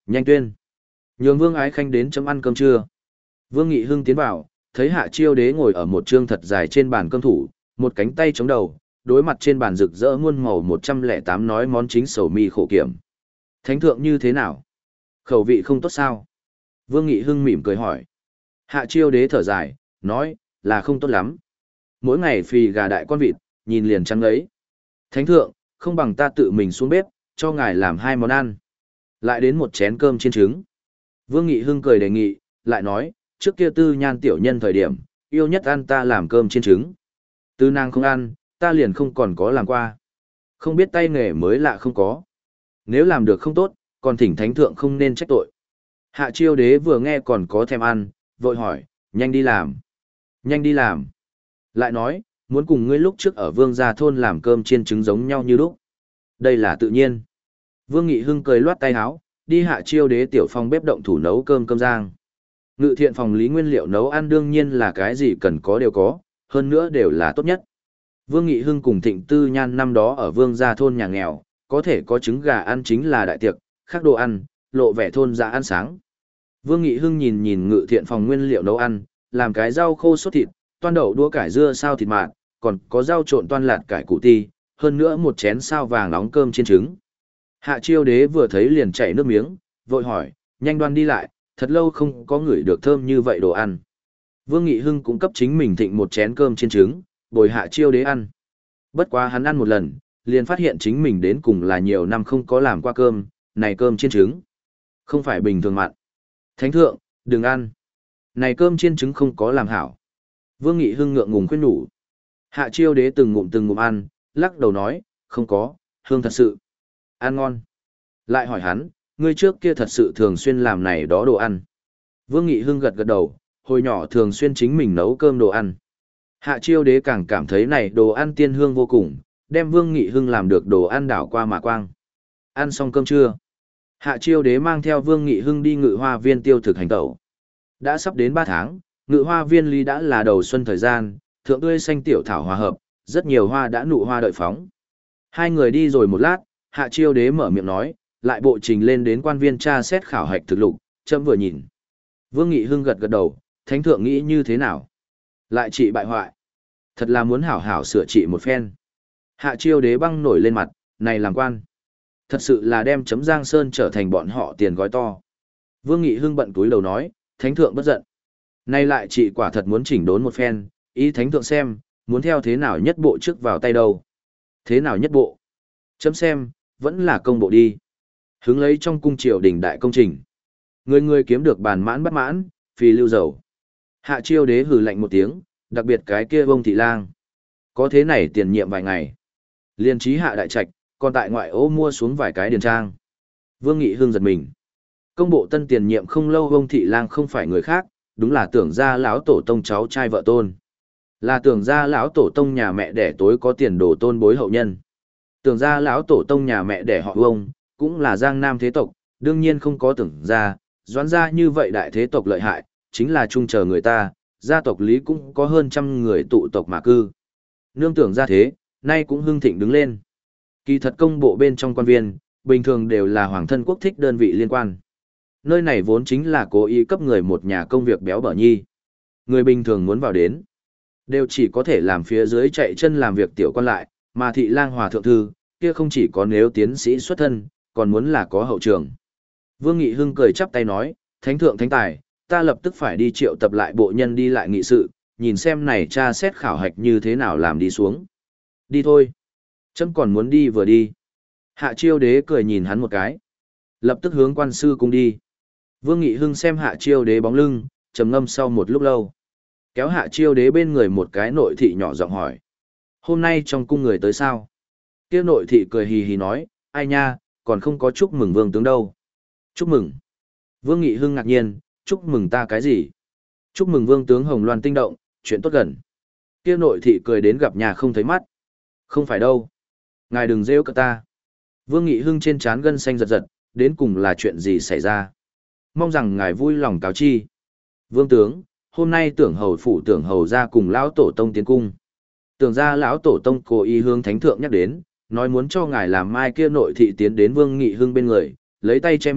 nhanh tuyên. Nhường Vương Ái Khanh đến chấm ăn cơm trưa. Vương Nghị Hưng tiến vào, thấy Hạ Chiêu Đế ngồi ở một trương thật dài trên bàn cơm thủ, một cánh tay chống đầu, đối mặt trên bàn rực rỡ muôn màu một trăm lẻ tám nói món chính sầu mi khổ kiểm. Thánh thượng như thế nào? Khẩu vị không tốt sao? Vương Nghị Hưng mỉm cười hỏi. Hạ Chiêu Đế thở dài, nói, là không tốt lắm. Mỗi ngày phì gà đại con vịt, nhìn liền trắng ấy. Thánh thượng, không bằng ta tự mình xuống bếp, cho ngài làm hai món ăn. Lại đến một chén cơm chiên trứng. Vương Nghị Hưng cười đề nghị, lại nói, trước kia tư nhan tiểu nhân thời điểm, yêu nhất ăn ta làm cơm chiên trứng. Tư nàng không ăn, ta liền không còn có làm qua. Không biết tay nghề mới lạ không có. Nếu làm được không tốt, còn thỉnh thánh thượng không nên trách tội. Hạ Chiêu Đế vừa nghe còn có thèm ăn, vội hỏi, nhanh đi làm. Nhanh đi làm. Lại nói, muốn cùng ngươi lúc trước ở Vương Gia Thôn làm cơm chiên trứng giống nhau như lúc. Đây là tự nhiên. Vương Nghị Hưng cười loát tay áo, đi Hạ Chiêu Đế tiểu phòng bếp động thủ nấu cơm cơm rang. Ngự thiện phòng lý nguyên liệu nấu ăn đương nhiên là cái gì cần có đều có, hơn nữa đều là tốt nhất. Vương Nghị Hưng cùng Thịnh Tư Nhan năm đó ở Vương Gia Thôn nhà nghèo, có thể có trứng gà ăn chính là đại tiệc, khác đồ ăn, lộ vẻ thôn dạ ăn sáng. Vương Nghị Hưng nhìn nhìn ngự thiện phòng nguyên liệu nấu ăn, làm cái rau khô sốt thịt, toan đậu đũa cải dưa sao thịt mạt, còn có rau trộn toan lạt cải củ ti, hơn nữa một chén sao vàng nóng cơm chiên trứng. Hạ Chiêu Đế vừa thấy liền chảy nước miếng, vội hỏi, nhanh đoan đi lại, thật lâu không có ngửi được thơm như vậy đồ ăn. Vương Nghị Hưng cũng cấp chính mình thịnh một chén cơm chiên trứng, bồi Hạ Chiêu Đế ăn. Bất quá hắn ăn một lần, liền phát hiện chính mình đến cùng là nhiều năm không có làm qua cơm, này cơm chiên trứng. Không phải bình thường mặn. Thánh thượng, đừng ăn. Này cơm chiên trứng không có làm hảo. Vương Nghị Hưng ngượng ngùng khuyên nhủ. Hạ Chiêu Đế từng ngụm từng ngụm ăn, lắc đầu nói, không có, hương thật sự. Ăn ngon. Lại hỏi hắn, ngươi trước kia thật sự thường xuyên làm này đó đồ ăn. Vương Nghị Hưng gật gật đầu, hồi nhỏ thường xuyên chính mình nấu cơm đồ ăn. Hạ Chiêu Đế càng cảm thấy này đồ ăn tiên hương vô cùng, đem Vương Nghị Hưng làm được đồ ăn đảo qua mà quang. Ăn xong cơm trưa, Hạ Chiêu Đế mang theo Vương Nghị Hưng đi Ngự Hoa Viên tiêu thực hành tẩu. Đã sắp đến ba tháng, Ngự Hoa Viên ly đã là đầu xuân thời gian, thượng tươi xanh tiểu thảo hòa hợp, rất nhiều hoa đã nụ hoa đợi phóng. Hai người đi rồi một lát, Hạ Chiêu Đế mở miệng nói, lại bộ trình lên đến quan viên tra xét khảo hạch thực lục, chấm vừa nhìn. Vương Nghị Hưng gật gật đầu, thánh thượng nghĩ như thế nào? Lại trị bại hoại. Thật là muốn hảo hảo sửa trị một phen. Hạ Chiêu Đế băng nổi lên mặt, này làm quan. Thật sự là đem chấm Giang Sơn trở thành bọn họ tiền gói to. Vương Nghị Hưng bận túi đầu nói, thánh thượng bất giận. Nay lại trị quả thật muốn chỉnh đốn một phen, ý thánh thượng xem, muốn theo thế nào nhất bộ trước vào tay đâu. Thế nào nhất bộ? Chấm xem, vẫn là công bộ đi. Hướng lấy trong cung triều đình đại công trình. Người người kiếm được bàn mãn bất mãn, phi lưu dầu. Hạ Chiêu Đế hừ lạnh một tiếng, đặc biệt cái kia Vông Thị Lang. Có thế này tiền nhiệm vài ngày. Liên trí hạ đại trạch, còn tại ngoại ô mua xuống vài cái điền trang. Vương Nghị Hưng giật mình. Công bộ tân tiền nhiệm không lâu Vông Thị Lang không phải người khác, đúng là Tưởng gia lão tổ tông cháu trai vợ tôn. Là Tưởng gia lão tổ tông nhà mẹ đẻ tối có tiền đồ tôn bối hậu nhân. Tưởng gia lão tổ tông nhà mẹ đẻ họ Vông, cũng là Giang Nam thế tộc, đương nhiên không có Tưởng gia, Doãn gia như vậy đại thế tộc lợi hại, chính là trung chờ người ta, gia tộc lý cũng có hơn trăm người tụ tộc mà cư. Nương Tưởng gia thế, nay cũng hưng thịnh đứng lên. Kỳ thật công bộ bên trong quan viên, bình thường đều là hoàng thân quốc thích đơn vị liên quan. Nơi này vốn chính là cố ý cấp người một nhà công việc béo bở nhi. Người bình thường muốn vào đến, đều chỉ có thể làm phía dưới chạy chân làm việc tiểu quan lại, mà Thị Lang hòa thượng thư, kia không chỉ có nếu tiến sĩ xuất thân, còn muốn là có hậu trường. Vương Nghị Hưng cười chắp tay nói, thánh thượng thánh tài, ta lập tức phải đi triệu tập lại bộ nhân đi lại nghị sự, nhìn xem này tra xét khảo hạch như thế nào làm đi xuống. Đi thôi. Chấm còn muốn đi vừa đi. Hạ Chiêu Đế cười nhìn hắn một cái. Lập tức hướng quan sư cung đi. Vương Nghị Hưng xem Hạ Chiêu Đế bóng lưng, trầm ngâm sau một lúc lâu. Kéo Hạ Chiêu Đế bên người một cái nội thị nhỏ giọng hỏi. Hôm nay trong cung người tới sao? Kia nội thị cười hì hì nói, ai nha, còn không có chúc mừng vương tướng đâu. Chúc mừng. Vương Nghị Hưng ngạc nhiên, chúc mừng ta cái gì? Chúc mừng vương tướng Hồng Loan tinh động, chuyện tốt gần. Kia nội thị cười đến gặp nhà không thấy mắt. Không phải đâu. Ngài đừng rêu cả ta. Vương Nghị Hưng trên trán gân xanh giật giật, đến cùng là chuyện gì xảy ra? Mong rằng ngài vui lòng cáo chi. Vương tướng, hôm nay tưởng hầu phủ tưởng hầu ra cùng lão tổ tông tiến cung. Tưởng ra lão tổ tông cố ý hướng thánh thượng nhắc đến, nói muốn cho ngài làm mai kia nội thị tiến đến Vương Nghị Hưng bên người, lấy tay che miệng,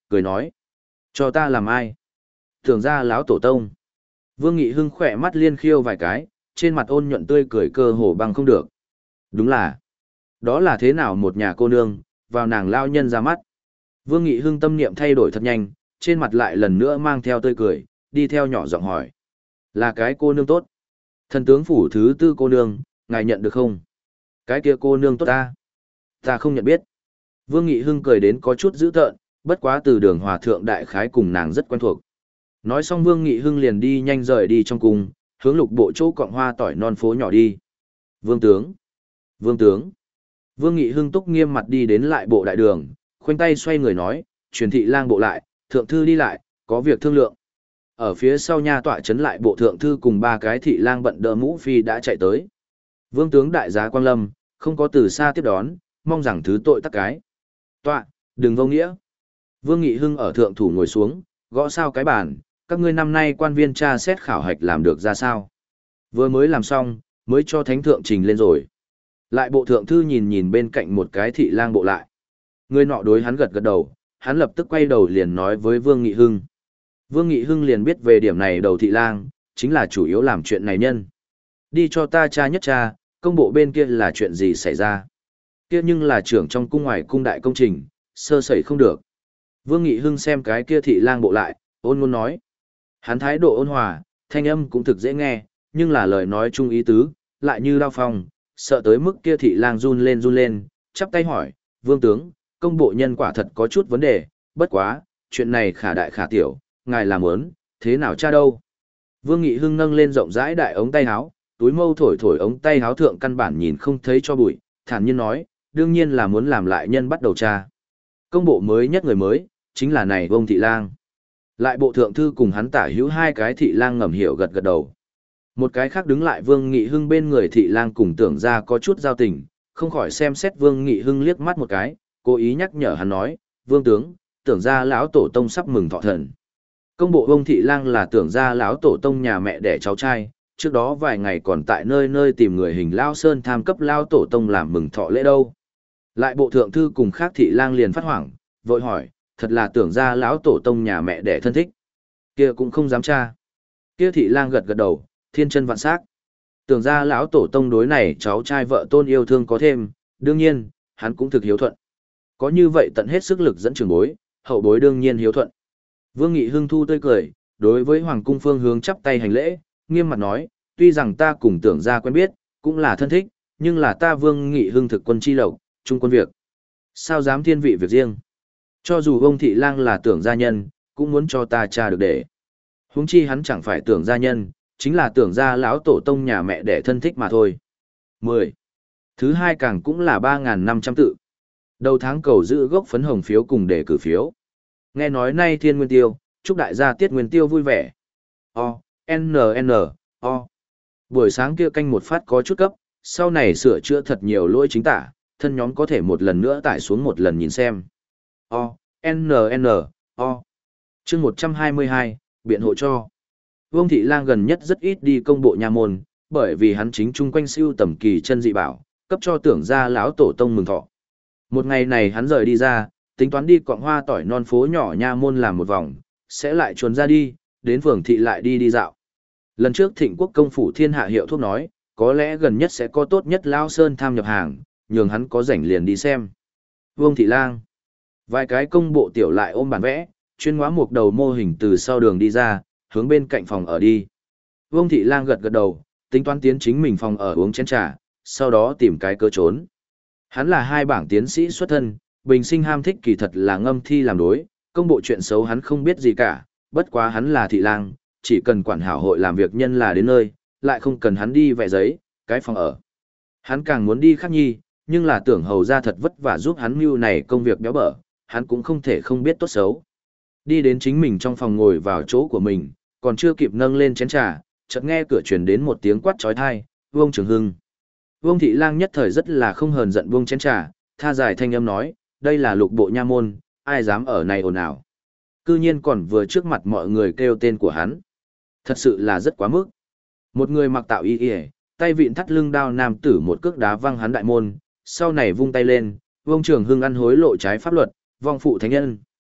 cười nói. Cho ta làm ai? Tưởng ra lão tổ tông. Vương Nghị Hưng khỏe mắt liên khiêu vài cái, trên mặt ôn nhuận tươi cười cơ hồ bằng không được. Đúng là, đó là thế nào một nhà cô nương, vào nàng lao nhân ra mắt. Vương Nghị Hưng tâm niệm thay đổi thật nhanh, trên mặt lại lần nữa mang theo tươi cười, đi theo nhỏ giọng hỏi. Là cái cô nương tốt. Thần tướng phủ thứ tư cô nương, ngài nhận được không? Cái kia cô nương tốt ta. Ta không nhận biết. Vương Nghị Hưng cười đến có chút dữ tợn, bất quá từ đường hòa thượng đại khái cùng nàng rất quen thuộc. Nói xong Vương Nghị Hưng liền đi nhanh rời đi trong cung, hướng lục bộ chỗ cọng hoa tỏi non phố nhỏ đi. Vương tướng! Vương tướng! Vương Nghị Hưng túc nghiêm mặt đi đến lại bộ đại đường, khoanh tay xoay người nói, truyền thị lang bộ lại, thượng thư đi lại, có việc thương lượng. Ở phía sau nha tọa chấn lại bộ thượng thư cùng ba cái thị lang bận đỡ mũ phi đã chạy tới. Vương tướng đại giá Quang Lâm, không có từ xa tiếp đón, mong rằng thứ tội tắc cái. Tọa, đừng vô nghĩa. Vương Nghị Hưng ở thượng thủ ngồi xuống, gõ sao cái bàn, các ngươi năm nay quan viên tra xét khảo hạch làm được ra sao. Vừa mới làm xong, mới cho thánh thượng trình lên rồi. Lại bộ thượng thư nhìn nhìn bên cạnh một cái thị lang bộ lại. Người nọ đối hắn gật gật đầu, hắn lập tức quay đầu liền nói với Vương Nghị Hưng. Vương Nghị Hưng liền biết về điểm này đầu thị lang, chính là chủ yếu làm chuyện này nhân. Đi cho ta cha nhất cha, công bộ bên kia là chuyện gì xảy ra. Kia nhưng là trưởng trong cung ngoài cung đại công trình, sơ sẩy không được. Vương Nghị Hưng xem cái kia thị lang bộ lại, ôn ngôn nói. Hắn thái độ ôn hòa, thanh âm cũng thực dễ nghe, nhưng là lời nói chung ý tứ, lại như đao phong, sợ tới mức kia thị lang run lên run lên, chắp tay hỏi, vương tướng, công bộ nhân quả thật có chút vấn đề, bất quá, chuyện này khả đại khả tiểu, ngài làm ớn, thế nào cha đâu. Vương Nghị Hưng nâng lên rộng rãi đại ống tay áo, túi mâu thổi thổi ống tay áo thượng căn bản nhìn không thấy cho bụi, thản nhiên nói, đương nhiên là muốn làm lại nhân bắt đầu cha. Công bộ mới nhất người mới, chính là này vông thị lang. Lại bộ thượng thư cùng hắn tả hữu hai cái thị lang ngầm hiểu gật gật đầu. Một cái khác đứng lại Vương Nghị Hưng bên người thị lang cùng tưởng ra có chút giao tình, không khỏi xem xét Vương Nghị Hưng liếc mắt một cái, cố ý nhắc nhở hắn nói, vương tướng, tưởng ra lão tổ tông sắp mừng thọ thần. Công bộ Vương thị lang là tưởng ra lão tổ tông nhà mẹ đẻ cháu trai, trước đó vài ngày còn tại nơi nơi tìm người hình lao sơn tham cấp lao tổ tông làm mừng thọ lễ đâu. Lại bộ thượng thư cùng khác thị lang liền phát hoảng, vội hỏi, thật là tưởng ra lão tổ tông nhà mẹ đẻ thân thích. Kia cũng không dám tra. Kia thị lang gật gật đầu, thiên chân vạn sắc. Tưởng ra lão tổ tông đối này cháu trai vợ tôn yêu thương có thêm, đương nhiên, hắn cũng thực hiếu thuận. Có như vậy tận hết sức lực dẫn trường bối, hậu bối đương nhiên hiếu thuận. Vương Nghị Hưng thu tươi cười, đối với Hoàng cung phương hướng chắp tay hành lễ, nghiêm mặt nói, tuy rằng ta cùng tưởng ra quen biết, cũng là thân thích, nhưng là ta Vương Nghị Hưng thực quân chi lộc, trung quân việc. Sao dám thiên vị việc riêng? Cho dù ông thị lang là tưởng gia nhân, cũng muốn cho ta tra được để. Huống chi hắn chẳng phải tưởng gia nhân, chính là tưởng gia lão tổ tông nhà mẹ đẻ thân thích mà thôi. mười. Thứ hai càng cũng là ba nghìn năm trăm tự. Đầu tháng cầu giữ gốc phấn hồng phiếu cùng để cử phiếu. Nghe nói nay thiên nguyên tiêu, chúc đại gia tiết nguyên tiêu vui vẻ. O, N, N, O. Buổi sáng kia canh một phát có chút cấp, sau này sửa chữa thật nhiều lỗi chính tả, thân nhóm có thể một lần nữa tải xuống một lần nhìn xem. O, N, N, O. Chương một trăm hai mươi hai, biện hộ cho. Vương Thị Lang gần nhất rất ít đi công bộ nha môn, bởi vì hắn chính chung quanh siêu tầm kỳ chân dị bảo, cấp cho tưởng ra lão tổ tông mừng thọ. Một ngày này hắn rời đi ra, tính toán đi quạng hoa tỏi non phố nhỏ nha môn làm một vòng, sẽ lại chuồn ra đi, đến phường thị lại đi đi dạo. Lần trước Thịnh Quốc công phủ thiên hạ hiệu thuốc nói, có lẽ gần nhất sẽ có tốt nhất Lao Sơn tham nhập hàng, nhường hắn có rảnh liền đi xem. Vương Thị Lang. Vài cái công bộ tiểu lại ôm bản vẽ, chuyên hóa một đầu mô hình từ sau đường đi ra, hướng bên cạnh phòng ở đi. Vương Thị Lang gật gật đầu, tính toán tiến chính mình phòng ở uống chén trà, sau đó tìm cái cơ trốn. Hắn là hai bảng tiến sĩ xuất thân, bình sinh ham thích kỳ thật là ngâm thi làm đối, công bộ chuyện xấu hắn không biết gì cả, bất quá hắn là thị lang, chỉ cần quản hảo hội làm việc nhân là đến nơi, lại không cần hắn đi vẽ giấy, cái phòng ở. Hắn càng muốn đi khác nhi, nhưng là tưởng hầu ra thật vất vả giúp hắn mưu này công việc béo bở, hắn cũng không thể không biết tốt xấu. Đi đến chính mình trong phòng ngồi vào chỗ của mình, còn chưa kịp nâng lên chén trà, chợt nghe cửa truyền đến một tiếng quát chói tai, "Vương Trường Hưng." Vương Thị Lang nhất thời rất là không hờn giận buông chén trà, tha dài thanh âm nói, "Đây là lục bộ nha môn, ai dám ở này ồn ào." Cư nhiên còn vừa trước mặt mọi người kêu tên của hắn. Thật sự là rất quá mức. Một người mặc tạo y y, tay vịn thắt lưng đao nam tử một cước đá văng hắn đại môn, sau này vung tay lên, Vương Trường Hưng ăn hối lộ trái pháp luật, vong phụ thánh nhân.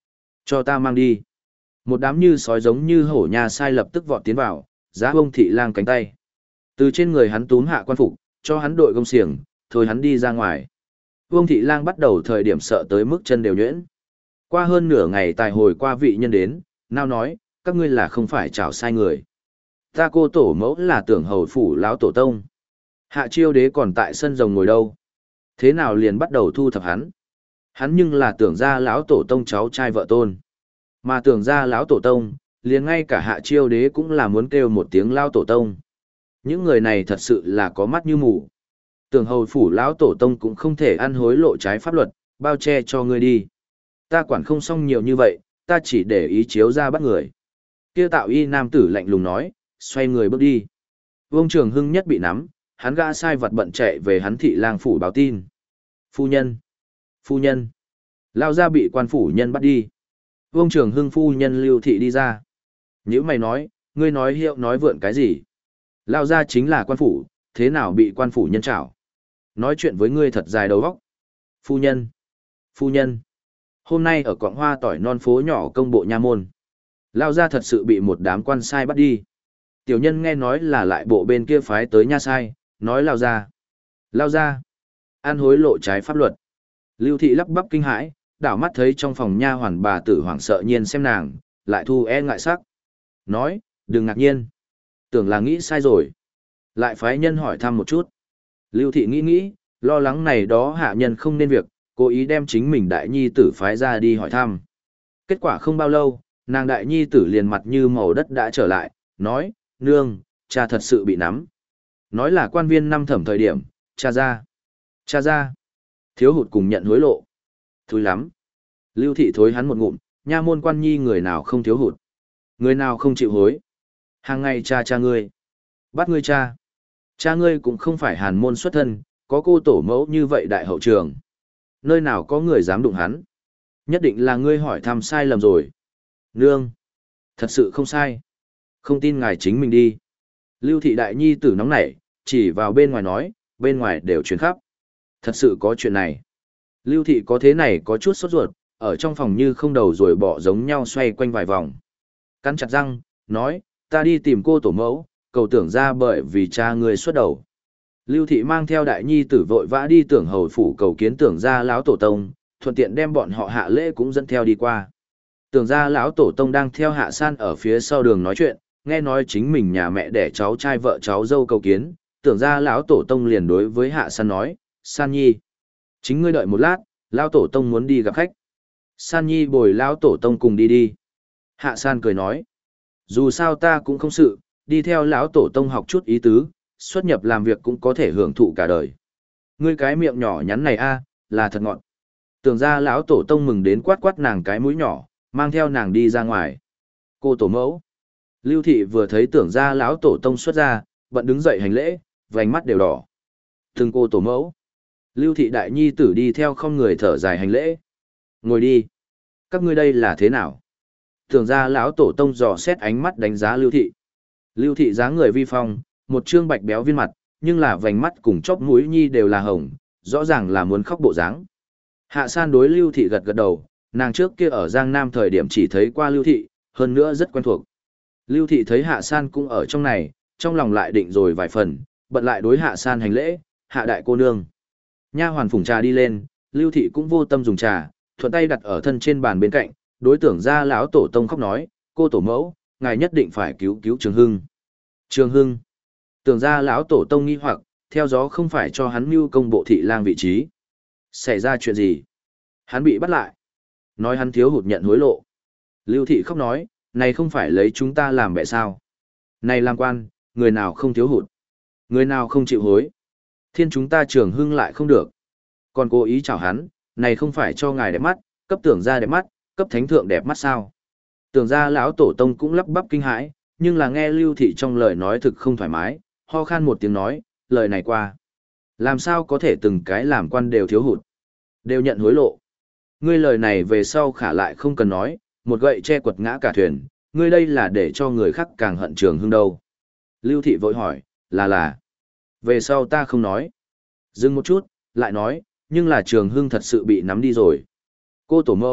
Cho ta mang đi. Một đám như sói giống như hổ nha sai lập tức vọt tiến vào, giá Vương Thị Lang cánh tay. Từ trên người hắn túm hạ quan phục, cho hắn đội gông xiềng, thôi hắn đi ra ngoài. Vương Thị Lang bắt đầu thời điểm sợ tới mức chân đều nhuyễn. Qua hơn nửa ngày tài hồi qua vị nhân đến, nào nói, các ngươi là không phải chảo sai người. Ta cô tổ mẫu là tưởng hầu phủ lão tổ tông. Hạ Chiêu Đế còn tại sân rồng ngồi đâu. Thế nào liền bắt đầu thu thập hắn? Hắn nhưng là tưởng ra lão tổ tông cháu trai vợ tôn. Mà tưởng ra lão tổ tông, liền ngay cả Hạ Chiêu Đế cũng là muốn kêu một tiếng lão tổ tông. Những người này thật sự là có mắt như mù. Tưởng hầu phủ lão tổ tông cũng không thể ăn hối lộ trái pháp luật, bao che cho ngươi đi. Ta quản không xong nhiều như vậy, ta chỉ để ý chiếu ra bắt người. Kia tạo y nam tử lạnh lùng nói, xoay người bước đi. Vương Trường Hưng nhất bị nắm, hắn gã sai vật bận chạy về hắn thị lang phủ báo tin. Phu nhân! Phu nhân! Lao ra bị quan phủ nhân bắt đi. Vương Trường Hưng phu nhân Lưu Thị đi ra. Nhữ mày nói, ngươi nói hiệu nói vượn cái gì? Lao ra chính là quan phủ, thế nào bị quan phủ nhân trảo? Nói chuyện với ngươi thật dài đầu óc. Phu nhân! Phu nhân! Hôm nay ở quảng hoa tỏi non phố nhỏ công bộ nha môn. Lao ra thật sự bị một đám quan sai bắt đi. Tiểu nhân nghe nói là lại bộ bên kia phái tới nha sai, nói lao ra. Lao ra! Ăn hối lộ trái pháp luật. Lưu Thị lắp bắp kinh hãi, đảo mắt thấy trong phòng nha hoàn bà tử hoảng sợ nhiên xem nàng, lại thu e ngại sắc. Nói, đừng ngạc nhiên. Tưởng là nghĩ sai rồi. Lại phái nhân hỏi thăm một chút. Lưu Thị nghĩ nghĩ, lo lắng này đó hạ nhân không nên việc, cố ý đem chính mình đại nhi tử phái ra đi hỏi thăm. Kết quả không bao lâu, nàng đại nhi tử liền mặt như màu đất đã trở lại, nói, nương, cha thật sự bị nắm. Nói là quan viên năm thẩm thời điểm, cha ra. Cha ra. Thiếu hụt cùng nhận hối lộ. Thúi lắm. Lưu Thị thối hắn một ngụm, nha môn quan nhi người nào không thiếu hụt. Người nào không chịu hối. Hàng ngày cha cha ngươi. Bắt ngươi cha. Cha ngươi cũng không phải hàn môn xuất thân, có cô tổ mẫu như vậy đại hậu trường. Nơi nào có người dám đụng hắn. Nhất định là ngươi hỏi thăm sai lầm rồi. Nương. Thật sự không sai. Không tin ngài chính mình đi. Lưu Thị đại nhi tử nóng nảy, chỉ vào bên ngoài nói, bên ngoài đều truyền khắp. Thật sự có chuyện này. Lưu Thị có thế này có chút sốt ruột, ở trong phòng như không đầu rồi bỏ giống nhau xoay quanh vài vòng. Cắn chặt răng, nói, ta đi tìm cô tổ mẫu, cầu tưởng ra bởi vì cha người xuất đầu. Lưu Thị mang theo đại nhi tử vội vã đi tưởng hầu phủ cầu kiến tưởng ra lão tổ tông, thuận tiện đem bọn họ hạ lễ cũng dẫn theo đi qua. Tưởng ra lão tổ tông đang theo hạ san ở phía sau đường nói chuyện, nghe nói chính mình nhà mẹ đẻ cháu trai vợ cháu dâu cầu kiến, tưởng ra lão tổ tông liền đối với hạ san nói, San Nhi, chính ngươi đợi một lát, lão tổ tông muốn đi gặp khách. San Nhi bồi lão tổ tông cùng đi đi. Hạ san cười nói, dù sao ta cũng không sự, đi theo lão tổ tông học chút ý tứ, xuất nhập làm việc cũng có thể hưởng thụ cả đời. Ngươi cái miệng nhỏ nhắn này a, là thật ngọn. Tưởng ra lão tổ tông mừng đến quát quát nàng cái mũi nhỏ, mang theo nàng đi ra ngoài. Cô tổ mẫu. Lưu Thị vừa thấy tưởng ra lão tổ tông xuất ra, bận đứng dậy hành lễ, vành mắt đều đỏ. Từng cô tổ mẫu. Lưu Thị đại nhi tử đi theo không người thở dài hành lễ. Ngồi đi. Các ngươi đây là thế nào? Tưởng ra lão tổ tông dò xét ánh mắt đánh giá Lưu Thị. Lưu Thị dáng người vi phong, một trương bạch béo viên mặt, nhưng là vành mắt cùng chóp mũi nhi đều là hồng, rõ ràng là muốn khóc bộ dáng. Hạ san đối Lưu Thị gật gật đầu, nàng trước kia ở Giang Nam thời điểm chỉ thấy qua Lưu Thị, hơn nữa rất quen thuộc. Lưu Thị thấy Hạ san cũng ở trong này, trong lòng lại định rồi vài phần, bận lại đối Hạ san hành lễ, Hạ đại cô nương. Nha hoàn phủng trà đi lên, Lưu Thị cũng vô tâm dùng trà, thuận tay đặt ở thân trên bàn bên cạnh, đối tưởng ra lão tổ tông khóc nói, cô tổ mẫu, ngài nhất định phải cứu cứu Trường Hưng. Trường Hưng. Tưởng ra lão tổ tông nghi hoặc, theo gió không phải cho hắn mưu công bộ thị lang vị trí. Xảy ra chuyện gì? Hắn bị bắt lại. Nói hắn thiếu hụt nhận hối lộ. Lưu Thị khóc nói, này không phải lấy chúng ta làm bệ sao? Này làm quan, người nào không thiếu hụt? Người nào không chịu hối? Thiên chúng ta Trường Hưng lại không được. Còn cố ý chào hắn, này không phải cho ngài đẹp mắt, cấp tưởng ra đẹp mắt, cấp thánh thượng đẹp mắt sao? Tưởng ra lão tổ tông cũng lắp bắp kinh hãi, nhưng là nghe Lưu Thị trong lời nói thực không thoải mái, ho khan một tiếng nói, lời này qua. Làm sao có thể từng cái làm quan đều thiếu hụt, đều nhận hối lộ. Ngươi lời này về sau khả lại không cần nói, một gậy che quật ngã cả thuyền, ngươi đây là để cho người khác càng hận Trường Hưng đâu. Lưu Thị vội hỏi, là là, về sau ta không nói. Dừng một chút, lại nói, nhưng là Trường Hưng thật sự bị nắm đi rồi. Cô tổ mẫu,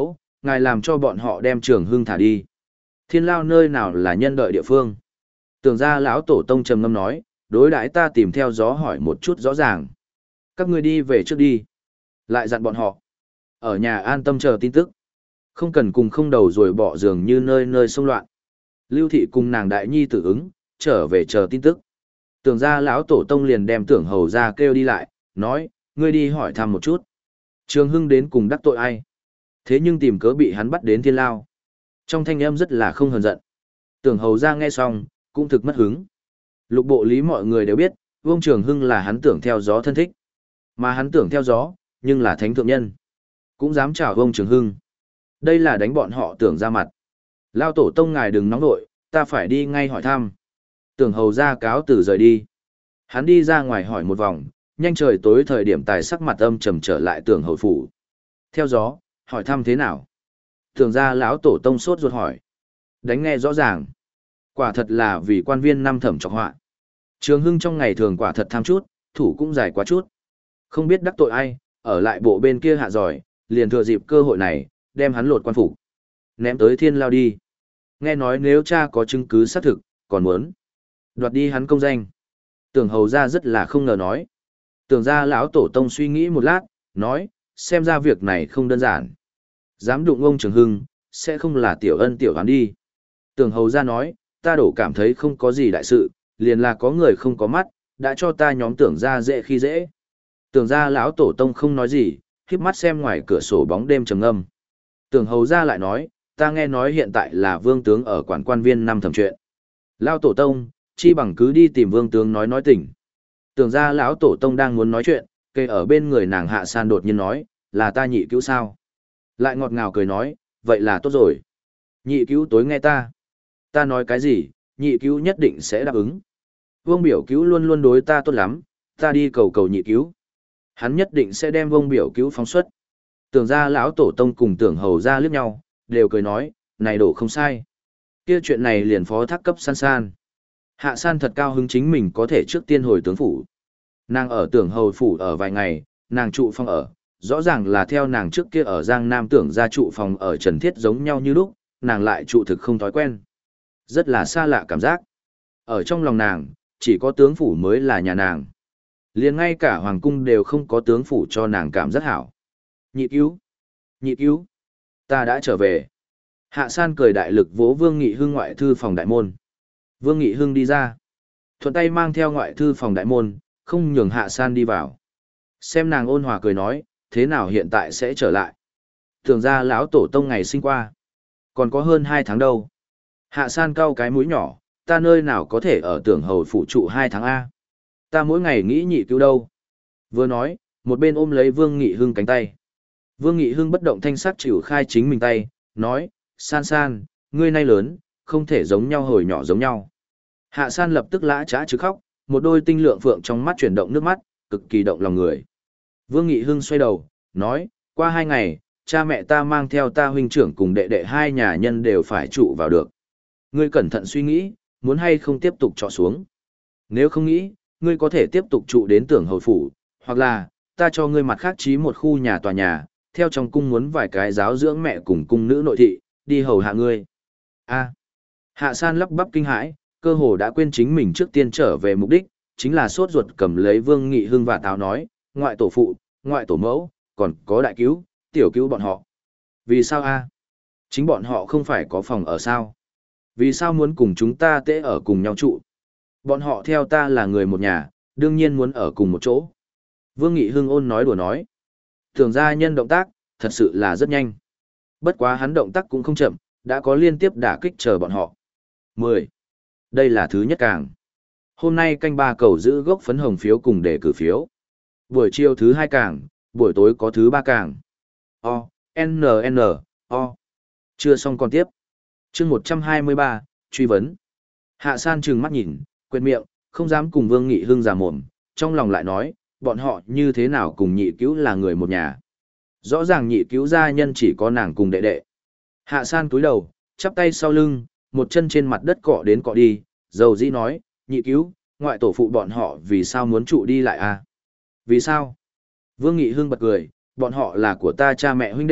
ngài làm cho bọn họ đem Trường Hưng thả đi. Thiên lao nơi nào là nhân đợi địa phương. Tưởng ra lão tổ tông trầm ngâm nói, đối đãi ta tìm theo gió hỏi một chút rõ ràng. Các ngươi đi về trước đi. Lại dặn bọn họ. Ở nhà an tâm chờ tin tức. Không cần cùng không đầu rồi bỏ giường như nơi nơi xông loạn. Lưu thị cùng nàng đại nhi tử ứng, trở về chờ tin tức. Tưởng ra lão tổ tông liền đem tưởng hầu ra kêu đi lại, nói, ngươi đi hỏi thăm một chút. Trường Hưng đến cùng đắc tội ai? Thế nhưng tìm cớ bị hắn bắt đến thiên lao. Trong thanh âm rất là không hờn giận. Tưởng hầu ra nghe xong, cũng thực mất hứng. Lục bộ lý mọi người đều biết, Vương Trường Hưng là hắn tưởng theo gió thân thích. Mà hắn tưởng theo gió, nhưng là thánh thượng nhân. Cũng dám chào Vương Trường Hưng. Đây là đánh bọn họ tưởng ra mặt. Lao tổ tông ngài đừng nóng nội, ta phải đi ngay hỏi thăm. Tưởng hầu ra cáo từ rời đi. Hắn đi ra ngoài hỏi một vòng, nhanh trời tối thời điểm tài sắc mặt âm trầm trở lại tưởng hầu phủ. Theo gió, hỏi thăm thế nào? Tưởng ra lão tổ tông sốt ruột hỏi. Đánh nghe rõ ràng. Quả thật là vì quan viên năm thẩm trọc họa. Trường Hưng trong ngày thường quả thật tham chút, thủ cũng dài quá chút. Không biết đắc tội ai, ở lại bộ bên kia hạ giỏi, liền thừa dịp cơ hội này, đem hắn lột quan phục, ném tới thiên lao đi. Nghe nói nếu cha có chứng cứ xác thực, còn muốn đoạt đi hắn công danh. Tưởng hầu ra rất là không ngờ nói. Tưởng ra lão tổ tông suy nghĩ một lát, nói, xem ra việc này không đơn giản. Dám đụng ông Trường Hưng, sẽ không là tiểu ân tiểu hắn đi. Tưởng hầu ra nói, ta đổ cảm thấy không có gì đại sự, liền là có người không có mắt, đã cho ta nhóm tưởng ra dễ khi dễ. Tưởng ra lão tổ tông không nói gì, khiếp mắt xem ngoài cửa sổ bóng đêm trầm ngâm. Tưởng hầu ra lại nói, ta nghe nói hiện tại là vương tướng ở quản quan viên năm thẩm chuyện. Lão tổ tông, chi bằng cứ đi tìm vương tướng nói nói tình. Tưởng ra lão tổ tông đang muốn nói chuyện, kề ở bên người nàng Hạ San đột nhiên nói, là ta nhị cứu sao? Lại ngọt ngào cười nói, vậy là tốt rồi. Nhị cứu tối nghe ta. Ta nói cái gì, nhị cứu nhất định sẽ đáp ứng. Vương biểu cứu luôn luôn đối ta tốt lắm, ta đi cầu cầu nhị cứu. Hắn nhất định sẽ đem vương biểu cứu phóng xuất. Tưởng ra lão tổ tông cùng tưởng hầu ra liếc nhau, đều cười nói, này đổ không sai. Kia chuyện này liền phó thác cấp san san. Hạ san thật cao hứng chính mình có thể trước tiên hồi tướng phủ. Nàng ở tưởng hầu phủ ở vài ngày, nàng trụ phòng ở, rõ ràng là theo nàng trước kia ở Giang Nam tưởng ra trụ phòng ở Trần Thiết giống nhau như lúc, nàng lại trụ thực không thói quen. Rất là xa lạ cảm giác. Ở trong lòng nàng, chỉ có tướng phủ mới là nhà nàng. Liền ngay cả hoàng cung đều không có tướng phủ cho nàng cảm rất hảo. Nhị cứu! Nhị cứu! Ta đã trở về. Hạ san cười đại lực vỗ Vương Nghị Hưng ngoại thư phòng đại môn. Vương Nghị Hưng đi ra. Thuận tay mang theo ngoại thư phòng đại môn, không nhường Hạ san đi vào. Xem nàng ôn hòa cười nói, thế nào hiện tại sẽ trở lại. Thường ra lão tổ tông ngày sinh qua. Còn có hơn hai tháng đâu. Hạ san cau cái mũi nhỏ, ta nơi nào có thể ở tưởng hầu phụ trụ hai tháng A. Ta mỗi ngày nghĩ nhị cứu đâu. Vừa nói, một bên ôm lấy Vương Nghị Hưng cánh tay. Vương Nghị Hưng bất động thanh sắc chịu khai chính mình tay, nói, san san, ngươi nay lớn, không thể giống nhau hồi nhỏ giống nhau. Hạ san lập tức lã trá chứ khóc, một đôi tinh lượng phượng trong mắt chuyển động nước mắt, cực kỳ động lòng người. Vương Nghị Hưng xoay đầu, nói, qua hai ngày, cha mẹ ta mang theo ta huynh trưởng cùng đệ đệ hai nhà nhân đều phải trụ vào được. Ngươi cẩn thận suy nghĩ, muốn hay không tiếp tục trọ xuống. Nếu không nghĩ, ngươi có thể tiếp tục trụ đến tưởng hầu phủ, hoặc là, ta cho ngươi mặt khác trí một khu nhà tòa nhà, theo trong cung muốn vài cái giáo dưỡng mẹ cùng cung nữ nội thị, đi hầu hạ ngươi. A. Hạ san lắp bắp kinh hãi, cơ hồ đã quên chính mình trước tiên trở về mục đích, chính là sốt ruột cầm lấy Vương Nghị Hưng và táo nói, ngoại tổ phụ, ngoại tổ mẫu, còn có đại cứu, tiểu cứu bọn họ. Vì sao a? Chính bọn họ không phải có phòng ở sao? Vì sao muốn cùng chúng ta tễ ở cùng nhau trụ? Bọn họ theo ta là người một nhà, đương nhiên muốn ở cùng một chỗ. Vương Nghị Hưng ôn nói đùa nói. Thường ra nhân động tác, thật sự là rất nhanh. Bất quá hắn động tác cũng không chậm, đã có liên tiếp đả kích chờ bọn họ. mười. Đây là thứ nhất càng. Hôm nay canh ba cầu giữ gốc phấn hồng phiếu cùng để cử phiếu. Buổi chiều thứ hai càng, buổi tối có thứ ba càng. O, N, N, O. Chưa xong còn tiếp. chương một trăm hai mươi ba, truy vấn. Hạ san trừng mắt nhìn, quệt miệng, không dám cùng Vương Nghị Hưng già mồm, trong lòng lại nói, bọn họ như thế nào cùng nhị cứu là người một nhà. Rõ ràng nhị cứu gia nhân chỉ có nàng cùng đệ đệ. Hạ san cúi đầu, chắp tay sau lưng, một chân trên mặt đất cọ đến cọ đi, dầu dĩ nói, nhị cứu, ngoại tổ phụ bọn họ vì sao muốn trụ đi lại à? Vì sao? Vương Nghị Hưng bật cười, bọn họ là của ta cha mẹ huynh đệ,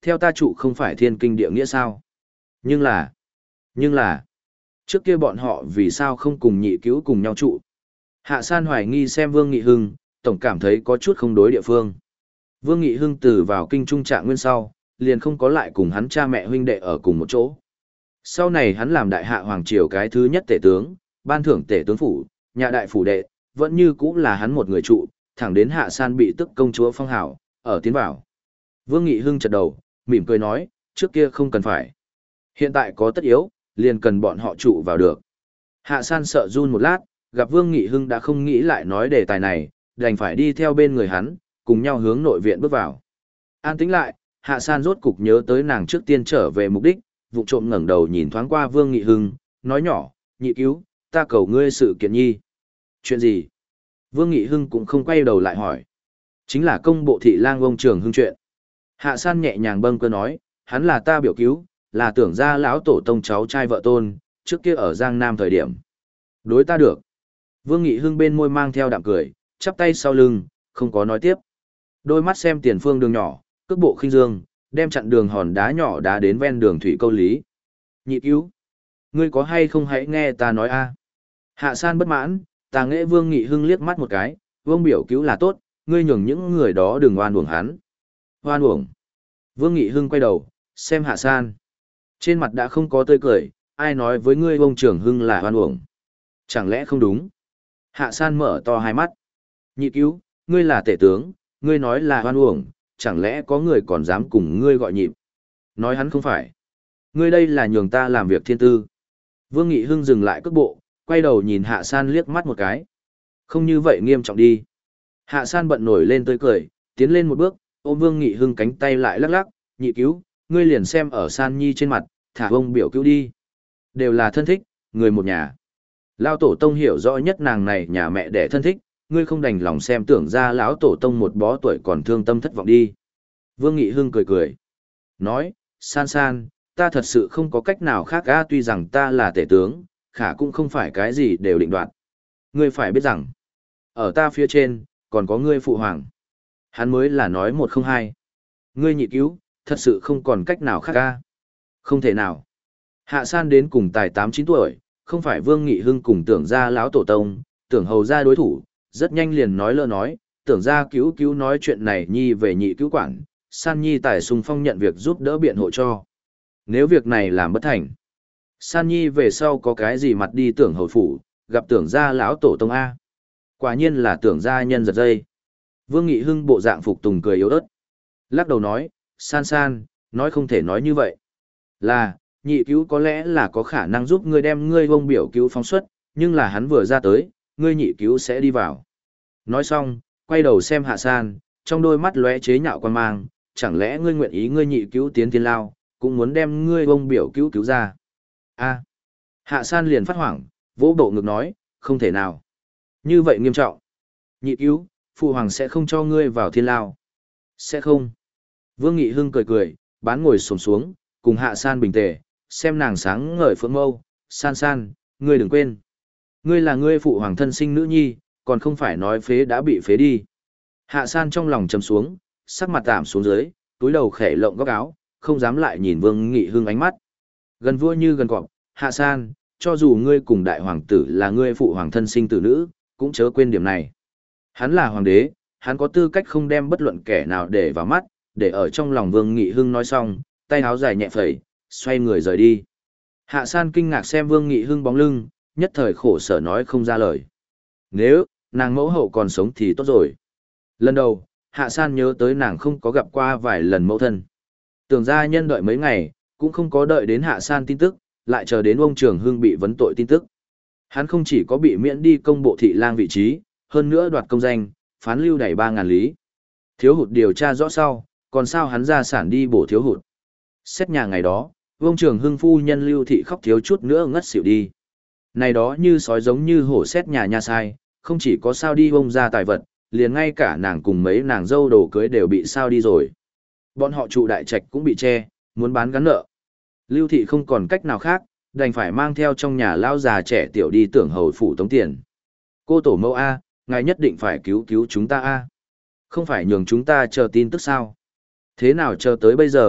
theo ta trụ không phải thiên kinh địa nghĩa sao? Nhưng là, nhưng là, trước kia bọn họ vì sao không cùng nhị cứu cùng nhau trụ? Hạ San hoài nghi xem Vương Nghị Hưng, tổng cảm thấy có chút không đối địa phương. Vương Nghị Hưng từ vào kinh trung trạng nguyên sau, liền không có lại cùng hắn cha mẹ huynh đệ ở cùng một chỗ. Sau này hắn làm đại hạ hoàng triều cái thứ nhất tể tướng, ban thưởng tể tướng phủ, nhà đại phủ đệ, vẫn như cũ là hắn một người trụ, thẳng đến Hạ San bị tức công chúa phong hảo, ở tiến vào. Vương Nghị Hưng chợt đầu, mỉm cười nói, trước kia không cần phải. Hiện tại có tất yếu, liền cần bọn họ trụ vào được. Hạ San sợ run một lát, gặp Vương Nghị Hưng đã không nghĩ lại nói đề tài này, đành phải đi theo bên người hắn, cùng nhau hướng nội viện bước vào. An tĩnh lại, Hạ San rốt cục nhớ tới nàng trước tiên trở về mục đích, vụ trộm ngẩng đầu nhìn thoáng qua Vương Nghị Hưng, nói nhỏ, nhị cứu, ta cầu ngươi sự kiện nhi. Chuyện gì? Vương Nghị Hưng cũng không quay đầu lại hỏi. Chính là công bộ thị lang ông Trường Hưng chuyện. Hạ San nhẹ nhàng bâng cơ nói, hắn là ta biểu cứu, là tưởng ra lão tổ tông cháu trai vợ tôn, trước kia ở Giang Nam thời điểm. Đối ta được. Vương Nghị Hưng bên môi mang theo đạm cười, chắp tay sau lưng, không có nói tiếp. Đôi mắt xem tiền phương đường nhỏ, cước bộ khinh dương, đem chặn đường hòn đá nhỏ đá đến ven đường thủy câu lý. Nhị cứu, ngươi có hay không hãy nghe ta nói a? Hạ San bất mãn, ta nghệ Vương Nghị Hưng liếc mắt một cái, Vương biểu cứu là tốt, ngươi nhường những người đó đừng oan uổng hắn. Oan uổng. Vương Nghị Hưng quay đầu, xem Hạ San. Trên mặt đã không có tươi cười, ai nói với ngươi ông Trường Hưng là oan uổng? Chẳng lẽ không đúng? Hạ San mở to hai mắt. Nhị cứu, ngươi là tể tướng, ngươi nói là oan uổng, chẳng lẽ có người còn dám cùng ngươi gọi nhịp? Nói hắn không phải. Ngươi đây là nhường ta làm việc thiên tư. Vương Nghị Hưng dừng lại cước bộ, quay đầu nhìn Hạ San liếc mắt một cái. Không như vậy nghiêm trọng đi. Hạ San bận nổi lên tươi cười, tiến lên một bước, ôm Vương Nghị Hưng cánh tay lại lắc lắc, nhị cứu, ngươi liền xem ở San Nhi trên mặt, thả ông biểu cứu đi. Đều là thân thích, người một nhà. Lão tổ tông hiểu rõ nhất nàng này nhà mẹ đẻ thân thích, ngươi không đành lòng xem tưởng ra lão tổ tông một bó tuổi còn thương tâm thất vọng đi. Vương Nghị Hưng cười cười. Nói, San San, ta thật sự không có cách nào khác a, tuy rằng ta là tể tướng, khả cũng không phải cái gì đều định đoạt. Ngươi phải biết rằng, ở ta phía trên, còn có ngươi phụ hoàng. Hắn mới là nói một không hai. Ngươi nhị cứu, thật sự không còn cách nào khác a. Không thể nào. Hạ San đến cùng tài tám chín tuổi, không phải Vương Nghị Hưng cùng tưởng ra lão tổ tông, tưởng hầu ra đối thủ, rất nhanh liền nói lỡ nói, tưởng ra cứu cứu nói chuyện này nhi về nhị cứu quản, San Nhi tài sung phong nhận việc giúp đỡ biện hộ cho. Nếu việc này làm bất thành, San Nhi về sau có cái gì mặt đi tưởng hầu phủ, gặp tưởng ra lão tổ tông A. Quả nhiên là tưởng ra nhân giật dây. Vương Nghị Hưng bộ dạng phục tùng cười yếu ớt. Lắc đầu nói, San San, nói không thể nói như vậy. Là, nhị cứu có lẽ là có khả năng giúp ngươi đem ngươi bông biểu cứu phóng xuất, nhưng là hắn vừa ra tới, ngươi nhị cứu sẽ đi vào. Nói xong, quay đầu xem Hạ San, trong đôi mắt lóe chế nhạo quan mang, chẳng lẽ ngươi nguyện ý ngươi nhị cứu tiến thiên lao, cũng muốn đem ngươi bông biểu cứu cứu ra. A. Hạ San liền phát hoảng, vỗ bộ ngực nói, không thể nào. Như vậy nghiêm trọng. Nhị cứu, phụ hoàng sẽ không cho ngươi vào thiên lao. Sẽ không. Vương Nghị Hưng cười cười, bán ngồi xổm xuống, cùng Hạ San bình tề, xem nàng sáng ngời phượng mâu, San San, ngươi đừng quên. Ngươi là ngươi phụ hoàng thân sinh nữ nhi, còn không phải nói phế đã bị phế đi. Hạ San trong lòng trầm xuống, sắc mặt tạm xuống dưới, túi đầu khẽ lộng góc áo, không dám lại nhìn Vương Nghị Hưng ánh mắt. Gần vua như gần cọp, Hạ San, cho dù ngươi cùng đại hoàng tử là ngươi phụ hoàng thân sinh tử nữ, cũng chớ quên điểm này. Hắn là hoàng đế, hắn có tư cách không đem bất luận kẻ nào để vào mắt, để ở trong lòng Vương Nghị Hưng nói xong, tay áo dài nhẹ phẩy, xoay người rời đi. Hạ San kinh ngạc xem Vương Nghị Hưng bóng lưng, nhất thời khổ sở nói không ra lời. Nếu, nàng mẫu hậu còn sống thì tốt rồi. Lần đầu, Hạ San nhớ tới nàng không có gặp qua vài lần mẫu thân. Tưởng ra nhân đợi mấy ngày, cũng không có đợi đến Hạ San tin tức, lại chờ đến ông Trường Hưng bị vấn tội tin tức. Hắn không chỉ có bị miễn đi công bộ thị lang vị trí, hơn nữa đoạt công danh, phán lưu đày ba ngàn lý. Thiếu hụt điều tra rõ sau, còn sao hắn ra sản đi bổ thiếu hụt. Xét nhà ngày đó, ông Trường Hưng phu nhân Lưu Thị khóc thiếu chút nữa ngất xỉu đi. Này đó như sói giống như hổ xét nhà nha sai, không chỉ có sao đi bông ra tài vật, liền ngay cả nàng cùng mấy nàng dâu đồ cưới đều bị sao đi rồi. Bọn họ trụ đại trạch cũng bị che, muốn bán gắn nợ. Lưu Thị không còn cách nào khác, đành phải mang theo trong nhà lao già trẻ tiểu đi tưởng hầu phủ tống tiền. Cô tổ mẫu A, ngài nhất định phải cứu cứu chúng ta A. Không phải nhường chúng ta chờ tin tức sao. Thế nào chờ tới bây giờ,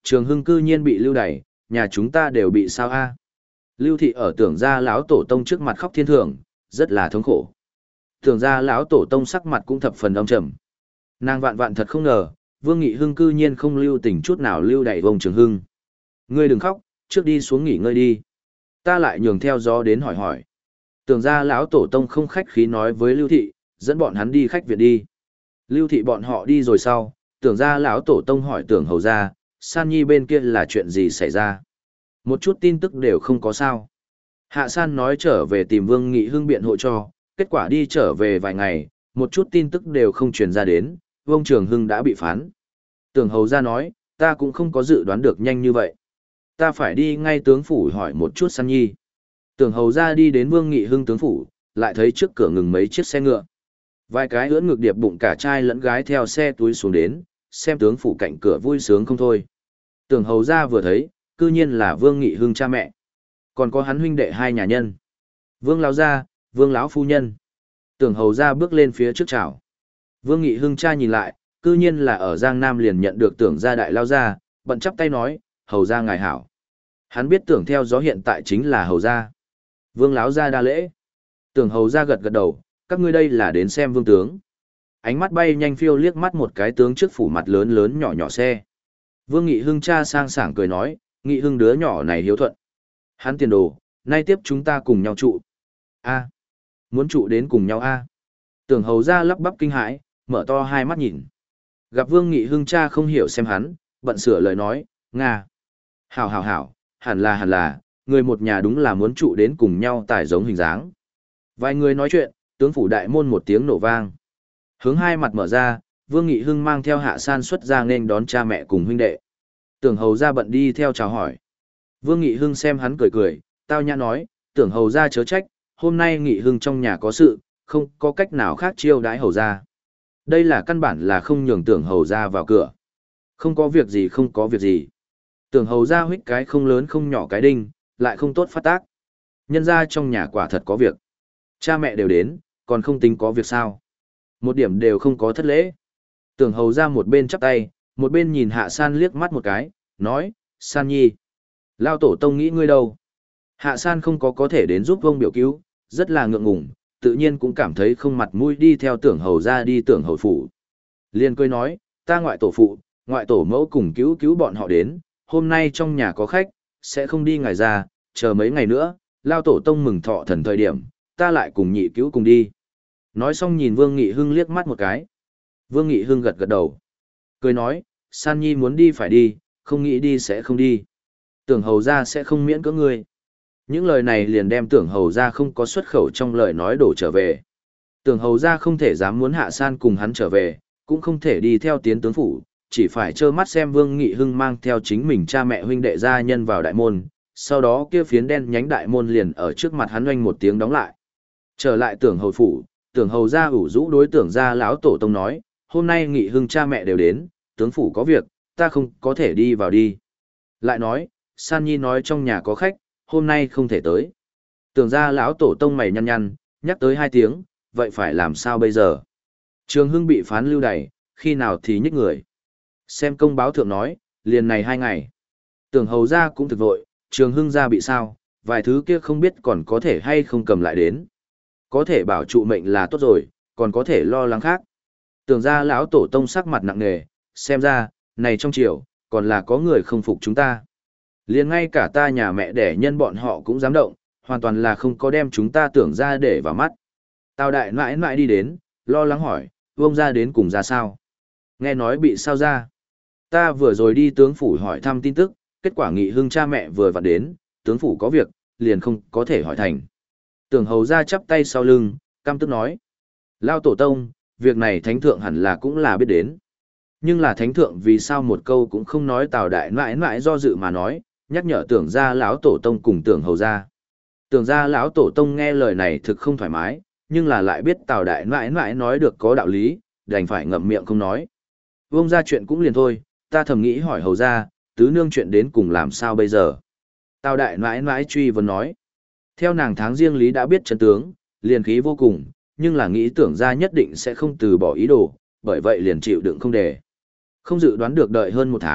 Trường Hưng cư nhiên bị lưu đày, nhà chúng ta đều bị sao a? Lưu thị ở tưởng gia lão tổ tông trước mặt khóc thiên thưởng, rất là thống khổ. Tưởng gia lão tổ tông sắc mặt cũng thập phần âm trầm. Nàng vạn vạn thật không ngờ, Vương Nghị Hưng cư nhiên không lưu tình chút nào lưu đày vông Trường Hưng. Ngươi đừng khóc, trước đi xuống nghỉ ngơi đi. Ta lại nhường theo gió đến hỏi hỏi. Tưởng gia lão tổ tông không khách khí nói với Lưu thị, dẫn bọn hắn đi khách viện đi. Lưu thị bọn họ đi rồi sau, tưởng gia lão tổ tông hỏi tưởng hầu gia, San Nhi bên kia là chuyện gì xảy ra. Một chút tin tức đều không có sao. Hạ San nói trở về tìm Vương Nghị Hưng biện hộ cho, kết quả đi trở về vài ngày, một chút tin tức đều không truyền ra đến, Vương Trường Hưng đã bị phán. Tưởng hầu gia nói, ta cũng không có dự đoán được nhanh như vậy. Ta phải đi ngay tướng phủ hỏi một chút San Nhi. Tưởng hầu gia đi đến Vương Nghị Hưng tướng phủ, lại thấy trước cửa ngừng mấy chiếc xe ngựa. Vài cái ưỡn ngực điệp bụng cả trai lẫn gái theo xe túi xuống đến, xem tướng phủ cạnh cửa vui sướng không thôi. Tưởng hầu gia vừa thấy, cư nhiên là Vương Nghị Hưng cha mẹ. Còn có hắn huynh đệ hai nhà nhân. Vương lão gia, Vương lão phu nhân. Tưởng hầu gia bước lên phía trước chào. Vương Nghị Hưng cha nhìn lại, cư nhiên là ở Giang Nam liền nhận được tưởng gia đại lao gia, bận chắp tay nói, hầu gia ngài hảo. Hắn biết tưởng theo gió hiện tại chính là hầu gia. Vương lão gia đa lễ. Tưởng hầu gia gật gật đầu, các ngươi đây là đến xem vương tướng. Ánh mắt bay nhanh phiêu liếc mắt một cái tướng trước phủ mặt lớn lớn nhỏ nhỏ xe. Vương Nghị Hưng cha sang sảng cười nói, Nghị Hưng đứa nhỏ này hiếu thuận. Hắn tiền đồ, nay tiếp chúng ta cùng nhau trụ. A, muốn trụ đến cùng nhau a. Tưởng hầu gia lắp bắp kinh hãi, mở to hai mắt nhìn. Gặp Vương Nghị Hưng cha không hiểu xem hắn, bận sửa lời nói, Nga. Hảo hảo hảo, hẳn là hẳn là, người một nhà đúng là muốn trụ đến cùng nhau tài giống hình dáng. Vài người nói chuyện, tướng phủ đại môn một tiếng nổ vang. Hướng hai mặt mở ra, Vương Nghị Hưng mang theo Hạ San xuất ra nên đón cha mẹ cùng huynh đệ. Tưởng hầu ra bận đi theo chào hỏi. Vương Nghị Hưng xem hắn cười cười, tao nhã nói, tưởng hầu ra chớ trách, hôm nay Nghị Hưng trong nhà có sự, không có cách nào khác chiêu đãi hầu ra. Đây là căn bản là không nhường tưởng hầu ra vào cửa. Không có việc gì không có việc gì. Tưởng hầu ra huých cái không lớn không nhỏ cái đinh, lại không tốt phát tác. Nhân ra trong nhà quả thật có việc. Cha mẹ đều đến, còn không tính có việc sao. Một điểm đều không có thất lễ. Tưởng hầu ra một bên chắp tay, một bên nhìn Hạ San liếc mắt một cái, nói, San Nhi. Lao tổ tông nghĩ ngươi đâu? Hạ San không có có thể đến giúp vông biểu cứu, rất là ngượng ngùng, tự nhiên cũng cảm thấy không mặt mũi đi theo tưởng hầu ra đi tưởng hầu phủ. Liên cười nói, ta ngoại tổ phụ, ngoại tổ mẫu cùng cứu cứu bọn họ đến, hôm nay trong nhà có khách, sẽ không đi ngài ra, chờ mấy ngày nữa, Lao tổ tông mừng thọ thần thời điểm, ta lại cùng nhị cứu cùng đi. Nói xong nhìn Vương Nghị Hưng liếc mắt một cái. Vương Nghị Hưng gật gật đầu. Cười nói, San Nhi muốn đi phải đi, không nghĩ đi sẽ không đi. Tưởng hầu ra sẽ không miễn cưỡng ngươi. Những lời này liền đem tưởng hầu ra không có xuất khẩu trong lời nói đổ trở về. Tưởng hầu ra không thể dám muốn Hạ San cùng hắn trở về, cũng không thể đi theo tiến tướng phủ, chỉ phải trơ mắt xem Vương Nghị Hưng mang theo chính mình cha mẹ huynh đệ gia nhân vào đại môn, sau đó kia phiến đen nhánh đại môn liền ở trước mặt hắn oanh một tiếng đóng lại. Trở lại tưởng hầu phủ, tưởng hầu ra ủ rũ đối tưởng ra lão tổ tông nói, hôm nay Nghị Hưng cha mẹ đều đến, tướng phủ có việc, ta không có thể đi vào đi. Lại nói, San Nhi nói trong nhà có khách, hôm nay không thể tới. Tưởng ra lão tổ tông mày nhăn nhăn, nhắc tới hai tiếng, vậy phải làm sao bây giờ? Trường Hưng bị phán lưu đày, khi nào thì nhích người. Xem công báo thượng nói, liền này hai ngày. Tưởng hầu ra cũng thực vội, Trường Hưng ra bị sao, vài thứ kia không biết còn có thể hay không cầm lại đến. Có thể bảo trụ mệnh là tốt rồi, còn có thể lo lắng khác. Tưởng ra lão tổ tông sắc mặt nặng nề, xem ra, này trong triều, còn là có người không phục chúng ta. Liền ngay cả ta nhà mẹ đẻ nhân bọn họ cũng dám động, hoàn toàn là không có đem chúng ta tưởng ra để vào mắt. Tào đại nãi nãi đi đến, lo lắng hỏi, vông ra đến cùng ra sao? Nghe nói bị sao ra? Ta vừa rồi đi tướng phủ hỏi thăm tin tức, kết quả Nghị Hưng cha mẹ vừa vặn đến, tướng phủ có việc, liền không có thể hỏi thành. Tưởng hầu ra chắp tay sau lưng, căm tức nói. Lao tổ tông, việc này thánh thượng hẳn là cũng là biết đến. Nhưng là thánh thượng vì sao một câu cũng không nói Tào đại nãi nãi do dự mà nói, nhắc nhở tưởng ra lão tổ tông cùng tưởng hầu ra. Tưởng ra lão tổ tông nghe lời này thực không thoải mái, nhưng là lại biết Tào đại nãi nãi nói được có đạo lý, đành phải ngậm miệng không nói. Vông ra chuyện cũng liền thôi, ta thầm nghĩ hỏi hầu ra, tứ nương chuyện đến cùng làm sao bây giờ. Tào đại nãi nãi truy vấn nói. Theo nàng tháng riêng lý đã biết chân tướng, liền khí vô cùng, nhưng là nghĩ tưởng ra nhất định sẽ không từ bỏ ý đồ, bởi vậy liền chịu đựng không để. Không dự đoán được đợi hơn một tháng,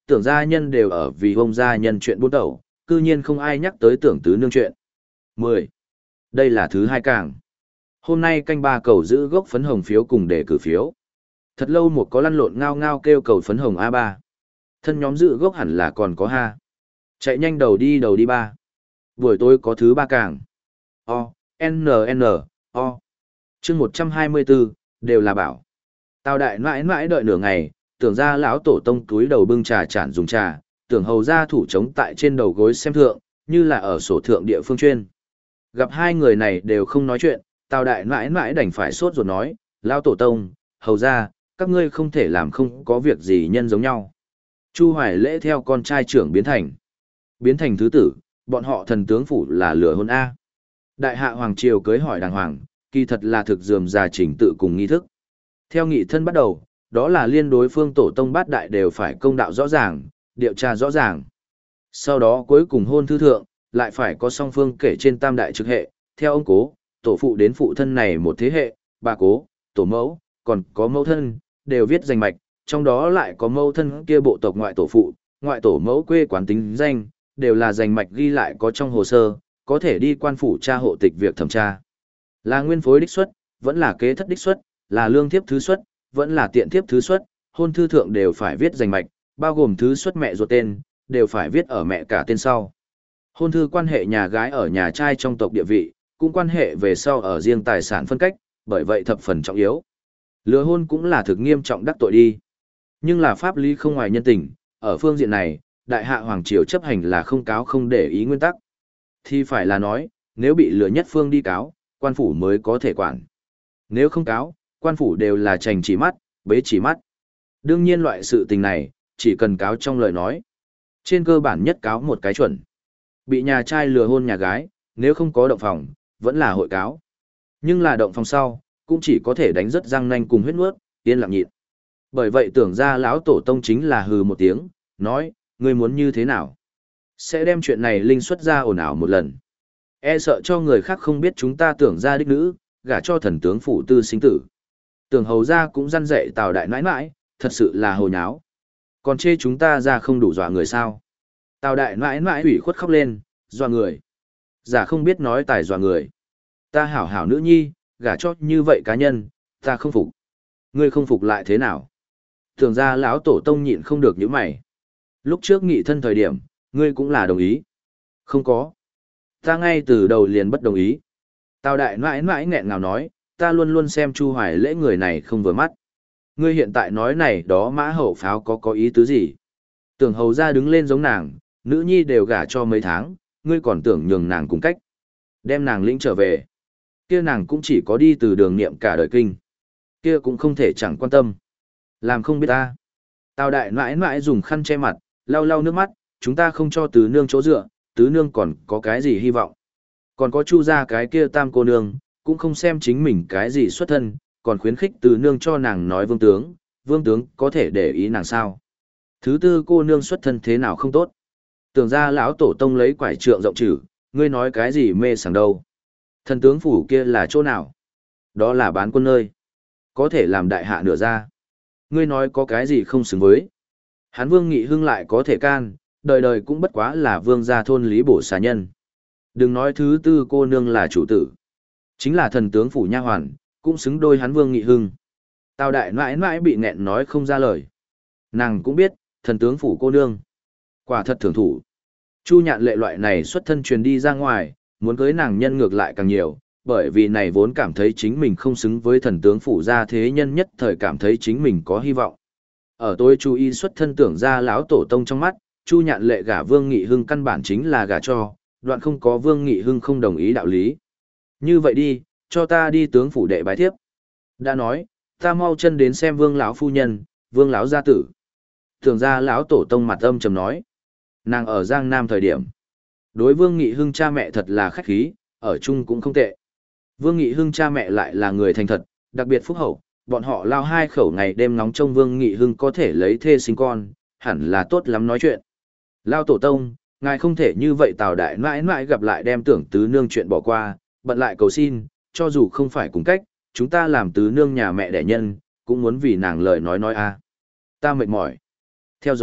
tưởng gia nhân đều ở vì ông gia nhân chuyện buôn đầu, cư nhiên không ai nhắc tới tưởng tứ nương chuyện. mười. Đây là thứ hai càng. Hôm nay canh ba cầu giữ gốc phấn hồng phiếu cùng để cử phiếu. Thật lâu một có lăn lộn ngao ngao kêu cầu phấn hồng a ba. Thân nhóm giữ gốc hẳn là còn có ha. Chạy nhanh đầu đi đầu đi ba. Buổi tối có thứ ba càng. O, N, N, O. chương một trăm hai mươi bốn, đều là bảo. Tào đại mãi mãi đợi nửa ngày, tưởng ra lão tổ tông túi đầu bưng trà chản dùng trà, tưởng hầu ra thủ trống tại trên đầu gối xem thượng, như là ở sổ thượng địa phương chuyên. Gặp hai người này đều không nói chuyện, Tào đại mãi mãi đành phải sốt ruột nói, lão tổ tông, hầu ra, các ngươi không thể làm không có việc gì nhân giống nhau. Chu Hoài Lễ theo con trai trưởng biến thành. Biến thành thứ tử, bọn họ thần tướng phủ là lửa hôn A. Đại hạ Hoàng Triều cưới hỏi đàng hoàng, kỳ thật là thực dườm già trình tự cùng nghi thức. Theo nghị thân bắt đầu, đó là liên đối phương tổ tông bát đại đều phải công đạo rõ ràng, điều tra rõ ràng. Sau đó cuối cùng hôn thư thượng, lại phải có song phương kể trên tam đại trực hệ, theo ông cố, tổ phụ đến phụ thân này một thế hệ, bà cố, tổ mẫu, còn có mẫu thân, đều viết danh mạch, trong đó lại có mẫu thân kia bộ tộc ngoại tổ phụ, ngoại tổ mẫu quê quán tính danh, đều là danh mạch ghi lại có trong hồ sơ, có thể đi quan phủ tra hộ tịch việc thẩm tra. Là nguyên phối đích xuất, vẫn là kế thất đích xuất, là lương thiếp thứ xuất, vẫn là tiện thiếp thứ xuất, hôn thư thượng đều phải viết danh mạch, bao gồm thứ xuất mẹ ruột tên, đều phải viết ở mẹ cả tên sau. Hôn thư quan hệ nhà gái ở nhà trai trong tộc địa vị, cũng quan hệ về sau ở riêng tài sản phân cách, bởi vậy thập phần trọng yếu. Lừa hôn cũng là thực nghiêm trọng đắc tội đi. Nhưng là pháp lý không ngoài nhân tình, ở phương diện này, đại hạ hoàng triều chấp hành là không cáo không để ý nguyên tắc. Thì phải là nói, nếu bị lừa nhất phương đi cáo, quan phủ mới có thể quản. Nếu không cáo, quan phủ đều là trành chỉ mắt, bế chỉ mắt. Đương nhiên loại sự tình này, chỉ cần cáo trong lời nói. Trên cơ bản nhất cáo một cái chuẩn. Bị nhà trai lừa hôn nhà gái, nếu không có động phòng, vẫn là hội cáo. Nhưng là động phòng sau, cũng chỉ có thể đánh rất răng nanh cùng huyết nuốt, yên lặng nhịn. Bởi vậy tưởng ra lão tổ tông chính là hừ một tiếng, nói, ngươi muốn như thế nào? Sẽ đem chuyện này linh xuất ra ồn ào một lần. E sợ cho người khác không biết chúng ta tưởng ra đích nữ, gả cho thần tướng phủ tư sinh tử. Tưởng hầu ra cũng răn dạy Tào đại nãi nãi, thật sự là hồ nháo. Còn chê chúng ta ra không đủ dọa người sao? Tào đại nãi nãi ủy khuất khóc lên, dọa người. Giả không biết nói tài dọa người. Ta hảo hảo nữ nhi, gả cho như vậy cá nhân, ta không phục. Ngươi không phục lại thế nào? Tưởng ra lão tổ tông nhịn không được những mày. Lúc trước nghị thân thời điểm, ngươi cũng là đồng ý. Không có. Ta ngay từ đầu liền bất đồng ý. Tào đại mãi mãi nghẹn ngào nói, ta luôn luôn xem Chu Hoài Lễ người này không vừa mắt. Ngươi hiện tại nói này đó mã hậu pháo có có ý tứ gì? Tưởng hầu ra đứng lên giống nàng, nữ nhi đều gả cho mấy tháng, ngươi còn tưởng nhường nàng cùng cách. Đem nàng lĩnh trở về. Kia nàng cũng chỉ có đi từ đường niệm cả đời kinh. Kia cũng không thể chẳng quan tâm. Làm không biết ta. Tào đại mãi mãi dùng khăn che mặt, lau lau nước mắt, chúng ta không cho tứ nương chỗ dựa, tứ nương còn có cái gì hy vọng. Còn có chu ra cái kia tam cô nương, cũng không xem chính mình cái gì xuất thân, còn khuyến khích tứ nương cho nàng nói vương tướng, vương tướng có thể để ý nàng sao. Thứ tư cô nương xuất thân thế nào không tốt. Tưởng ra lão tổ tông lấy quải trượng rộng trừ, ngươi nói cái gì mê sảng đâu. Thần tướng phủ kia là chỗ nào? Đó là bán quân nơi. Có thể làm đại hạ nửa ra. Ngươi nói có cái gì không xứng với. Hán vương nghị hưng lại có thể can, đời đời cũng bất quá là vương gia thôn lý bổ xà nhân. Đừng nói thứ tư cô nương là chủ tử. Chính là thần tướng phủ nha hoàn, cũng xứng đôi hán vương nghị hưng. Tào đại mãi mãi bị nghẹn nói không ra lời. Nàng cũng biết, thần tướng phủ cô nương. Quả thật thưởng thủ. Chu nhạn lệ loại này xuất thân truyền đi ra ngoài, muốn cưới nàng nhân ngược lại càng nhiều, bởi vì này vốn cảm thấy chính mình không xứng với thần tướng phủ gia thế nhân nhất thời cảm thấy chính mình có hy vọng. Ở tôi chú ý xuất thân tưởng ra lão tổ tông trong mắt, Chu nhạn lệ gả Vương Nghị Hưng căn bản chính là gả cho, đoạn không có Vương Nghị Hưng không đồng ý đạo lý. Như vậy đi, cho ta đi tướng phủ đệ bái thiếp. Đã nói, ta mau chân đến xem Vương lão phu nhân, Vương lão gia tử. Tưởng ra lão tổ tông mặt âm trầm nói, nàng ở Giang Nam thời điểm, đối Vương Nghị Hưng cha mẹ thật là khách khí, ở chung cũng không tệ. Vương Nghị Hưng cha mẹ lại là người thành thật, đặc biệt phúc hậu, bọn họ lao hai khẩu ngày đêm nóng trông Vương Nghị Hưng có thể lấy thê sinh con, hẳn là tốt lắm nói chuyện. Lao tổ tông, ngài không thể như vậy Tào đại mãi mãi gặp lại đem tưởng tứ nương chuyện bỏ qua, bận lại cầu xin, cho dù không phải cùng cách, chúng ta làm tứ nương nhà mẹ đẻ nhân, cũng muốn vì nàng lời nói nói a. Ta mệt mỏi. Theo gió,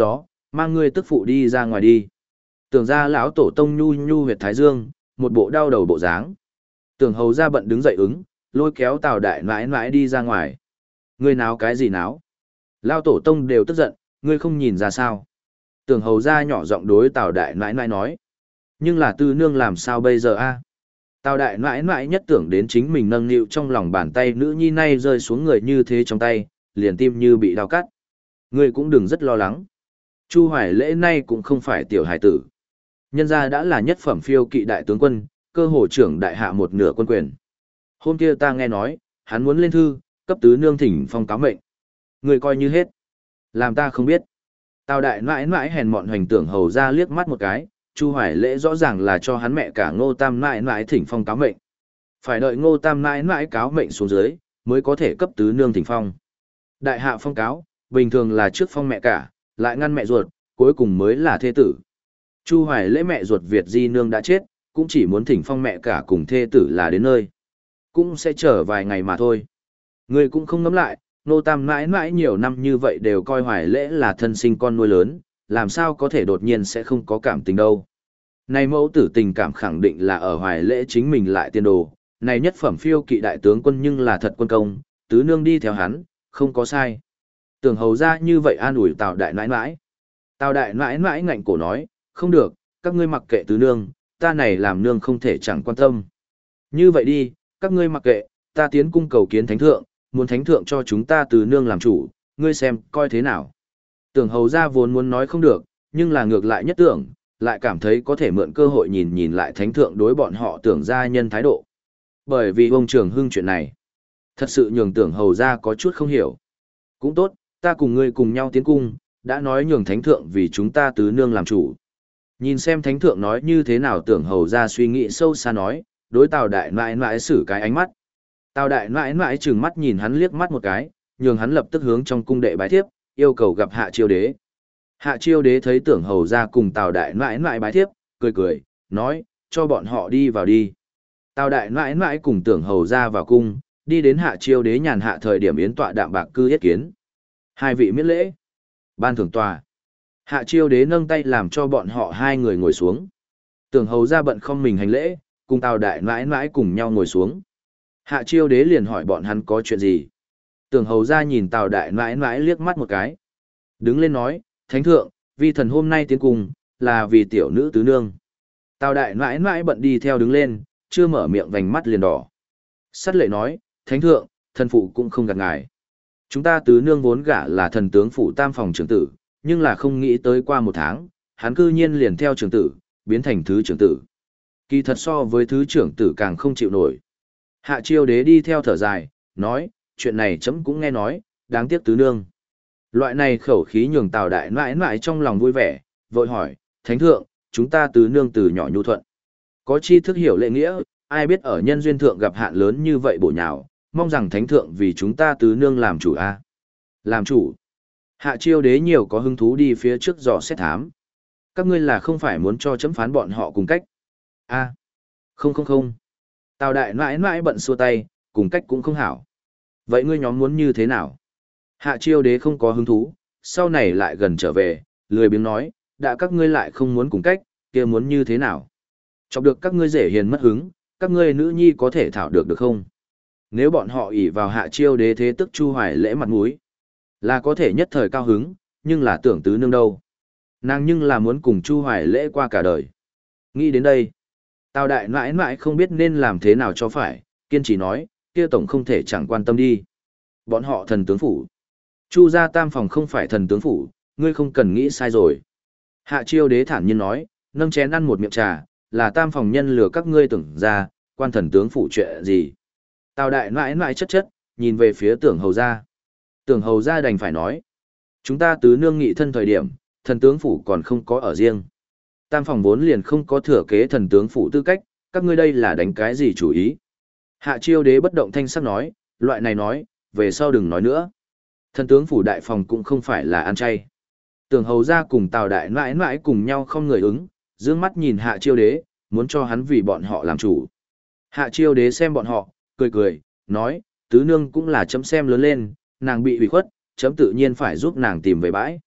mang ngươi tức phụ đi ra ngoài đi. Tưởng ra lão tổ tông nhu nhu huyệt thái dương, một bộ đau đầu bộ dáng. Tưởng hầu ra bận đứng dậy ứng, lôi kéo Tào đại nãi nãi đi ra ngoài. Ngươi náo cái gì náo? Lão tổ tông đều tức giận, ngươi không nhìn ra sao? Tưởng hầu ra nhỏ giọng đối Tào đại nãi nãi nói. Nhưng là tư nương làm sao bây giờ a? Tào đại nãi nãi nhất tưởng đến chính mình nâng niu trong lòng bàn tay nữ nhi nay rơi xuống người như thế trong tay, liền tim như bị đau cắt. Ngươi cũng đừng rất lo lắng. Chu Hoài Lễ nay cũng không phải tiểu hải tử. Nhân gia đã là nhất phẩm phiêu kỵ đại tướng quân, cơ hồ trưởng đại hạ một nửa quân quyền. Hôm kia ta nghe nói, hắn muốn lên thư, cấp tứ nương thỉnh phong cáo mệnh. Ngươi coi như hết. Làm ta không biết. Tào đại nãi nãi hèn mọn hoành tưởng hầu ra liếc mắt một cái, Chu Hoài Lễ rõ ràng là cho hắn mẹ cả Ngô Tam nãi nãi thỉnh phong cáo mệnh. Phải đợi Ngô Tam nãi nãi cáo mệnh xuống dưới, mới có thể cấp tứ nương thỉnh phong. Đại hạ phong cáo, bình thường là trước phong mẹ cả, lại ngăn mẹ ruột, cuối cùng mới là thê tử. Chu Hoài Lễ mẹ ruột Việt Di nương đã chết, cũng chỉ muốn thỉnh phong mẹ cả cùng thê tử là đến nơi. Cũng sẽ chờ vài ngày mà thôi. Người cũng không ngẫm lại, Ngô Tam mãi mãi nhiều năm như vậy đều coi Hoài Lễ là thân sinh con nuôi lớn, làm sao có thể đột nhiên sẽ không có cảm tình đâu. Này mẫu tử tình cảm khẳng định là ở Hoài Lễ chính mình lại tiên đồ, này nhất phẩm phiêu kỵ đại tướng quân nhưng là thật quân công, tứ nương đi theo hắn, không có sai. Tưởng hầu ra như vậy an ủi Tào đại nãi nãi. Tào đại nãi nãi ngạnh cổ nói, không được, các ngươi mặc kệ tứ nương, ta này làm nương không thể chẳng quan tâm. Như vậy đi, các ngươi mặc kệ, ta tiến cung cầu kiến thánh thượng, muốn thánh thượng cho chúng ta tứ nương làm chủ, ngươi xem, coi thế nào. Tưởng hầu ra vốn muốn nói không được, nhưng là ngược lại nhất tưởng, lại cảm thấy có thể mượn cơ hội nhìn nhìn lại thánh thượng đối bọn họ tưởng gia nhân thái độ. Bởi vì ông Trường Hưng chuyện này, thật sự nhường tưởng hầu ra có chút không hiểu. Cũng tốt, ta cùng ngươi cùng nhau tiến cung, đã nói nhường thánh thượng vì chúng ta tứ nương làm chủ. Nhìn xem thánh thượng nói như thế nào tưởng hầu ra suy nghĩ sâu xa nói, đối Tào đại nãi nãi xử cái ánh mắt. Tào đại nãi nãi trừng mắt nhìn hắn liếc mắt một cái, nhường hắn lập tức hướng trong cung đệ bái thiếp, yêu cầu gặp Hạ Chiêu Đế. Hạ Chiêu Đế thấy tưởng hầu ra cùng Tào đại nãi nãi bái thiếp, cười cười, nói, cho bọn họ đi vào đi. Tào đại nãi nãi cùng tưởng hầu ra vào cung, đi đến Hạ Chiêu Đế nhàn hạ thời điểm yến tọa đạm bạc cư yết kiến. Hai vị miễn lễ. Ban thưởng tòa. Hạ Chiêu Đế nâng tay làm cho bọn họ hai người ngồi xuống. Tưởng hầu ra bận không mình hành lễ, cùng Tào đại nãi nãi cùng nhau ngồi xuống. Hạ Chiêu Đế liền hỏi bọn hắn có chuyện gì. Tưởng hầu ra nhìn Tào đại nãi nãi liếc mắt một cái. Đứng lên nói, thánh thượng, vi thần hôm nay tiến cùng, là vì tiểu nữ tứ nương. Tào đại nãi nãi bận đi theo đứng lên, chưa mở miệng vành mắt liền đỏ. Sắt lệ nói, thánh thượng, thần phụ cũng không gạt ngài. Chúng ta tứ nương vốn gả là thần tướng phủ tam phòng trưởng tử, nhưng là không nghĩ tới qua một tháng, hắn cư nhiên liền theo trưởng tử, biến thành thứ trưởng tử. Kỳ thật so với thứ trưởng tử càng không chịu nổi. Hạ Chiêu Đế đi theo thở dài, nói, chuyện này chấm cũng nghe nói, đáng tiếc tứ nương. Loại này khẩu khí nhường Tào đại nãi nãi trong lòng vui vẻ, vội hỏi, thánh thượng, chúng ta tứ nương từ nhỏ nhu thuận. Có chi thức hiểu lệ nghĩa, ai biết ở nhân duyên thượng gặp hạn lớn như vậy bổ nhào, mong rằng thánh thượng vì chúng ta tứ nương làm chủ a. Làm chủ. Hạ Chiêu Đế nhiều có hứng thú đi phía trước dò xét thám. Các ngươi là không phải muốn cho chấm phán bọn họ cùng cách. A. Không không không. Tào đại nãi nãi bận xua tay, cùng cách cũng không hảo. Vậy ngươi nhóm muốn như thế nào? Hạ Chiêu Đế không có hứng thú, sau này lại gần trở về, lười biếng nói, đã các ngươi lại không muốn cùng cách, kia muốn như thế nào? Chọc được các ngươi dễ hiền mất hứng, các ngươi nữ nhi có thể thảo được được không? Nếu bọn họ ỷ vào Hạ Chiêu Đế thế tức Chu Hoài Lễ mặt mũi, là có thể nhất thời cao hứng, nhưng là tưởng tứ nương đâu. Nàng nhưng là muốn cùng Chu Hoài Lễ qua cả đời. Nghĩ đến đây, Tào đại nãi nãi không biết nên làm thế nào cho phải, kiên trì nói, kia tổng không thể chẳng quan tâm đi. Bọn họ thần tướng phủ. Chu gia tam phòng không phải thần tướng phủ, ngươi không cần nghĩ sai rồi. Hạ Chiêu Đế thản nhiên nói, nâng chén ăn một miệng trà, là tam phòng nhân lừa các ngươi tưởng ra, quan thần tướng phủ chuyện gì. Tào đại nãi nãi chất chất, nhìn về phía tưởng hầu gia. Tưởng hầu gia đành phải nói, chúng ta tứ nương nghị thân thời điểm, thần tướng phủ còn không có ở riêng. Tam phòng vốn liền không có thừa kế thần tướng phủ tư cách, các ngươi đây là đánh cái gì chủ ý. Hạ Chiêu Đế bất động thanh sắc nói, loại này nói, về sau đừng nói nữa. Thần tướng phủ đại phòng cũng không phải là ăn chay. Tưởng hầu gia cùng Tào đại nãi nãi cùng nhau không người ứng, dương mắt nhìn Hạ Chiêu Đế, muốn cho hắn vì bọn họ làm chủ. Hạ Chiêu Đế xem bọn họ, cười cười, nói, tứ nương cũng là chấm xem lớn lên, nàng bị ủy khuất, chấm tự nhiên phải giúp nàng tìm về bãi.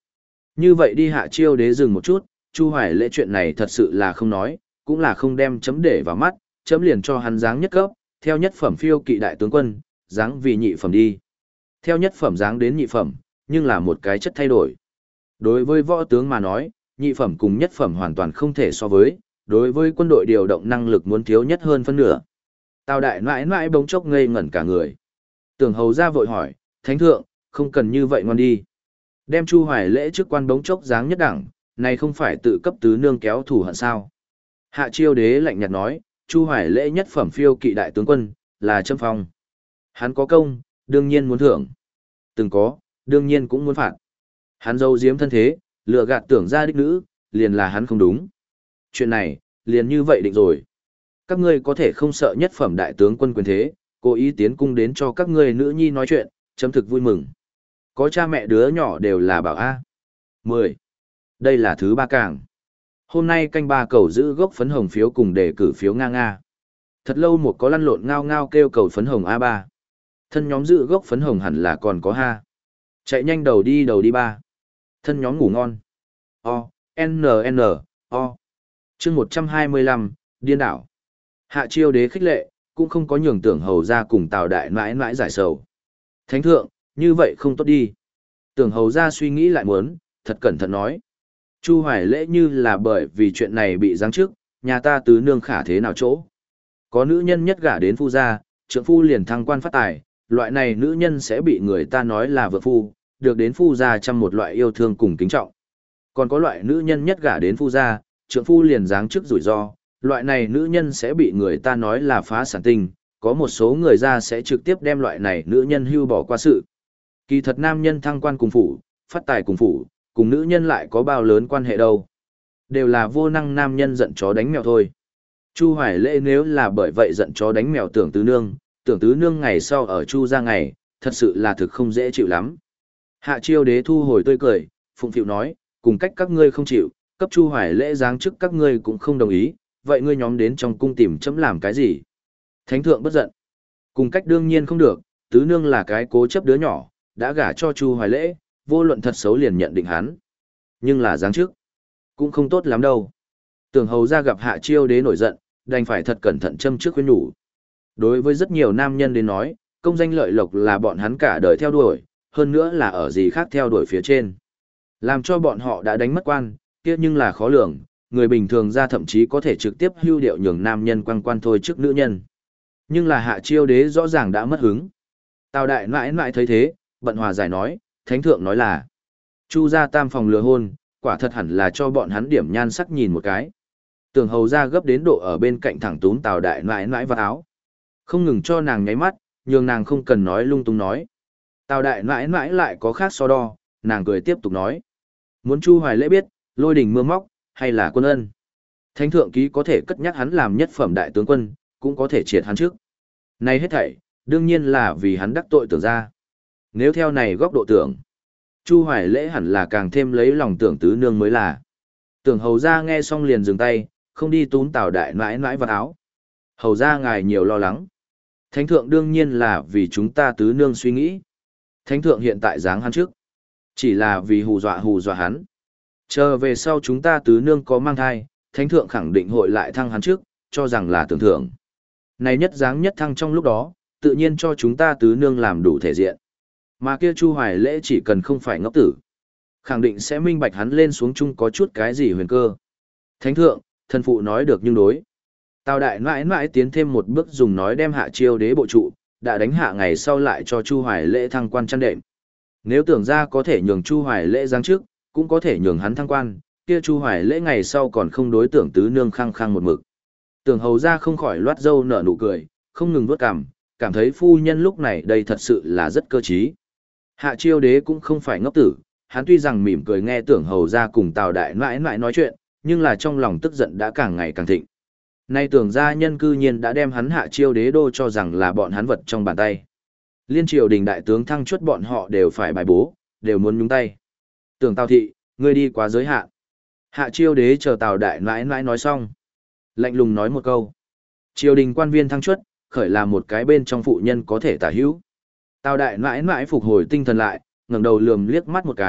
Như vậy đi Hạ Chiêu Đế dừng một chút, Chu Hoài Lễ chuyện này thật sự là không nói, cũng là không đem chấm để vào mắt, chấm liền cho hắn dáng nhất cấp, theo nhất phẩm phiêu kỵ đại tướng quân, dáng vì nhị phẩm đi. Theo nhất phẩm dáng đến nhị phẩm, nhưng là một cái chất thay đổi. Đối với võ tướng mà nói, nhị phẩm cùng nhất phẩm hoàn toàn không thể so với, đối với quân đội điều động năng lực muốn thiếu nhất hơn phân nửa. Tào đại nãi nãi bỗng chốc ngây ngẩn cả người. Tưởng hầu ra vội hỏi, thánh thượng, không cần như vậy ngon đi. Đem Chu Hoài Lễ trước quan bỗng chốc dáng nhất đẳng, này không phải tự cấp tứ nương kéo thủ hận sao. Hạ Chiêu Đế lạnh nhạt nói, Chu Hoài Lễ nhất phẩm phiêu kỵ đại tướng quân, là châm phong. Hắn có công, đương nhiên muốn thưởng. Từng có, đương nhiên cũng muốn phạt. Hắn dâu diếm thân thế, lừa gạt tưởng ra đích nữ, liền là hắn không đúng. Chuyện này, liền như vậy định rồi. Các ngươi có thể không sợ nhất phẩm đại tướng quân quyền thế, cố ý tiến cung đến cho các ngươi nữ nhi nói chuyện, chấm thực vui mừng. Có cha mẹ đứa nhỏ đều là bảo A. mười. Đây là thứ ba càng. Hôm nay canh ba cầu giữ gốc phấn hồng phiếu cùng đề cử phiếu nga nga. Thật lâu một có lăn lộn ngao ngao kêu cầu phấn hồng a ba. Thân nhóm giữ gốc phấn hồng hẳn là còn có ha. Chạy nhanh đầu đi đầu đi ba. Thân nhóm ngủ ngon. O, N N, O. chương một trăm hai mươi lăm, điên đảo. Hạ Chiêu Đế khích lệ, cũng không có nhường tưởng hầu ra cùng Tào đại mãi mãi giải sầu. Thánh thượng, như vậy không tốt đi. Tưởng hầu ra suy nghĩ lại muốn, thật cẩn thận nói. Chu Hoài Lễ như là bởi vì chuyện này bị giáng chức, nhà ta tứ nương khả thế nào chỗ. Có nữ nhân nhất gả đến phu gia, trượng phu liền thăng quan phát tài, loại này nữ nhân sẽ bị người ta nói là vợ phu, được đến phu gia trăm một loại yêu thương cùng kính trọng. Còn có loại nữ nhân nhất gả đến phu gia, trượng phu liền giáng chức rủi ro, loại này nữ nhân sẽ bị người ta nói là phá sản tinh, có một số người ra sẽ trực tiếp đem loại này nữ nhân hưu bỏ qua sự. Kỳ thật nam nhân thăng quan cùng phủ, phát tài cùng phủ, cùng nữ nhân lại có bao lớn quan hệ đâu. Đều là vô năng nam nhân giận chó đánh mèo thôi. Chu Hoài Lễ nếu là bởi vậy giận chó đánh mèo tưởng tứ nương, tưởng tứ nương ngày sau ở Chu gia ngày, thật sự là thực không dễ chịu lắm. Hạ Chiêu Đế thu hồi tươi cười, phụng phịu nói, cùng cách các ngươi không chịu, cấp Chu Hoài Lễ giáng chức các ngươi cũng không đồng ý, vậy ngươi nhóm đến trong cung tìm chấm làm cái gì? Thánh thượng bất giận. Cùng cách đương nhiên không được, tứ nương là cái cố chấp đứa nhỏ, đã gả cho Chu Hoài Lễ, vô luận thật xấu liền nhận định hắn. Nhưng là giáng chức, cũng không tốt lắm đâu. Tưởng hầu ra gặp Hạ Chiêu Đế nổi giận, đành phải thật cẩn thận châm trước khuyên nhủ. Đối với rất nhiều nam nhân đến nói, công danh lợi lộc là bọn hắn cả đời theo đuổi, hơn nữa là ở gì khác theo đuổi phía trên. Làm cho bọn họ đã đánh mất quan, kia nhưng là khó lường, người bình thường ra thậm chí có thể trực tiếp hưu điệu nhường nam nhân quăng quan thôi trước nữ nhân. Nhưng là Hạ Chiêu Đế rõ ràng đã mất hứng. Tào đại nãi nãi thấy thế, bận hòa giải nói, thánh thượng nói là Chu gia tam phòng lừa hôn, quả thật hẳn là cho bọn hắn điểm nhan sắc nhìn một cái. Tưởng hầu ra gấp đến độ ở bên cạnh thẳng túm Tào đại nãi nãi vào áo. Không ngừng cho nàng nháy mắt, nhường nàng không cần nói lung tung nói. Tào đại nãi nãi lại có khác so đo, nàng cười tiếp tục nói. Muốn Chu Hoài Lễ biết, lôi đình mưa móc, hay là quân ân. Thánh thượng ký có thể cất nhắc hắn làm nhất phẩm đại tướng quân, cũng có thể triệt hắn trước. Này hết thảy, đương nhiên là vì hắn đắc tội tưởng ra. Nếu theo này góc độ tưởng, Chu Hoài Lễ hẳn là càng thêm lấy lòng tưởng tứ nương mới là. Tưởng hầu ra nghe xong liền dừng tay, không đi túm Tào đại nãi nãi vào áo. Hầu ra ngài nhiều lo lắng. Thánh thượng đương nhiên là vì chúng ta tứ nương suy nghĩ. Thánh thượng hiện tại giáng hắn trước. Chỉ là vì hù dọa hù dọa hắn. Chờ về sau chúng ta tứ nương có mang thai, thánh thượng khẳng định hội lại thăng hắn trước, cho rằng là tưởng thưởng. Này nhất giáng nhất thăng trong lúc đó, tự nhiên cho chúng ta tứ nương làm đủ thể diện. Mà kia Chu Hoài Lễ chỉ cần không phải ngốc tử, khẳng định sẽ minh bạch hắn lên xuống chung có chút cái gì huyền cơ. Thánh thượng, thân phụ nói được nhưng đối. Tào đại mãi mãi tiến thêm một bước dùng nói đem Hạ Chiêu Đế bộ trụ, đã đánh hạ ngày sau lại cho Chu Hoài Lễ thăng quan chăn đệm. Nếu tưởng ra có thể nhường Chu Hoài Lễ giáng trước, cũng có thể nhường hắn thăng quan, kia Chu Hoài Lễ ngày sau còn không đối tưởng tứ nương khăng khăng một mực. Tưởng hầu ra không khỏi loát dâu nở nụ cười, không ngừng vuốt cằm, cảm thấy phu nhân lúc này đây thật sự là rất cơ trí. Hạ Chiêu Đế cũng không phải ngốc tử, hắn tuy rằng mỉm cười nghe tưởng hầu ra cùng Tào đại mãi mãi nói chuyện, nhưng là trong lòng tức giận đã càng ngày càng thịnh. Nay tưởng gia nhân cư nhiên đã đem hắn Hạ Chiêu Đế đô cho rằng là bọn hắn vật trong bàn tay. Liên triều đình đại tướng thăng chuất bọn họ đều phải bài bố, đều muốn nhúng tay. Tưởng Tào thị, ngươi đi quá giới hạn. Hạ Chiêu Đế chờ Tào đại mãi mãi nói xong, lạnh lùng nói một câu. Triều đình quan viên thăng chuất, khởi là một cái bên trong phụ nhân có thể tả hữu. Tào đại mãi mãi phục hồi tinh thần lại, ngẩng đầu lườm liếc mắt một cái,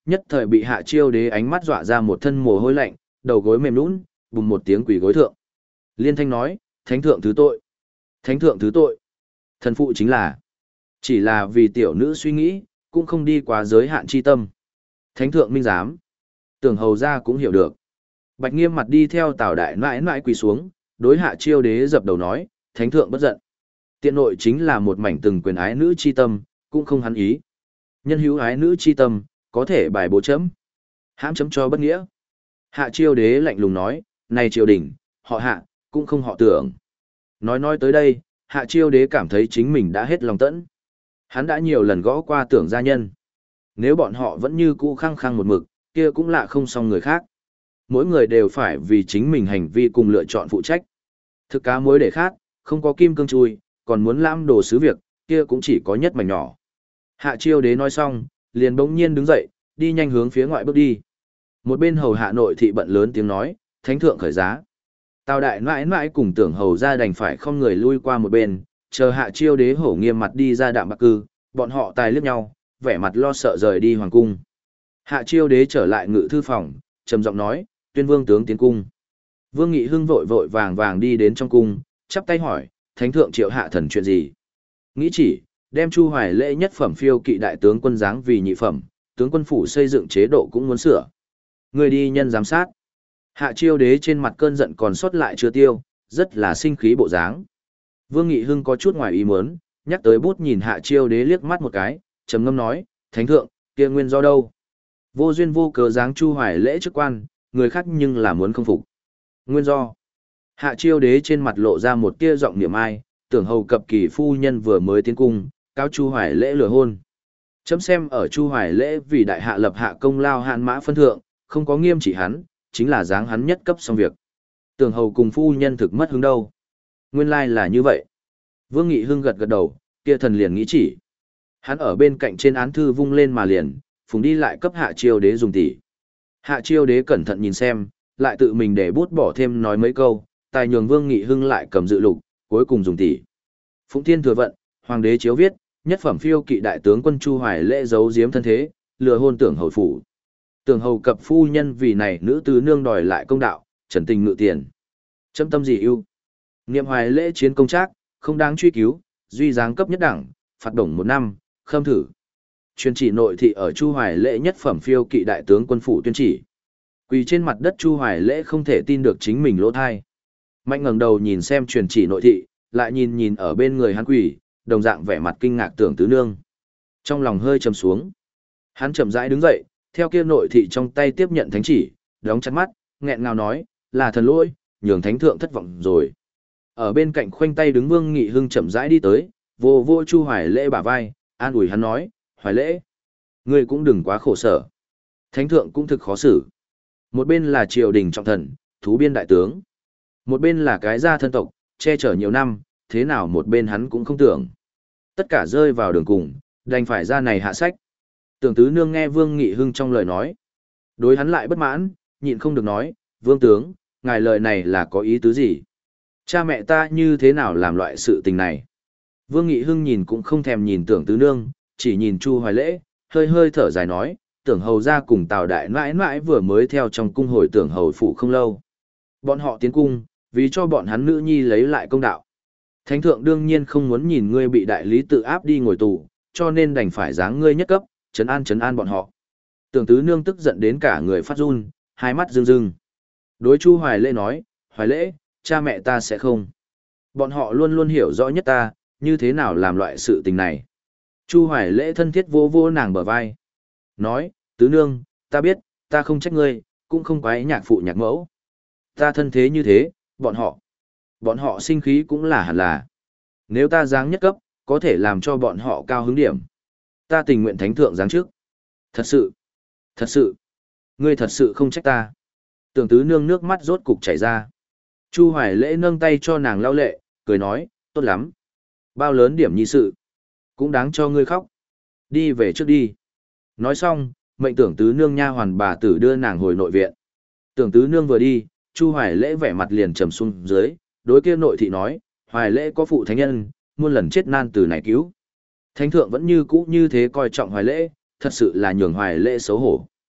nhất thời bị Hạ Chiêu Đế ánh mắt dọa ra một thân mồ hôi lạnh, đầu gối mềm nhũn, bùng một tiếng quỳ gối thượng. Liên thanh nói, thánh thượng thứ tội. Thánh thượng thứ tội. Thần phụ chính là, chỉ là vì tiểu nữ suy nghĩ, cũng không đi quá giới hạn chi tâm. Thánh thượng minh giám. Tưởng hầu ra cũng hiểu được. Bạch Nghiêm mặt đi theo Tào đại nãi nãi quỳ xuống, đối Hạ Chiêu Đế dập đầu nói, thánh thượng bất giận. Tiện nội chính là một mảnh từng quyền ái nữ chi tâm, cũng không hắn ý. Nhân hữu ái nữ chi tâm, có thể bài bố chấm. Hãm chấm cho bất nghĩa. Hạ Chiêu Đế lạnh lùng nói, này triều đình, họ Hạ, cũng không họ Tưởng. Nói nói tới đây, Hạ Chiêu Đế cảm thấy chính mình đã hết lòng tẫn. Hắn đã nhiều lần gõ qua Tưởng gia nhân. Nếu bọn họ vẫn như cũ khăng khăng một mực, kia cũng lạ không xong người khác. Mỗi người đều phải vì chính mình hành vi cùng lựa chọn phụ trách. Thực cá muối để khác, không có kim cương chui, còn muốn lãm đồ sứ việc, kia cũng chỉ có nhất mảnh nhỏ. Hạ Chiêu Đế nói xong, liền bỗng nhiên đứng dậy, đi nhanh hướng phía ngoại bước đi. Một bên hầu hạ nội thị bận lớn tiếng nói, thánh thượng khởi giá. Tào đại nãi nãi cùng Tưởng hầu ra đành phải không người lui qua một bên, chờ Hạ Chiêu Đế hổ nghiêm mặt đi ra đạm bạc cư, bọn họ tài liếc nhau, vẻ mặt lo sợ rời đi hoàng cung. Hạ Chiêu Đế trở lại ngự thư phòng, trầm giọng nói, tuyên vương tướng tiến cung. Vương Nghị Hưng vội vội vàng vàng đi đến trong cung, chắp tay hỏi, thánh thượng triệu hạ thần chuyện gì? Nghĩ chỉ, đem Chu Hoài Lễ nhất phẩm phiêu kỵ đại tướng quân giáng vì nhị phẩm, tướng quân phủ xây dựng chế độ cũng muốn sửa. Người đi nhân giám sát. Hạ Chiêu Đế trên mặt cơn giận còn sót lại chưa tiêu, rất là sinh khí bộ dáng. Vương Nghị Hưng có chút ngoài ý muốn, nhắc tới bút nhìn Hạ Chiêu Đế liếc mắt một cái, trầm ngâm nói, thánh thượng, kia nguyên do đâu? Vô duyên vô cớ giáng Chu Hoài Lễ chức quan, người khác nhưng là muốn không phục. Nguyên do. Hạ Chiêu Đế trên mặt lộ ra một tia giọng niệm ai, Tưởng hầu cập kỳ phu nhân vừa mới tiến cung, cáo Chu Hoài Lễ lừa hôn. Chấm xem ở Chu Hoài Lễ vì đại hạ lập hạ công lao hạn mã phân thượng, không có nghiêm trị hắn, chính là giáng hắn nhất cấp xong việc. Tưởng hầu cùng phu nhân thực mất hứng đâu. Nguyên lai là như vậy. Vương Nghị Hưng gật gật đầu, kia thần liền nghĩ chỉ. Hắn ở bên cạnh trên án thư vung lên mà liền, phùng đi lại cấp Hạ Chiêu Đế dùng tỉ. Hạ Chiêu Đế cẩn thận nhìn xem, lại tự mình để bút bỏ thêm nói mấy câu, tài nhường Vương Nghị Hưng lại cầm dự lục, cuối cùng dùng tỉ. Phụng Thiên thừa vận, hoàng đế chiếu viết, nhất phẩm phiêu kỵ đại tướng quân Chu Hoài Lễ giấu giếm thân thế, lừa hôn Tưởng hầu phủ. Tưởng hầu cập phu nhân vì này nữ tứ nương đòi lại công đạo, trần tình ngự tiền. Châm tâm gì ưu? Niệm Hoài Lễ chiến công trác, không đáng truy cứu, duy giáng cấp nhất đẳng, phạt đồng một năm, khâm thử. Truyền chỉ nội thị ở Chu Hoài Lễ nhất phẩm phiêu kỵ đại tướng quân phủ tuyên chỉ. Quỳ trên mặt đất Chu Hoài Lễ không thể tin được chính mình lỗ thai. Mạnh ngẩng đầu nhìn xem truyền chỉ nội thị, lại nhìn nhìn ở bên người hắn quỳ, đồng dạng vẻ mặt kinh ngạc Tưởng tứ nương. Trong lòng hơi trầm xuống. Hắn chậm rãi đứng dậy, theo kia nội thị trong tay tiếp nhận thánh chỉ, đóng chặt mắt, nghẹn ngào nói, là thần lỗi, nhường thánh thượng thất vọng rồi. Ở bên cạnh khoanh tay đứng Vương Nghị Hưng chậm rãi đi tới, vô vô Chu Hoài Lễ bả vai, an ủi hắn nói, Hoài Lễ, ngươi cũng đừng quá khổ sở. Thánh thượng cũng thực khó xử. Một bên là triều đình trọng thần, thú biên đại tướng. Một bên là cái gia thân tộc, che chở nhiều năm, thế nào một bên hắn cũng không tưởng. Tất cả rơi vào đường cùng, đành phải ra này hạ sách. Tưởng tứ nương nghe Vương Nghị Hưng trong lời nói. Đối hắn lại bất mãn, nhịn không được nói, Vương tướng, ngài lời này là có ý tứ gì? Cha mẹ ta như thế nào làm loại sự tình này? Vương Nghị Hưng nhìn cũng không thèm nhìn tưởng tứ nương, chỉ nhìn Chu Hoài Lễ, hơi hơi thở dài nói, tưởng hầu ra cùng Tào đại nãi nãi vừa mới theo trong cung hồi tưởng hầu phủ không lâu. Bọn họ tiến cung, vì cho bọn hắn nữ nhi lấy lại công đạo. Thánh thượng đương nhiên không muốn nhìn ngươi bị đại lý tự áp đi ngồi tù, cho nên đành phải giáng ngươi nhất cấp, trấn an trấn an bọn họ. Tưởng tứ nương tức giận đến cả người phát run, hai mắt rưng rưng. Đối Chu Hoài Lễ nói, Hoài Lễ, cha mẹ ta sẽ không. Bọn họ luôn luôn hiểu rõ nhất ta, như thế nào làm loại sự tình này. Chu Hoài Lễ thân thiết vô vô nàng bờ vai. Nói, tứ nương, ta biết, ta không trách ngươi, cũng không quái nhạc phụ nhạc mẫu. Ta thân thế như thế, bọn họ. Bọn họ sinh khí cũng là hẳn là. Nếu ta giáng nhất cấp, có thể làm cho bọn họ cao hứng điểm. Ta tình nguyện thánh thượng giáng trước. Thật sự, thật sự, ngươi thật sự không trách ta. Tưởng tứ nương nước mắt rốt cục chảy ra. Chu Hoài Lễ nâng tay cho nàng lau lệ, cười nói, tốt lắm. Bao lớn điểm nhi sự, cũng đáng cho ngươi khóc. Đi về trước đi. Nói xong, mệnh tưởng tứ nương nha hoàn bà tử đưa nàng hồi nội viện. Tưởng tứ nương vừa đi, Chu Hoài Lễ vẻ mặt liền trầm xuống dưới, đối kia nội thị nói, Hoài Lễ có phụ thánh nhân, muôn lần chết nan từ này cứu. Thánh thượng vẫn như cũ như thế coi trọng Hoài Lễ, thật sự là nhường Hoài Lễ xấu hổ.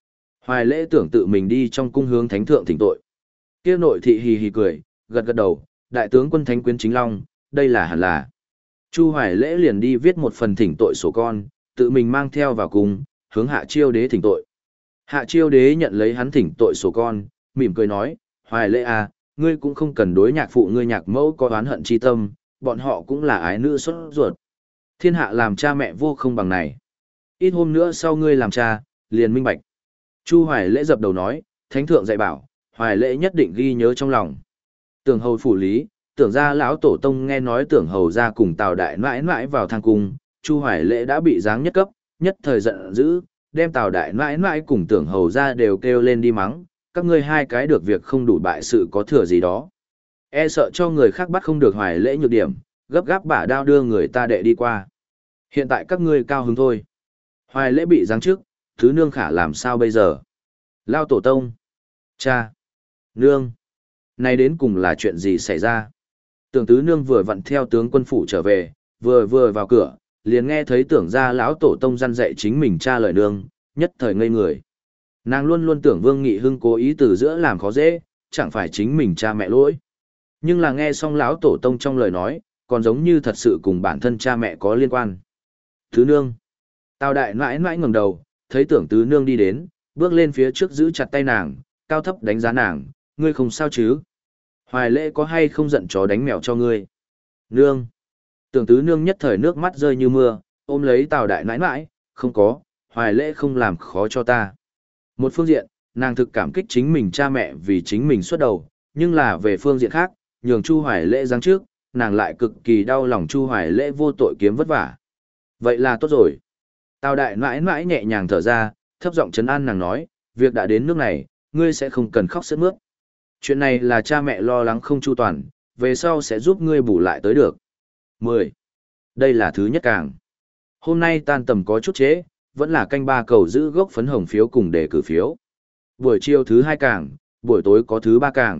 Hoài lễ tưởng tự mình đi trong cung hướng thánh thượng thỉnh tội. Kia nội thị hì hì cười, gật gật đầu, đại tướng quân thánh quyến chính long, đây là hẳn là. Chu Hoài lễ liền đi viết một phần thỉnh tội sổ con, tự mình mang theo vào cung, hướng Hạ Chiêu đế thỉnh tội. Hạ Chiêu đế nhận lấy hắn thỉnh tội sổ con, mỉm cười nói, Hoài lễ à, ngươi cũng không cần đối nhạc phụ ngươi nhạc mẫu có oán hận chi tâm, bọn họ cũng là ái nữ xuất ruột. Thiên hạ làm cha mẹ vô không bằng này. Ít hôm nữa sau ngươi làm cha, liền minh bạch. Chu Hoài lễ dập đầu nói, thánh thượng dạy bảo, Hoài lễ nhất định ghi nhớ trong lòng. Tưởng hầu phủ lý, tưởng ra lão tổ tông nghe nói tưởng hầu ra cùng Tào đại mãi mãi vào thang cung, Chu Hoài lễ đã bị giáng nhất cấp, nhất thời giận dữ, đem Tào đại mãi mãi cùng tưởng hầu ra đều kêu lên đi mắng, các ngươi hai cái được việc không đủ bại sự có thừa gì đó. E sợ cho người khác bắt không được Hoài lễ nhược điểm, gấp gáp bả đao đưa người ta đệ đi qua. Hiện tại các ngươi cao hứng thôi. Hoài lễ bị giáng trước, thứ nương khả làm sao bây giờ? Lao tổ tông. Cha. Nương. Này đến cùng là chuyện gì xảy ra? Tưởng tứ nương vừa vặn theo tướng quân phủ trở về, vừa vừa vào cửa, liền nghe thấy tưởng ra lão tổ tông răn dạy chính mình cha lời nương, nhất thời ngây người. Nàng luôn luôn tưởng Vương Nghị Hưng cố ý từ giữa làm khó dễ, chẳng phải chính mình cha mẹ lỗi. Nhưng là nghe xong lão tổ tông trong lời nói, còn giống như thật sự cùng bản thân cha mẹ có liên quan. Tứ nương. Tào đại mãi mãi ngẩng đầu, thấy tưởng tứ nương đi đến, bước lên phía trước giữ chặt tay nàng, cao thấp đánh giá nàng, ngươi không sao chứ? Hoài lễ có hay không giận chó đánh mèo cho ngươi? Nương. Tưởng tứ nương nhất thời nước mắt rơi như mưa, ôm lấy Tào đại nãi nãi, không có, Hoài lễ không làm khó cho ta. Một phương diện, nàng thực cảm kích chính mình cha mẹ vì chính mình xuất đầu, nhưng là về phương diện khác, nhường Chu Hoài lễ giáng trước, nàng lại cực kỳ đau lòng Chu Hoài lễ vô tội kiếm vất vả. Vậy là tốt rồi. Tào đại nãi nãi nhẹ nhàng thở ra, thấp giọng trấn an nàng nói, việc đã đến nước này, ngươi sẽ không cần khóc sướt mướt. Chuyện này là cha mẹ lo lắng không chu toàn, về sau sẽ giúp ngươi bù lại tới được. mười. Đây là thứ nhất càng. Hôm nay tan tầm có chút trễ, vẫn là canh ba cầu giữ gốc phấn hồng phiếu cùng đề cử phiếu. Buổi chiều thứ hai càng, buổi tối có thứ ba càng.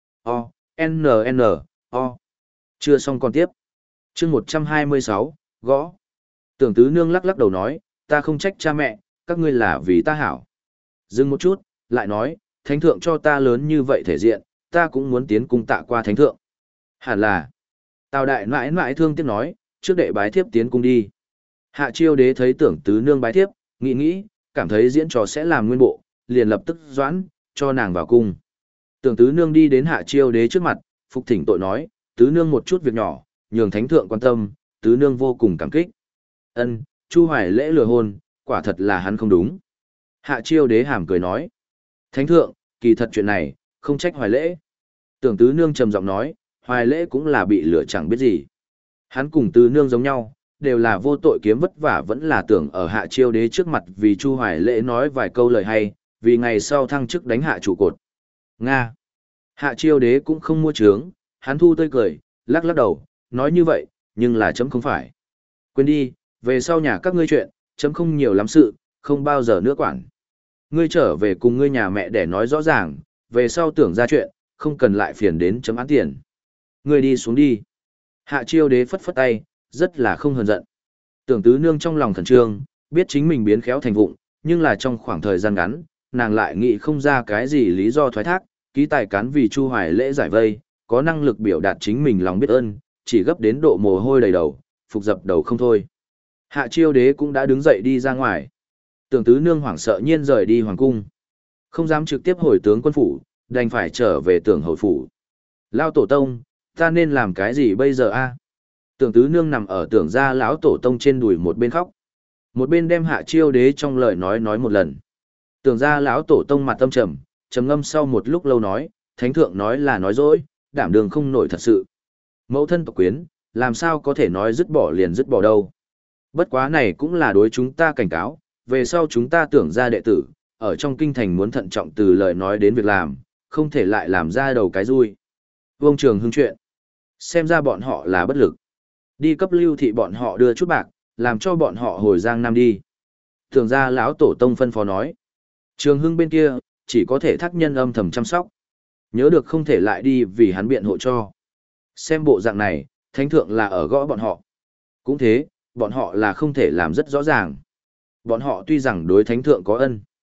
O, N, N, O. Chưa xong còn tiếp. chương một trăm hai mươi sáu, gõ. Tưởng tứ nương lắc lắc đầu nói, ta không trách cha mẹ, các ngươi là vì ta hảo. Dừng một chút, lại nói, thánh thượng cho ta lớn như vậy thể diện, ta cũng muốn tiến cung tạ qua thánh thượng. Hẳn là. Tào đại mãi mãi thương tiếc nói, trước đệ bái thiếp tiến cung đi. Hạ Chiêu đế thấy tưởng tứ nương bái thiếp, nghĩ nghĩ, cảm thấy diễn trò sẽ làm nguyên bộ, liền lập tức doãn, cho nàng vào cung. Tưởng tứ nương đi đến Hạ Chiêu đế trước mặt, phục thỉnh tội nói, tứ nương một chút việc nhỏ, nhường thánh thượng quan tâm, tứ nương vô cùng cảm kích. Ân, Chu Hoài lễ lừa hôn, quả thật là hắn không đúng. Hạ Chiêu đế hàm cười nói, thánh thượng, kỳ thật chuyện này, không trách Hoài lễ. Tưởng tứ nương trầm giọng nói, Hoài lễ cũng là bị lừa chẳng biết gì. Hắn cùng tứ nương giống nhau, đều là vô tội kiếm vất vả vẫn là tưởng ở Hạ Chiêu đế trước mặt vì Chu Hoài lễ nói vài câu lời hay, vì ngày sau thăng chức đánh hạ trụ cột. Nga. Hạ Chiêu đế cũng không mua trướng, hắn thu tươi cười, lắc lắc đầu, nói như vậy, nhưng là chấm không phải. Quên đi, về sau nhà các ngươi chuyện, chấm không nhiều lắm sự, không bao giờ nữa quản. Ngươi trở về cùng ngươi nhà mẹ để nói rõ ràng, về sau tưởng ra chuyện, không cần lại phiền đến chấm án tiền. Ngươi đi xuống đi. Hạ Chiêu đế phất phất tay, rất là không hờn giận. Tưởng tứ nương trong lòng khẩn trương, biết chính mình biến khéo thành vụng, nhưng là trong khoảng thời gian ngắn, nàng lại nghĩ không ra cái gì lý do thoái thác, ký tài cán vì Chu Hoài lễ giải vây, có năng lực biểu đạt chính mình lòng biết ơn, chỉ gấp đến độ mồ hôi đầy đầu, phục dập đầu không thôi. Hạ Chiêu đế cũng đã đứng dậy đi ra ngoài. Tưởng tứ nương hoảng sợ nhiên rời đi hoàng cung. Không dám trực tiếp hồi tướng quân phủ, đành phải trở về tưởng hầu phủ. Lao tổ tông, ta nên làm cái gì bây giờ a? Tưởng tứ nương nằm ở tưởng gia lão tổ tông trên đùi một bên khóc. Một bên đem Hạ Chiêu đế trong lời nói nói một lần. Tưởng gia lão tổ tông mặt tâm trầm, trầm ngâm sau một lúc lâu nói, thánh thượng nói là nói dối, đảm đường không nổi thật sự. Mẫu thân tộc quyến, làm sao có thể nói dứt bỏ liền dứt bỏ đâu. Bất quá này cũng là đối chúng ta cảnh cáo, về sau chúng ta tưởng ra đệ tử, ở trong kinh thành muốn thận trọng từ lời nói đến việc làm, không thể lại làm ra đầu cái rui. Vương Trường Hưng chuyện. Xem ra bọn họ là bất lực. Đi cấp lưu thị bọn họ đưa chút bạc, làm cho bọn họ hồi Giang Nam đi. Tưởng ra lão tổ tông phân phó nói. Trường Hưng bên kia, chỉ có thể thác nhân âm thầm chăm sóc. Nhớ được không thể lại đi vì hắn biện hộ cho. Xem bộ dạng này, thánh thượng là ở gõ bọn họ. Cũng thế, bọn họ là không thể làm rất rõ ràng. Bọn họ tuy rằng đối thánh thượng có ân,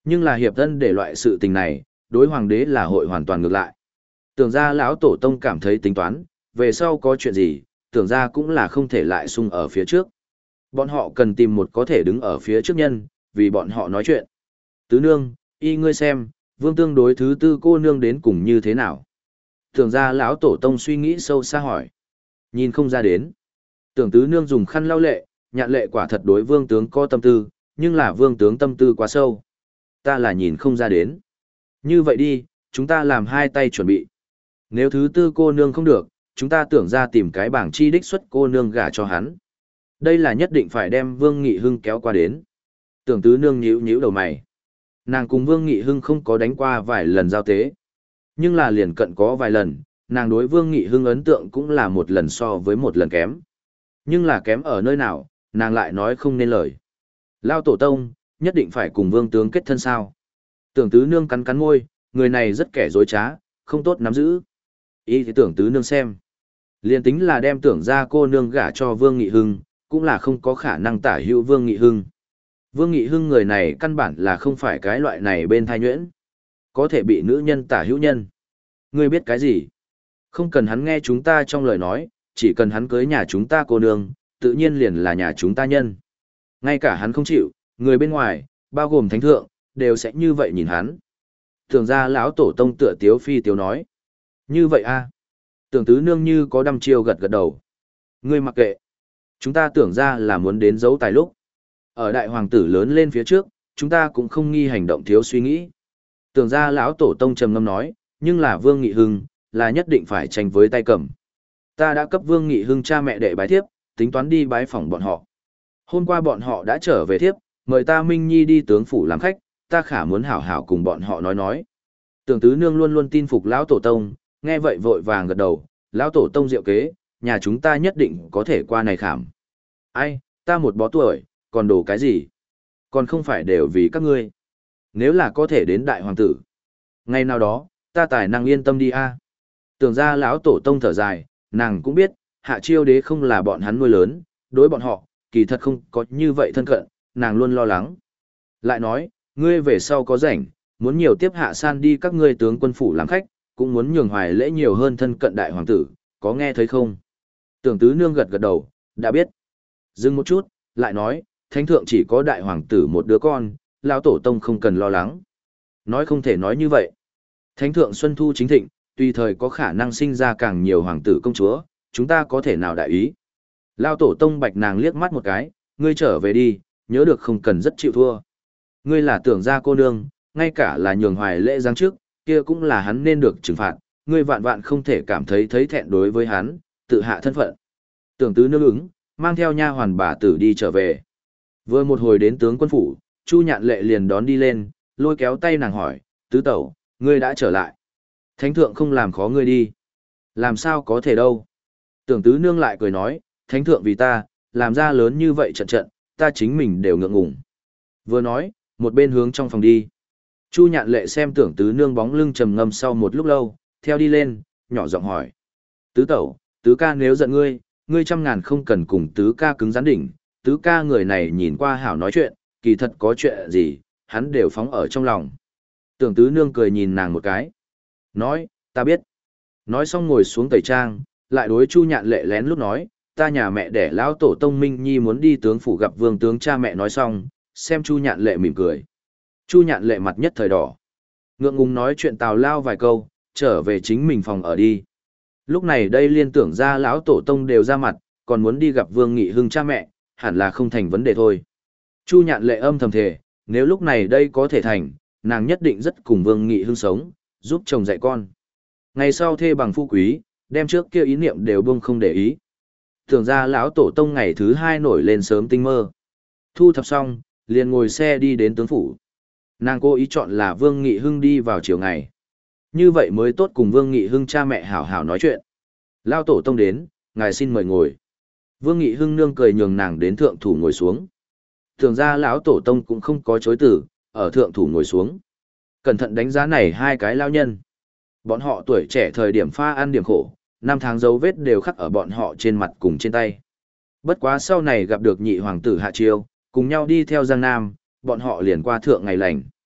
Nhưng là hiệp thân để loại sự tình này, đối hoàng đế là hội hoàn toàn ngược lại. Tưởng ra lão tổ tông cảm thấy tính toán, về sau có chuyện gì, tưởng ra cũng là không thể lại sung ở phía trước. Bọn họ cần tìm một có thể đứng ở phía trước nhân, vì bọn họ nói chuyện. Tứ nương, y ngươi xem, vương tương đối thứ tư cô nương đến cùng như thế nào? Tưởng ra lão tổ tông suy nghĩ sâu xa hỏi. Nhìn không ra đến. Tưởng tứ nương dùng khăn lau lệ, nhạn lệ quả thật đối vương tướng có tâm tư, nhưng là vương tướng tâm tư quá sâu. Ta là nhìn không ra đến. Như vậy đi, chúng ta làm hai tay chuẩn bị. Nếu thứ tư cô nương không được, chúng ta tưởng ra tìm cái bảng chi đích xuất cô nương gả cho hắn. Đây là nhất định phải đem Vương Nghị Hưng kéo qua đến. Tưởng tứ nương nhíu nhíu đầu mày. Nàng cùng Vương Nghị Hưng không có đánh qua vài lần giao tế. Nhưng là liền cận có vài lần, nàng đối Vương Nghị Hưng ấn tượng cũng là một lần so với một lần kém. Nhưng là kém ở nơi nào, nàng lại nói không nên lời. Lao tổ tông, nhất định phải cùng Vương tướng kết thân sao. Tưởng tứ nương cắn cắn môi, người này rất kẻ dối trá, không tốt nắm giữ. Ý thì tưởng tứ nương xem. Liền tính là đem tưởng ra cô nương gả cho Vương Nghị Hưng, cũng là không có khả năng tả hữu Vương Nghị Hưng. Vương Nghị Hưng người này căn bản là không phải cái loại này bên thai nhuyễn. Có thể bị nữ nhân tả hữu nhân. Ngươi biết cái gì? Không cần hắn nghe chúng ta trong lời nói, chỉ cần hắn cưới nhà chúng ta cô nương, tự nhiên liền là nhà chúng ta nhân. Ngay cả hắn không chịu, người bên ngoài, bao gồm thánh thượng, đều sẽ như vậy nhìn hắn. Tưởng ra lão tổ tông tựa tiếu phi tiếu nói. Như vậy a à? Tưởng tứ nương như có đăm chiêu gật gật đầu. Ngươi mặc kệ. Chúng ta tưởng ra là muốn đến giấu tài lúc. Ở đại hoàng tử lớn lên phía trước, chúng ta cũng không nghi hành động thiếu suy nghĩ. Tưởng ra lão tổ tông trầm ngâm nói, nhưng là Vương Nghị Hưng, là nhất định phải tranh với tay cầm. Ta đã cấp Vương Nghị Hưng cha mẹ đệ bái thiếp, tính toán đi bái phỏng bọn họ. Hôm qua bọn họ đã trở về thiếp, mời ta Minh Nhi đi tướng phủ làm khách, ta khả muốn hảo hảo cùng bọn họ nói nói. Tưởng tứ nương luôn luôn tin phục lão tổ tông, nghe vậy vội vàng gật đầu, lão tổ tông diệu kế, nhà chúng ta nhất định có thể qua này khảm. Ai, ta một bó tuổi, còn đồ cái gì? Còn không phải đều vì các ngươi. Nếu là có thể đến đại hoàng tử. Ngày nào đó, ta tài năng yên tâm đi a. Tưởng ra lão tổ tông thở dài, nàng cũng biết, hạ chiêu đế không là bọn hắn nuôi lớn, đối bọn họ, kỳ thật không có như vậy thân cận, nàng luôn lo lắng. Lại nói, ngươi về sau có rảnh, muốn nhiều tiếp hạ san đi các ngươi tướng quân phủ làm khách, cũng muốn nhường hoài lễ nhiều hơn thân cận đại hoàng tử, có nghe thấy không? Tưởng tứ nương gật gật đầu, đã biết. Dừng một chút, lại nói, thánh thượng chỉ có đại hoàng tử một đứa con, lão tổ tông không cần lo lắng. Nói không thể nói như vậy. Thánh thượng xuân thu chính thịnh, tùy thời có khả năng sinh ra càng nhiều hoàng tử công chúa, chúng ta có thể nào đại ý. Lão tổ tông bạch nàng liếc mắt một cái, ngươi trở về đi, nhớ được không cần rất chịu thua. Ngươi là tưởng ra cô nương, ngay cả là nhường hoài lễ giáng trước, kia cũng là hắn nên được trừng phạt, ngươi vạn vạn không thể cảm thấy thấy thẹn đối với hắn, tự hạ thân phận. Tưởng tứ nương ứng, mang theo nha hoàn bà tử đi trở về. Vừa một hồi đến tướng quân phủ, Chu Nhạn Lệ liền đón đi lên, lôi kéo tay nàng hỏi, tứ tẩu, ngươi đã trở lại. Thánh thượng không làm khó ngươi đi. Làm sao có thể đâu. Tưởng tứ nương lại cười nói, thánh thượng vì ta, làm ra lớn như vậy trận trận, ta chính mình đều ngượng ngùng. Vừa nói, một bên hướng trong phòng đi. Chu Nhạn Lệ xem tưởng tứ nương bóng lưng trầm ngâm sau một lúc lâu, theo đi lên, nhỏ giọng hỏi. Tứ tẩu, tứ ca nếu giận ngươi, ngươi trăm ngàn không cần cùng tứ ca cứng rắn đỉnh, tứ ca người này nhìn qua hảo nói chuyện, kỳ thật có chuyện gì, hắn đều phóng ở trong lòng. Tưởng tứ nương cười nhìn nàng một cái. Nói, ta biết. Nói xong ngồi xuống tẩy trang, lại đối Chu Nhạn Lệ lén lúc nói, ta nhà mẹ đẻ lão tổ tông Minh Nhi muốn đi tướng phủ gặp vương tướng cha mẹ nói xong, xem Chu Nhạn Lệ mỉm cười. Chu Nhạn Lệ mặt nhất thời đỏ. Ngượng ngùng nói chuyện tào lao vài câu, trở về chính mình phòng ở đi. Lúc này đây liên tưởng ra lão tổ tông đều ra mặt, còn muốn đi gặp Vương Nghị Hưng cha mẹ, hẳn là không thành vấn đề thôi. Chu Nhạn Lệ âm thầm thề, nếu lúc này đây có thể thành, nàng nhất định rất cùng Vương Nghị Hưng sống, giúp chồng dạy con. Ngày sau thê bằng phu quý, đem trước kia ý niệm đều buông không để ý. Tưởng ra lão tổ tông ngày thứ hai nổi lên sớm tinh mơ. Thu thập xong, liền ngồi xe đi đến tướng phủ. Nàng cố ý chọn là Vương Nghị Hưng đi vào chiều ngày. Như vậy mới tốt cùng Vương Nghị Hưng cha mẹ hảo hảo nói chuyện. Lao tổ tông đến, ngài xin mời ngồi. Vương Nghị Hưng nương cười nhường nàng đến thượng thủ ngồi xuống. Thường ra lão tổ tông cũng không có chối từ, ở thượng thủ ngồi xuống. Cẩn thận đánh giá này hai cái lao nhân. Bọn họ tuổi trẻ thời điểm pha ăn điểm khổ, năm tháng dấu vết đều khắc ở bọn họ trên mặt cùng trên tay. Bất quá sau này gặp được nhị hoàng tử Hạ Chiêu, cùng nhau đi theo Giang Nam, bọn họ liền qua thượng ngày lành.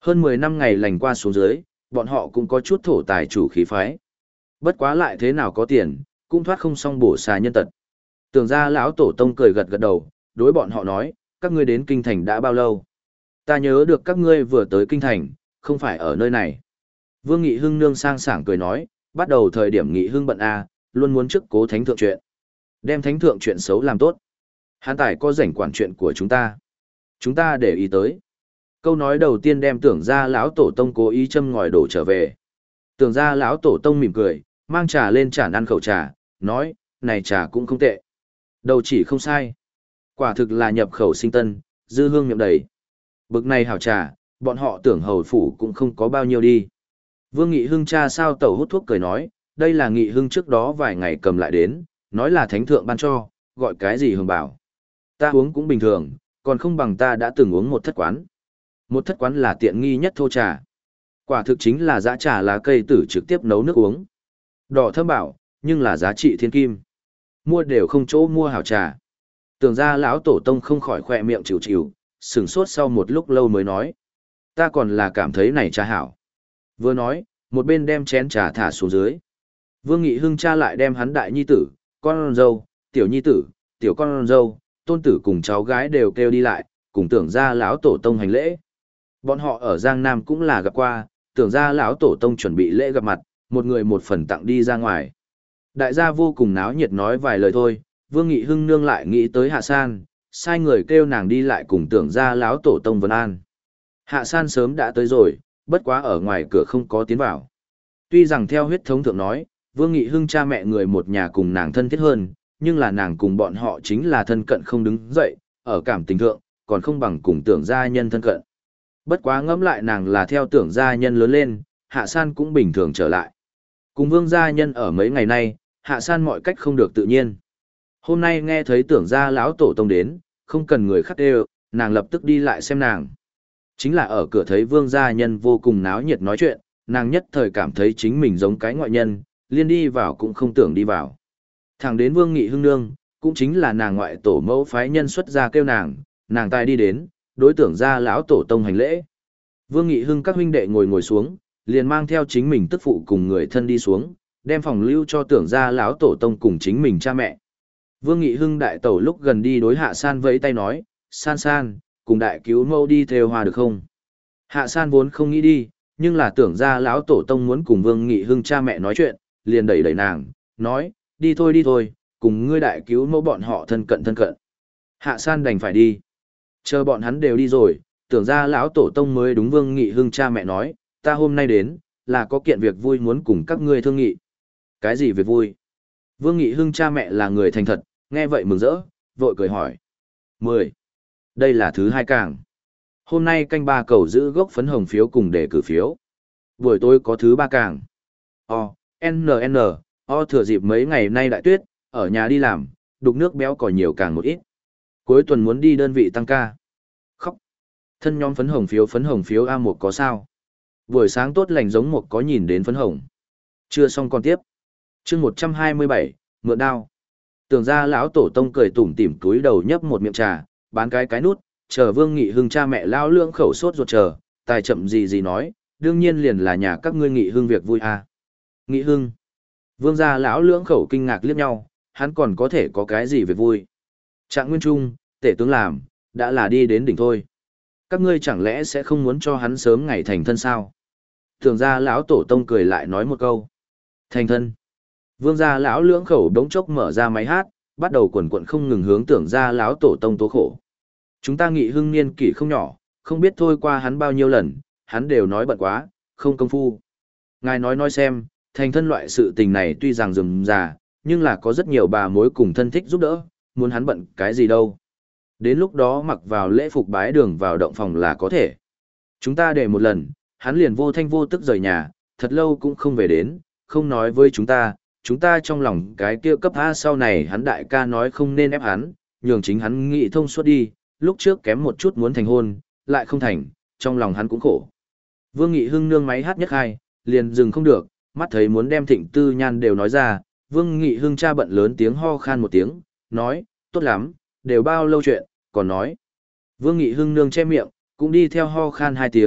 Hơn mười năm ngày lành qua xuống dưới, bọn họ cũng có chút thổ tài chủ khí phái. Bất quá lại thế nào có tiền, cũng thoát không xong bổ xà nhân tật. Tưởng ra lão tổ tông cười gật gật đầu, đối bọn họ nói, các ngươi đến kinh thành đã bao lâu? Ta nhớ được các ngươi vừa tới kinh thành, không phải ở nơi này. Vương Nghị Hưng nương sang sảng cười nói, bắt đầu thời điểm Nghị Hưng bận a, luôn muốn trước cố thánh thượng chuyện. Đem thánh thượng chuyện xấu làm tốt. Hán tài có rảnh quản chuyện của chúng ta. Chúng ta để ý tới. Câu nói đầu tiên đem tưởng ra lão tổ tông cố ý châm ngòi đổ trở về. Tưởng ra lão tổ tông mỉm cười, mang trà lên trà ăn khẩu trà, nói, này trà cũng không tệ. Đầu chỉ không sai. Quả thực là nhập khẩu sinh tân, dư hương miệng đầy. Bực này hảo trà, bọn họ tưởng hầu phủ cũng không có bao nhiêu đi. Vương Nghị Hưng cha sao tẩu hút thuốc cười nói, đây là Nghị Hưng trước đó vài ngày cầm lại đến, nói là thánh thượng ban cho, gọi cái gì hưởng bảo. Ta uống cũng bình thường, còn không bằng ta đã từng uống một thất quán. Một thất quán là tiện nghi nhất thô trà. Quả thực chính là dã trà lá cây tử trực tiếp nấu nước uống. Đỏ thơm bảo, nhưng là giá trị thiên kim. Mua đều không chỗ mua hảo trà. Tưởng ra lão tổ tông không khỏi khỏe miệng chịu chịu, sửng sốt sau một lúc lâu mới nói. Ta còn là cảm thấy này trà hảo. Vừa nói, một bên đem chén trà thả xuống dưới. Vương Nghị Hưng cha lại đem hắn đại nhi tử, con dâu, tiểu nhi tử, tiểu con dâu, tôn tử cùng cháu gái đều kêu đi lại, cùng tưởng ra lão tổ tông hành lễ. Bọn họ ở Giang Nam cũng là gặp qua, tưởng ra lão tổ tông chuẩn bị lễ gặp mặt, một người một phần tặng đi ra ngoài. Đại gia vô cùng náo nhiệt nói vài lời thôi, Vương Nghị Hưng nương lại nghĩ tới Hạ San, sai người kêu nàng đi lại cùng tưởng ra lão tổ tông Vân An. Hạ San sớm đã tới rồi, bất quá ở ngoài cửa không có tiến vào. Tuy rằng theo huyết thống thượng nói, Vương Nghị Hưng cha mẹ người một nhà cùng nàng thân thiết hơn, nhưng là nàng cùng bọn họ chính là thân cận không đứng dậy, ở cảm tình thượng, còn không bằng cùng tưởng gia nhân thân cận. Bất quá ngẫm lại nàng là theo tưởng gia nhân lớn lên, Hạ San cũng bình thường trở lại. Cùng Vương gia nhân ở mấy ngày nay, Hạ San mọi cách không được tự nhiên. Hôm nay nghe thấy tưởng gia lão tổ tông đến, không cần người khác đều, nàng lập tức đi lại xem nàng. Chính là ở cửa thấy Vương gia nhân vô cùng náo nhiệt nói chuyện, nàng nhất thời cảm thấy chính mình giống cái ngoại nhân, liên đi vào cũng không tưởng đi vào. Thẳng đến Vương Nghị Hưng nương, cũng chính là nàng ngoại tổ mẫu phái nhân xuất ra kêu nàng, nàng tài đi đến, đối tưởng ra lão tổ tông hành lễ. Vương Nghị Hưng các huynh đệ ngồi ngồi xuống, liền mang theo chính mình tức phụ cùng người thân đi xuống, đem phòng lưu cho tưởng ra lão tổ tông cùng chính mình cha mẹ. Vương Nghị Hưng đại tẩu lúc gần đi đối Hạ San vẫy tay nói, San San, cùng đại cứu mẫu đi theo hòa được không? Hạ San vốn không nghĩ đi, nhưng là tưởng ra lão tổ tông muốn cùng Vương Nghị Hưng cha mẹ nói chuyện, liền đẩy đẩy nàng, nói, đi thôi đi thôi, cùng ngươi đại cứu mẫu bọn họ thân cận thân cận. Hạ San đành phải đi. Chờ bọn hắn đều đi rồi, tưởng ra lão tổ tông mới đúng Vương Nghị Hưng cha mẹ nói, ta hôm nay đến, là có kiện việc vui muốn cùng các ngươi thương nghị. Cái gì việc vui? Vương Nghị Hưng cha mẹ là người thành thật, nghe vậy mừng rỡ, vội cười hỏi. Mười. Đây là thứ hai càng. Hôm nay canh ba cầu giữ gốc phấn hồng phiếu cùng để cử phiếu. Buổi tối có thứ ba càng. O, N N, O thừa dịp mấy ngày nay đại tuyết, ở nhà đi làm, đục nước béo cò nhiều càng một ít. Cuối tuần muốn đi đơn vị tăng ca. Khóc. Thân nhóm phấn hồng phiếu phấn hồng phiếu A một có sao? Buổi sáng tốt lành giống một có nhìn đến phấn hồng. Chưa xong còn tiếp. Chương một trăm hai mươi bảy, mượn đao. Tưởng ra lão tổ tông cười tủm tỉm túi đầu nhấp một miệng trà, bán cái cái nút, chờ Vương Nghị Hưng cha mẹ lao lưỡng khẩu sốt ruột chờ, tài chậm gì gì nói, đương nhiên liền là nhà các ngươi Nghị Hưng việc vui à. Nghị Hưng. Vương gia lão lưỡng khẩu kinh ngạc liếc nhau, hắn còn có thể có cái gì việc vui. Trạng Nguyên Trung, tể tướng làm, đã là đi đến đỉnh thôi. Các ngươi chẳng lẽ sẽ không muốn cho hắn sớm ngày thành thân sao? Tưởng ra lão tổ tông cười lại nói một câu. Thành thân. Vương gia lão lưỡng khẩu đống chốc mở ra máy hát, bắt đầu quần quận không ngừng hướng tưởng ra lão tổ tông tố khổ. Chúng ta Nghị Hưng niên kỷ không nhỏ, không biết thôi qua hắn bao nhiêu lần, hắn đều nói bận quá, không công phu. Ngài nói nói xem, thành thân loại sự tình này tuy rằng rườm rà, nhưng là có rất nhiều bà mối cùng thân thích giúp đỡ, muốn hắn bận cái gì đâu. Đến lúc đó mặc vào lễ phục bái đường vào động phòng là có thể. Chúng ta để một lần, hắn liền vô thanh vô tức rời nhà, thật lâu cũng không về đến, không nói với chúng ta, chúng ta trong lòng cái kia cấp A sau này hắn đại ca nói không nên ép hắn, nhường chính hắn nghĩ thông suốt đi, lúc trước kém một chút muốn thành hôn, lại không thành, trong lòng hắn cũng khổ. Vương Nghị Hưng nương máy hát nhất hai, liền dừng không được, mắt thấy muốn đem Thịnh Tư Nhan đều nói ra, Vương Nghị Hưng cha bận lớn tiếng ho khan một tiếng, nói, tốt lắm, đều bao lâu chuyện, còn nói. Vương Nghị Hưng nương che miệng, cũng đi theo ho khan hai tiếng,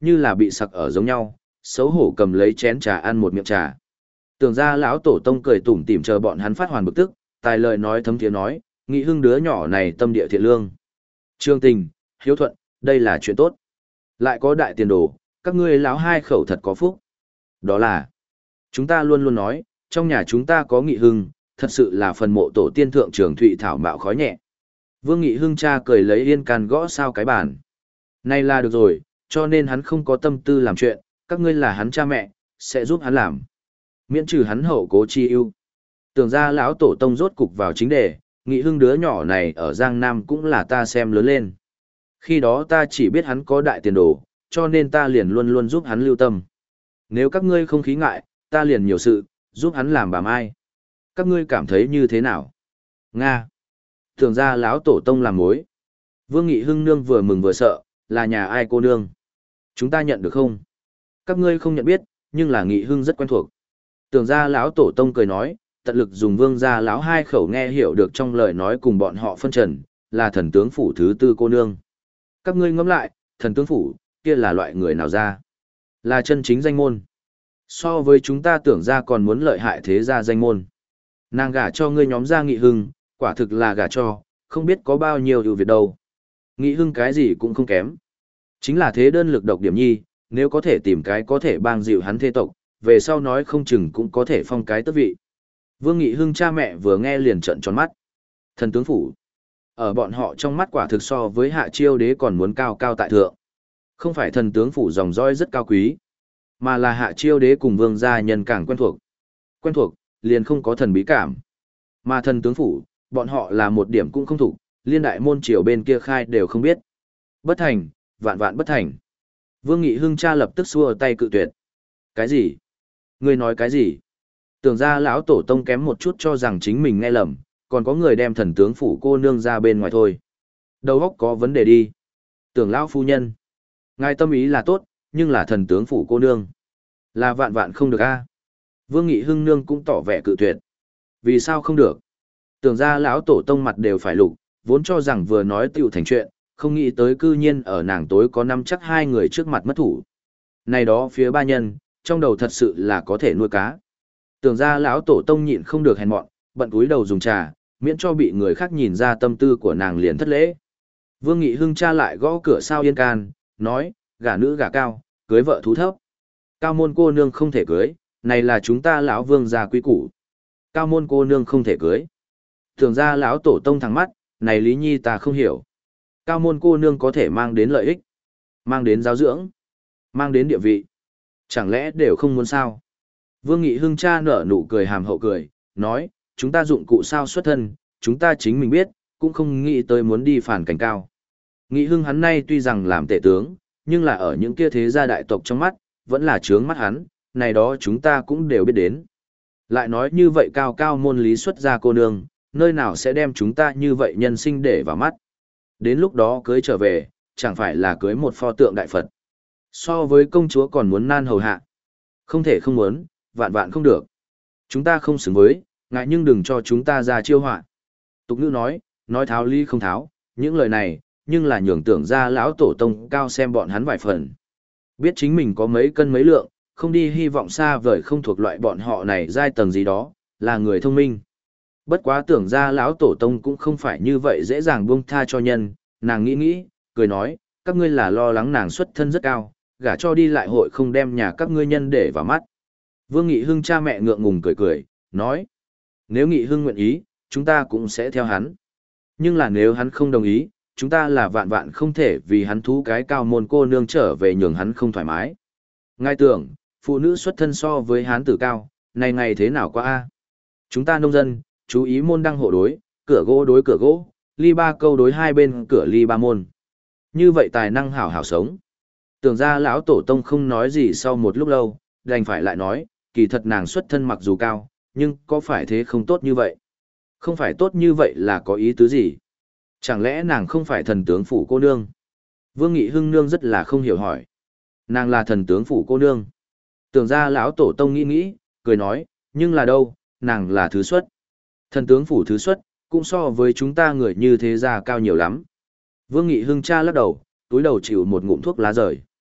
như là bị sặc ở giống nhau, xấu hổ cầm lấy chén trà ăn một miệng trà. Tưởng ra lão tổ tông cười tủm tỉm chờ bọn hắn phát hoàn bực tức, tài lời nói thấm thiế nói, Nghị Hưng đứa nhỏ này tâm địa thiện lương. Trương tình, hiếu thuận, đây là chuyện tốt. Lại có đại tiền đồ, các ngươi lão hai khẩu thật có phúc. Đó là, chúng ta luôn luôn nói, trong nhà chúng ta có Nghị Hưng, thật sự là phần mộ tổ tiên thượng trưởng thụy thảo mạo khói nhẹ. Vương Nghị Hưng cha cười lấy yên can gõ sao cái bàn. Này là được rồi, cho nên hắn không có tâm tư làm chuyện, các ngươi là hắn cha mẹ, sẽ giúp hắn làm. Miễn trừ hắn hậu cố chi ưu. Tưởng ra lão tổ tông rốt cục vào chính đề, Nghị Hưng đứa nhỏ này ở Giang Nam cũng là ta xem lớn lên. Khi đó ta chỉ biết hắn có đại tiền đồ, cho nên ta liền luôn luôn giúp hắn lưu tâm. Nếu các ngươi không khí ngại, ta liền nhiều sự, giúp hắn làm bà mai. Các ngươi cảm thấy như thế nào? Nga. Tưởng ra lão tổ tông làm mối. Vương Nghị Hưng nương vừa mừng vừa sợ, là nhà ai cô nương? Chúng ta nhận được không? Các ngươi không nhận biết, nhưng là Nghị Hưng rất quen thuộc. Tưởng ra lão tổ tông cười nói, tận lực dùng vương gia lão hai khẩu nghe hiểu được trong lời nói cùng bọn họ phân trần, là thần tướng phủ thứ tư cô nương. Các ngươi ngẫm lại, thần tướng phủ, kia là loại người nào ra? Là chân chính danh môn. So với chúng ta tưởng ra còn muốn lợi hại thế gia danh môn. Nàng gả cho ngươi nhóm gia Nghị Hưng, quả thực là gả cho, không biết có bao nhiêu ưu việt đâu. Nghị Hưng cái gì cũng không kém. Chính là thế đơn lực độc điểm nhi, nếu có thể tìm cái có thể bang dịu hắn thế tộc, về sau nói không chừng cũng có thể phong cái tước vị. Vương Nghị Hưng cha mẹ vừa nghe liền trợn tròn mắt. Thần tướng phủ. Ở bọn họ trong mắt quả thực so với Hạ Chiêu đế còn muốn cao cao tại thượng. Không phải thần tướng phủ dòng dõi rất cao quý, mà là Hạ Chiêu đế cùng vương gia nhân càng quen thuộc. Quen thuộc, liền không có thần bí cảm. Mà thần tướng phủ, bọn họ là một điểm cũng không thủ, liên đại môn triều bên kia khai đều không biết. Bất thành, vạn vạn bất thành. Vương Nghị Hưng cha lập tức xua tay cự tuyệt. Cái gì? Ngươi nói cái gì? Tưởng ra lão tổ tông kém một chút cho rằng chính mình nghe lầm, còn có người đem thần tướng phủ cô nương ra bên ngoài thôi. Đầu óc có vấn đề đi. Tưởng lão phu nhân. Ngài tâm ý là tốt, nhưng là thần tướng phủ cô nương. Là vạn vạn không được a. Vương Nghị Hưng nương cũng tỏ vẻ cự tuyệt. Vì sao không được? Tưởng ra lão tổ tông mặt đều phải lục, vốn cho rằng vừa nói tựu thành chuyện, không nghĩ tới cư nhiên ở nàng tối có năm chắc hai người trước mặt mất thủ. Này đó phía ba nhân, trong đầu thật sự là có thể nuôi cá. Tưởng ra lão tổ tông nhịn không được hèn mọn, bận túi đầu dùng trà, miễn cho bị người khác nhìn ra tâm tư của nàng liền thất lễ. Vương Nghị Hưng cha lại gõ cửa sao yên can, nói, gả nữ gả cao, cưới vợ thú thấp. Cao môn cô nương không thể cưới, này là chúng ta lão vương gia quý củ. Cao môn cô nương không thể cưới. Tưởng ra lão tổ tông thẳng mắt, này Lý Nhi ta không hiểu. Cao môn cô nương có thể mang đến lợi ích, mang đến giáo dưỡng, mang đến địa vị. Chẳng lẽ đều không muốn sao? Vương Nghị Hưng cha nở nụ cười hàm hậu cười, nói, chúng ta dụng cụ sao xuất thân, chúng ta chính mình biết, cũng không nghĩ tới muốn đi phản cảnh cao. Nghị Hưng hắn nay tuy rằng làm tể tướng, nhưng là ở những kia thế gia đại tộc trong mắt, vẫn là trướng mắt hắn, này đó chúng ta cũng đều biết đến. Lại nói như vậy cao cao môn lý xuất gia cô nương, nơi nào sẽ đem chúng ta như vậy nhân sinh để vào mắt. Đến lúc đó cưới trở về, chẳng phải là cưới một pho tượng đại Phật. So với công chúa còn muốn nan hầu hạ. Không thể không muốn, vạn vạn không được. Chúng ta không xứng với, ngại nhưng đừng cho chúng ta ra chiêu họa. Tục ngữ nói, nói tháo ly không tháo, những lời này, nhưng là nhường tưởng ra lão tổ tông cao xem bọn hắn vài phần. Biết chính mình có mấy cân mấy lượng, không đi hy vọng xa vời không thuộc loại bọn họ này giai tầng gì đó, là người thông minh. Bất quá tưởng ra lão tổ tông cũng không phải như vậy dễ dàng buông tha cho nhân, nàng nghĩ nghĩ, cười nói, các ngươi là lo lắng nàng xuất thân rất cao, gả cho đi lại hội không đem nhà các ngươi nhân để vào mắt. Vương Nghị Hưng cha mẹ ngượng ngùng cười cười, nói, nếu Nghị Hưng nguyện ý, chúng ta cũng sẽ theo hắn. Nhưng là nếu hắn không đồng ý, chúng ta là vạn vạn không thể vì hắn thú cái cao môn cô nương trở về nhường hắn không thoải mái. Ngài tưởng, phụ nữ xuất thân so với hán tử cao, này ngày thế nào qua a? Chúng ta nông dân, chú ý môn đăng hộ đối, cửa gỗ đối cửa gỗ, ly ba câu đối hai bên cửa ly ba môn. Như vậy tài năng hảo hảo sống. Tưởng ra lão tổ tông không nói gì sau một lúc lâu, đành phải lại nói, kỳ thật nàng xuất thân mặc dù cao, nhưng có phải thế không tốt như vậy? Không phải tốt như vậy là có ý tứ gì? Chẳng lẽ nàng không phải thần tướng phủ cô nương? Vương Nghị Hưng nương rất là không hiểu hỏi. Nàng là thần tướng phủ cô nương. Tưởng ra lão tổ tông nghĩ nghĩ, cười nói, nhưng là đâu, nàng là thứ xuất. Thần tướng phủ thứ xuất, cũng so với chúng ta người như thế gia cao nhiều lắm. Vương Nghị Hưng cha lắc đầu, túi đầu chịu một ngụm thuốc lá rời.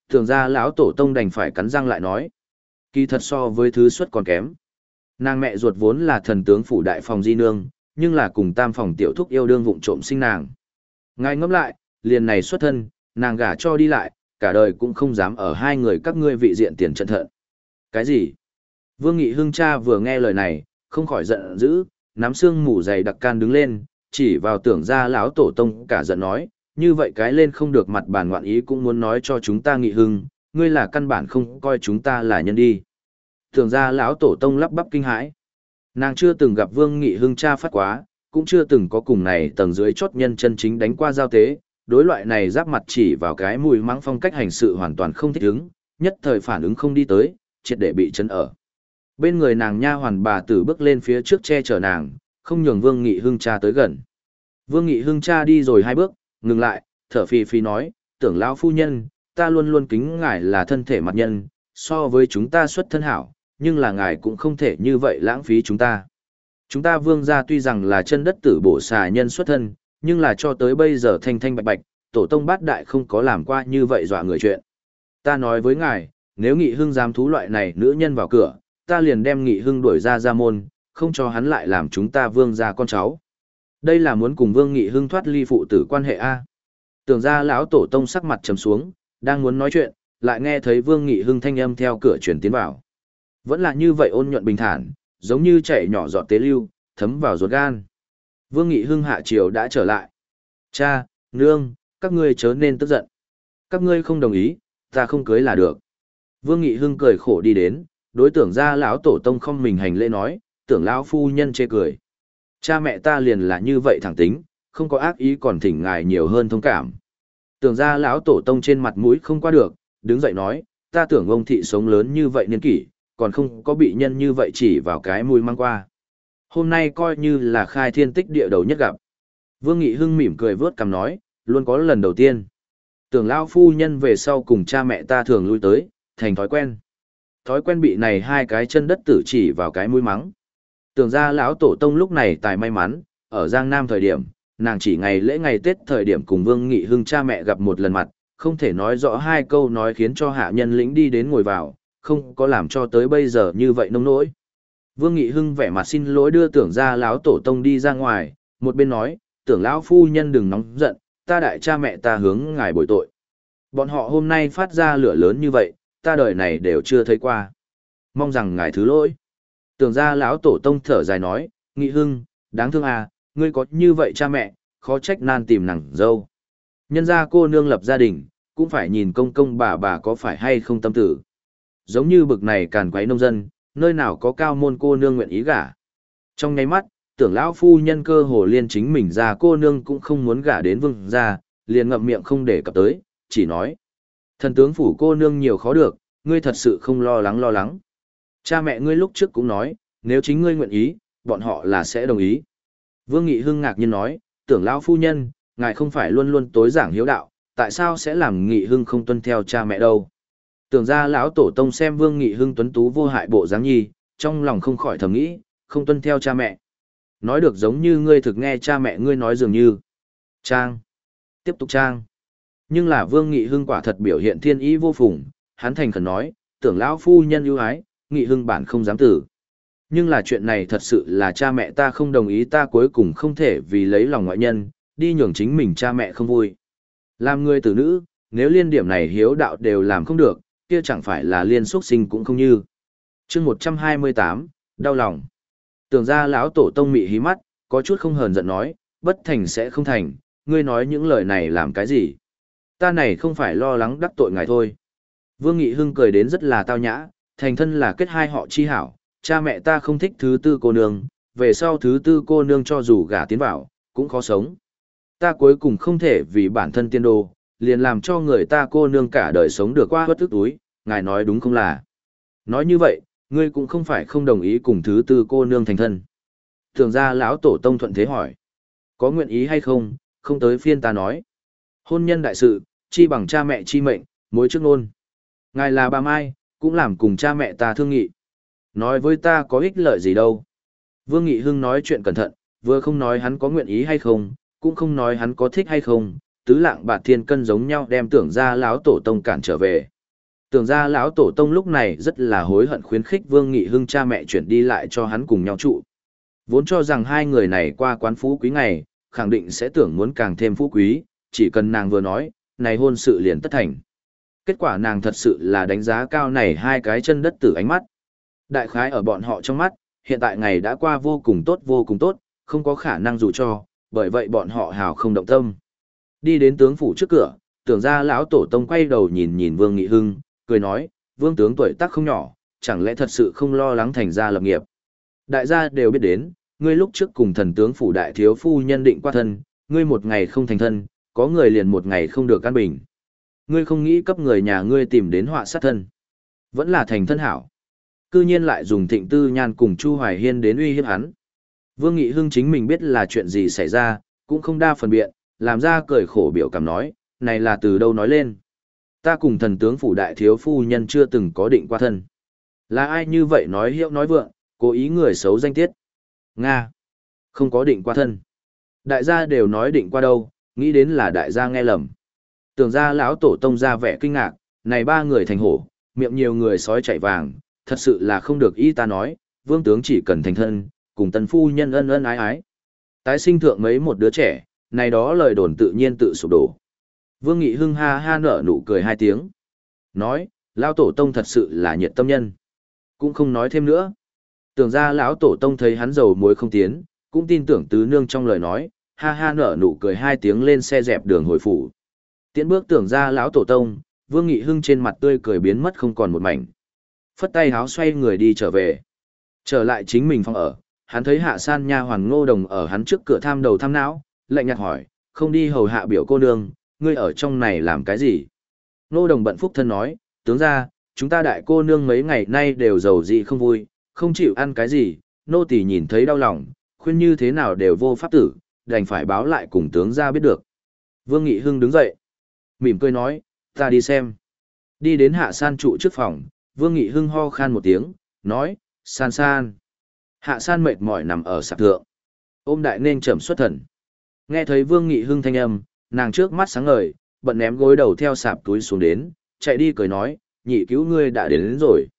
Tưởng ra lão tổ tông đành phải cắn răng lại nói. Kỳ thật so với thứ xuất còn kém. Nàng mẹ ruột vốn là thần tướng phủ đại phòng di nương, nhưng là cùng tam phòng tiểu thúc yêu đương vụng trộm sinh nàng. Ngài ngẫm lại, liền này xuất thân, nàng gả cho đi lại, cả đời cũng không dám ở hai người các ngươi vị diện tiền trận thận. Cái gì? Vương Nghị Hưng cha vừa nghe lời này, không khỏi giận dữ, nắm xương mù dày đặc can đứng lên, chỉ vào tưởng ra lão tổ tông cả giận nói, như vậy cái lên không được mặt bản ngoạn ý cũng muốn nói cho chúng ta Nghị Hưng, ngươi là căn bản không coi chúng ta là nhân đi. Tưởng ra lão tổ tông lắp bắp kinh hãi. Nàng chưa từng gặp Vương Nghị Hưng cha phát quá, cũng chưa từng có cùng này tầng dưới chốt nhân chân chính đánh qua giao tế, đối loại này giáp mặt chỉ vào cái mùi mắng phong cách hành sự hoàn toàn không thích ứng, nhất thời phản ứng không đi tới, triệt để bị chấn ở. Bên người nàng nha hoàn bà tử bước lên phía trước che chở nàng, không nhường Vương Nghị Hưng cha tới gần. Vương Nghị Hưng cha đi rồi hai bước, ngừng lại, thở phì phì nói, tưởng lão phu nhân, ta luôn luôn kính ngài là thân thể mặt nhân, so với chúng ta xuất thân hảo, nhưng là ngài cũng không thể như vậy lãng phí chúng ta. Chúng ta Vương gia tuy rằng là chân đất tử bổ xà nhân xuất thân, nhưng là cho tới bây giờ thanh thanh bạch bạch, tổ tông bát đại không có làm qua như vậy dọa người chuyện. Ta nói với ngài, nếu Nghị Hưng dám thú loại này nữ nhân vào cửa, ta liền đem Nghị Hưng đuổi ra ra môn, không cho hắn lại làm chúng ta Vương gia con cháu. Đây là muốn cùng Vương Nghị Hưng thoát ly phụ tử quan hệ a. Tưởng ra lão tổ tông sắc mặt trầm xuống, đang muốn nói chuyện, lại nghe thấy Vương Nghị Hưng thanh âm theo cửa truyền tiến vào. Vẫn là như vậy ôn nhuận bình thản, giống như chảy nhỏ giọt tế lưu, thấm vào ruột gan. Vương Nghị Hưng hạ triều đã trở lại. Cha, nương, các ngươi chớ nên tức giận. Các ngươi không đồng ý, ta không cưới là được. Vương Nghị Hưng cười khổ đi đến, đối tưởng ra lão tổ tông không mình hành lễ nói, tưởng lão phu nhân chê cười. Cha mẹ ta liền là như vậy thẳng tính, không có ác ý còn thỉnh ngài nhiều hơn thông cảm. Tưởng ra lão tổ tông trên mặt mũi không qua được, đứng dậy nói, ta tưởng ông thị sống lớn như vậy niên kỷ, còn không có bị nhân như vậy chỉ vào cái mũi mang qua. Hôm nay coi như là khai thiên tích địa đầu nhất gặp. Vương Nghị Hưng mỉm cười vớt cằm nói, luôn có lần đầu tiên. Tưởng lão phu nhân về sau cùng cha mẹ ta thường lui tới, thành thói quen. Thói quen bị này hai cái chân đất tử chỉ vào cái mũi mắng. Tưởng ra lão tổ tông lúc này tài may mắn, ở Giang Nam thời điểm, nàng chỉ ngày lễ ngày Tết thời điểm cùng Vương Nghị Hưng cha mẹ gặp một lần mặt, không thể nói rõ hai câu nói khiến cho hạ nhân lĩnh đi đến ngồi vào, không có làm cho tới bây giờ như vậy nông nỗi. Vương Nghị Hưng vẻ mặt xin lỗi đưa tưởng ra lão tổ tông đi ra ngoài, một bên nói, tưởng lão phu nhân đừng nóng giận, ta đại cha mẹ ta hướng ngài bồi tội. Bọn họ hôm nay phát ra lửa lớn như vậy, ta đời này đều chưa thấy qua. Mong rằng ngài thứ lỗi. Tưởng ra lão tổ tông thở dài nói, Nghị Hưng, đáng thương à, ngươi có như vậy cha mẹ, khó trách nan tìm nàng dâu. Nhân ra cô nương lập gia đình, cũng phải nhìn công công bà bà có phải hay không tâm tử. Giống như bực này càn quấy nông dân, nơi nào có cao môn cô nương nguyện ý gả. Trong nháy mắt, tưởng lão phu nhân cơ hồ liên chính mình ra cô nương cũng không muốn gả đến vương gia, liền ngậm miệng không để cập tới, chỉ nói. Thần tướng phủ cô nương nhiều khó được, ngươi thật sự không lo lắng lo lắng. Cha mẹ ngươi lúc trước cũng nói, nếu chính ngươi nguyện ý, bọn họ là sẽ đồng ý. Vương Nghị Hưng ngạc nhiên nói, tưởng lão phu nhân, ngài không phải luôn luôn tối giảng hiếu đạo, tại sao sẽ làm Nghị Hưng không tuân theo cha mẹ đâu? Tưởng ra lão tổ tông xem Vương Nghị Hưng tuấn tú vô hại bộ dáng nhi, trong lòng không khỏi thầm nghĩ, không tuân theo cha mẹ. Nói được giống như ngươi thực nghe cha mẹ ngươi nói dường như. Trang. Tiếp tục trang. Nhưng là Vương Nghị Hưng quả thật biểu hiện thiên ý vô phùng, hắn thành khẩn nói, tưởng lão phu nhân ưu ái, Nghị Hưng bản không dám tử. Nhưng là chuyện này thật sự là cha mẹ ta không đồng ý, ta cuối cùng không thể vì lấy lòng ngoại nhân, đi nhường chính mình cha mẹ không vui. Làm người tử nữ, nếu liên điểm này hiếu đạo đều làm không được, kia chẳng phải là liên xuất sinh cũng không như. chương một trăm hai mươi tám, đau lòng. Tưởng ra lão tổ tông mị hí mắt, có chút không hờn giận nói, bất thành sẽ không thành, ngươi nói những lời này làm cái gì? Ta này không phải lo lắng đắc tội ngài thôi. Vương Nghị Hưng cười đến rất là tao nhã, thành thân là kết hai họ chi hảo, cha mẹ ta không thích thứ tư cô nương, về sau thứ tư cô nương cho dù gả tiến vào, cũng khó sống. Ta cuối cùng không thể vì bản thân tiên đồ, liền làm cho người ta cô nương cả đời sống được qua bất tức túi, ngài nói đúng không là? Nói như vậy, ngươi cũng không phải không đồng ý cùng thứ tư cô nương thành thân. Thường ra lão tổ tông thuận thế hỏi, có nguyện ý hay không, không tới phiên ta nói. Hôn nhân đại sự, chi bằng cha mẹ chi mệnh, mối trước nôn. Ngài là bà Mai, cũng làm cùng cha mẹ ta thương nghị. Nói với ta có ích lợi gì đâu. Vương Nghị Hưng nói chuyện cẩn thận, vừa không nói hắn có nguyện ý hay không, cũng không nói hắn có thích hay không, tứ lạng bạt thiên cân giống nhau đem tưởng ra lão tổ tông cản trở về, Tưởng ra lão tổ tông lúc này rất là hối hận khuyến khích Vương Nghị Hưng cha mẹ chuyển đi lại cho hắn cùng nhau trụ. Vốn cho rằng hai người này qua quán phú quý ngày, khẳng định sẽ tưởng muốn càng thêm phú quý, chỉ cần nàng vừa nói, này hôn sự liền tất thành. Kết quả nàng thật sự là đánh giá cao này hai cái chân đất tử ánh mắt. Đại khái ở bọn họ trong mắt, hiện tại ngày đã qua vô cùng tốt vô cùng tốt, không có khả năng dù cho, bởi vậy bọn họ hào không động tâm. Đi đến tướng phủ trước cửa, tưởng ra lão tổ tông quay đầu nhìn nhìn Vương Nghị Hưng, cười nói, Vương tướng tuổi tác không nhỏ, chẳng lẽ thật sự không lo lắng thành gia lập nghiệp. Đại gia đều biết đến, ngươi lúc trước cùng thần tướng phủ đại thiếu phu nhân định qua thân, ngươi một ngày không thành thân, có người liền một ngày không được an bình. Ngươi không nghĩ cấp người nhà ngươi tìm đến họa sát thân. Vẫn là thành thân hảo. Cư nhiên lại dùng Thịnh Tư Nhan cùng Chu Hoài Hiên đến uy hiếp hắn. Vương Nghị Hưng chính mình biết là chuyện gì xảy ra, cũng không đa phần biện, làm ra cười khổ biểu cảm nói, này là từ đâu nói lên. Ta cùng thần tướng phủ đại thiếu phu nhân chưa từng có định qua thân. Là ai như vậy nói hiệu nói vượng, cố ý người xấu danh tiết. Nga. Không có định qua thân. Đại gia đều nói định qua đâu, nghĩ đến là đại gia nghe lầm. Tưởng ra lão tổ tông ra vẻ kinh ngạc, này ba người thành hổ, miệng nhiều người sói chạy vàng, thật sự là không được ý ta nói, vương tướng chỉ cần thành thân, cùng tần phu nhân ân ân ái ái. Tái sinh thượng mấy một đứa trẻ, này đó lời đồn tự nhiên tự sụp đổ. Vương Nghị Hưng ha ha nở nụ cười hai tiếng. Nói, lão tổ tông thật sự là nhiệt tâm nhân. Cũng không nói thêm nữa. Tưởng ra lão tổ tông thấy hắn dầu muối không tiến, cũng tin tưởng tứ nương trong lời nói, ha ha nở nụ cười hai tiếng lên xe dẹp đường hồi phủ. Tiễn bước tưởng ra lão tổ tông, Vương Nghị Hưng trên mặt tươi cười biến mất không còn một mảnh. Phất tay háo xoay người đi trở về. Trở lại chính mình phòng ở, hắn thấy hạ san nha hoàn Ngô Đồng ở hắn trước cửa tham đầu tham não, lạnh nhạt hỏi, không đi hầu hạ biểu cô nương, ngươi ở trong này làm cái gì? Ngô Đồng bận phúc thân nói, tướng ra, chúng ta đại cô nương mấy ngày nay đều giàu dị không vui, không chịu ăn cái gì, nô tỳ nhìn thấy đau lòng, khuyên như thế nào đều vô pháp tử, đành phải báo lại cùng tướng ra biết được. Vương Nghị Hưng đứng dậy, mỉm cười nói, ta đi xem. Đi đến hạ san trụ trước phòng, Vương Nghị Hưng ho khan một tiếng, nói, san san. Hạ san mệt mỏi nằm ở sạp thượng, ôm đại nên trầm xuất thần. Nghe thấy Vương Nghị Hưng thanh âm, nàng trước mắt sáng ngời, bận ném gối đầu theo sạp túi xuống đến, chạy đi cười nói, nhị cứu ngươi đã đến, đến rồi.